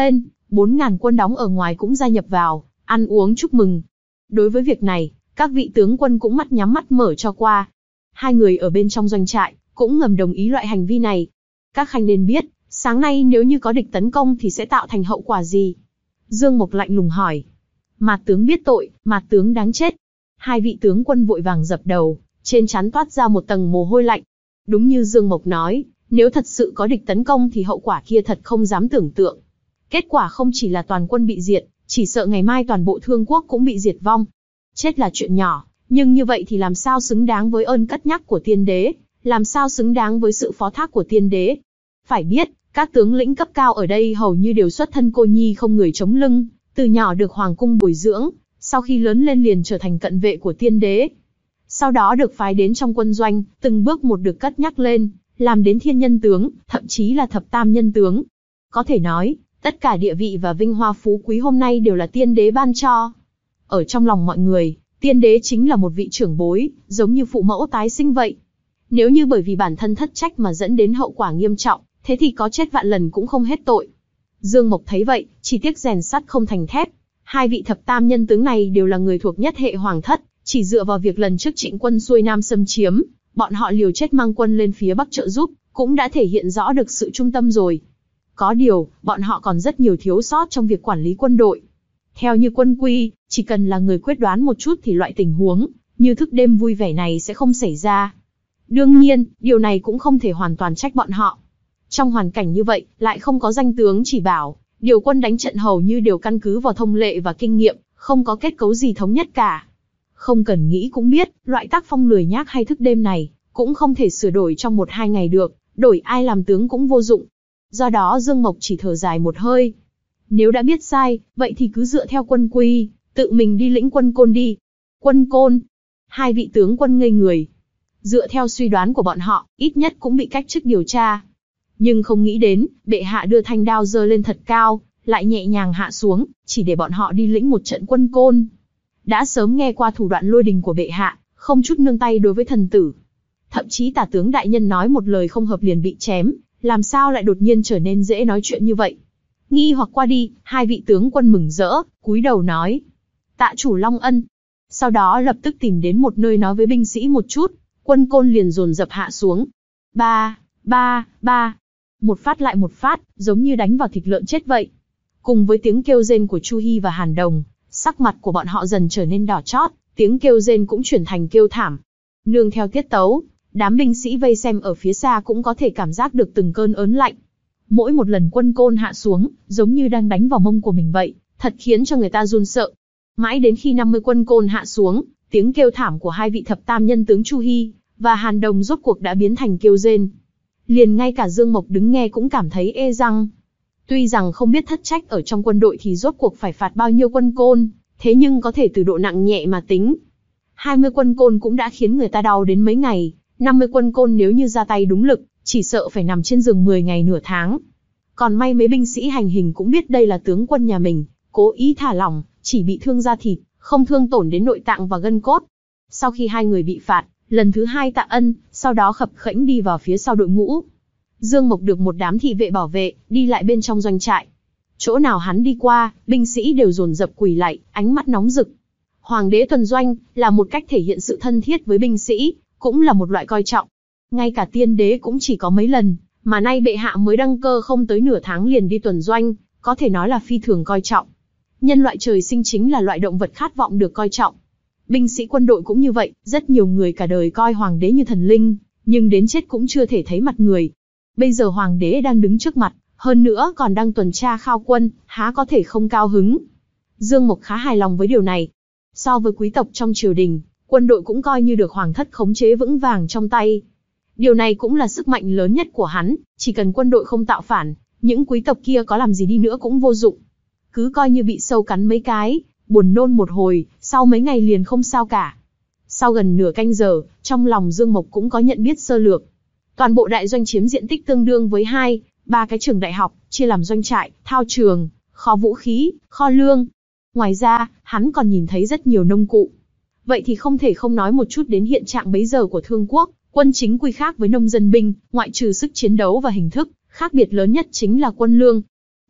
bốn ngàn quân đóng ở ngoài cũng gia nhập vào, ăn uống chúc mừng. Đối với việc này, các vị tướng quân cũng mắt nhắm mắt mở cho qua. Hai người ở bên trong doanh trại, cũng ngầm đồng ý loại hành vi này. Các khanh nên biết, sáng nay nếu như có địch tấn công thì sẽ tạo thành hậu quả gì? Dương Mộc lạnh lùng hỏi. Mạt tướng biết tội, Mạt tướng đáng chết. Hai vị tướng quân vội vàng dập đầu, trên trán toát ra một tầng mồ hôi lạnh. Đúng như Dương Mộc nói, nếu thật sự có địch tấn công thì hậu quả kia thật không dám tưởng tượng. Kết quả không chỉ là toàn quân bị diệt, chỉ sợ ngày mai toàn bộ Thương Quốc cũng bị diệt vong. Chết là chuyện nhỏ, nhưng như vậy thì làm sao xứng đáng với ơn cất nhắc của tiên đế, làm sao xứng đáng với sự phó thác của tiên đế. Phải biết, các tướng lĩnh cấp cao ở đây hầu như đều xuất thân cô nhi không người chống lưng, từ nhỏ được hoàng cung bồi dưỡng, sau khi lớn lên liền trở thành cận vệ của tiên đế. Sau đó được phái đến trong quân doanh, từng bước một được cất nhắc lên, làm đến thiên nhân tướng, thậm chí là thập tam nhân tướng. Có thể nói, tất cả địa vị và vinh hoa phú quý hôm nay đều là tiên đế ban cho. Ở trong lòng mọi người, tiên đế chính là một vị trưởng bối, giống như phụ mẫu tái sinh vậy. Nếu như bởi vì bản thân thất trách mà dẫn đến hậu quả nghiêm trọng, thế thì có chết vạn lần cũng không hết tội. Dương Mộc thấy vậy, chỉ tiếc rèn sắt không thành thép. Hai vị thập tam nhân tướng này đều là người thuộc nhất hệ hoàng thất, chỉ dựa vào việc lần trước Trịnh quân xuôi nam xâm chiếm, bọn họ liều chết mang quân lên phía Bắc trợ giúp, cũng đã thể hiện rõ được sự trung tâm rồi. Có điều, bọn họ còn rất nhiều thiếu sót trong việc quản lý quân đội. Theo như quân quy, chỉ cần là người quyết đoán một chút thì loại tình huống như thức đêm vui vẻ này sẽ không xảy ra. Đương nhiên, điều này cũng không thể hoàn toàn trách bọn họ. Trong hoàn cảnh như vậy, lại không có danh tướng chỉ bảo, điều quân đánh trận hầu như đều căn cứ vào thông lệ và kinh nghiệm, không có kết cấu gì thống nhất cả. Không cần nghĩ cũng biết, loại tác phong lười nhác hay thức đêm này, cũng không thể sửa đổi trong một hai ngày được, đổi ai làm tướng cũng vô dụng. Do đó Dương Mộc chỉ thở dài một hơi. Nếu đã biết sai, vậy thì cứ dựa theo quân quy, tự mình đi lĩnh quân côn đi. Quân côn? Hai vị tướng quân ngây người. Dựa theo suy đoán của bọn họ, ít nhất cũng bị cách chức điều tra. Nhưng không nghĩ đến, bệ hạ đưa thanh đao giơ lên thật cao, lại nhẹ nhàng hạ xuống, chỉ để bọn họ đi lĩnh một trận quân côn. Đã sớm nghe qua thủ đoạn lôi đình của bệ hạ, không chút nương tay đối với thần tử. Thậm chí tả tướng đại nhân nói một lời không hợp liền bị chém, làm sao lại đột nhiên trở nên dễ nói chuyện như vậy? Nghi hoặc qua đi, hai vị tướng quân mừng rỡ, cúi đầu nói. Tạ chủ Long ân. Sau đó lập tức tìm đến một nơi nói với binh sĩ một chút, quân côn liền dồn dập hạ xuống. Ba, ba, ba. Một phát lại một phát, giống như đánh vào thịt lợn chết vậy. Cùng với tiếng kêu rên của Chu Hi và Hàn Đồng, sắc mặt của bọn họ dần trở nên đỏ chót, tiếng kêu rên cũng chuyển thành kêu thảm. Nương theo tiết tấu, đám binh sĩ vây xem ở phía xa cũng có thể cảm giác được từng cơn ớn lạnh. Mỗi một lần quân côn hạ xuống, giống như đang đánh vào mông của mình vậy, thật khiến cho người ta run sợ. Mãi đến khi năm mươi quân côn hạ xuống, tiếng kêu thảm của hai vị thập tam nhân tướng Chu Hi và Hàn Đồng rốt cuộc đã biến thành kêu rên. Liền ngay cả Dương Mộc đứng nghe cũng cảm thấy ê răng. Tuy rằng không biết thất trách ở trong quân đội thì rốt cuộc phải phạt bao nhiêu quân côn, thế nhưng có thể từ độ nặng nhẹ mà tính. hai mươi quân côn cũng đã khiến người ta đau đến mấy ngày, năm mươi quân côn nếu như ra tay đúng lực, chỉ sợ phải nằm trên giường mười ngày nửa tháng. Còn may mấy binh sĩ hành hình cũng biết đây là tướng quân nhà mình, cố ý thả lỏng, chỉ bị thương da thịt, không thương tổn đến nội tạng và gân cốt. Sau khi hai người bị phạt, lần thứ hai tạ ân, sau đó khập khẽnh đi vào phía sau đội ngũ. Dương Mộc được một đám thị vệ bảo vệ, đi lại bên trong doanh trại. Chỗ nào hắn đi qua, binh sĩ đều dồn dập quỳ lạy, ánh mắt nóng rực. Hoàng đế tuần doanh là một cách thể hiện sự thân thiết với binh sĩ, cũng là một loại coi trọng. Ngay cả tiên đế cũng chỉ có mấy lần, mà nay bệ hạ mới đăng cơ không tới nửa tháng liền đi tuần doanh, có thể nói là phi thường coi trọng. Nhân loại trời sinh chính là loại động vật khát vọng được coi trọng. Binh sĩ quân đội cũng như vậy, rất nhiều người cả đời coi hoàng đế như thần linh, nhưng đến chết cũng chưa thể thấy mặt người. Bây giờ hoàng đế đang đứng trước mặt, hơn nữa còn đang tuần tra khao quân, há có thể không cao hứng. Dương Mộc khá hài lòng với điều này. So với quý tộc trong triều đình, quân đội cũng coi như được hoàng thất khống chế vững vàng trong tay. Điều này cũng là sức mạnh lớn nhất của hắn, chỉ cần quân đội không tạo phản, những quý tộc kia có làm gì đi nữa cũng vô dụng. Cứ coi như bị sâu cắn mấy cái, buồn nôn một hồi, sau mấy ngày liền không sao cả. Sau gần nửa canh giờ, trong lòng Dương Mộc cũng có nhận biết sơ lược. Toàn bộ đại doanh chiếm diện tích tương đương với hai, ba cái trường đại học, chia làm doanh trại, thao trường, kho vũ khí, kho lương. Ngoài ra, hắn còn nhìn thấy rất nhiều nông cụ. Vậy thì không thể không nói một chút đến hiện trạng bấy giờ của Thương Quốc. Quân chính quy khác với nông dân binh, ngoại trừ sức chiến đấu và hình thức, khác biệt lớn nhất chính là quân lương.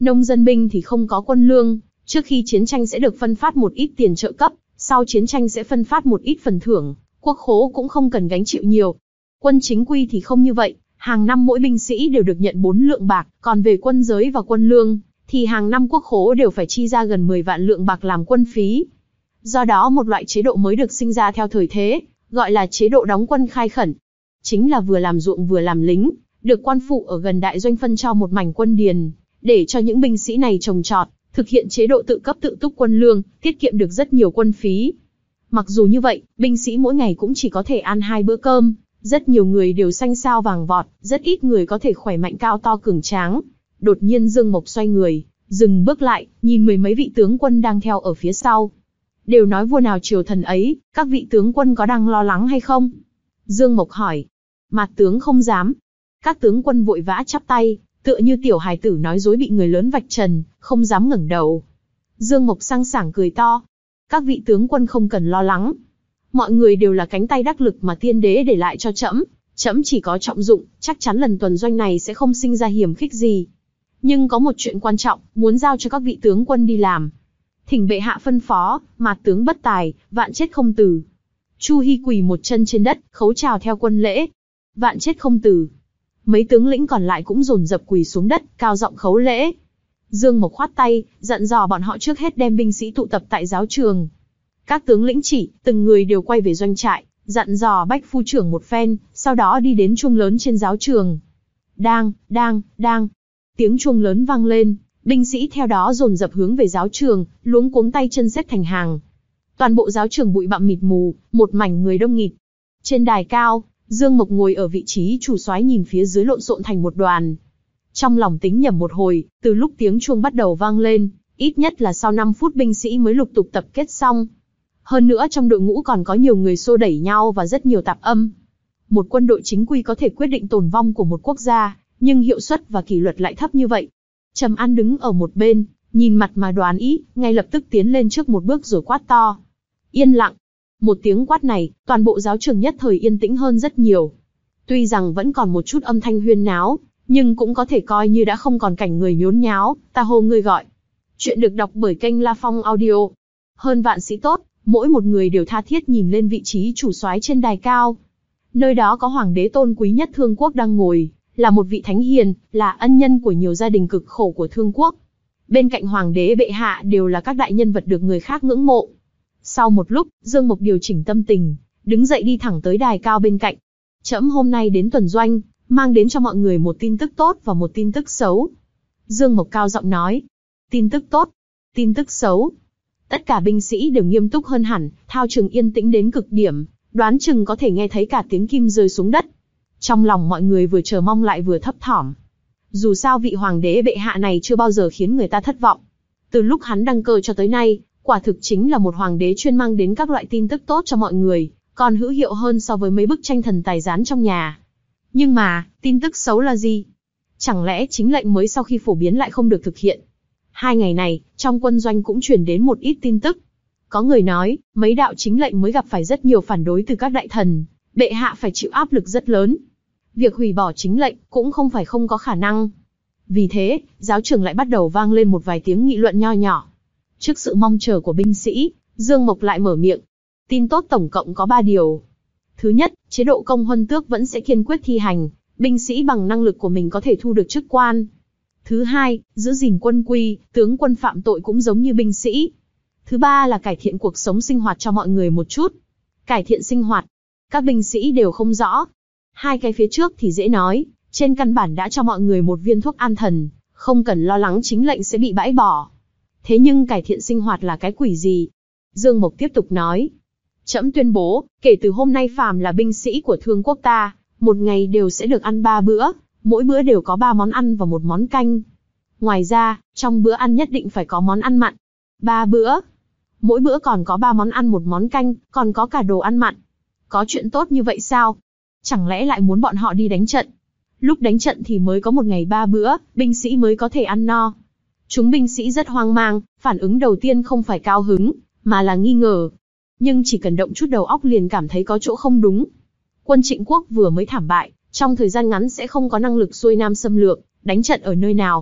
Nông dân binh thì không có quân lương, trước khi chiến tranh sẽ được phân phát một ít tiền trợ cấp, sau chiến tranh sẽ phân phát một ít phần thưởng, quốc khố cũng không cần gánh chịu nhiều. Quân chính quy thì không như vậy, hàng năm mỗi binh sĩ đều được nhận bốn lượng bạc, còn về quân giới và quân lương, thì hàng năm quốc khố đều phải chi ra gần mười vạn lượng bạc làm quân phí. Do đó một loại chế độ mới được sinh ra theo thời thế, gọi là chế độ đóng quân khai khẩn. Chính là vừa làm ruộng vừa làm lính, được quan phụ ở gần đại doanh phân cho một mảnh quân điền, để cho những binh sĩ này trồng trọt, thực hiện chế độ tự cấp tự túc quân lương, tiết kiệm được rất nhiều quân phí. Mặc dù như vậy, binh sĩ mỗi ngày cũng chỉ có thể ăn hai bữa cơm, rất nhiều người đều xanh xao vàng vọt, rất ít người có thể khỏe mạnh cao to cường tráng. Đột nhiên Dương Mộc xoay người, dừng bước lại, nhìn mười mấy vị tướng quân đang theo ở phía sau. Đều nói vua nào triều thần ấy, các vị tướng quân có đang lo lắng hay không? Dương Mộc hỏi. Mạt tướng không dám. Các tướng quân vội vã chắp tay, tựa như tiểu hài tử nói dối bị người lớn vạch trần, không dám ngẩng đầu. Dương Mộc sang sảng cười to. Các vị tướng quân không cần lo lắng. Mọi người đều là cánh tay đắc lực mà tiên đế để lại cho trẫm, trẫm chỉ có trọng dụng, chắc chắn lần tuần doanh này sẽ không sinh ra hiểm khích gì. Nhưng có một chuyện quan trọng, muốn giao cho các vị tướng quân đi làm. Thỉnh bệ hạ phân phó, mạt tướng bất tài, vạn chết không từ. Chu Hi quỳ một chân trên đất, khấu chào theo quân lễ. Vạn chết không từ. Mấy tướng lĩnh còn lại cũng dồn dập quỳ xuống đất, cao giọng khấu lễ. Dương Mộc khoát tay, dặn dò bọn họ trước hết đem binh sĩ tụ tập tại giáo trường. Các tướng lĩnh chỉ, từng người đều quay về doanh trại, dặn dò bách phu trưởng một phen, sau đó đi đến chuông lớn trên giáo trường. Đang, đang, đang. Tiếng chuông lớn vang lên, binh sĩ theo đó dồn dập hướng về giáo trường, luống cuống tay chân xếp thành hàng. Toàn bộ giáo trường bụi bặm mịt mù, một mảnh người đông nghịt. Trên đài cao, Dương Mộc ngồi ở vị trí chủ soái nhìn phía dưới lộn xộn thành một đoàn. Trong lòng tính nhẩm một hồi, từ lúc tiếng chuông bắt đầu vang lên, ít nhất là sau năm phút binh sĩ mới lục tục tập kết xong. Hơn nữa trong đội ngũ còn có nhiều người xô đẩy nhau và rất nhiều tạp âm. Một quân đội chính quy có thể quyết định tồn vong của một quốc gia, nhưng hiệu suất và kỷ luật lại thấp như vậy. Trầm An đứng ở một bên, nhìn mặt mà đoán ý, ngay lập tức tiến lên trước một bước rồi quát to. Yên lặng. Một tiếng quát này, toàn bộ giáo trường nhất thời yên tĩnh hơn rất nhiều. Tuy rằng vẫn còn một chút âm thanh huyên náo, nhưng cũng có thể coi như đã không còn cảnh người nhốn nháo, ta hô ngươi gọi. Chuyện được đọc bởi kênh La Phong Audio. Hơn vạn sĩ tốt, mỗi một người đều tha thiết nhìn lên vị trí chủ soái trên đài cao. Nơi đó có hoàng đế tôn quý nhất Thương Quốc đang ngồi, là một vị thánh hiền, là ân nhân của nhiều gia đình cực khổ của Thương Quốc. Bên cạnh hoàng đế bệ hạ đều là các đại nhân vật được người khác ngưỡng mộ. Sau một lúc, Dương Mộc điều chỉnh tâm tình, đứng dậy đi thẳng tới đài cao bên cạnh. Trẫm hôm nay đến tuần doanh, mang đến cho mọi người một tin tức tốt và một tin tức xấu. Dương Mộc cao giọng nói. Tin tức tốt, tin tức xấu. Tất cả binh sĩ đều nghiêm túc hơn hẳn, thao trường yên tĩnh đến cực điểm, đoán chừng có thể nghe thấy cả tiếng kim rơi xuống đất. Trong lòng mọi người vừa chờ mong lại vừa thấp thỏm. Dù sao vị hoàng đế bệ hạ này chưa bao giờ khiến người ta thất vọng. Từ lúc hắn đăng cơ cho tới nay, quả thực chính là một hoàng đế chuyên mang đến các loại tin tức tốt cho mọi người, còn hữu hiệu hơn so với mấy bức tranh thần tài dán trong nhà. Nhưng mà, tin tức xấu là gì? Chẳng lẽ chính lệnh mới sau khi phổ biến lại không được thực hiện? Hai ngày này, trong quân doanh cũng truyền đến một ít tin tức. Có người nói, mấy đạo chính lệnh mới gặp phải rất nhiều phản đối từ các đại thần, bệ hạ phải chịu áp lực rất lớn. Việc hủy bỏ chính lệnh cũng không phải không có khả năng. Vì thế, giáo trường lại bắt đầu vang lên một vài tiếng nghị luận nho nhỏ. Trước sự mong chờ của binh sĩ, Dương Mộc lại mở miệng. Tin tốt tổng cộng có ba điều. Thứ nhất, chế độ công huân tước vẫn sẽ kiên quyết thi hành, binh sĩ bằng năng lực của mình có thể thu được chức quan. Thứ hai, giữ gìn quân quy, tướng quân phạm tội cũng giống như binh sĩ. Thứ ba là cải thiện cuộc sống sinh hoạt cho mọi người một chút. Cải thiện sinh hoạt, các binh sĩ đều không rõ. Hai cái phía trước thì dễ nói, trên căn bản đã cho mọi người một viên thuốc an thần, không cần lo lắng chính lệnh sẽ bị bãi bỏ. Thế nhưng cải thiện sinh hoạt là cái quỷ gì? Dương Mộc tiếp tục nói. Trẫm tuyên bố, kể từ hôm nay phàm là binh sĩ của Thương Quốc ta, một ngày đều sẽ được ăn ba bữa, mỗi bữa đều có ba món ăn và một món canh. Ngoài ra, trong bữa ăn nhất định phải có món ăn mặn. Ba bữa. Mỗi bữa còn có ba món ăn một món canh, còn có cả đồ ăn mặn. Có chuyện tốt như vậy sao? Chẳng lẽ lại muốn bọn họ đi đánh trận? Lúc đánh trận thì mới có một ngày ba bữa, binh sĩ mới có thể ăn no. Chúng binh sĩ rất hoang mang, phản ứng đầu tiên không phải cao hứng, mà là nghi ngờ. Nhưng chỉ cần động chút đầu óc liền cảm thấy có chỗ không đúng. Quân Trịnh Quốc vừa mới thảm bại, trong thời gian ngắn sẽ không có năng lực xuôi nam xâm lược, đánh trận ở nơi nào.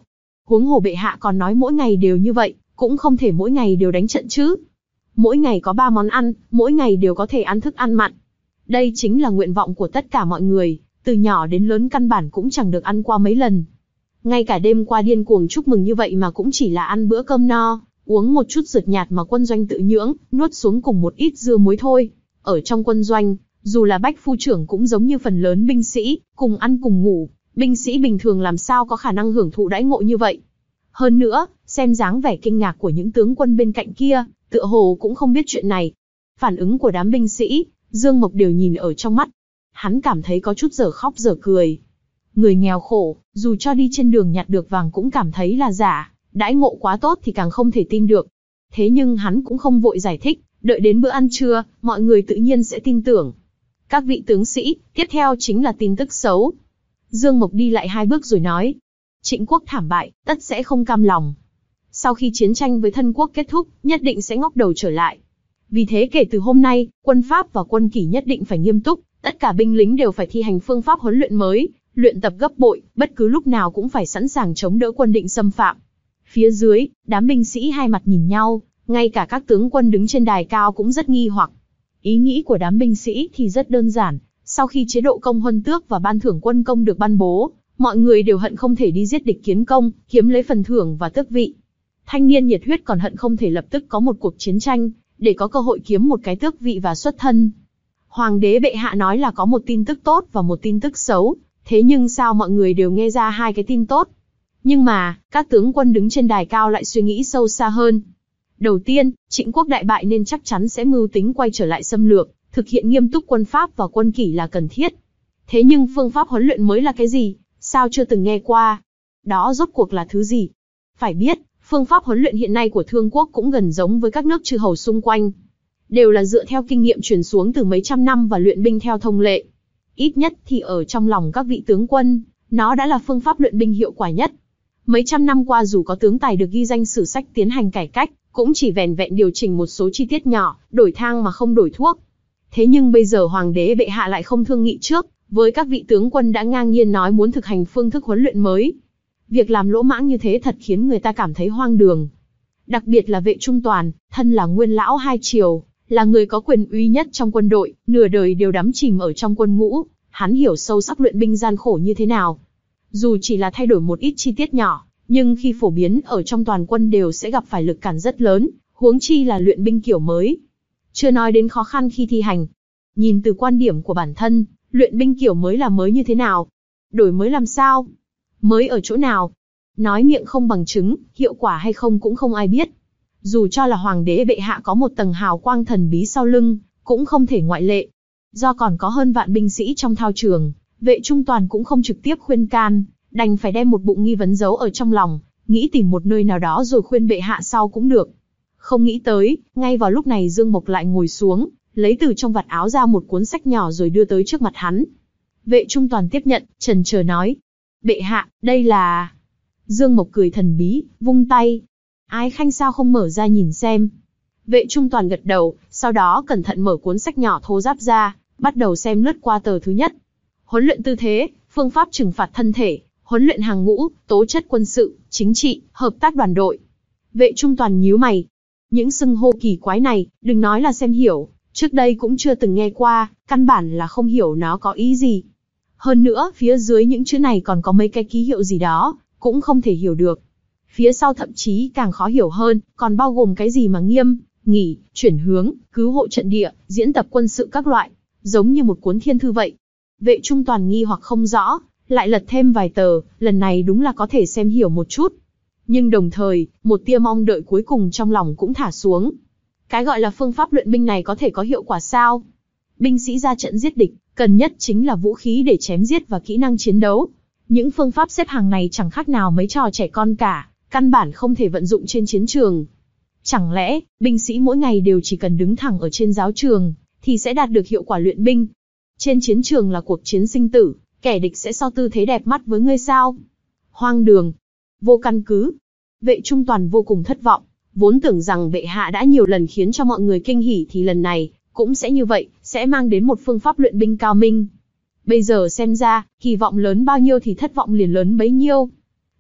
Huống hồ bệ hạ còn nói mỗi ngày đều như vậy, cũng không thể mỗi ngày đều đánh trận chứ. Mỗi ngày có ba món ăn, mỗi ngày đều có thể ăn thức ăn mặn. Đây chính là nguyện vọng của tất cả mọi người, từ nhỏ đến lớn căn bản cũng chẳng được ăn qua mấy lần. Ngay cả đêm qua điên cuồng chúc mừng như vậy mà cũng chỉ là ăn bữa cơm no, uống một chút rượt nhạt mà quân doanh tự nhưỡng, nuốt xuống cùng một ít dưa muối thôi. Ở trong quân doanh, dù là bách phu trưởng cũng giống như phần lớn binh sĩ, cùng ăn cùng ngủ, binh sĩ bình thường làm sao có khả năng hưởng thụ đãi ngộ như vậy. Hơn nữa, xem dáng vẻ kinh ngạc của những tướng quân bên cạnh kia, tựa hồ cũng không biết chuyện này. Phản ứng của đám binh sĩ, Dương Mộc đều nhìn ở trong mắt. Hắn cảm thấy có chút dở khóc dở cười. Người nghèo khổ, dù cho đi trên đường nhặt được vàng cũng cảm thấy là giả, đãi ngộ quá tốt thì càng không thể tin được. Thế nhưng hắn cũng không vội giải thích, đợi đến bữa ăn trưa, mọi người tự nhiên sẽ tin tưởng. Các vị tướng sĩ, tiếp theo chính là tin tức xấu. Dương Mộc đi lại hai bước rồi nói. Trịnh quốc thảm bại, tất sẽ không cam lòng. Sau khi chiến tranh với thân quốc kết thúc, nhất định sẽ ngóc đầu trở lại. Vì thế kể từ hôm nay, quân Pháp và quân Kỷ nhất định phải nghiêm túc, tất cả binh lính đều phải thi hành phương pháp huấn luyện mới, luyện tập gấp bội, bất cứ lúc nào cũng phải sẵn sàng chống đỡ quân định xâm phạm. Phía dưới, đám binh sĩ hai mặt nhìn nhau, ngay cả các tướng quân đứng trên đài cao cũng rất nghi hoặc. Ý nghĩ của đám binh sĩ thì rất đơn giản, sau khi chế độ công huân tước và ban thưởng quân công được ban bố, mọi người đều hận không thể đi giết địch kiến công, kiếm lấy phần thưởng và tước vị. Thanh niên nhiệt huyết còn hận không thể lập tức có một cuộc chiến tranh, để có cơ hội kiếm một cái tước vị và xuất thân. Hoàng đế bệ hạ nói là có một tin tức tốt và một tin tức xấu, thế nhưng sao mọi người đều nghe ra hai cái tin tốt? Nhưng mà, các tướng quân đứng trên đài cao lại suy nghĩ sâu xa hơn. Đầu tiên, Trịnh quốc đại bại nên chắc chắn sẽ mưu tính quay trở lại xâm lược, thực hiện nghiêm túc quân Pháp và quân Kỷ là cần thiết. Thế nhưng phương pháp huấn luyện mới là cái gì? Sao chưa từng nghe qua? Đó rốt cuộc là thứ gì? Phải biết, phương pháp huấn luyện hiện nay của Thương quốc cũng gần giống với các nước chư hầu xung quanh. Đều là dựa theo kinh nghiệm truyền xuống từ mấy trăm năm và luyện binh theo thông lệ. Ít nhất thì ở trong lòng các vị tướng quân, nó đã là phương pháp luyện binh hiệu quả nhất. Mấy trăm năm qua dù có tướng tài được ghi danh sử sách tiến hành cải cách, cũng chỉ vẻn vẹn điều chỉnh một số chi tiết nhỏ, đổi thang mà không đổi thuốc. Thế nhưng bây giờ hoàng đế bệ hạ lại không thương nghị trước, với các vị tướng quân đã ngang nhiên nói muốn thực hành phương thức huấn luyện mới. Việc làm lỗ mãng như thế thật khiến người ta cảm thấy hoang đường. Đặc biệt là Vệ Trung Toàn, thân là nguyên lão hai triều, là người có quyền uy nhất trong quân đội, nửa đời đều đắm chìm ở trong quân ngũ, hắn hiểu sâu sắc luyện binh gian khổ như thế nào. Dù chỉ là thay đổi một ít chi tiết nhỏ, nhưng khi phổ biến ở trong toàn quân đều sẽ gặp phải lực cản rất lớn, huống chi là luyện binh kiểu mới. Chưa nói đến khó khăn khi thi hành. Nhìn từ quan điểm của bản thân, luyện binh kiểu mới là mới như thế nào? Đổi mới làm sao? Mới ở chỗ nào? Nói miệng không bằng chứng, hiệu quả hay không cũng không ai biết. Dù cho là hoàng đế bệ hạ có một tầng hào quang thần bí sau lưng, cũng không thể ngoại lệ. Do còn có hơn vạn binh sĩ trong thao trường, Vệ Trung Toàn cũng không trực tiếp khuyên can, đành phải đem một bụng nghi vấn giấu ở trong lòng, nghĩ tìm một nơi nào đó rồi khuyên bệ hạ sau cũng được. Không nghĩ tới, ngay vào lúc này Dương Mộc lại ngồi xuống, lấy từ trong vạt áo ra một cuốn sách nhỏ rồi đưa tới trước mặt hắn. Vệ Trung Toàn tiếp nhận, chần chờ nói: "Bệ hạ, đây là..." Dương Mộc cười thần bí, vung tay: "Ái khanh sao không mở ra nhìn xem?" Vệ Trung Toàn gật đầu, sau đó cẩn thận mở cuốn sách nhỏ thô ráp ra, bắt đầu xem lướt qua tờ thứ nhất. Huấn luyện tư thế, phương pháp trừng phạt thân thể, huấn luyện hàng ngũ, tố chất quân sự, chính trị, hợp tác đoàn đội. Vệ Trung Toàn nhíu mày. Những xưng hô kỳ quái này, đừng nói là xem hiểu, trước đây cũng chưa từng nghe qua, căn bản là không hiểu nó có ý gì. Hơn nữa, phía dưới những chữ này còn có mấy cái ký hiệu gì đó, cũng không thể hiểu được. Phía sau thậm chí càng khó hiểu hơn, còn bao gồm cái gì mà nghiêm, nghỉ, chuyển hướng, cứu hộ trận địa, diễn tập quân sự các loại, giống như một cuốn thiên thư vậy. Vệ Trung Toàn nghi hoặc không rõ, lại lật thêm vài tờ, lần này đúng là có thể xem hiểu một chút. Nhưng đồng thời, một tia mong đợi cuối cùng trong lòng cũng thả xuống. Cái gọi là phương pháp luyện binh này có thể có hiệu quả sao? Binh sĩ ra trận giết địch, cần nhất chính là vũ khí để chém giết và kỹ năng chiến đấu. Những phương pháp xếp hàng này chẳng khác nào mấy trò trẻ con cả, căn bản không thể vận dụng trên chiến trường. Chẳng lẽ, binh sĩ mỗi ngày đều chỉ cần đứng thẳng ở trên giáo trường, thì sẽ đạt được hiệu quả luyện binh? Trên chiến trường là cuộc chiến sinh tử, kẻ địch sẽ so tư thế đẹp mắt với ngươi sao? Hoang đường, vô căn cứ. Vệ Trung Toàn vô cùng thất vọng, vốn tưởng rằng bệ hạ đã nhiều lần khiến cho mọi người kinh hỉ thì lần này cũng sẽ như vậy, sẽ mang đến một phương pháp luyện binh cao minh. Bây giờ xem ra, kỳ vọng lớn bao nhiêu thì thất vọng liền lớn bấy nhiêu.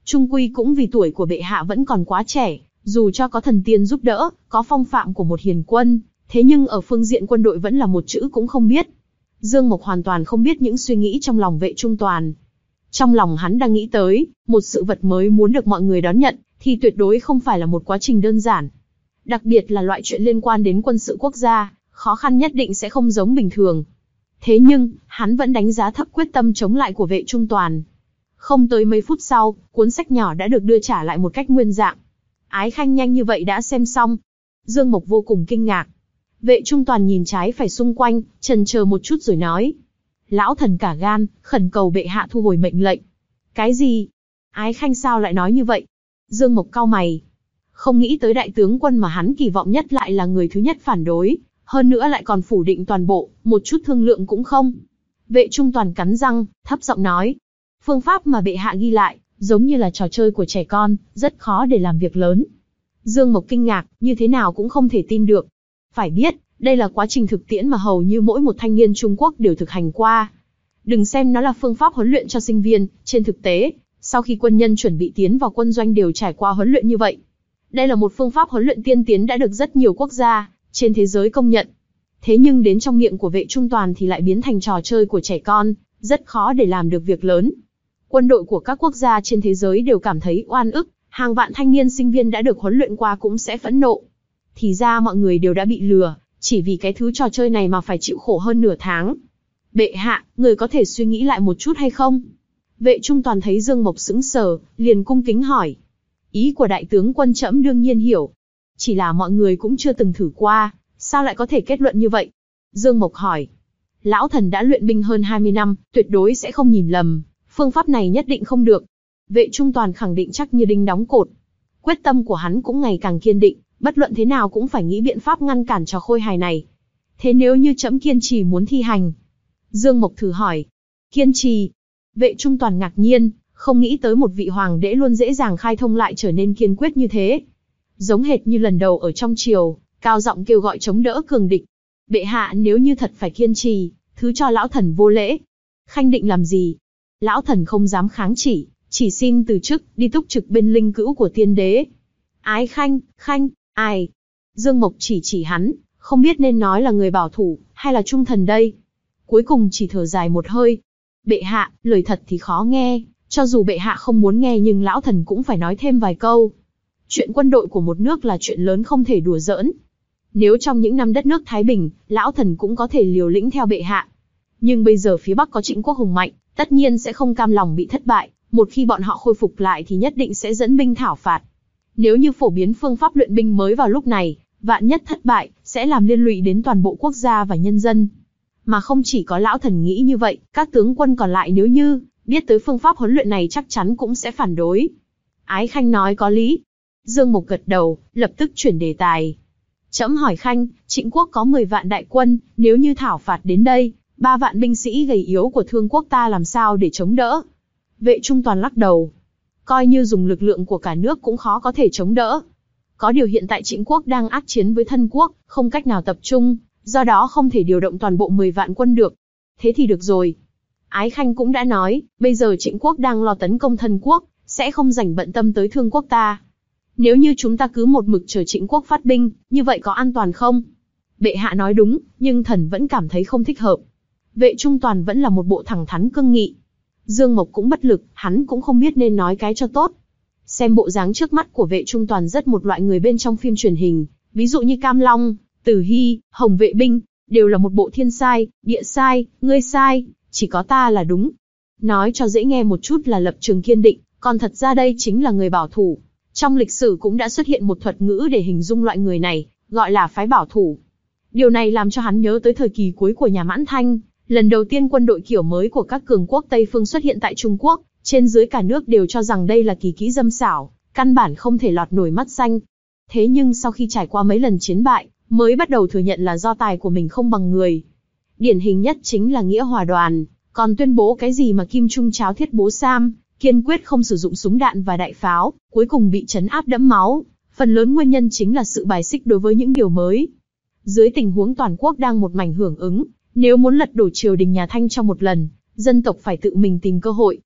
Trung quy cũng vì tuổi của bệ hạ vẫn còn quá trẻ, dù cho có thần tiên giúp đỡ, có phong phạm của một hiền quân, thế nhưng ở phương diện quân đội vẫn là một chữ cũng không biết. Dương Mộc hoàn toàn không biết những suy nghĩ trong lòng Vệ Trung Toàn. Trong lòng hắn đang nghĩ tới, một sự vật mới muốn được mọi người đón nhận, thì tuyệt đối không phải là một quá trình đơn giản. Đặc biệt là loại chuyện liên quan đến quân sự quốc gia, khó khăn nhất định sẽ không giống bình thường. Thế nhưng, hắn vẫn đánh giá thấp quyết tâm chống lại của Vệ Trung Toàn. Không tới mấy phút sau, cuốn sách nhỏ đã được đưa trả lại một cách nguyên dạng. Ái Khanh nhanh như vậy đã xem xong. Dương Mộc vô cùng kinh ngạc. Vệ Trung Toàn nhìn trái phải xung quanh, chần chờ một chút rồi nói. Lão thần cả gan, khẩn cầu bệ hạ thu hồi mệnh lệnh. Cái gì? Ái Khanh sao lại nói như vậy? Dương Mộc cau mày. Không nghĩ tới đại tướng quân mà hắn kỳ vọng nhất lại là người thứ nhất phản đối, hơn nữa lại còn phủ định toàn bộ, một chút thương lượng cũng không. Vệ Trung Toàn cắn răng, thấp giọng nói. Phương pháp mà bệ hạ ghi lại, giống như là trò chơi của trẻ con, rất khó để làm việc lớn. Dương Mộc kinh ngạc, như thế nào cũng không thể tin được. Phải biết, đây là quá trình thực tiễn mà hầu như mỗi một thanh niên Trung Quốc đều thực hành qua. Đừng xem nó là phương pháp huấn luyện cho sinh viên, trên thực tế, sau khi quân nhân chuẩn bị tiến vào quân doanh đều trải qua huấn luyện như vậy. Đây là một phương pháp huấn luyện tiên tiến đã được rất nhiều quốc gia trên thế giới công nhận. Thế nhưng đến trong miệng của Vệ Trung Toàn thì lại biến thành trò chơi của trẻ con, rất khó để làm được việc lớn. Quân đội của các quốc gia trên thế giới đều cảm thấy oan ức, hàng vạn thanh niên sinh viên đã được huấn luyện qua cũng sẽ phẫn nộ. Thì ra mọi người đều đã bị lừa, chỉ vì cái thứ trò chơi này mà phải chịu khổ hơn nửa tháng. Bệ hạ, người có thể suy nghĩ lại một chút hay không? Vệ Trung Toàn thấy Dương Mộc sững sờ, liền cung kính hỏi. Ý của đại tướng quân trẫm đương nhiên hiểu. Chỉ là mọi người cũng chưa từng thử qua, sao lại có thể kết luận như vậy? Dương Mộc hỏi. Lão thần đã luyện binh hơn hai mươi năm, tuyệt đối sẽ không nhìn lầm, phương pháp này nhất định không được. Vệ Trung Toàn khẳng định chắc như đinh đóng cột. Quyết tâm của hắn cũng ngày càng kiên định, bất luận thế nào cũng phải nghĩ biện pháp ngăn cản trò khôi hài này. Thế nếu như trẫm kiên trì muốn thi hành? Dương Mộc thử hỏi. Kiên trì? Vệ Trung Toàn ngạc nhiên, không nghĩ tới một vị hoàng đế luôn dễ dàng khai thông lại trở nên kiên quyết như thế. Giống hệt như lần đầu ở trong triều, cao giọng kêu gọi chống đỡ cường địch. Bệ hạ nếu như thật phải kiên trì, thứ cho lão thần vô lễ. Khanh định làm gì? Lão thần không dám kháng chỉ, chỉ xin từ chức, đi túc trực bên linh cữu của tiên đế. Ái Khanh, Khanh, ai? Dương Mộc chỉ chỉ hắn, không biết nên nói là người bảo thủ, hay là trung thần đây. Cuối cùng chỉ thở dài một hơi. Bệ hạ, lời thật thì khó nghe, cho dù bệ hạ không muốn nghe nhưng lão thần cũng phải nói thêm vài câu. Chuyện quân đội của một nước là chuyện lớn không thể đùa giỡn. Nếu trong những năm đất nước thái bình, lão thần cũng có thể liều lĩnh theo bệ hạ. Nhưng bây giờ phía Bắc có Trịnh quốc hùng mạnh, tất nhiên sẽ không cam lòng bị thất bại, một khi bọn họ khôi phục lại thì nhất định sẽ dẫn binh thảo phạt. Nếu như phổ biến phương pháp luyện binh mới vào lúc này, vạn nhất thất bại, sẽ làm liên lụy đến toàn bộ quốc gia và nhân dân. Mà không chỉ có lão thần nghĩ như vậy, các tướng quân còn lại nếu như biết tới phương pháp huấn luyện này chắc chắn cũng sẽ phản đối. Ái Khanh nói có lý. Dương Mộc gật đầu, lập tức chuyển đề tài. Trẫm hỏi Khanh, Trịnh quốc có mười vạn đại quân, nếu như thảo phạt đến đây, ba vạn binh sĩ gầy yếu của Thương quốc ta làm sao để chống đỡ? Vệ Trung Toàn lắc đầu. Coi như dùng lực lượng của cả nước cũng khó có thể chống đỡ. Có điều hiện tại Trịnh quốc đang ác chiến với Thân quốc, không cách nào tập trung, do đó không thể điều động toàn bộ mười vạn quân được. Thế thì được rồi. Ái Khanh cũng đã nói, bây giờ Trịnh quốc đang lo tấn công Thân quốc, sẽ không rảnh bận tâm tới Thương quốc ta. Nếu như chúng ta cứ một mực chờ Trịnh quốc phát binh, như vậy có an toàn không? Bệ hạ nói đúng, nhưng thần vẫn cảm thấy không thích hợp. Vệ Trung Toàn vẫn là một bộ thẳng thắn cương nghị. Dương Mộc cũng bất lực, hắn cũng không biết nên nói cái cho tốt. Xem bộ dáng trước mắt của Vệ Trung Toàn rất một loại người bên trong phim truyền hình, ví dụ như Cam Long, Tử Hy, Hồng Vệ Binh, đều là một bộ thiên sai, địa sai, ngươi sai, chỉ có ta là đúng. Nói cho dễ nghe một chút là lập trường kiên định, còn thật ra đây chính là người bảo thủ. Trong lịch sử cũng đã xuất hiện một thuật ngữ để hình dung loại người này, gọi là phái bảo thủ. Điều này làm cho hắn nhớ tới thời kỳ cuối của nhà Mãn Thanh, lần đầu tiên quân đội kiểu mới của các cường quốc Tây phương xuất hiện tại Trung Quốc, trên dưới cả nước đều cho rằng đây là kỳ kỹ dâm xảo, căn bản không thể lọt nổi mắt xanh. Thế nhưng sau khi trải qua mấy lần chiến bại, mới bắt đầu thừa nhận là do tài của mình không bằng người. Điển hình nhất chính là Nghĩa Hòa Đoàn, còn tuyên bố cái gì mà Kim Trung Cháo Thiết Bố Sam, kiên quyết không sử dụng súng đạn và đại pháo, cuối cùng bị trấn áp đẫm máu. Phần lớn nguyên nhân chính là sự bài xích đối với những điều mới. Dưới tình huống toàn quốc đang một mảnh hưởng ứng, nếu muốn lật đổ triều đình nhà Thanh trong một lần, dân tộc phải tự mình tìm cơ hội.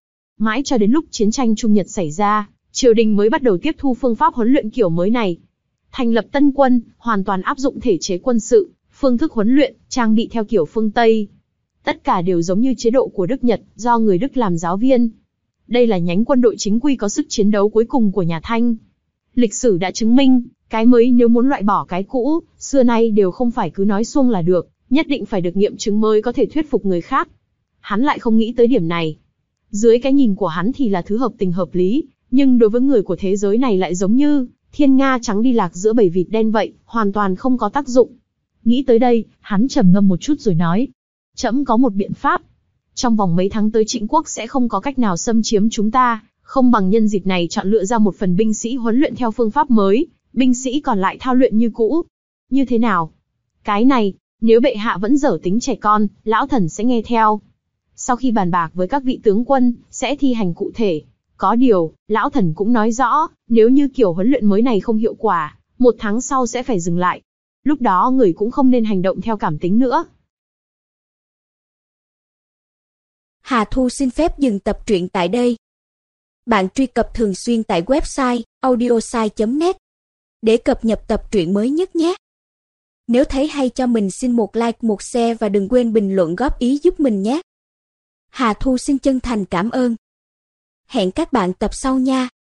Mãi cho đến lúc chiến tranh Trung Nhật xảy ra, triều đình mới bắt đầu tiếp thu phương pháp huấn luyện kiểu mới này. Thành lập tân quân, hoàn toàn áp dụng thể chế quân sự, phương thức huấn luyện, trang bị theo kiểu phương Tây. Tất cả đều giống như chế độ của Đức Nhật, do người Đức làm giáo viên. Đây là nhánh quân đội chính quy có sức chiến đấu cuối cùng của nhà Thanh. Lịch sử đã chứng minh, cái mới nếu muốn loại bỏ cái cũ, xưa nay đều không phải cứ nói suông là được, nhất định phải được nghiệm chứng mới có thể thuyết phục người khác. Hắn lại không nghĩ tới điểm này. Dưới cái nhìn của hắn thì là thứ hợp tình hợp lý, nhưng đối với người của thế giới này lại giống như thiên nga trắng đi lạc giữa bầy vịt đen vậy, hoàn toàn không có tác dụng. Nghĩ tới đây, hắn trầm ngâm một chút rồi nói, trẫm có một biện pháp. Trong vòng mấy tháng tới Trịnh quốc sẽ không có cách nào xâm chiếm chúng ta, không bằng nhân dịp này chọn lựa ra một phần binh sĩ huấn luyện theo phương pháp mới, binh sĩ còn lại thao luyện như cũ. Như thế nào? Cái này, nếu bệ hạ vẫn dở tính trẻ con, lão thần sẽ nghe theo. Sau khi bàn bạc với các vị tướng quân, sẽ thi hành cụ thể. Có điều, lão thần cũng nói rõ, nếu như kiểu huấn luyện mới này không hiệu quả, một tháng sau sẽ phải dừng lại. Lúc đó người cũng không nên hành động theo cảm tính nữa. Hà Thu xin phép dừng tập truyện tại đây. Bạn truy cập thường xuyên tại website audiosai chấm net để cập nhật tập truyện mới nhất nhé. Nếu thấy hay cho mình xin một like, một share và đừng quên bình luận góp ý giúp mình nhé. Hà Thu xin chân thành cảm ơn. Hẹn các bạn tập sau nha.